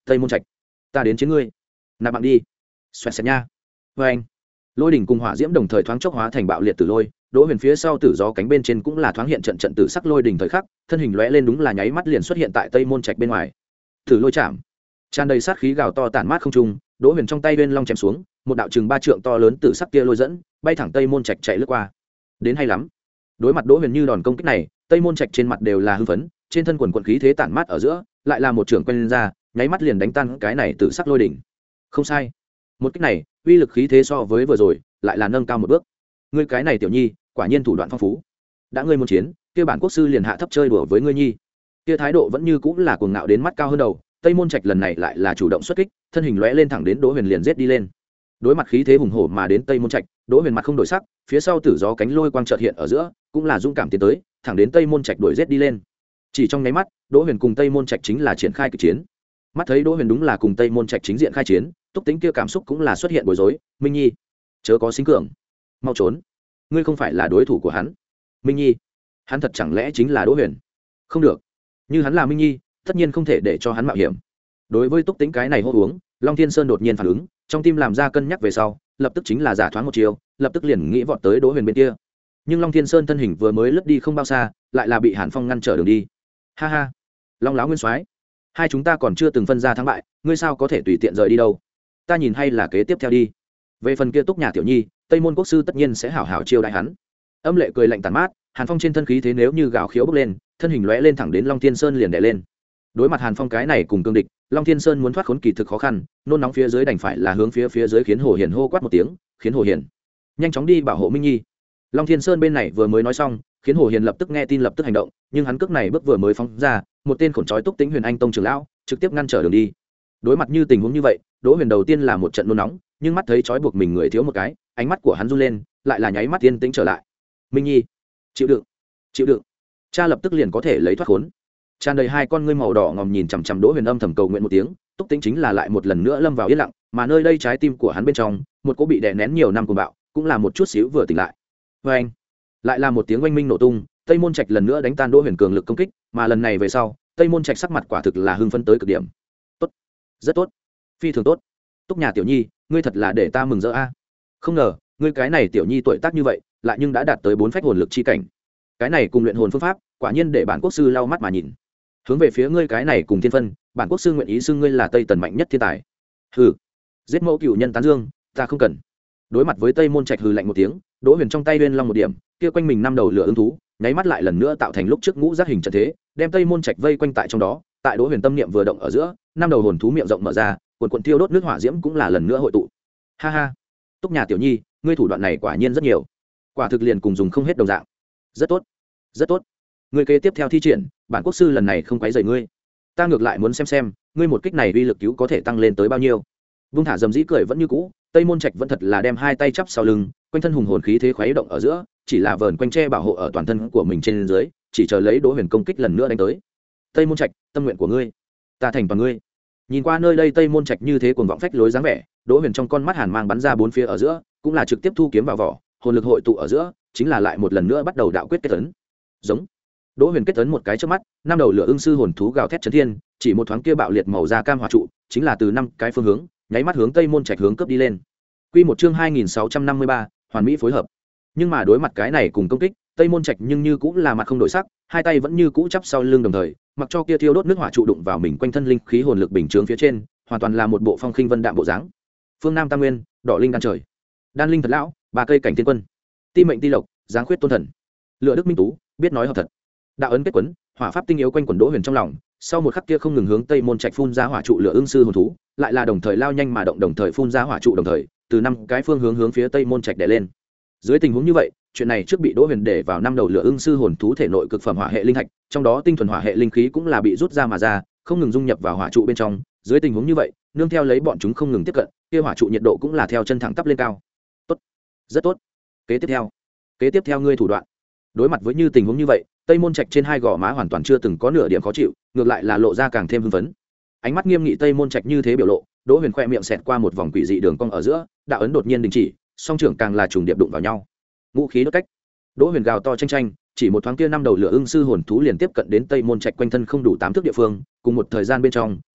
tây môn trạch, ta đến chiến ngươi, nạp mạng đi, xoẹt xẹt nha. Vê anh, lôi đỉnh cùng hỏa diễm đồng thời thoáng chốc hóa thành bạo liệt tử lôi, đỗ huyền phía sau tử gió cánh bên trên cũng là thoáng hiện trận trận tử sắc lôi đỉnh thời khắc, thân hình lóe lên đúng là nháy mắt liền xuất hiện tại tây môn trạch bên ngoài. Tử lôi chạm, tràn đầy sát khí gào to tản mát không trung, đỗ huyền trong tay bên long chém xuống, một đạo chừng ba trượng to lớn tử sắc kia lôi dẫn bay thẳng tây môn trạch chạy lướt qua. Đến hay lắm. Đối mặt đỗ huyền như đòn công kích này, tây môn trạch trên mặt đều là hưng phấn, trên thân quần quần khí thế tản mát ở giữa, lại là một trưởng quen ra, nháy mắt liền đánh tan cái này tử sắc lôi đỉnh. Không sai, một kích này uy lực khí thế so với vừa rồi lại là nâng cao một bước. Ngươi cái này tiểu nhi quả nhiên thủ đoạn phong phú, đã ngươi muốn chiến kia bản quốc sư liền hạ thấp chơi đùa với ngươi nhi. Kia thái độ vẫn như cũng là cuồng ngạo đến mắt cao hơn đầu. Tây môn trạch lần này lại là chủ động xuất kích, thân hình lóe lên thẳng đến đỗ huyền liền giết đi lên. Đối mặt khí thế hùng hổ mà đến tây môn trạch, đỗ huyền mặt không đổi sắc, phía sau tử gió cánh lôi quang chợt hiện ở giữa, cũng là dũng cảm tiến tới, thẳng đến tây môn trạch đuổi giết đi lên. Chỉ trong nháy mắt, đỗ huyền cùng tây môn trạch chính là triển khai kịch chiến. Mắt thấy đỗ huyền đúng là cùng tây môn trạch chính diện khai chiến, túc tính kia cảm xúc cũng là xuất hiện bối rối. Minh nhi, chớ có xính cường, mau trốn, ngươi không phải là đối thủ của hắn. Minh nhi, hắn thật chẳng lẽ chính là đỗ huyền? Không được, như hắn là Minh nhi, tất nhiên không thể để cho hắn mạo hiểm. Đối với túc tính cái này hô uống, Long Thiên Sơn đột nhiên phản ứng, trong tim làm ra cân nhắc về sau, lập tức chính là giả thoáng một chiều, lập tức liền nghĩ vọt tới đỗ huyền bên kia. Nhưng Long Thiên Sơn thân hình vừa mới lướt đi không bao xa, lại là bị Hàn Phong ngăn trở đường đi. Ha ha, Long lão nguyên soái, hai chúng ta còn chưa từng phân ra thắng bại, ngươi sao có thể tùy tiện rời đi đâu? Ta nhìn hay là kế tiếp theo đi. Về phần kia Túc nhà tiểu nhi, Tây môn quốc sư tất nhiên sẽ hảo hảo chiêu đãi hắn. Âm lệ cười lạnh tàn mát, Hàn Phong trên thân khí thế nếu như gào khiếu bốc lên, thân hình lóe lên thẳng đến Long Thiên Sơn liền đè lên. Đối mặt Hàn Phong cái này cùng cương địch, Long Thiên Sơn muốn thoát khốn kỳ thực khó khăn, nôn nóng phía dưới đành phải là hướng phía phía dưới khiến Hồ Hiển hô quát một tiếng, khiến Hồ Hiển nhanh chóng đi bảo hộ Minh nhi. Long Thiên Sơn bên này vừa mới nói xong, khiến Hồ Hiển lập tức nghe tin lập tức hành động, nhưng hắn cước này bước vừa mới phóng ra, một tên khổn trói Túc Tính Huyền Anh tông trưởng lão trực tiếp ngăn trở đường đi. Đối mặt như tình huống như vậy, Đỗ Huyền đầu tiên là một trận nôn nóng, nhưng mắt thấy trói buộc mình người thiếu một cái, ánh mắt của hắn run lên, lại là nháy mắt yên tĩnh trở lại. Minh nhi, chịu đựng, chịu đựng. Cha lập tức liền có thể lấy thoát khốn. Tràn đầy hai con ngươi màu đỏ ngòm nhìn chằm chằm Đỗ Huyền âm thầm cầu nguyện một tiếng, Túc Tính chính là lại một lần nữa lâm vào yên lặng, mà nơi đây trái tim của hắn bên trong, một cỗ bị đè nén nhiều năm cuồng bạo, cũng là một chút xíu vừa tỉnh lại. Oeng! Lại là một tiếng oanh minh nổ tung, Tây Môn Trạch lần nữa đánh tan Đỗ Huyền cường lực công kích, mà lần này về sau, Tây Môn Trạch sắc mặt quả thực là hưng phấn tới cực điểm. Tốt, rất tốt, phi thường tốt. Túc nhà tiểu nhi, ngươi thật là để ta mừng rỡ a. Không ngờ, ngươi cái này tiểu nhi tuổi tác như vậy, lại nhưng đã đạt tới bốn phách hồn lực chi cảnh. Cái này cùng luyện hồn phương pháp, quả nhiên để bản quốc sư lau mắt mà nhìn. Hướng về phía ngươi cái này cùng thiên phân, bản quốc sư nguyện ý xưng ngươi là Tây Tần mạnh nhất thiên tài. Hừ, giết mẫu cửu nhân tán dương, ta không cần. Đối mặt với Tây Môn Trạch hừ lạnh một tiếng, Đỗ Huyền trong tay uyên long một điểm, kia quanh mình năm đầu lửa ưng thú, nháy mắt lại lần nữa tạo thành lúc trước ngũ giác hình trận thế, đem Tây Môn Trạch vây quanh tại trong đó. Tại Đỗ Huyền tâm niệm vừa động ở giữa, năm đầu hồn thú miệng rộng mở ra, cuồn cuộn tiêu đốt nước hỏa diễm cũng là lần nữa hội tụ. Ha ha, Túc nhà tiểu nhi, ngươi thủ đoạn này quả nhiên rất nhiều, quả thực liền cùng dùng không hết đồng dạng. Rất tốt, rất tốt. Ngươi kế tiếp theo thi triển, bản quốc sư lần này không quấy rầy ngươi. Ta ngược lại muốn xem xem, ngươi một kích này uy lực cứu có thể tăng lên tới bao nhiêu. Vung thả dầm dĩ cười vẫn như cũ, Tây Môn Trạch vẫn thật là đem hai tay chắp sau lưng, quanh thân hùng hồn khí thế khuấy động ở giữa, chỉ là vờn quanh che bảo hộ ở toàn thân của mình trên dưới, chỉ chờ lấy Đỗ Huyền công kích lần nữa đánh tới. Tây Môn Trạch, tâm nguyện của ngươi, ta thành toàn ngươi. Nhìn qua nơi đây Tây Môn Trạch như thế cuồng vọng phách lối dáng vẻ, Đỗ Huyền trong con mắt hàn mang bắn ra bốn phía ở giữa, cũng là trực tiếp thu kiếm vào vỏ, hồn lực hội tụ ở giữa, chính là lại một lần nữa bắt đầu đạo quyết kết ấn. Giống. Đỗ Huyền kết ấn một cái trước mắt, năm đầu lửa ưng sư hồn thú gào thét chấn thiên, chỉ một thoáng kia bạo liệt màu da cam hỏa trụ, chính là từ năm cái phương hướng, nháy mắt hướng Tây Môn Trạch hướng cướp đi lên. Quy một chương hai nghìn sáu trăm năm mươi ba, hoàn mỹ phối hợp. Nhưng mà đối mặt cái này cùng công kích, Tây Môn Trạch nhưng như cũng là mặt không đổi sắc, hai tay vẫn như cũ chắp sau lưng đồng thời, mặc cho kia thiêu đốt nước hỏa trụ đụng vào mình quanh thân linh khí hồn lực bình chướng phía trên, hoàn toàn là một bộ phong khinh vân đạm bộ dáng. Phương Nam Tam Nguyên, đỏ linh đan trời. Đan linh thật lão, ba cây cảnh tiên quân. Ti mệnh ti lộc, giáng khuyết tôn thần. Lựa Đức Minh Tú, biết nói hợp thật. Đạo ấn kết quấn, hỏa pháp tinh yếu quanh quần Đỗ Huyền trong lòng, sau một khắc kia không ngừng hướng Tây Môn Trạch phun ra hỏa trụ lửa ưng sư hồn thú, lại là đồng thời lao nhanh mà động đồng thời phun ra hỏa trụ đồng thời, từ năm cái phương hướng hướng phía Tây Môn Trạch đè lên. Dưới tình huống như vậy, chuyện này trước bị Đỗ Huyền để vào năm đầu lửa ưng sư hồn thú thể nội cực phẩm hỏa hệ linh thạch, trong đó tinh thuần hỏa hệ linh khí cũng là bị rút ra mà ra, không ngừng dung nhập vào hỏa trụ bên trong. Dưới tình huống như vậy, nương theo lấy bọn chúng không ngừng tiếp cận, kia hỏa trụ nhiệt độ cũng là theo chân thẳng tắp lên cao. Tốt, rất tốt. Kế tiếp theo, kế tiếp theo ngươi thủ đoạn. Đối mặt với như tình huống như vậy, Tây Môn Trạch trên hai gò má hoàn toàn chưa từng có nửa điểm khó chịu, ngược lại là lộ ra càng thêm hưng phấn. Ánh mắt nghiêm nghị Tây Môn Trạch như thế biểu lộ, Đỗ Huyền khoe miệng xẹt qua một vòng quỷ dị đường cong ở giữa, đạo ấn đột nhiên đình chỉ, song trưởng càng là trùng điệp đụng vào nhau. Ngũ khí đốt cách. Đỗ Huyền gào to tranh tranh, chỉ một thoáng kia năm đầu lửa ưng sư hồn thú liền tiếp cận đến Tây Môn Trạch quanh thân không đủ tám thước địa phương, cùng một thời gian bên trong,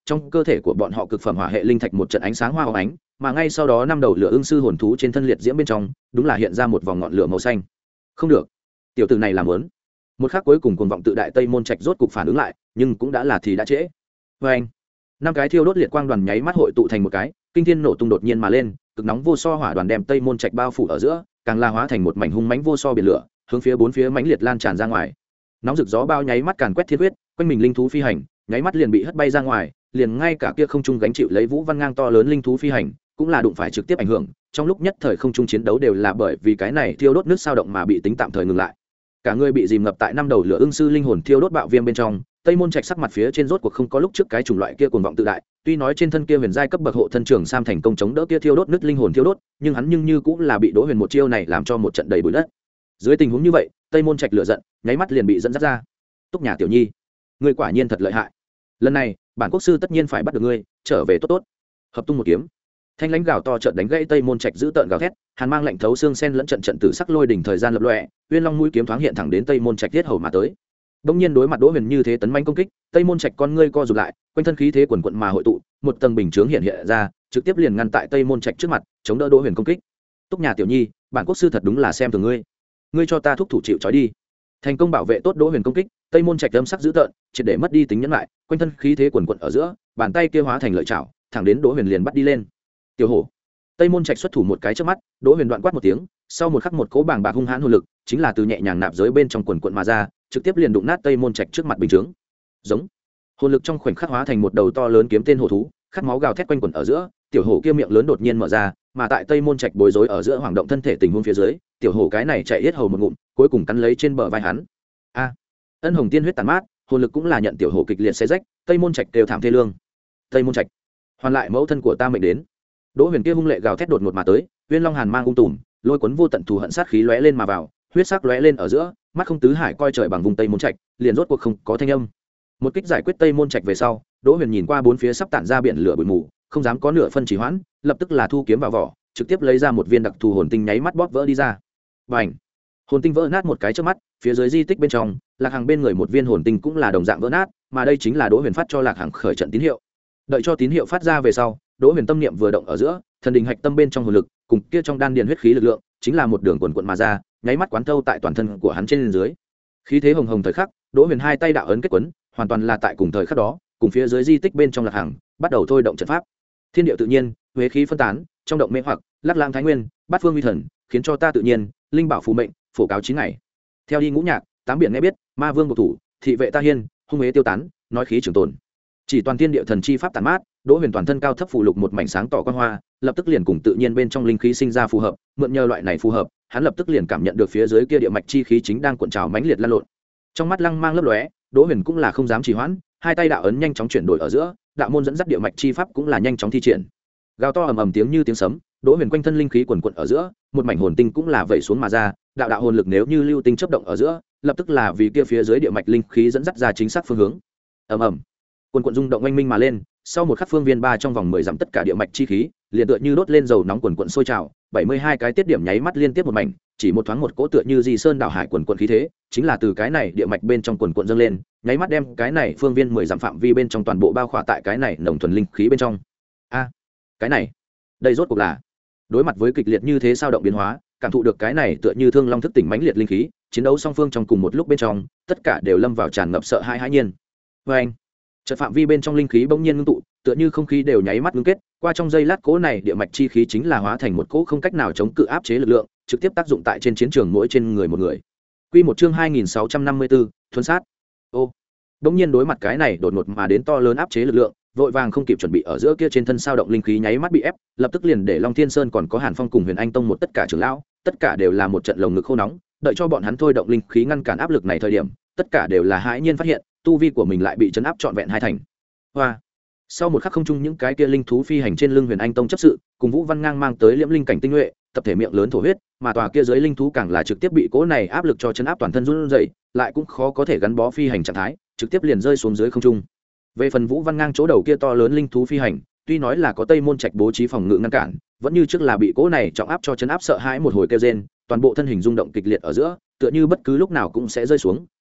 trong cơ thể của bọn họ cực phẩm hỏa hệ linh thạch một trận ánh sáng hoa hồng ánh, mà ngay sau đó năm đầu lửa ưng sư hồn thú trên thân liệt diễm bên trong đúng là hiện ra một vòng ngọn lửa màu xanh. Không được, tiểu tử này làm lớn. Một khắc cuối cùng cuồng vọng tự đại Tây Môn Trạch rốt cục phản ứng lại, nhưng cũng đã là thì đã trễ. Và anh, năm cái thiêu đốt liệt quang đoàn nháy mắt hội tụ thành một cái, kinh thiên nổ tung đột nhiên mà lên, cực nóng vô so hỏa đoàn đem Tây Môn Trạch bao phủ ở giữa, càng la hóa thành một mảnh hung mãnh vô so biển lửa, hướng phía bốn phía mãnh liệt lan tràn ra ngoài. Nóng rực gió bao nháy mắt càn quét thiên huyết, quanh mình linh thú phi hành, nháy mắt liền bị hất bay ra ngoài, liền ngay cả kia không trung gánh chịu lấy vũ văn ngang to lớn linh thú phi hành, cũng là đụng phải trực tiếp ảnh hưởng, trong lúc nhất thời không trung chiến đấu đều là bởi vì cái này thiêu đốt nước sao động mà bị tính tạm thời ngừng lại. Cả người bị dìm ngập tại năm đầu lửa ưng sư linh hồn thiêu đốt bạo viêm bên trong, Tây Môn Trạch sắc mặt phía trên rốt cuộc không có lúc trước cái chủng loại kia cuồng vọng tự đại, tuy nói trên thân kia huyền giai cấp bậc hộ thân trường sam thành công chống đỡ kia thiêu đốt nứt linh hồn thiêu đốt, nhưng hắn nhưng như cũng là bị Đỗ Huyền một chiêu này làm cho một trận đầy bụi đất. Dưới tình huống như vậy, Tây Môn Trạch lửa giận, nháy mắt liền bị dẫn dắt ra. Túc Nhà tiểu nhi, ngươi quả nhiên thật lợi hại. Lần này, bản quốc sư tất nhiên phải bắt được ngươi, trở về tốt tốt. Hợp tung một kiếm. Thanh lãnh gào to chợt đánh gãy Tây Môn Trạch giữ tợn gào thét, hàn mang lạnh thấu xương sen lẫn trận trận tử sắc lôi đỉnh thời gian lập lòe, Uyên Long mũi kiếm thoáng hiện thẳng đến Tây Môn Trạch thiết hầu mà tới. Đông nhiên đối mặt Đỗ Huyền như thế tấn manh công kích, Tây Môn Trạch con ngươi co rụt lại, quanh thân khí thế quần quần mà hội tụ, một tầng bình chướng hiện hiện ra, trực tiếp liền ngăn tại Tây Môn Trạch trước mặt, chống đỡ Đỗ Huyền công kích. Túc Nhà tiểu nhi, bản quốc sư thật đúng là xem thường ngươi. Ngươi cho ta thúc thủ chịu trói đi. Thành công bảo vệ tốt Đỗ Huyền công kích, Tây Môn Trạch âm sắc dữ tợn, triệt để mất đi tính nhẫn lại, quanh thân khí thế quần quần ở giữa, bàn tay kia hóa thành lợi chảo, thẳng đến Đỗ Huyền liền bắt đi lên. Tiểu hổ. Tây Môn Trạch xuất thủ một cái trước mắt, Đỗ Huyền đoạn quát một tiếng, sau một khắc một cỗ bàng bạc hung hãn hồn lực, chính là từ nhẹ nhàng nạp giới bên trong quần quần mà ra, trực tiếp liền đụng nát Tây Môn Trạch trước mặt bình chướng. Giống. Hồn lực trong khoảnh khắc hóa thành một đầu to lớn kiếm tên hổ thú, khát máu gào thét quanh quẩn ở giữa, tiểu hổ kia miệng lớn đột nhiên mở ra, mà tại Tây Môn Trạch bối rối ở giữa hoàng động thân thể tình huống phía dưới, tiểu hổ cái này chạy hết hầu một ngụm, cuối cùng cắn lấy trên bờ vai hắn. A. Ân hồng tiên huyết tàn mát, hồn lực cũng là nhận tiểu hổ kịch liệt xé rách, Tây Môn Trạch đều thảm thê lương. Tây Môn Trạch, hoàn lại mẫu thân của ta mệnh đến. Đỗ Huyền kia hung lệ gào thét đột ngột mà tới, Uyên Long hàn mang ung tùm, lôi cuốn vô tận thù hận sát khí lóe lên mà vào, huyết sắc lóe lên ở giữa, mắt không tứ hải coi trời bằng vùng Tây Môn Trạch, liền rốt cuộc không có thanh âm. Một kích giải quyết Tây Môn Trạch về sau, Đỗ Huyền nhìn qua bốn phía sắp tản ra biển lửa bụi mù, không dám có nửa phân trì hoãn, lập tức là thu kiếm vào vỏ, trực tiếp lấy ra một viên đặc thù hồn tinh nháy mắt bóp vỡ đi ra. Bành! Hồn tinh vỡ nát một cái trước mắt, phía dưới di tích bên trong, Lạc Hằng bên người một viên hồn tinh cũng là đồng dạng vỡ nát, mà đây chính là Đỗ Huyền phát cho Lạc Hằng khởi trận tín hiệu. Đợi cho tín hiệu phát ra về sau, Đỗ Huyền tâm niệm vừa động ở giữa, thần đình hạch tâm bên trong hồn lực, cùng kia trong đan điền huyết khí lực lượng, chính là một đường quần quần mà ra, nháy mắt quán thâu tại toàn thân của hắn trên dưới. Khí thế hồng hồng thời khắc, Đỗ Huyền hai tay đạo ấn kết quấn, hoàn toàn là tại cùng thời khắc đó, cùng phía dưới di tích bên trong Lạc Hằng, bắt đầu thôi động trận pháp. Thiên địa tự nhiên, huế khí phân tán, trong động mê hoặc, Lắc Lang Thái Nguyên, Bát Phương Uy Thần, khiến cho ta tự nhiên, linh bảo phù mệnh, phổ cáo chín ngày. Theo đi ngũ nhạc, tám biển nghe biết, ma vương bộ thủ, thị vệ ta hiên, hung huế tiêu tán, nói khí trường tồn. Chỉ toàn thiên địa thần chi pháp tản mát, Đỗ Huyền toàn thân cao thấp phù lục một mảnh sáng tỏ quang hoa, lập tức liền cùng tự nhiên bên trong linh khí sinh ra phù hợp, mượn nhờ loại này phù hợp, hắn lập tức liền cảm nhận được phía dưới kia địa mạch chi khí chính đang cuộn trào mãnh liệt lan lộn. Trong mắt lăng mang lấp lóe, Đỗ Huyền cũng là không dám trì hoãn, hai tay đạo ấn nhanh chóng chuyển đổi ở giữa, đạo môn dẫn dắt địa mạch chi pháp cũng là nhanh chóng thi triển. Gào to ầm ầm tiếng như tiếng sấm, Đỗ Huyền quanh thân linh khí quần quật ở giữa, một mảnh hồn tinh cũng là vẩy xuống mà ra, đạo đạo hồn lực nếu như lưu tinh chớp động ở giữa, lập tức là vì kia phía dưới địa mạch linh khí dẫn dắt ra chính xác phương hướng. Ầm ầm. Quần quần rung động oanh minh mà lên, sau một khắc phương viên ba trong vòng mười dặm tất cả địa mạch chi khí, liền tựa như đốt lên dầu nóng quần quần sôi trào, bảy mươi hai cái tiết điểm nháy mắt liên tiếp một mảnh, chỉ một thoáng một cỗ tựa như di sơn đảo hải quần quần khí thế, chính là từ cái này địa mạch bên trong quần quần dâng lên, nháy mắt đem cái này phương viên mười dặm phạm vi bên trong toàn bộ bao khỏa tại cái này nồng thuần linh khí bên trong. A, cái này, đây rốt cuộc là. Đối mặt với kịch liệt như thế sao động biến hóa, cảm thụ được cái này tựa như thương long thức tỉnh mãnh liệt linh khí, chiến đấu song phương trong cùng một lúc bên trong, tất cả đều lâm vào tràn ngập sợ hãi hãi nhiên. Và anh, chợt phạm vi bên trong linh khí bỗng nhiên ngưng tụ, tựa như không khí đều nháy mắt ngưng kết, qua trong giây lát cỗ này địa mạch chi khí chính là hóa thành một cỗ không cách nào chống cự áp chế lực lượng, trực tiếp tác dụng tại trên chiến trường mỗi trên người một người. Quy một chương hai nghìn sáu trăm năm mươi tư, thuần sát. Ô, bỗng nhiên đối mặt cái này đột ngột mà đến to lớn áp chế lực lượng, vội vàng không kịp chuẩn bị ở giữa kia trên thân sao động linh khí nháy mắt bị ép, lập tức liền để Long Thiên Sơn còn có Hàn Phong cùng Huyền Anh Tông một tất cả trưởng lão, tất cả đều là một trận lồng ngực khô nóng, đợi cho bọn hắn thôi động linh khí ngăn cản áp lực này thời điểm, tất cả đều là hãi nhiên phát hiện, tu vi của mình lại bị chấn áp trọn vẹn hai thành. Hoa. Sau một khắc không trung những cái kia linh thú phi hành trên lưng Huyền Anh Tông chấp sự, cùng Vũ Văn Ngang mang tới liễm linh cảnh tinh nhuệ, tập thể miệng lớn thổ huyết, mà tòa kia dưới linh thú càng là trực tiếp bị cỗ này áp lực cho chấn áp toàn thân run rẩy, lại cũng khó có thể gắn bó phi hành trạng thái, trực tiếp liền rơi xuống dưới không trung. Về phần Vũ Văn Ngang chỗ đầu kia to lớn linh thú phi hành, tuy nói là có Tây Môn Trạch bố trí phòng ngự ngăn cản, vẫn như trước là bị cỗ này trọng áp cho chấn áp sợ hãi một hồi kêu rên, toàn bộ thân hình rung động kịch liệt ở giữa, tựa như bất cứ lúc nào cũng sẽ rơi xuống,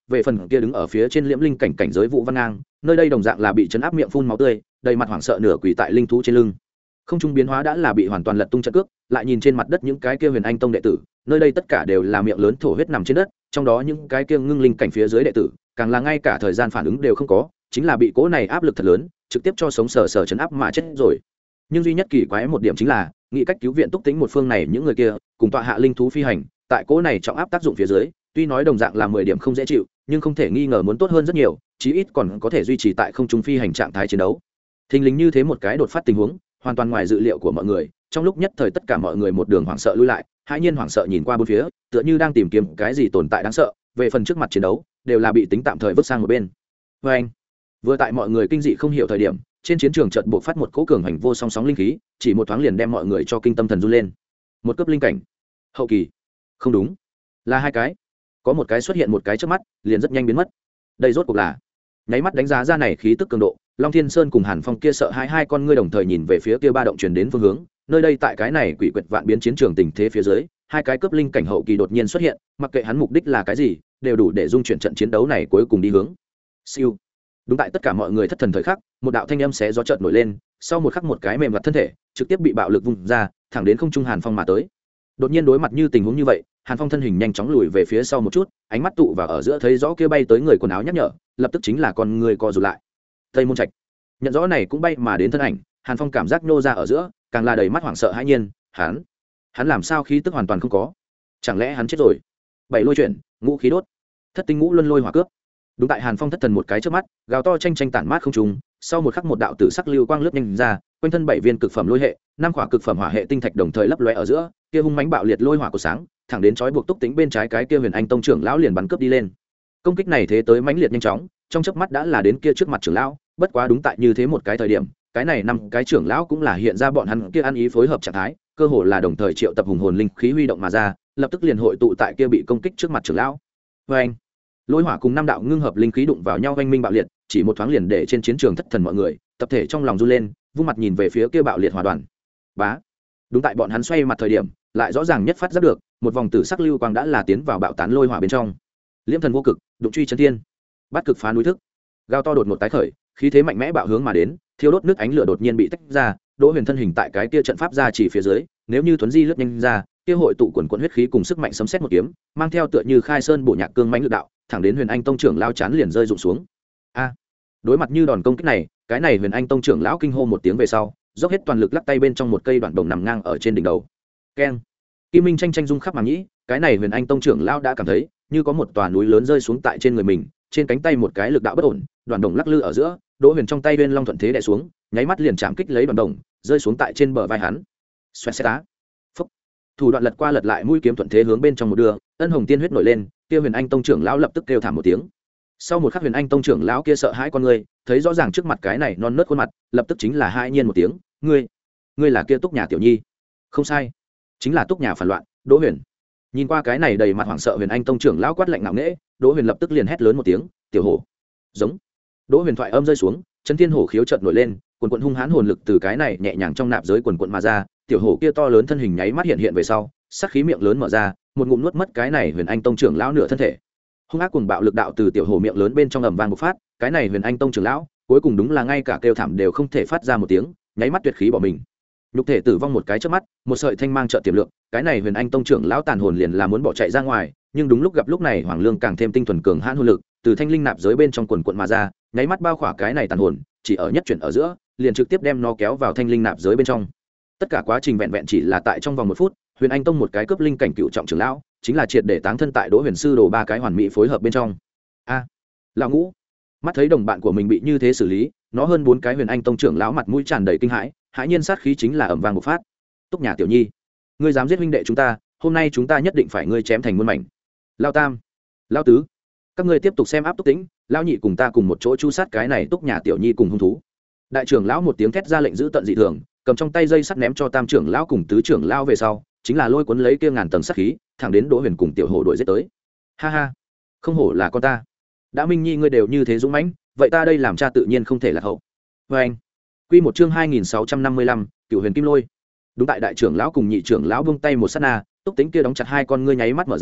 về phần kia đứng ở phía trên liễm linh cảnh cảnh giới Vũ Văn Ngang, nơi đây đồng dạng là bị chấn áp miệng phun máu tươi, đầy mặt hoảng sợ nửa quỳ tại linh thú trên lưng. Không trung biến hóa đã là bị hoàn toàn lật tung trận cước, lại nhìn trên mặt đất những cái kia Huyền Anh Tông đệ tử, nơi đây tất cả đều là miệng lớn thổ huyết nằm trên đất, trong đó những cái kia ngưng linh cảnh phía dưới đệ tử, càng là ngay cả thời gian phản ứng đều không có, chính là bị cỗ này áp lực thật lớn, trực tiếp cho sống sờ sờ chấn áp mà chết rồi. Nhưng duy nhất kỳ quái một điểm chính là, nghĩ cách cứu viện Túc Tĩnh một phương này những người kia, cùng tọa hạ linh thú phi hành, tại cỗ này trọng áp tác dụng phía dưới, tuy nói đồng dạng là mười điểm không dễ chịu, nhưng không thể nghi ngờ muốn tốt hơn rất nhiều, chí ít còn có thể duy trì tại không trung phi hành trạng thái chiến đấu. Thình lình như thế một cái đột phát tình huống, hoàn toàn ngoài dự liệu của mọi người, trong lúc nhất thời tất cả mọi người một đường hoảng sợ lui lại, hãi nhiên hoảng sợ nhìn qua bốn phía, tựa như đang tìm kiếm cái gì tồn tại đáng sợ, về phần trước mặt chiến đấu, đều là bị tính tạm thời vứt sang một bên. Và anh, vừa tại mọi người kinh dị không hiểu thời điểm, trên chiến trường chợt buộc phát một cỗ cường hành vô song sóng linh khí, chỉ một thoáng liền đem mọi người cho kinh tâm thần run lên. Một cấp linh cảnh, hậu kỳ, không đúng, là hai cái, có một cái xuất hiện một cái trước mắt, liền rất nhanh biến mất. Đây rốt cuộc là? Nháy mắt đánh giá ra này khí tức cường độ, Long Thiên Sơn cùng Hàn Phong kia sợ hai hai con ngươi đồng thời nhìn về phía kia ba động truyền đến phương hướng, nơi đây tại cái này quỷ quyệt vạn biến chiến trường tình thế phía dưới, hai cái cấp linh cảnh hậu kỳ đột nhiên xuất hiện, mặc kệ hắn mục đích là cái gì, đều đủ để dung chuyển trận chiến đấu này cuối cùng đi hướng. Siêu. Đúng tại tất cả mọi người thất thần thời khắc, một đạo thanh âm xé gió chợt nổi lên, sau một khắc một cái mềm mặt thân thể, trực tiếp bị bạo lực vung ra, thẳng đến không trung Hàn Phong mà tới. Đột nhiên đối mặt như tình huống như vậy, Hàn Phong thân hình nhanh chóng lùi về phía sau một chút, ánh mắt tụ vào ở giữa thấy rõ kia bay tới người quần áo nhắc nhở, lập tức chính là con người co rụt lại. Tây Môn Trạch. Nhận rõ này cũng bay mà đến thân ảnh, Hàn Phong cảm giác nô ra ở giữa, càng là đầy mắt hoảng sợ hãi nhiên, hắn, hắn làm sao khí tức hoàn toàn không có? Chẳng lẽ hắn chết rồi? Bảy lôi chuyển, ngũ khí đốt, thất tinh ngũ luân lôi hỏa cướp. Đúng tại Hàn Phong thất thần một cái trước mắt, gào to tranh tranh tản mát không trùng, sau một khắc một đạo tử sắc lưu quang lướt nhanh ra, quanh thân bảy viên cực phẩm lôi hệ, năm quả cực phẩm hỏa hệ tinh thạch đồng thời lấp lóe ở giữa, kia hung mãnh bạo liệt lôi hỏa của sáng, thẳng đến chói buộc Túc Tĩnh bên trái cái kia Huyền Anh Tông trưởng lão liền bắn cướp đi lên. Công kích này thế tới mãnh liệt nhanh chóng, trong chớp mắt đã là đến kia trước mặt trưởng lão, bất quá đúng tại như thế một cái thời điểm, cái này năm cái trưởng lão cũng là hiện ra bọn hắn kia ăn ý phối hợp trạng thái, cơ hồ là đồng thời triệu tập hùng hồn linh khí huy động mà ra, lập tức liền hội tụ tại kia bị công kích trước mặt trưởng lão. Và anh, lôi hỏa cùng năm đạo ngưng hợp linh khí đụng vào nhau oanh minh bạo liệt, chỉ một thoáng liền để trên chiến trường thất thần mọi người, tập thể trong lòng run lên, vung mặt nhìn về phía kia bạo liệt hỏa đoàn. Bá. Đúng tại bọn hắn xoay mặt thời điểm, lại rõ ràng nhất phát giác được, một vòng tử sắc lưu quang đã là tiến vào bạo tán lôi hỏa bên trong. Liễm thần vô cực, đụng truy chấn thiên, bắt cực phá núi thức. Gao to đột một tái khởi, khí thế mạnh mẽ bạo hướng mà đến, thiêu đốt nước ánh lửa đột nhiên bị tách ra, Đỗ Huyền thân hình tại cái kia trận pháp ra chỉ phía dưới, nếu như thuấn di lướt nhanh ra, kia hội tụ quần quần huyết khí cùng sức mạnh sấm sét một kiếm, mang theo tựa như khai sơn bổ nhạc cương mãnh lực đạo, thẳng đến Huyền Anh Tông trưởng lao chán liền rơi rụng xuống. A! Đối mặt như đòn công kích này, cái này Huyền Anh Tông trưởng lão kinh hô một tiếng về sau, dốc hết toàn lực lắc tay bên trong một cây đoạn đồng nằm ngang ở trên đỉnh đầu. Keng! Kim Minh tranh tranh rung khắp màng nhĩ, cái này Huyền Anh Tông trưởng lão đã cảm thấy, như có một tòa núi lớn rơi xuống tại trên người mình, trên cánh tay một cái lực đạo bất ổn, đoạn đồng lắc lư ở giữa, Đỗ Huyền trong tay Uyên Long thuận thế đè xuống, nháy mắt liền chạm kích lấy đoạn đồng, rơi xuống tại trên bờ vai hắn. Xoẹt xẹt á. Phốc. Thủ đoạn lật qua lật lại mũi kiếm thuận thế hướng bên trong một đưa, ân hồng tiên huyết nổi lên, kia Huyền Anh Tông trưởng lão lập tức kêu thảm một tiếng. Sau một khắc Huyền Anh Tông trưởng lão kia sợ hãi con người, thấy rõ ràng trước mặt cái này non nớt khuôn mặt, lập tức chính là hãi nhiên một tiếng, "Ngươi, ngươi là kia Túc nhà tiểu nhi?" Không sai, chính là Túc nhà phản loạn, Đỗ Huyền. Nhìn qua cái này đầy mặt hoảng sợ Huyền Anh Tông trưởng lão quát lạnh ngạo nghễ, Đỗ Huyền lập tức liền hét lớn một tiếng, "Tiểu hổ!" Giống. Đỗ Huyền thoại âm rơi xuống, chấn thiên hổ khiếu chợt nổi lên, quần quần hung hãn hồn lực từ cái này nhẹ nhàng trong nạp giới quần quần mà ra, tiểu hổ kia to lớn thân hình nháy mắt hiện hiện về sau, sắc khí miệng lớn mở ra, một ngụm nuốt mất cái này Huyền Anh Tông trưởng lão nửa thân thể. Hung ác cuồng bạo lực đạo từ tiểu hổ miệng lớn bên trong ầm vang bộc phát, cái này Huyền Anh Tông trưởng lão, cuối cùng đúng là ngay cả kêu thảm đều không thể phát ra một tiếng, nháy mắt tuyệt khí bỏ mình. Nhục thể tử vong một cái chớp mắt, một sợi thanh mang chợt tiềm lượng, cái này Huyền Anh Tông trưởng lão tàn hồn liền là muốn bỏ chạy ra ngoài, nhưng đúng lúc gặp lúc này Hoàng Lương càng thêm tinh thuần cường hãn hồn lực, từ thanh linh nạp giới bên trong quần quần mà ra, nháy mắt bao khỏa cái này tàn hồn, chỉ ở nhất chuyển ở giữa, liền trực tiếp đem nó kéo vào thanh linh nạp giới bên trong. Tất cả quá trình vẹn vẹn chỉ là tại trong vòng một phút, Huyền Anh Tông một cái cướp linh cảnh cựu trọng trưởng lão, chính là triệt để táng thân tại Đỗ Huyền sư đồ ba cái hoàn mỹ phối hợp bên trong. A, lão ngũ, mắt thấy đồng bạn của mình bị như thế xử lý, nó hơn bốn cái Huyền Anh Tông trưởng lão mặt mũi tràn đầy kinh hãi, hãi nhiên sát khí chính là ầm vang bộc phát. Túc nhà tiểu nhi, ngươi dám giết huynh đệ chúng ta, hôm nay chúng ta nhất định phải ngươi chém thành muôn mảnh. Lão tam, lão tứ, các ngươi tiếp tục xem áp Túc Tĩnh, lão nhị cùng ta cùng một chỗ chu sát cái này Túc nhà tiểu nhi cùng hung thú. Đại trưởng lão một tiếng thét ra lệnh giữ tận dị thường, cầm trong tay dây sắt ném cho tam trưởng lão cùng tứ trưởng lão về sau, chính là lôi cuốn lấy kia ngàn tầng sát khí, thẳng đến Đỗ Huyền cùng tiểu hổ đuổi giết tới. Ha ha, không hổ là con ta. Đã Minh Nhi ngươi đều như thế dũng mãnh, vậy ta đây làm cha tự nhiên không thể lạc hậu. Và anh, quy một chương hai nghìn sáu trăm năm mươi lăm, Cửu Huyền Kim Lôi. Đúng tại đại trưởng lão cùng nhị trưởng lão buông tay một sát na, Túc Tĩnh kia đóng chặt hai con ngươi nháy mắt mở ra,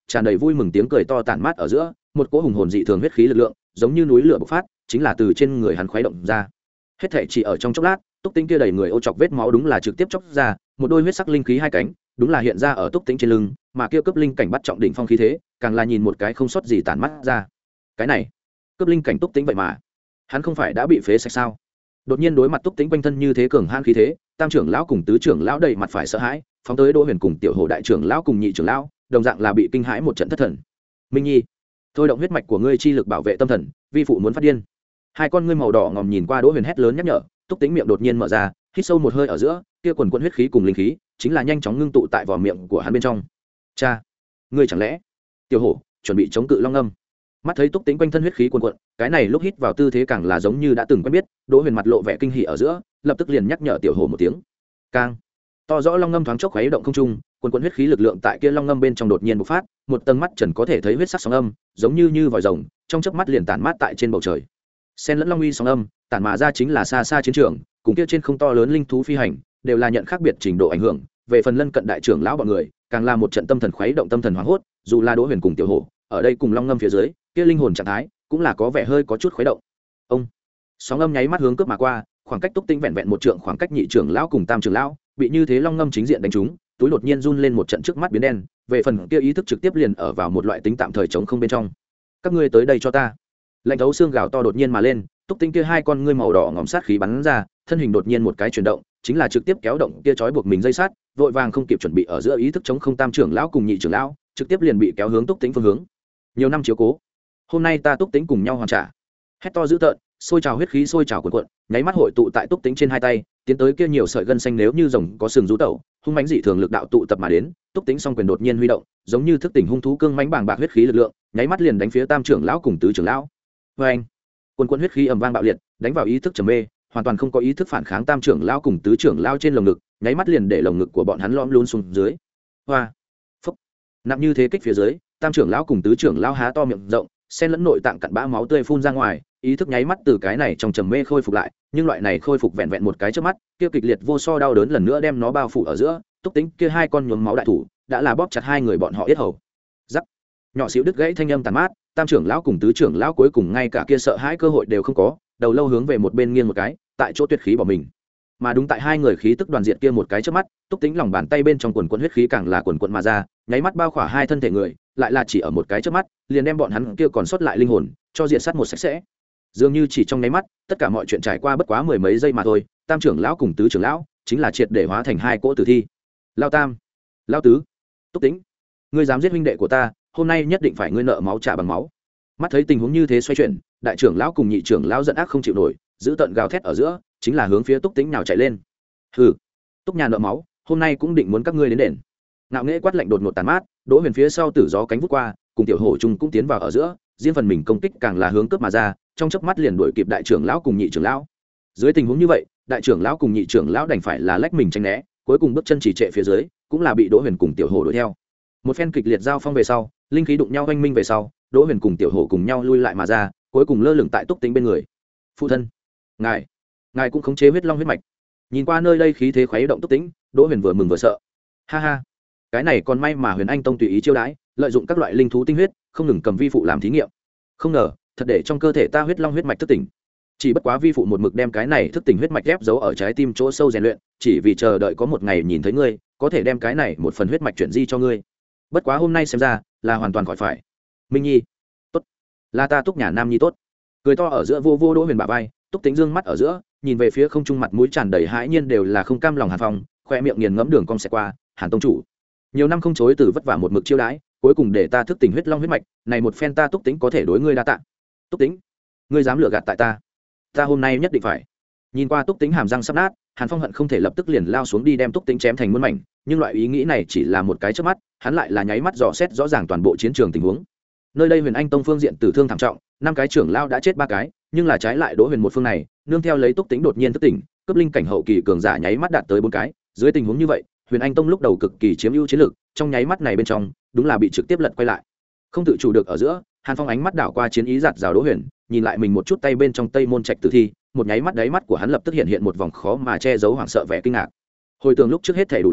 tràn đầy vui mừng tiếng cười to tản mát ở giữa, một cỗ hùng hồn dị thường huyết khí lực lượng giống như núi lửa bộc phát, chính là từ trên người hắn khuấy động ra. Hết thảy chỉ ở trong chốc lát, Túc Tĩnh kia đầy người ô chọc vết máu đúng là trực tiếp chóc ra, một đôi huyết sắc linh khí hai cánh, đúng là hiện ra ở Túc Tĩnh trên lưng, mà kia cấp linh cảnh bắt trọng đỉnh phong khí thế, càng là nhìn một cái không sót gì tản mắt ra. Cái này, cấp linh cảnh Túc Tĩnh vậy mà, hắn không phải đã bị phế sạch sao? Đột nhiên đối mặt Túc Tĩnh quanh thân như thế cường hãn khí thế, tam trưởng lão cùng tứ trưởng lão đầy mặt phải sợ hãi, phóng tới Đỗ Huyền cùng tiểu hồ đại trưởng lão cùng nhị trưởng lão, đồng dạng là bị kinh hãi một trận thất thần. Minh Nhi, thôi động huyết mạch của ngươi chi lực bảo vệ tâm thần, vi phụ muốn phát điên. Hai con ngươi màu đỏ ngòm nhìn qua Đỗ Huyền hét lớn nhắc nhở. Túc Tĩnh miệng đột nhiên mở ra, hít sâu một hơi ở giữa, kia quần quần huyết khí cùng linh khí, chính là nhanh chóng ngưng tụ tại vỏ miệng của hắn bên trong. Cha, ngươi chẳng lẽ? Tiểu hổ, chuẩn bị chống cự long âm. Mắt thấy Túc Tĩnh quanh thân huyết khí cuồn cuộn, cái này lúc hít vào tư thế càng là giống như đã từng quen biết, Đỗ Huyền mặt lộ vẻ kinh hỉ ở giữa, lập tức liền nhắc nhở tiểu hổ một tiếng. Cang. To rõ long ngâm thoáng chốc khuấy động không trung, quần quần huyết khí lực lượng tại kia long ngâm bên trong đột nhiên bộc phát, một tầng mắt trần có thể thấy huyết sắc sóng âm, giống như như vòi rồng, trong chớp mắt liền tản mát tại trên bầu trời. Xen lẫn long uy sóng âm, tản mạ ra chính là xa xa chiến trường, cùng kia trên không to lớn linh thú phi hành, đều là nhận khác biệt trình độ ảnh hưởng. Về phần lân cận đại trưởng lão bọn người, càng là một trận tâm thần khuấy động tâm thần hoảng hốt, dù là Đỗ Huyền cùng tiểu hổ, ở đây cùng long ngâm phía dưới, kia linh hồn trạng thái cũng là có vẻ hơi có chút khuấy động. Ông, sóng âm nháy mắt hướng cướp mà qua, khoảng cách Túc Tĩnh vẹn vẹn một trượng khoảng cách nhị trưởng lão cùng tam trưởng lão, bị như thế long ngâm chính diện đánh trúng, túi đột nhiên run lên một trận trước mắt biến đen, về phần kia ý thức trực tiếp liền ở vào một loại tính tạm thời chống không bên trong. Các ngươi tới đây cho ta. Lạnh thấu xương gào to đột nhiên mà lên, Túc Tĩnh kia hai con ngươi màu đỏ ngòm sát khí bắn ra, thân hình đột nhiên một cái chuyển động, chính là trực tiếp kéo động kia trói buộc mình dây sát, vội vàng không kịp chuẩn bị ở giữa ý thức chống không tam trưởng lão cùng nhị trưởng lão, trực tiếp liền bị kéo hướng Túc Tĩnh phương hướng. Nhiều năm chiếu cố, hôm nay ta Túc Tĩnh cùng nhau hoàn trả. Hét to dữ tợn, sôi trào huyết khí sôi trào cuộn cuộn, nháy mắt hội tụ tại Túc Tĩnh trên hai tay, tiến tới kia nhiều sợi gân xanh nếu như rồng có sừng rú tẩu, hung mãnh dị thường lực đạo tụ tập mà đến, Túc Tĩnh song quyền đột nhiên huy động, giống như thức tỉnh hung thú cương mãnh bàng bạc huyết khí lực lượng, nháy mắt liền đánh phía tam trưởng lão cùng tứ trưởng lão. Oeng! Quần quần huyết khí ầm vang bạo liệt, đánh vào ý thức trầm mê, hoàn toàn không có ý thức phản kháng tam trưởng lão cùng tứ trưởng lão trên lồng ngực, nháy mắt liền để lồng ngực của bọn hắn lõm luôn xuống dưới. Hoa! Phốc! Nặng như thế kích phía dưới, tam trưởng lão cùng tứ trưởng lão há to miệng rộng, xen lẫn nội tạng cặn bã máu tươi phun ra ngoài, ý thức nháy mắt từ cái này trong trầm mê khôi phục lại, nhưng loại này khôi phục vẹn vẹn một cái trước mắt, kia kịch liệt vô so đau đớn lần nữa đem nó bao phủ ở giữa. Túc Tĩnh kia hai con nhuốm máu đại thủ đã là bóp chặt hai người bọn họ yết hầu. Rắc, nhỏ xíu đứt gãy thanh âm tàn mát, tam trưởng lão cùng tứ trưởng lão cuối cùng ngay cả kia sợ hãi cơ hội đều không có, đầu lâu hướng về một bên nghiêng một cái, tại chỗ tuyệt khí bỏ mình. Mà đúng tại hai người khí tức đoàn diện kia một cái trước mắt, Túc Tĩnh lòng bàn tay bên trong quần quần huyết khí càng là quần quần mà ra, nháy mắt bao khỏa hai thân thể người, lại là chỉ ở một cái trước mắt, liền đem bọn hắn kia còn sót lại linh hồn cho diệt sát một sạch sẽ. Dường như chỉ trong nháy mắt, tất cả mọi chuyện trải qua bất quá mười mấy giây mà thôi, tam trưởng lão cùng tứ trưởng lão chính là triệt để hóa thành hai cỗ tử thi. Lao tam, lao tứ, Túc Tĩnh, ngươi dám giết huynh đệ của ta, hôm nay nhất định phải ngươi nợ máu trả bằng máu. Mắt thấy tình huống như thế xoay chuyển, đại trưởng lão cùng nhị trưởng lão giận ác không chịu nổi, giữ tận gào thét ở giữa, chính là hướng phía Túc Tĩnh nào chạy lên. Hừ, Túc nhà nợ máu, hôm nay cũng định muốn các ngươi đến đền. Ngạo nghễ quát lạnh đột ngột tàn mát, Đỗ Huyền phía sau tử gió cánh vút qua, cùng tiểu hổ trùng cũng tiến vào ở giữa, riêng phần mình công kích càng là hướng cướp mà ra, trong chớp mắt liền đuổi kịp đại trưởng lão cùng nhị trưởng lão. Dưới tình huống như vậy, đại trưởng lão cùng nhị trưởng lão đành phải là lách mình tránh né, cuối cùng bước chân chỉ trệ phía dưới, cũng là bị Đỗ Huyền cùng tiểu hổ đuổi theo. Một phen kịch liệt giao phong về sau, linh khí đụng nhau oanh minh về sau, Đỗ Huyền cùng tiểu hổ cùng nhau lui lại mà ra, cuối cùng lơ lửng tại Túc Tĩnh bên người. Phụ thân, ngài, ngài cũng khống chế huyết long huyết mạch. Nhìn qua nơi đây khí thế khuấy động Túc Tĩnh, Đỗ Huyền vừa mừng vừa sợ. Ha ha, cái này còn may mà Huyền Anh Tông tùy ý chiêu đãi, lợi dụng các loại linh thú tinh huyết, không ngừng cầm vi phụ làm thí nghiệm. Không ngờ, thật để trong cơ thể ta huyết long huyết mạch thức tỉnh. Chỉ bất quá vi phụ một mực đem cái này thức tỉnh huyết mạch ghép giấu ở trái tim chỗ sâu rèn luyện, chỉ vì chờ đợi có một ngày nhìn thấy ngươi, có thể đem cái này một phần huyết mạch chuyển di cho ngươi. Bất quá hôm nay xem ra, là hoàn toàn khỏi phải. Minh Nhi, tốt, là ta Túc nhà nam nhi tốt. Cười to ở giữa vô vô Đỗ Huyền bả vai, Túc Tĩnh dương mắt ở giữa, nhìn về phía không trung mặt mũi tràn đầy hãi nhiên đều là không cam lòng Hàn Phong, khoe miệng nghiền ngẫm đường cong sẽ qua, Hàn tông chủ. Nhiều năm không chối từ vất vả một mực chiêu đãi, cuối cùng để ta thức tỉnh huyết long huyết mạch, này một phen ta Túc Tĩnh có thể đối ngươi đa tạ. Túc Tĩnh, ngươi dám lừa gạt tại ta, ta hôm nay nhất định phải. Nhìn qua Túc Tĩnh hàm răng sắp nát, Hàn Phong hận không thể lập tức liền lao xuống đi đem Túc Tĩnh chém thành muôn mảnh, nhưng loại ý nghĩ này chỉ là một cái chớp mắt, hắn lại là nháy mắt dò xét rõ ràng toàn bộ chiến trường tình huống. Nơi đây Huyền Anh Tông phương diện tử thương thảm trọng, năm cái trưởng lao đã chết ba cái, nhưng là trái lại Đỗ Huyền một phương này, nương theo lấy Túc Tĩnh đột nhiên thức tỉnh, cấp linh cảnh hậu kỳ cường giả nháy mắt đạt tới bốn cái, dưới tình huống như vậy, Huyền Anh Tông lúc đầu cực kỳ chiếm ưu chiến lược, trong nháy mắt này bên trong, đúng là bị trực tiếp lật quay lại. Không tự chủ được ở giữa, Hàn Phong ánh mắt đảo qua chiến ý giạt rào Đỗ Huyền, nhìn lại mình một chút tay bên trong Tây Môn Trạch tử thi, một nháy mắt đáy mắt của hắn lập tức hiện hiện một vòng khó mà che giấu hoảng sợ vẻ kinh ngạc. Hồi tưởng lúc trước hết thảy đủ loại,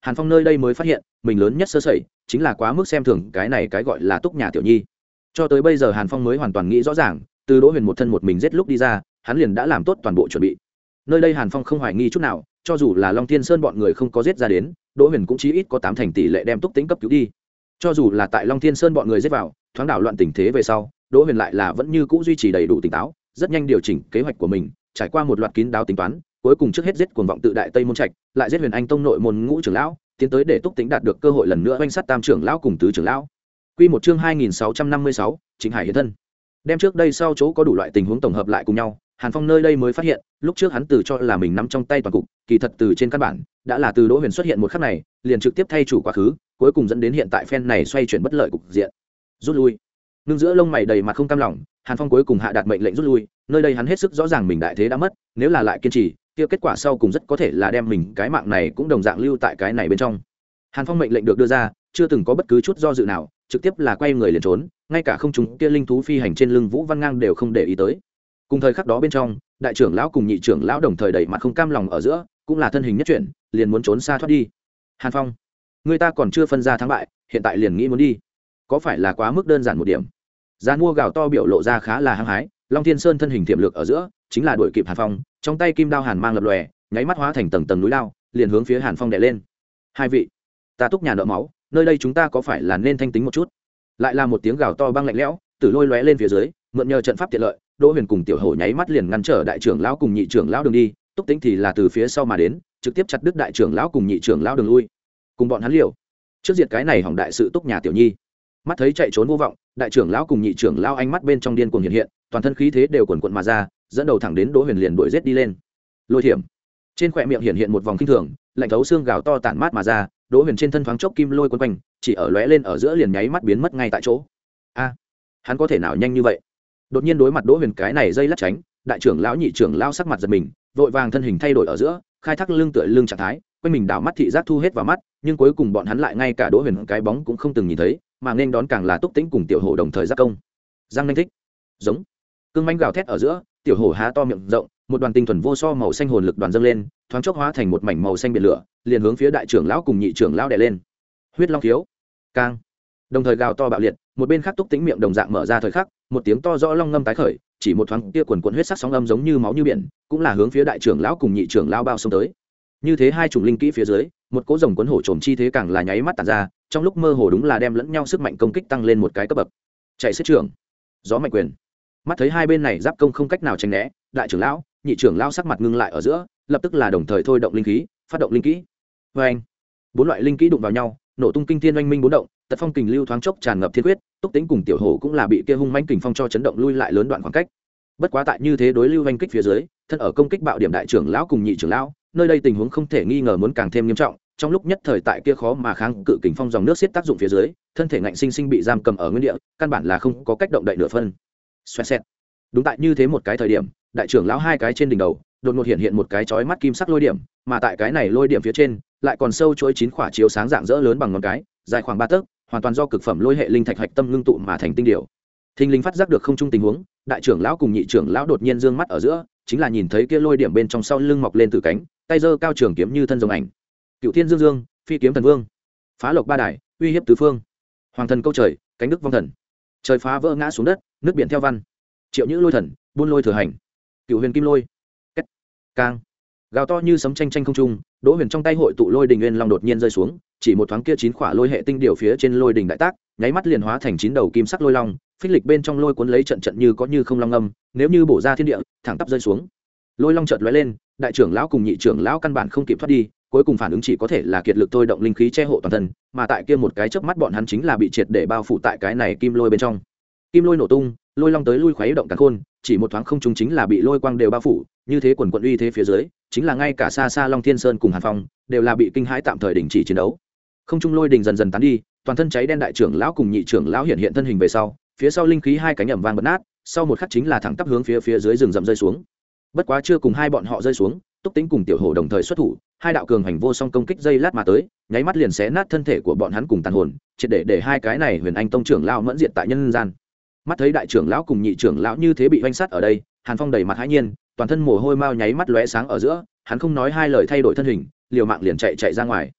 Hàn Phong nơi đây mới phát hiện mình lớn nhất sơ sẩy chính là quá mức xem thường cái này cái gọi là Túc nhà tiểu nhi. Cho tới bây giờ Hàn Phong mới hoàn toàn nghĩ rõ ràng, từ Đỗ Huyền một thân một mình giết lúc đi ra, hắn liền đã làm tốt toàn bộ chuẩn bị. Nơi đây Hàn Phong không hoài nghi chút nào, cho dù là Long Thiên Sơn bọn người không có giết ra đến, Đỗ Huyền cũng chí ít có tám thành tỷ lệ đem Túc Tĩnh cấp cứu đi. Cho dù là tại Long Thiên Sơn bọn người giết vào, thoáng đảo loạn tình thế về sau, Đỗ Huyền lại là vẫn như cũ duy trì đầy đủ tỉnh táo, rất nhanh điều chỉnh kế hoạch của mình, trải qua một loạt kín đáo tính toán, cuối cùng trước hết giết cuồng vọng tự đại Tây môn Trạch, lại giết Huyền Anh tông nội môn ngũ trưởng lão, tiến tới để Túc Tĩnh đạt được cơ hội lần nữa oanh sát tam trưởng lão cùng tứ trưởng lão. Quy một chương hai nghìn sáu trăm năm mươi sáu, Trịnh Hải hiện thân. Đem trước đây sau chỗ có đủ loại tình huống tổng hợp lại cùng nhau, Hàn Phong nơi đây mới phát hiện, lúc trước hắn từ cho là mình nắm trong tay toàn cục, kỳ thật từ trên căn bản đã là từ Đỗ Huyền xuất hiện một khắc này, liền trực tiếp thay chủ quá khứ, cuối cùng dẫn đến hiện tại phen này xoay chuyển bất lợi cục diện. Rút lui. Nương giữa lông mày đầy mặt không cam lòng, Hàn Phong cuối cùng hạ đạt mệnh lệnh rút lui, nơi đây hắn hết sức rõ ràng mình đại thế đã mất, nếu là lại kiên trì, kia kết quả sau cùng rất có thể là đem mình cái mạng này cũng đồng dạng lưu tại cái này bên trong. Hàn Phong mệnh lệnh được đưa ra, chưa từng có bất cứ chút do dự nào, trực tiếp là quay người liền trốn, ngay cả không chúng kia linh thú phi hành trên lưng Vũ Văn Ngang đều không để ý tới. Cùng thời khắc đó bên trong, đại trưởng lão cùng nhị trưởng lão đồng thời đẩy mặt không cam lòng ở giữa, cũng là thân hình nhất chuyển, liền muốn trốn xa thoát đi. Hàn Phong, người ta còn chưa phân ra thắng bại, hiện tại liền nghĩ muốn đi, có phải là quá mức đơn giản một điểm? Giàn mua gào to biểu lộ ra khá là hăng hái, Long Thiên Sơn thân hình tiềm lực ở giữa, chính là đuổi kịp Hàn Phong, trong tay kim đao hàn mang lập lòe, nháy mắt hóa thành tầng tầng núi lao, liền hướng phía Hàn Phong đè lên. Hai vị, ta Túc nhà nợ máu, nơi đây chúng ta có phải là nên thanh tính một chút? Lại là một tiếng gào to băng lạnh lẽo, Tử Lôi lóe lên phía dưới, mượn nhờ trận pháp tiện lợi, Đỗ Huyền cùng Tiểu Hổ nháy mắt liền ngăn trở đại trưởng lão cùng nhị trưởng lão đường đi, Túc Tĩnh thì là từ phía sau mà đến, trực tiếp chặt đứt đại trưởng lão cùng nhị trưởng lão đường lui. Cùng bọn hắn liều, trước diệt cái này hỏng đại sự Túc nhà tiểu nhi. Mắt thấy chạy trốn vô vọng, đại trưởng lão cùng nhị trưởng lão ánh mắt bên trong điên cuồng hiện hiện, toàn thân khí thế đều cuồn cuộn mà ra, dẫn đầu thẳng đến Đỗ Huyền liền đuổi giết đi lên. Lôi thiểm. Trên khóe miệng hiện hiện một vòng kinh thường, lạnh thấu xương gào to tản mát mà ra, Đỗ Huyền trên thân thoáng chốc kim lôi quấn quanh, chỉ ở lóe lên ở giữa liền nháy mắt biến mất ngay tại chỗ. A, hắn có thể nào nhanh như vậy? Đột nhiên đối mặt Đỗ Huyền cái này dây lắc tránh, đại trưởng lão nhị trưởng lão sắc mặt giật mình, vội vàng thân hình thay đổi ở giữa, khai thác lưng tựa lưng trạng thái, quanh mình đảo mắt thị giác thu hết vào mắt, nhưng cuối cùng bọn hắn lại ngay cả Đỗ Huyền cái bóng cũng không từng nhìn thấy, mà nên đón càng là Túc Tĩnh cùng Tiểu Hổ đồng thời giáp công. Giang nhanh thích, giống, cương manh gào thét ở giữa, Tiểu Hổ há to miệng rộng, một đoàn tinh thuần vô so màu xanh hồn lực đoàn dâng lên, thoáng chốc hóa thành một mảnh màu xanh biển lửa, liền hướng phía đại trưởng lão cùng nhị trưởng lão đè lên. Huyết Long thiếu, càng đồng thời gào to bạo liệt, một bên khác Túc Tĩnh miệng đồng dạng mở ra thời khắc, một tiếng to rõ long ngâm tái khởi, chỉ một thoáng kia quần quần huyết sắc sóng âm giống như máu như biển, cũng là hướng phía đại trưởng lão cùng nhị trưởng lão bao xông tới. Như thế hai chủng linh kỹ phía dưới, một cỗ rồng cuốn hổ trồm chi thế càng là nháy mắt tản ra, trong lúc mơ hồ đúng là đem lẫn nhau sức mạnh công kích tăng lên một cái cấp bậc. Chạy xiết trưởng, gió mạnh quyền. Mắt thấy hai bên này giáp công không cách nào tránh né, đại trưởng lão, nhị trưởng lão sắc mặt ngưng lại ở giữa, lập tức là đồng thời thôi động linh khí, phát động linh kỹ. Và anh, bốn loại linh kỹ đụng vào nhau, nổ tung kinh thiên oanh minh bốn động, tật phong kình lưu thoáng chốc tràn ngập thiên quyết, Túc Tĩnh cùng Tiểu Hổ cũng là bị kia hung mãnh kình phong cho chấn động lui lại lớn đoạn khoảng cách. Bất quá tại như thế đối lưu oanh kích phía dưới, thân ở công kích bạo điểm đại trưởng lão cùng nhị trưởng lão, nơi đây tình huống không thể nghi ngờ muốn càng thêm nghiêm trọng, trong lúc nhất thời tại kia khó mà kháng cự kình phong dòng nước xiết tác dụng phía dưới, thân thể ngạnh sinh sinh bị giam cầm ở nguyên địa, căn bản là không có cách động đậy nửa phân. Xoẹt xẹt. Đúng tại như thế một cái thời điểm, đại trưởng lão hai cái trên đỉnh đầu đột ngột hiện hiện một cái chói mắt kim sắc lôi điểm, mà tại cái này lôi điểm phía trên lại còn sâu chuỗi chín quả chiếu sáng dạng dỡ lớn bằng ngón cái, dài khoảng ba tấc, hoàn toàn do cực phẩm lôi hệ linh thạch hạch tâm ngưng tụ mà thành tinh điều. Thinh linh phát giác được không trung tình huống, đại trưởng lão cùng nhị trưởng lão đột nhiên dương mắt ở giữa, chính là nhìn thấy kia lôi điểm bên trong sau lưng mọc lên từ cánh, tay giơ cao trường kiếm như thân rồng ảnh. Cựu Thiên Dương Dương, Phi kiếm thần vương, phá lộc ba đài, uy hiếp tứ phương. Hoàng thần câu trời, cánh đức vong thần. Trời phá vỡ ngã xuống đất, nước biển theo văn. Triệu Nhữ lôi thần, buôn lôi thừa hành. Cựu Huyền kim lôi. Kết. Cang. Gào to như sấm tranh tranh không trung, Đỗ Huyền trong tay hội tụ lôi đình nguyên long đột nhiên rơi xuống, chỉ một thoáng kia chín quả lôi hệ tinh điều phía trên lôi đình đại tác, nháy mắt liền hóa thành chín đầu kim sắc lôi long, phích lịch bên trong lôi cuốn lấy trận trận như có như không long âm, nếu như bổ ra thiên địa, thẳng tắp rơi xuống. Lôi long chợt lóe lên, đại trưởng lão cùng nhị trưởng lão căn bản không kịp thoát đi, cuối cùng phản ứng chỉ có thể là kiệt lực thôi động linh khí che hộ toàn thân, mà tại kia một cái chớp mắt bọn hắn chính là bị triệt để bao phủ tại cái này kim lôi bên trong. Kim lôi nổ tung, lôi long tới lui khuấy động càn khôn, chỉ một thoáng không trung chính là bị lôi quang đều bao phủ, như thế quần quần uy thế phía dưới, chính là ngay cả xa xa Long Thiên Sơn cùng Hàn Phong đều là bị kinh hãi tạm thời đình chỉ chiến đấu. Không trung lôi đình dần dần tán đi, toàn thân cháy đen đại trưởng lão cùng nhị trưởng lão hiện hiện thân hình về sau, phía sau linh khí hai cánh ầm vang bật nát, sau một khắc chính là thẳng tắp hướng phía phía dưới rừng rậm rơi xuống. Bất quá chưa cùng hai bọn họ rơi xuống, Túc Tĩnh cùng Tiểu Hổ đồng thời xuất thủ, hai đạo cường hành vô song công kích dây lát mà tới, nháy mắt liền xé nát thân thể của bọn hắn cùng tàn hồn, triệt để để hai cái này Huyền Anh tông trưởng lão mẫn diệt tại nhân gian. Mắt thấy đại trưởng lão cùng nhị trưởng lão như thế bị vây sát ở đây, Hàn Phong đầy mặt hãi nhiên, toàn thân mồ hôi mao nháy mắt lóe sáng ở giữa, hắn không nói hai lời thay đổi thân hình, liều mạng liền chạy chạy ra ngoài.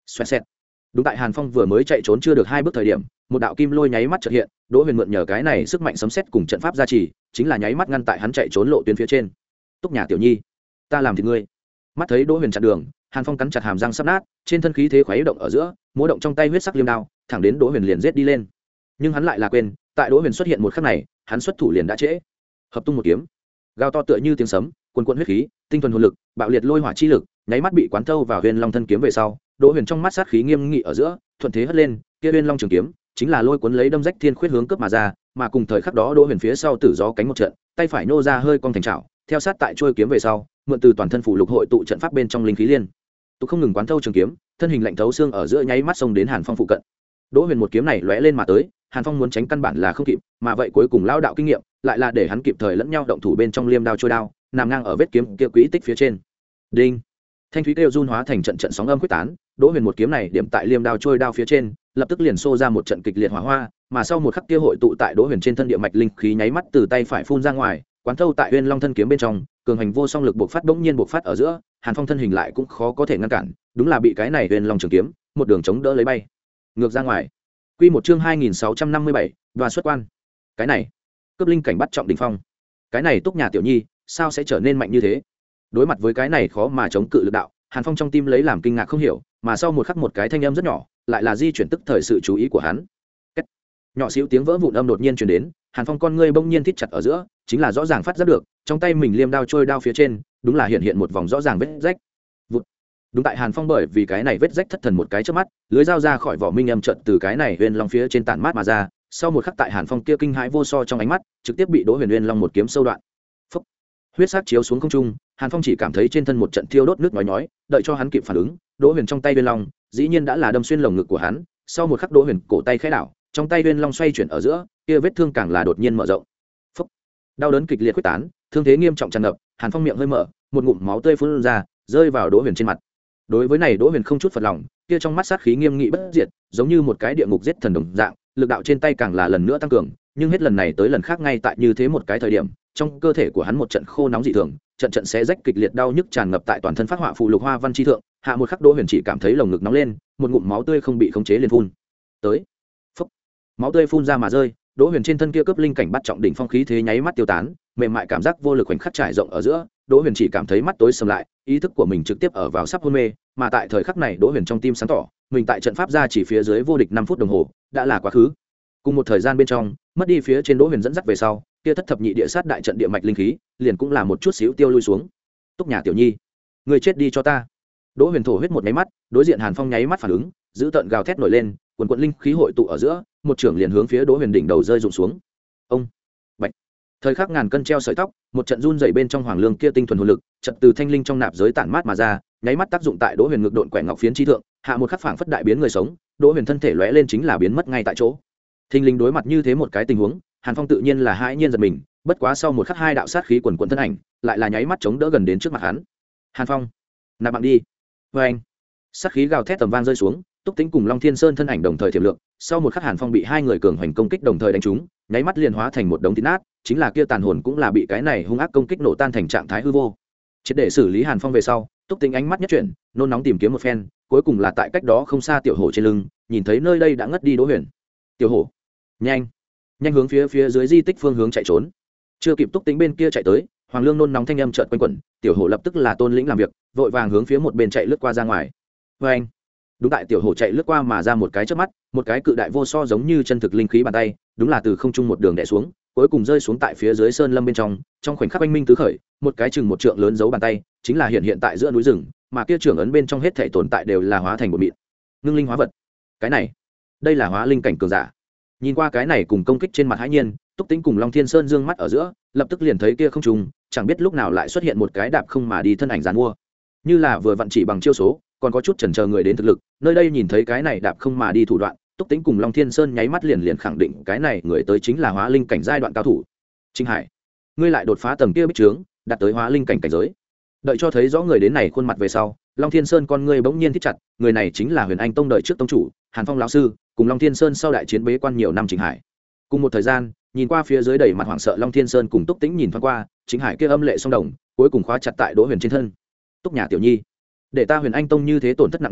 xoẹt xẹt. Đúng tại Hàn Phong vừa mới chạy trốn chưa được hai bước thời điểm, một đạo kim lôi nháy mắt chợt hiện, Đỗ Huyền mượn nhờ cái này sức mạnh sấm sét cùng trận pháp gia trì, chính là nháy mắt ngăn tại hắn chạy trốn lộ tuyến phía trên. Túc nhà tiểu nhi, ta làm thịt ngươi. Mắt thấy Đỗ Huyền chặn đường, Hàn Phong cắn chặt hàm răng sắp nát, trên thân khí thế khuấy động ở giữa, múa động trong tay huyết sắc liêm đao, thẳng đến Đỗ Huyền liền giết đi lên. Nhưng hắn lại là quên, tại Đỗ Huyền xuất hiện một khắc này, hắn xuất thủ liền đã trễ. Hợp tung một kiếm, gào to tựa như tiếng sấm, cuồn cuộn huyết khí, tinh thuần hồn lực, bạo liệt lôi hỏa chi lực, nháy mắt bị quán thâu vào Huyền Long thân kiếm về sau, Đỗ Huyền trong mắt sát khí nghiêm nghị ở giữa, thuận thế hất lên, kia Huyền Long trường kiếm, chính là lôi cuốn lấy đâm rách thiên khuyết hướng cướp mà ra, mà cùng thời khắc đó Đỗ Huyền phía sau tử gió cánh một trận, tay phải nô ra hơi cong thành trảo, theo sát tại chuôi kiếm về sau, mượn từ toàn thân phủ lục hội tụ trận pháp bên trong linh khí liên, tụ không ngừng quán thâu trường kiếm, thân hình lạnh thấu xương ở giữa nháy mắt xông đến Hàn Phong phụ cận. Đỗ Huyền một kiếm này lóe lên mà tới, Hàn Phong muốn tránh căn bản là không kịp, mà vậy cuối cùng lao đạo kinh nghiệm, lại là để hắn kịp thời lẫn nhau động thủ bên trong liêm đao trôi đao, nằm ngang ở vết kiếm kia quỹ tích phía trên. Đinh. Thanh thúy kêu run hóa thành trận trận sóng âm quyết tán, Đỗ Huyền một kiếm này điểm tại liêm đao trôi đao phía trên, lập tức liền xô ra một trận kịch liệt hỏa hoa, mà sau một khắc kia hội tụ tại Đỗ Huyền trên thân địa mạch linh khí nháy mắt từ tay phải phun ra ngoài, quán thâu tại Huyền Long thân kiếm bên trong, cường hành vô song lực bộc phát bỗng nhiên bộc phát ở giữa, Hàn Phong thân hình lại cũng khó có thể ngăn cản, đúng là bị cái này Huyền Long trường kiếm, một đường chống đỡ lấy bay ngược ra ngoài. Quy một chương hai nghìn sáu trăm năm mươi bảy, đoạt xuất quan. Cái này, cấp linh cảnh bắt trọng đỉnh phong. Cái này Túc nhà tiểu nhi, sao sẽ trở nên mạnh như thế? Đối mặt với cái này khó mà chống cự lực đạo, Hàn Phong trong tim lấy làm kinh ngạc không hiểu, mà sau một khắc một cái thanh âm rất nhỏ, lại là di chuyển tức thời sự chú ý của hắn. Kết. Nhỏ xíu tiếng vỡ vụn âm đột nhiên truyền đến, Hàn Phong con ngươi bỗng nhiên thít chặt ở giữa, chính là rõ ràng phát giác được, trong tay mình liêm đao trôi đao phía trên, đúng là hiện hiện một vòng rõ ràng vết rách. Vụt. Đúng tại Hàn Phong bởi vì cái này vết rách thất thần một cái chớp mắt, lưới dao ra khỏi vỏ minh âm trận từ cái này huyền long phía trên tản mát mà ra, sau một khắc tại Hàn Phong kia kinh hãi vô so trong ánh mắt, trực tiếp bị Đỗ Huyền Nguyên Long một kiếm sâu đoạn. Phốc. Huyết sắc chiếu xuống không trung, Hàn Phong chỉ cảm thấy trên thân một trận thiêu đốt nước nhói nhói, đợi cho hắn kịp phản ứng, Đỗ Huyền trong tay Huyền Long, dĩ nhiên đã là đâm xuyên lồng ngực của hắn, sau một khắc Đỗ Huyền cổ tay khẽ đảo, trong tay Huyền Long xoay chuyển ở giữa, kia vết thương càng là đột nhiên mở rộng. Phốc. Đau đớn kịch liệt quyết tán, thương thế nghiêm trọng tràn ngập, Hàn Phong miệng hơi mở, một ngụm máu tươi phun ra, rơi vào Đỗ Huyền trên mặt. Đối với này Đỗ Huyền không chút phật lòng, kia trong mắt sát khí nghiêm nghị bất diệt, giống như một cái địa ngục giết thần đồng dạng, lực đạo trên tay càng là lần nữa tăng cường, nhưng hết lần này tới lần khác ngay tại như thế một cái thời điểm, trong cơ thể của hắn một trận khô nóng dị thường, trận trận xé rách kịch liệt đau nhức tràn ngập tại toàn thân phát họa phụ lục hoa văn chi thượng, hạ một khắc Đỗ Huyền chỉ cảm thấy lồng ngực nóng lên, một ngụm máu tươi không bị khống chế liền phun tới. Phốc. Máu tươi phun ra mà rơi, Đỗ Huyền trên thân kia cấp linh cảnh bắt trọng đỉnh phong khí thế nháy mắt tiêu tán, mềm mại cảm giác vô lực khoảnh khắc trải rộng ở giữa, Đỗ Huyền chỉ cảm thấy mắt tối sầm lại, ý thức của mình trực tiếp ở vào sắp hôn mê, mà tại thời khắc này Đỗ Huyền trong tim sáng tỏ, mình tại trận pháp ra chỉ phía dưới vô địch năm phút đồng hồ, đã là quá khứ. Cùng một thời gian bên trong, mất đi phía trên Đỗ Huyền dẫn dắt về sau, kia thất thập nhị địa sát đại trận địa mạch linh khí, liền cũng là một chút xíu tiêu lui xuống. Túc nhà tiểu nhi, ngươi chết đi cho ta. Đỗ Huyền thổ huyết một cái mắt, đối diện Hàn Phong nháy mắt phản ứng, giữ tận gào thét nổi lên, quần quần linh khí hội tụ ở giữa, một trưởng liền hướng phía Đỗ Huyền đỉnh đầu rơi rụng xuống. Ông, bạch. Thời khắc ngàn cân treo sợi tóc, một trận run rẩy bên trong hoàng lương kia tinh thuần hồn lực, trận từ thanh linh trong nạp giới tản mát mà ra, nháy mắt tác dụng tại Đỗ Huyền ngực độn quẻ ngọc phiến chi thượng, hạ một khắc phảng phất đại biến người sống, Đỗ Huyền thân thể lóe lên chính là biến mất ngay tại chỗ. Thinh linh đối mặt như thế một cái tình huống, Hàn Phong tự nhiên là hãi nhiên giật mình, bất quá sau một khắc hai đạo sát khí quần quần thân ảnh, lại là nháy mắt chống đỡ gần đến trước mặt hắn. Hàn Phong, nạp bạn đi. Với anh, sát khí gào thét tầm vang rơi xuống, Túc Tĩnh cùng Long Thiên Sơn thân ảnh đồng thời thiểm lượng, sau một khắc Hàn Phong bị hai người cường hoành công kích đồng thời đánh trúng, nháy mắt liền hóa thành một đống thịt nát, chính là kia tàn hồn cũng là bị cái này hung ác công kích nổ tan thành trạng thái hư vô. Triệt để xử lý Hàn Phong về sau, Túc Tĩnh ánh mắt nhất chuyển, nôn nóng tìm kiếm một phen, cuối cùng là tại cách đó không xa tiểu hổ trên lưng, nhìn thấy nơi đây đã ngất đi Đỗ Huyền. Tiểu hổ, nhanh, nhanh hướng phía phía dưới di tích phương hướng chạy trốn. Chưa kịp Túc Tĩnh bên kia chạy tới, Hoàng Lương nôn nóng thanh âm chợt quanh quẩn, tiểu hổ lập tức là tôn lĩnh làm việc, vội vàng hướng phía một bên chạy lướt qua ra ngoài. Với anh, đúng tại tiểu hổ chạy lướt qua mà ra một cái chớp mắt, một cái cự đại vô so giống như chân thực linh khí bàn tay, đúng là từ không trung một đường đè xuống, cuối cùng rơi xuống tại phía dưới sơn lâm bên trong, trong khoảnh khắc anh minh tứ khởi, một cái chừng một trượng lớn dấu bàn tay, chính là hiện hiện tại giữa núi rừng, mà kia trưởng ấn bên trong hết thảy tồn tại đều là hóa thành một mịn, ngưng linh hóa vật. Cái này, đây là hóa linh cảnh cường giả. Nhìn qua cái này cùng công kích trên mặt hãi nhiên, Túc Tĩnh cùng Long Thiên Sơn dương mắt ở giữa, lập tức liền thấy kia không trùng, chẳng biết lúc nào lại xuất hiện một cái đạp không mà đi thân ảnh giàn mua, như là vừa vặn chỉ bằng chiêu số, còn có chút chần chờ người đến thực lực. Nơi đây nhìn thấy cái này đạp không mà đi thủ đoạn, Túc Tĩnh cùng Long Thiên Sơn nháy mắt liền liền khẳng định cái này người tới chính là hóa linh cảnh giai đoạn cao thủ. Trinh Hải, ngươi lại đột phá tầng kia bích trướng, đạt tới hóa linh cảnh cảnh giới. Đợi cho thấy rõ người đến này khuôn mặt về sau, Long Thiên Sơn con ngươi bỗng nhiên thích chặt, người này chính là Huyền Anh Tông đời trước tông chủ, Hàn Phong lão sư, cùng Long Thiên Sơn sau đại chiến bế quan nhiều năm Trịnh Hải. Cùng một thời gian, nhìn qua phía dưới đầy mặt hoảng sợ Long Thiên Sơn cùng Túc Tĩnh nhìn thoáng qua, Trịnh Hải kia âm lệ song đồng, cuối cùng khóa chặt tại Đỗ Huyền trên thân. Túc nhà tiểu nhi, để ta Huyền Anh Tông như thế tổn thất nặng nề,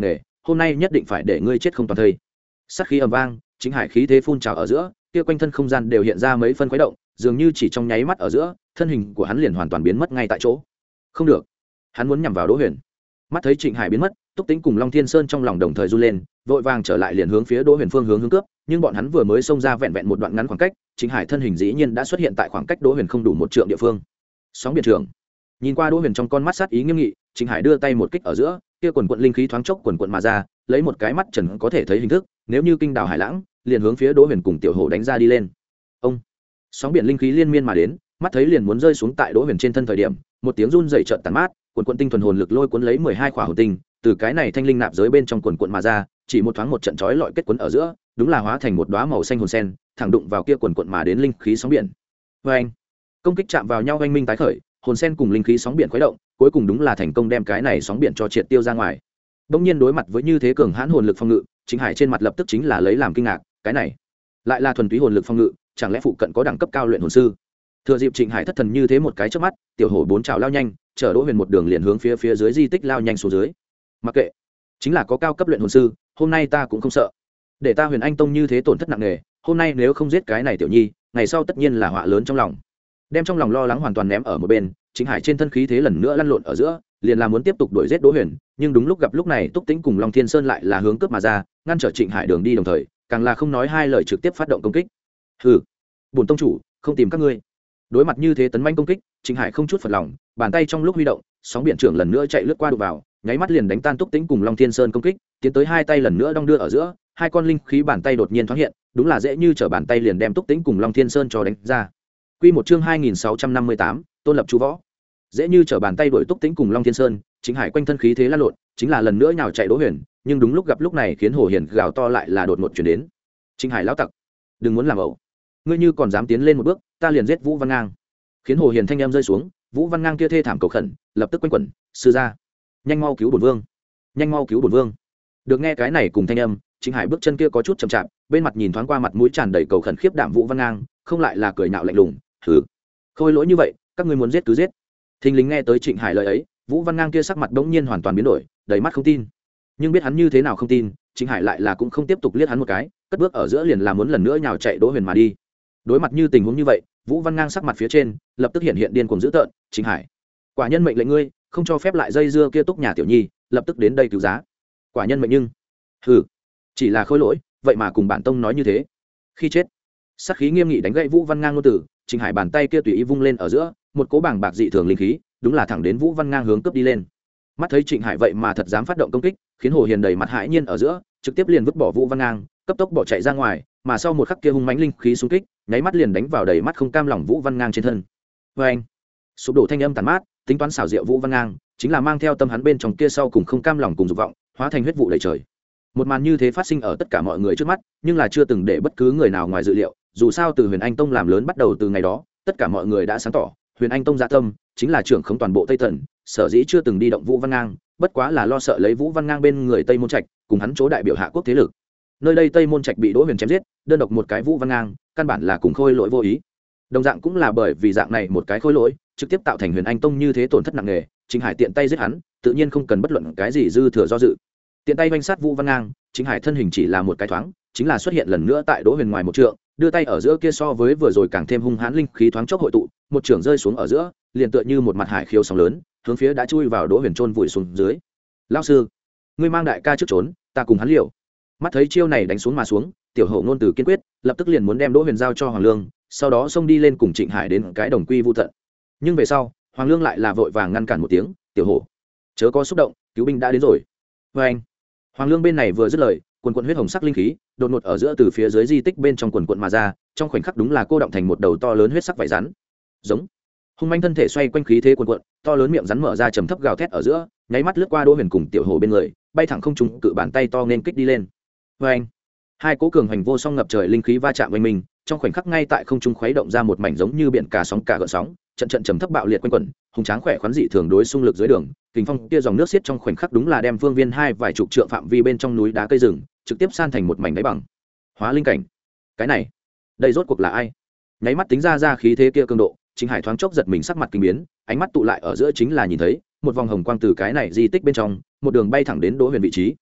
hôm nay nhất định phải để ngươi chết không toàn thây. Sát khí ầm vang, chính hải khí thế phun trào ở giữa, kia quanh thân không gian đều hiện ra mấy phân khuấy động, dường như chỉ trong nháy mắt ở giữa, thân hình của hắn liền hoàn toàn biến mất ngay tại chỗ. Không được, hắn muốn nhằm vào Đỗ Huyền. Mắt thấy Trịnh Hải biến mất, Túc Tĩnh cùng Long Thiên Sơn trong lòng đồng thời run lên, vội vàng trở lại liền hướng phía Đỗ Huyền phương hướng hướng cướp, nhưng bọn hắn vừa mới xông ra vẹn vẹn một đoạn ngắn khoảng cách, Trịnh Hải thân hình dĩ nhiên đã xuất hiện tại khoảng cách Đỗ Huyền không đủ một trượng địa phương. Sóng biển trưởng. Nhìn qua Đỗ Huyền trong con mắt sát ý nghiêm nghị, Trịnh Hải đưa tay một kích ở giữa, kia quần quần linh khí thoáng chốc quần quần mà ra, lấy một cái mắt trần có thể thấy hình thức, nếu như kinh đào hải lãng, liền hướng phía Đỗ Huyền cùng Tiểu Hổ đánh ra đi lên. Ông. Sóng biển linh khí liên miên mà đến, mắt thấy liền muốn rơi xuống tại Đỗ Huyền trên thân thời điểm, một tiếng run rẩy chợt tàn mát, quần quần tinh thuần hồn lực lôi cuốn lấy mười hai khỏa hồn tinh, từ cái này thanh linh nạp giới bên trong quần quần mà ra, chỉ một thoáng một trận chói lọi kết quấn ở giữa, đúng là hóa thành một đóa màu xanh hồn sen, thẳng đụng vào kia quần quần mà đến linh khí sóng biển. Oeng! Công kích chạm vào nhau oanh minh tái khởi, hồn sen cùng linh khí sóng biển khuấy động, cuối cùng đúng là thành công đem cái này sóng biển cho triệt tiêu ra ngoài. Đông nhiên đối mặt với như thế cường hãn hồn lực phong ngự, Trịnh Hải trên mặt lập tức chính là lấy làm kinh ngạc, cái này lại là thuần túy hồn lực phong ngự, chẳng lẽ phụ cận có đẳng cấp cao luyện hồn sư? Thừa dịp Trịnh Hải thất thần như thế một cái chớp mắt, Tiểu Hổ bốn trào lao nhanh, chở Đỗ Huyền một đường liền hướng phía phía dưới di tích lao nhanh xuống dưới. Mặc kệ, chính là có cao cấp luyện hồn sư, hôm nay ta cũng không sợ. Để ta Huyền Anh Tông như thế tổn thất nặng nề, hôm nay nếu không giết cái này tiểu nhi, ngày sau tất nhiên là họa lớn trong lòng. Đem trong lòng lo lắng hoàn toàn ném ở một bên, Trịnh Hải trên thân khí thế lần nữa lăn lộn ở giữa, liền là muốn tiếp tục đuổi giết Đỗ Huyền, nhưng đúng lúc gặp lúc này Túc Tĩnh cùng Long Thiên Sơn lại là hướng cướp mà ra, ngăn trở Trịnh Hải đường đi đồng thời, càng là không nói hai lời trực tiếp phát động công kích. Hừ, bổn tông chủ, không tìm các ngươi. Đối mặt như thế tấn manh công kích, Trịnh Hải không chút phật lòng, bàn tay trong lúc huy động, sóng biển trưởng lần nữa chạy lướt qua đụng vào, nháy mắt liền đánh tan Túc Tĩnh cùng Long Thiên Sơn công kích, tiến tới hai tay lần nữa đong đưa ở giữa, hai con linh khí bàn tay đột nhiên thoáng hiện, đúng là dễ như trở bàn tay liền đem Túc Tĩnh cùng Long Thiên Sơn cho đánh ra. Quy một chương hai nghìn sáu trăm năm mươi tám, Tôn lập chú võ. Dễ như trở bàn tay đuổi Túc Tĩnh cùng Long Thiên Sơn, Trịnh Hải quanh thân khí thế lan lộn, chính là lần nữa nhào chạy Đỗ Huyền, nhưng đúng lúc gặp lúc này khiến Hồ Hiền gào to lại là đột ngột chuyển đến. Trịnh Hải lão tặc, đừng muốn làm ẩu, ngươi như còn dám tiến lên một bước, ta liền giết Vũ Văn Ngang. Khiến Hồ Hiền thanh em rơi xuống, Vũ Văn Ngang kia thê thảm cầu khẩn, lập tức quanh quẩn, sư gia, nhanh mau cứu bổn vương, nhanh mau cứu bổn vương. Được nghe cái này cùng thanh âm, Trịnh Hải bước chân kia có chút chậm chạp, bên mặt nhìn thoáng qua mặt mũi tràn đầy cầu khẩn khiếp đảm Vũ Văn Ngang, không lại là cười nhạo lạnh lùng, hừ, khôi lỗi như vậy, các ngươi muốn giết cứ giết. Thình lình nghe tới Trịnh Hải lời ấy, Vũ Văn Ngang kia sắc mặt đống nhiên hoàn toàn biến đổi, đầy mắt không tin. Nhưng biết hắn như thế nào không tin, Trịnh Hải lại là cũng không tiếp tục liếc hắn một cái, cất bước ở giữa liền là muốn lần nữa nhào chạy Đỗ Huyền mà đi. Đối mặt như tình huống như vậy, Vũ Văn Ngang sắc mặt phía trên lập tức hiện hiện điên cuồng dữ tợn, Trịnh Hải, quả nhân mệnh lệnh ngươi, không cho phép lại dây dưa kia Túc nhà tiểu nhi, lập tức đến đây cứu giá. Quả nhân mệnh nhưng, hừ, chỉ là khôi lỗi, vậy mà cùng bản tông nói như thế. Khi chết, sát khí nghiêm nghị đánh gãy Vũ Văn Ngang ngôn tử, Trịnh Hải bàn tay kia tùy ý vung lên ở giữa, một cỗ bảng bạc dị thường linh khí, đúng là thẳng đến Vũ Văn Ngang hướng cướp đi lên. Mắt thấy Trịnh Hải vậy mà thật dám phát động công kích, khiến Hồ Hiền đầy mặt hãi nhiên ở giữa, trực tiếp liền vứt bỏ Vũ Văn Ngang, cấp tốc bỏ chạy ra ngoài, mà sau một khắc kia hung mãnh linh khí xung kích, nháy mắt liền đánh vào đầy mắt không cam lòng Vũ Văn Ngang trên thân. Oeng! Sụp đổ thanh âm tàn mát, tính toán xảo diệu Vũ Văn Ngang, chính là mang theo tâm hắn bên trong kia sau cùng không cam lòng cùng dục vọng, hóa thành huyết vụ đầy trời. Một màn như thế phát sinh ở tất cả mọi người trước mắt, nhưng là chưa từng để bất cứ người nào ngoài dự liệu, dù sao từ Huyền Anh Tông làm lớn bắt đầu từ ngày đó, tất cả mọi người đã sáng tỏ, Huyền Anh Tông dạ tâm chính là trưởng khống toàn bộ Tây Tần, sở dĩ chưa từng đi động Vũ Văn Ngang, bất quá là lo sợ lấy Vũ Văn Ngang bên người Tây Môn Trạch, cùng hắn chỗ đại biểu hạ quốc thế lực. Nơi đây Tây Môn Trạch bị Đỗ Huyền chém giết, đơn độc một cái Vũ Văn Ngang, căn bản là cùng khôi lỗi vô ý. Đồng dạng cũng là bởi vì dạng này một cái khôi lỗi, trực tiếp tạo thành Huyền Anh Tông như thế tổn thất nặng nề, Trịnh Hải tiện tay giết hắn, tự nhiên không cần bất luận cái gì dư thừa do dự. Tiện tay vanh sát Vũ Văn Ngang, Trịnh Hải thân hình chỉ là một cái thoáng, chính là xuất hiện lần nữa tại Đỗ Huyền ngoài một trượng, đưa tay ở giữa kia so với vừa rồi càng thêm hung hãn linh khí thoáng chốc hội tụ, một trường rơi xuống ở giữa, liền tựa như một mặt hải khiếu sóng lớn, hướng phía đã chui vào Đỗ Huyền chôn vùi xuống dưới. Lão sư, ngươi mang đại ca trước trốn, ta cùng hắn liều. Mắt thấy chiêu này đánh xuống mà xuống, Tiểu Hổ ngôn từ kiên quyết, lập tức liền muốn đem Đỗ Huyền giao cho Hoàng Lương, sau đó xông đi lên cùng Trịnh Hải đến cái đồng quy vu tận. Nhưng về sau, Hoàng Lương lại là vội vàng ngăn cản một tiếng, "Tiểu Hổ, chớ có xúc động, cứu binh đã đến rồi." Và anh, Hoàng Lương bên này vừa dứt lời, quần quần huyết hồng sắc linh khí đột ngột ở giữa từ phía dưới di tích bên trong quần quần mà ra, trong khoảnh khắc đúng là cô động thành một đầu to lớn huyết sắc vảy rắn. Giống. Hung manh thân thể xoay quanh khí thế quần quần, to lớn miệng rắn mở ra trầm thấp gào thét ở giữa, nháy mắt lướt qua Đỗ Huyền cùng Tiểu Hổ bên người, bay thẳng không trung, cự bàn tay to nên kích đi lên. Và anh, hai cố cường hành vô song ngập trời linh khí va chạm với mình, trong khoảnh khắc ngay tại không trung khuấy động ra một mảnh giống như biển cả sóng cả gợn sóng, trận trận trầm thấp bạo liệt quanh quẩn, hùng tráng khỏe khoắn dị thường đối xung lực dưới đường, kình phong kia dòng nước xiết trong khoảnh khắc đúng là đem phương viên hai vài chục trượng phạm vi bên trong núi đá cây rừng trực tiếp san thành một mảnh đáy bằng. Hóa linh cảnh, cái này, đây rốt cuộc là ai? Nháy mắt tính ra ra khí thế kia cường độ, Trịnh Hải thoáng chốc giật mình sắc mặt kinh biến, ánh mắt tụ lại ở giữa chính là nhìn thấy một vòng hồng quang từ cái này di tích bên trong, một đường bay thẳng đến Đỗ Huyền vị trí.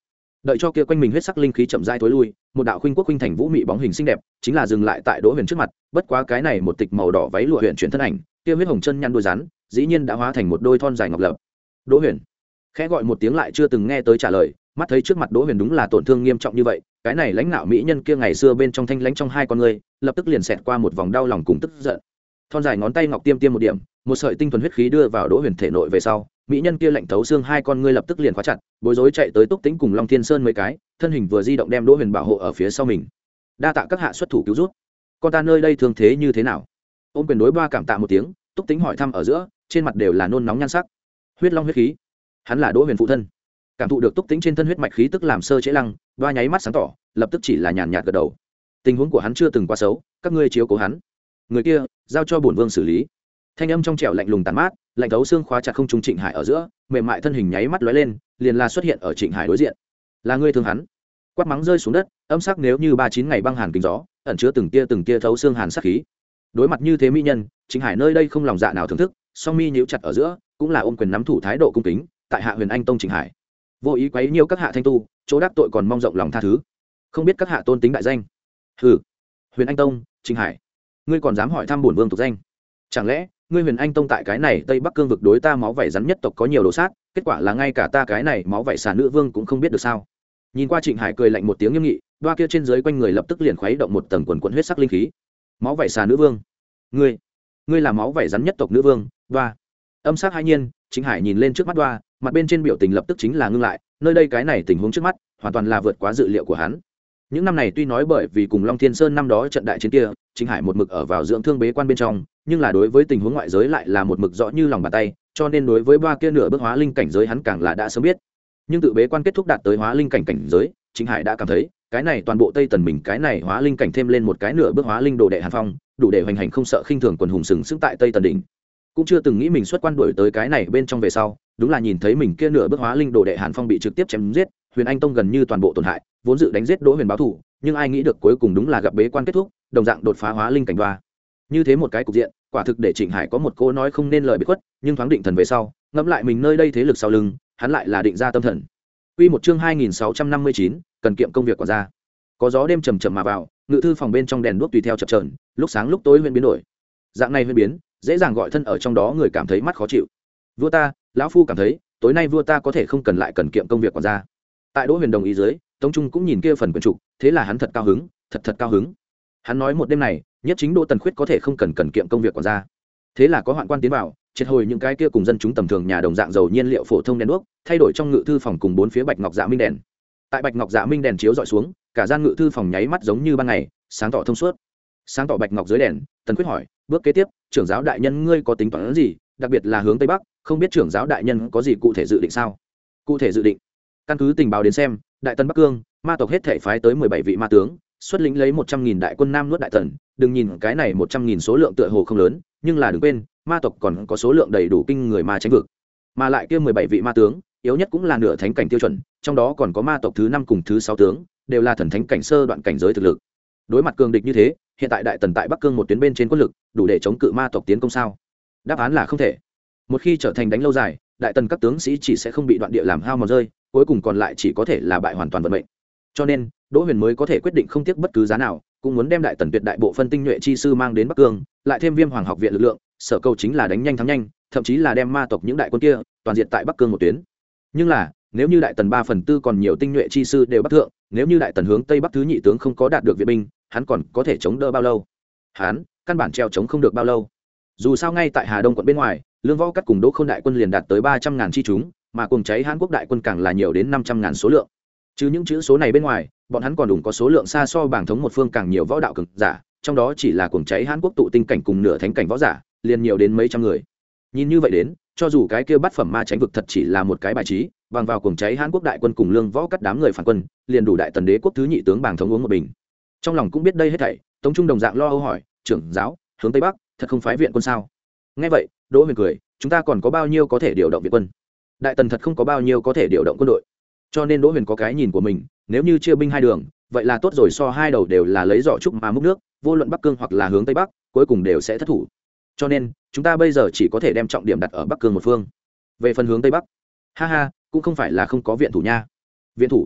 đợi cho kia quanh mình huyết sắc linh khí chậm rãi tối lui, một đạo khuynh quốc khuynh thành vũ mị bóng hình xinh đẹp chính là dừng lại tại Đỗ Huyền trước mặt. Bất quá cái này một tịch màu đỏ váy lụa huyền chuyển thân ảnh, kia huyết hồng chân nhăn đôi rắn dĩ nhiên đã hóa thành một đôi thon dài ngọc lập. Đỗ Huyền khẽ gọi một tiếng lại chưa từng nghe tới trả lời, mắt thấy trước mặt Đỗ Huyền đúng là tổn thương nghiêm trọng như vậy, cái này lãnh nạo mỹ nhân kia ngày xưa bên trong thanh lãnh trong hai con người lập tức liền xẹt qua một vòng đau lòng cùng tức giận. Thon dài ngón tay ngọc tiêm tiêm một điểm, một sợi tinh thuần huyết khí đưa vào Đỗ Huyền thể nội về sau, mỹ nhân kia lạnh thấu xương hai con ngươi lập tức liền khóa chặt, bối rối chạy tới Túc Tĩnh cùng Long Thiên Sơn mấy cái, thân hình vừa di động đem Đỗ Huyền bảo hộ ở phía sau mình. Đa tạ các hạ xuất thủ cứu giúp, con ta nơi đây thương thế như thế nào? Ôm quyền đối ba cảm tạ một tiếng, Túc Tĩnh hỏi thăm ở giữa, trên mặt đều là nôn nóng nhan sắc. Huyết long huyết khí, hắn là Đỗ Huyền phụ thân. Cảm thụ được Túc Tĩnh trên thân huyết mạch khí tức làm sơ chế lăng, ba nháy mắt sáng tỏ, lập tức chỉ là nhàn nhạt gật đầu. Tình huống của hắn chưa từng quá xấu, các ngươi chiếu cố hắn. Người kia, giao cho bổn vương xử lý. Thanh âm trong trẻo lạnh lùng tàn mát, lạnh thấu xương khóa chặt không trung Trịnh Hải ở giữa, mềm mại thân hình nháy mắt lóe lên, liền là xuất hiện ở Trịnh Hải đối diện. Là ngươi thương hắn? Quát mắng rơi xuống đất, âm sắc nếu như ba chín ngày băng hàn kính gió, ẩn chứa từng tia từng tia thấu xương hàn sát khí. Đối mặt như thế mỹ nhân, Trịnh Hải nơi đây không lòng dạ nào thưởng thức, song mi nhíu chặt ở giữa, cũng là ôm quyền nắm thủ thái độ cung kính, tại hạ Huyền Anh Tông Trịnh Hải, vô ý quấy nhiễu các hạ thanh tu, chỗ đắc tội còn mong rộng lòng tha thứ. Không biết các hạ tôn tính đại danh? Hừ. Huyền Anh Tông, Trịnh Hải, ngươi còn dám hỏi thăm bổn vương tục danh? Chẳng lẽ ngươi Huyền Anh Tông tại cái này Tây Bắc Cương vực đối ta máu vảy rắn nhất tộc có nhiều đồ sát, kết quả là ngay cả ta cái này máu vảy xà nữ vương cũng không biết được sao? Nhìn qua Trịnh Hải cười lạnh một tiếng nghiêm nghị, đoa kia trên dưới quanh người lập tức liền khuấy động một tầng quần quần huyết sắc linh khí. Máu vảy xà nữ vương, ngươi, ngươi là máu vảy rắn nhất tộc nữ vương? Đoa. Âm sắc hai nhiên, Trịnh Hải nhìn lên trước mắt đoa, mặt bên trên biểu tình lập tức chính là ngưng lại, nơi đây cái này tình huống trước mắt, hoàn toàn là vượt quá dự liệu của hắn. Những năm này tuy nói bởi vì cùng Long Thiên Sơn năm đó trận đại chiến kia, Trịnh Hải một mực ở vào dưỡng thương bế quan bên trong, nhưng là đối với tình huống ngoại giới lại là một mực rõ như lòng bàn tay, cho nên đối với ba kia nửa bước hóa linh cảnh giới hắn càng là đã sớm biết. Nhưng tự bế quan kết thúc đạt tới hóa linh cảnh cảnh giới, Trịnh Hải đã cảm thấy, cái này toàn bộ Tây Tần mình cái này hóa linh cảnh thêm lên một cái nửa bước hóa linh đồ đệ Hàn Phong, đủ để hoành hành không sợ khinh thường quần hùng sừng sững tại Tây Tần đỉnh. Cũng chưa từng nghĩ mình xuất quan đuổi tới cái này bên trong về sau, đúng là nhìn thấy mình kia nửa bước hóa linh đồ đệ Hàn Phong bị trực tiếp chém giết, Huyền Anh Tông gần như toàn bộ tổn hại, vốn dự đánh giết Đỗ Huyền báo thù, nhưng ai nghĩ được cuối cùng đúng là gặp bế quan kết thúc, đồng dạng đột phá hóa linh cảnh ba. Như thế một cái cục diện, quả thực để Trịnh Hải có một cô nói không nên lời bị khuất, nhưng thoáng định thần về sau, ngẫm lại mình nơi đây thế lực sau lưng, hắn lại là định ra tâm thần. Quy một chương hai nghìn sáu trăm năm mươi chín, cần kiệm công việc của ra. Có gió đêm trầm trầm mà vào, ngự thư phòng bên trong đèn đuốc tùy theo chập chờn, lúc sáng lúc tối huyền biến đổi. Dạng này huyền biến, dễ dàng gọi thân ở trong đó người cảm thấy mắt khó chịu. Vua ta, lão phu cảm thấy, tối nay vua ta có thể không cần lại cần kiệm công việc của ra. Tại Đỗ Huyền đồng ý dưới, Tống Trung cũng nhìn kia phần quyển trục, thế là hắn thật cao hứng, thật thật cao hứng. Hắn nói một đêm này, nhất chính Đỗ Tần Khuyết có thể không cần cần kiệm công việc của ra. Thế là có hoạn quan tiến vào, triệt hồi những cái kia cùng dân chúng tầm thường nhà đồng dạng dầu nhiên liệu phổ thông đèn đuốc, thay đổi trong ngự thư phòng cùng bốn phía bạch ngọc dạ minh đèn. Tại bạch ngọc dạ minh đèn chiếu dọi xuống, cả gian ngự thư phòng nháy mắt giống như ban ngày, sáng tỏ thông suốt. Sáng tỏ bạch ngọc dưới đèn, Tần Khuyết hỏi, bước kế tiếp, trưởng giáo đại nhân ngươi có tính toán gì, đặc biệt là hướng tây bắc, không biết trưởng giáo đại nhân có gì cụ thể dự định sao? Cụ thể dự định, căn cứ tình báo đến xem, đại tần bắc cương ma tộc hết thể phái tới mười bảy vị ma tướng, xuất lĩnh lấy một trăm nghìn đại quân nam nuốt đại tần. Đừng nhìn cái này một trăm nghìn số lượng tựa hồ không lớn, nhưng là đừng quên, ma tộc còn có số lượng đầy đủ kinh người ma tránh vực, mà lại kia mười bảy vị ma tướng, yếu nhất cũng là nửa thánh cảnh tiêu chuẩn, trong đó còn có ma tộc thứ năm cùng thứ sáu tướng, đều là thần thánh cảnh sơ đoạn cảnh giới thực lực. Đối mặt cường địch như thế, hiện tại đại tần tại bắc cương một tuyến bên trên quân lực, đủ để chống cự ma tộc tiến công sao? Đáp án là không thể. Một khi trở thành đánh lâu dài, đại tần các tướng sĩ chỉ sẽ không bị đoạn địa làm hao mòn rơi, cuối cùng còn lại chỉ có thể là bại hoàn toàn vận mệnh. Cho nên Đỗ Huyền mới có thể quyết định không tiếc bất cứ giá nào, cũng muốn đem đại tần tuyệt đại bộ phân tinh nhuệ chi sư mang đến bắc cương, lại thêm Viêm Hoàng học viện lực lượng, sở cầu chính là đánh nhanh thắng nhanh, thậm chí là đem ma tộc những đại quân kia toàn diện tại bắc cương một tuyến. Nhưng là nếu như đại tần ba phần tư còn nhiều tinh nhuệ chi sư đều bắc thượng, nếu như đại tần hướng tây bắc thứ nhị tướng không có đạt được viện binh, hắn còn có thể chống đỡ bao lâu? Hắn căn bản treo chống không được bao lâu. Dù sao ngay tại Hà Đông quận bên ngoài, Lương Võ Cắt cùng Đỗ Khôn đại quân liền đạt tới ba trăm ngàn chi chúng, mà cùng cháy Hán Quốc đại quân càng là nhiều đến năm trăm ngàn số lượng. Chứ những chữ số này bên ngoài, bọn hắn còn đủ có số lượng xa so bảng thống một phương càng nhiều võ đạo cường giả, trong đó chỉ là cuồng cháy Hán Quốc tụ tinh cảnh cùng nửa thánh cảnh võ giả, liền nhiều đến mấy trăm người. Nhìn như vậy đến, cho dù cái kia bát phẩm ma tránh vực thật chỉ là một cái bài trí, bằng vào cuồng cháy Hán Quốc đại quân cùng Lương Võ Cắt đám người phản quân, liền đủ đại tần đế quốc thứ nhị tướng bảng thống uống một bình. Trong lòng cũng biết đây hết thảy, Tống Trung đồng dạng lo âu hỏi, trưởng giáo, hướng tây bắc, thật không phái viện quân sao? Nghe vậy, Đỗ Huyền cười, chúng ta còn có bao nhiêu có thể điều động viện quân? Đại tần thật không có bao nhiêu có thể điều động quân đội. Cho nên Đỗ Huyền có cái nhìn của mình, nếu như chia binh hai đường, vậy là tốt rồi, so hai đầu đều là lấy giỏ trúc mà múc nước, vô luận bắc cương hoặc là hướng tây bắc, cuối cùng đều sẽ thất thủ. Cho nên, chúng ta bây giờ chỉ có thể đem trọng điểm đặt ở bắc cương một phương. Về phần hướng tây bắc, ha ha, cũng không phải là không có viện thủ nha. Viện thủ?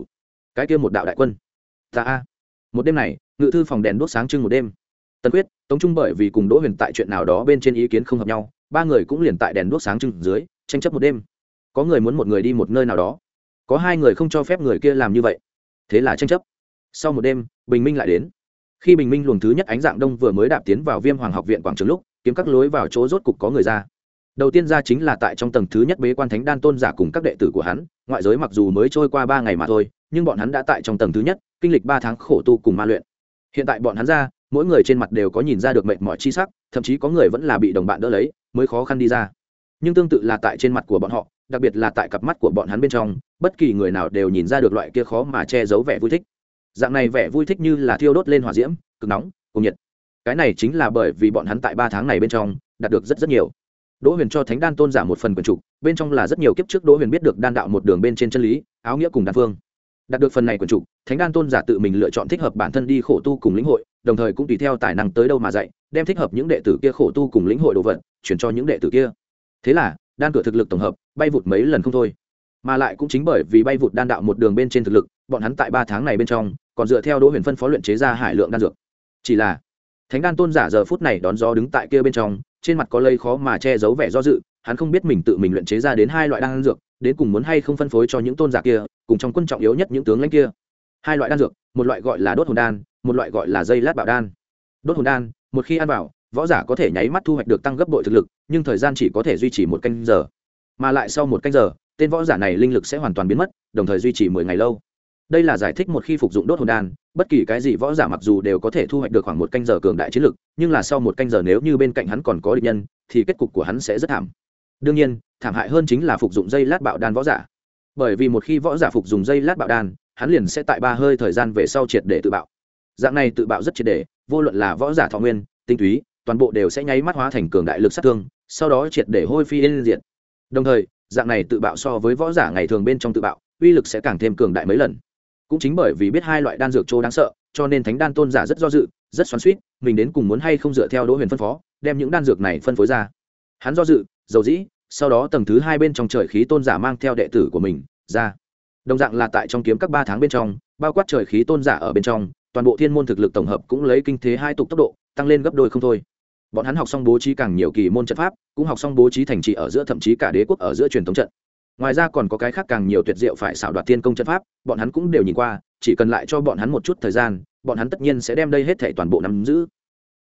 cái kia một đạo đại quân. Ta a. Một đêm này, ngự thư phòng đèn đuốc sáng trưng một đêm. Tần Quyết, Tống Trung bởi vì cùng Đỗ Huyền tại chuyện nào đó bên trên ý kiến không hợp nhau, ba người cũng liền tại đèn đuốc sáng trưng dưới tranh chấp một đêm. Có người muốn một người đi một nơi nào đó, có hai người không cho phép người kia làm như vậy, thế là tranh chấp. Sau một đêm, bình minh lại đến. Khi bình minh luồng thứ nhất ánh dạng đông vừa mới đạp tiến vào Viêm Hoàng học viện quảng trường lúc, kiếm các lối vào chỗ rốt cục có người ra. Đầu tiên ra chính là tại trong tầng thứ nhất bế quan thánh đan tôn giả cùng các đệ tử của hắn. Ngoại giới mặc dù mới trôi qua ba ngày mà thôi, nhưng bọn hắn đã tại trong tầng thứ nhất kinh lịch ba tháng khổ tu cùng ma luyện. Hiện tại bọn hắn ra, mỗi người trên mặt đều có nhìn ra được mệt mỏi chi sắc, thậm chí có người vẫn là bị đồng bạn đỡ lấy mới khó khăn đi ra. Nhưng tương tự là tại trên mặt của bọn họ, đặc biệt là tại cặp mắt của bọn hắn bên trong, bất kỳ người nào đều nhìn ra được loại kia khó mà che giấu vẻ vui thích. Dạng này vẻ vui thích như là thiêu đốt lên hỏa diễm, cực nóng cùng nhiệt. Cái này chính là bởi vì bọn hắn tại ba tháng này bên trong đạt được rất rất nhiều. Đỗ Huyền cho Thánh Đan Tôn giả một phần quyển trục, bên trong là rất nhiều kiếp trước Đỗ Huyền biết được đan đạo một đường bên trên chân lý, áo nghĩa cùng đan phương. Đạt được phần này quyển trục, Thánh Đan Tôn giả tự mình lựa chọn thích hợp bản thân đi khổ tu cùng lĩnh hội, đồng thời cũng tùy theo tài năng tới đâu mà dạy, đem thích hợp những đệ tử kia khổ tu cùng lĩnh hội đồ vật chuyển cho những đệ tử kia. Thế là, đan cửa thực lực tổng hợp bay vụt mấy lần không thôi. Mà lại cũng chính bởi vì bay vụt đan đạo một đường bên trên thực lực, bọn hắn tại ba tháng này bên trong, còn dựa theo Đỗ Huyền phân phó luyện chế ra hải lượng đan dược. Chỉ là, Thánh Đan Tôn giả giờ phút này đón gió đứng tại kia bên trong, trên mặt có lây khó mà che giấu vẻ do dự, hắn không biết mình tự mình luyện chế ra đến hai loại đan dược, đến cùng muốn hay không phân phối cho những tôn giả kia, cùng trong quân trọng yếu nhất những tướng lãnh kia. Hai loại đan dược, một loại gọi là đốt hồn đan, một loại gọi là dây lát bạo đan. Đốt hồn đan, một khi ăn vào, võ giả có thể nháy mắt thu hoạch được tăng gấp bội thực lực, nhưng thời gian chỉ có thể duy trì một canh giờ. Mà lại sau một canh giờ, tên võ giả này linh lực sẽ hoàn toàn biến mất, đồng thời duy trì mười ngày lâu. Đây là giải thích một khi phục dụng đốt hồn đan, bất kỳ cái gì võ giả mặc dù đều có thể thu hoạch được khoảng một canh giờ cường đại chiến lực, nhưng là sau một canh giờ nếu như bên cạnh hắn còn có địch nhân, thì kết cục của hắn sẽ rất thảm. Đương nhiên, thảm hại hơn chính là phục dụng dây lát bạo đan võ giả. Bởi vì một khi võ giả phục dùng dây lát bạo đan, hắn liền sẽ tại ba hơi thời gian về sau triệt để tự bạo. Dạng này tự bạo rất triệt để, vô luận là võ giả thọ nguyên, tinh túy, toàn bộ đều sẽ nháy mắt hóa thành cường đại lực sát thương, sau đó triệt để hôi phi yên diệt. Đồng thời, dạng này tự bạo so với võ giả ngày thường bên trong tự bạo, uy lực sẽ càng thêm cường đại mấy lần. Cũng chính bởi vì biết hai loại đan dược chỗ đáng sợ, cho nên Thánh Đan Tôn giả rất do dự, rất xoắn xuýt, mình đến cùng muốn hay không dựa theo Đỗ Huyền phân phó, đem những đan dược này phân phối ra. Hắn do dự, dầu dĩ, sau đó tầng thứ hai bên trong trời khí tôn giả mang theo đệ tử của mình ra. Đồng dạng là tại trong kiếm các ba tháng bên trong, bao quát trời khí tôn giả ở bên trong, toàn bộ thiên môn thực lực tổng hợp cũng lấy kinh thế hai tục tốc độ tăng lên gấp đôi không thôi. Bọn hắn học xong bố trí càng nhiều kỳ môn trận pháp, cũng học xong bố trí thành trì ở giữa, thậm chí cả đế quốc ở giữa truyền thống trận. Ngoài ra còn có cái khác càng nhiều tuyệt diệu phải xảo đoạt thiên công trận pháp, bọn hắn cũng đều nhìn qua, chỉ cần lại cho bọn hắn một chút thời gian, bọn hắn tất nhiên sẽ đem đây hết thảy toàn bộ nắm giữ.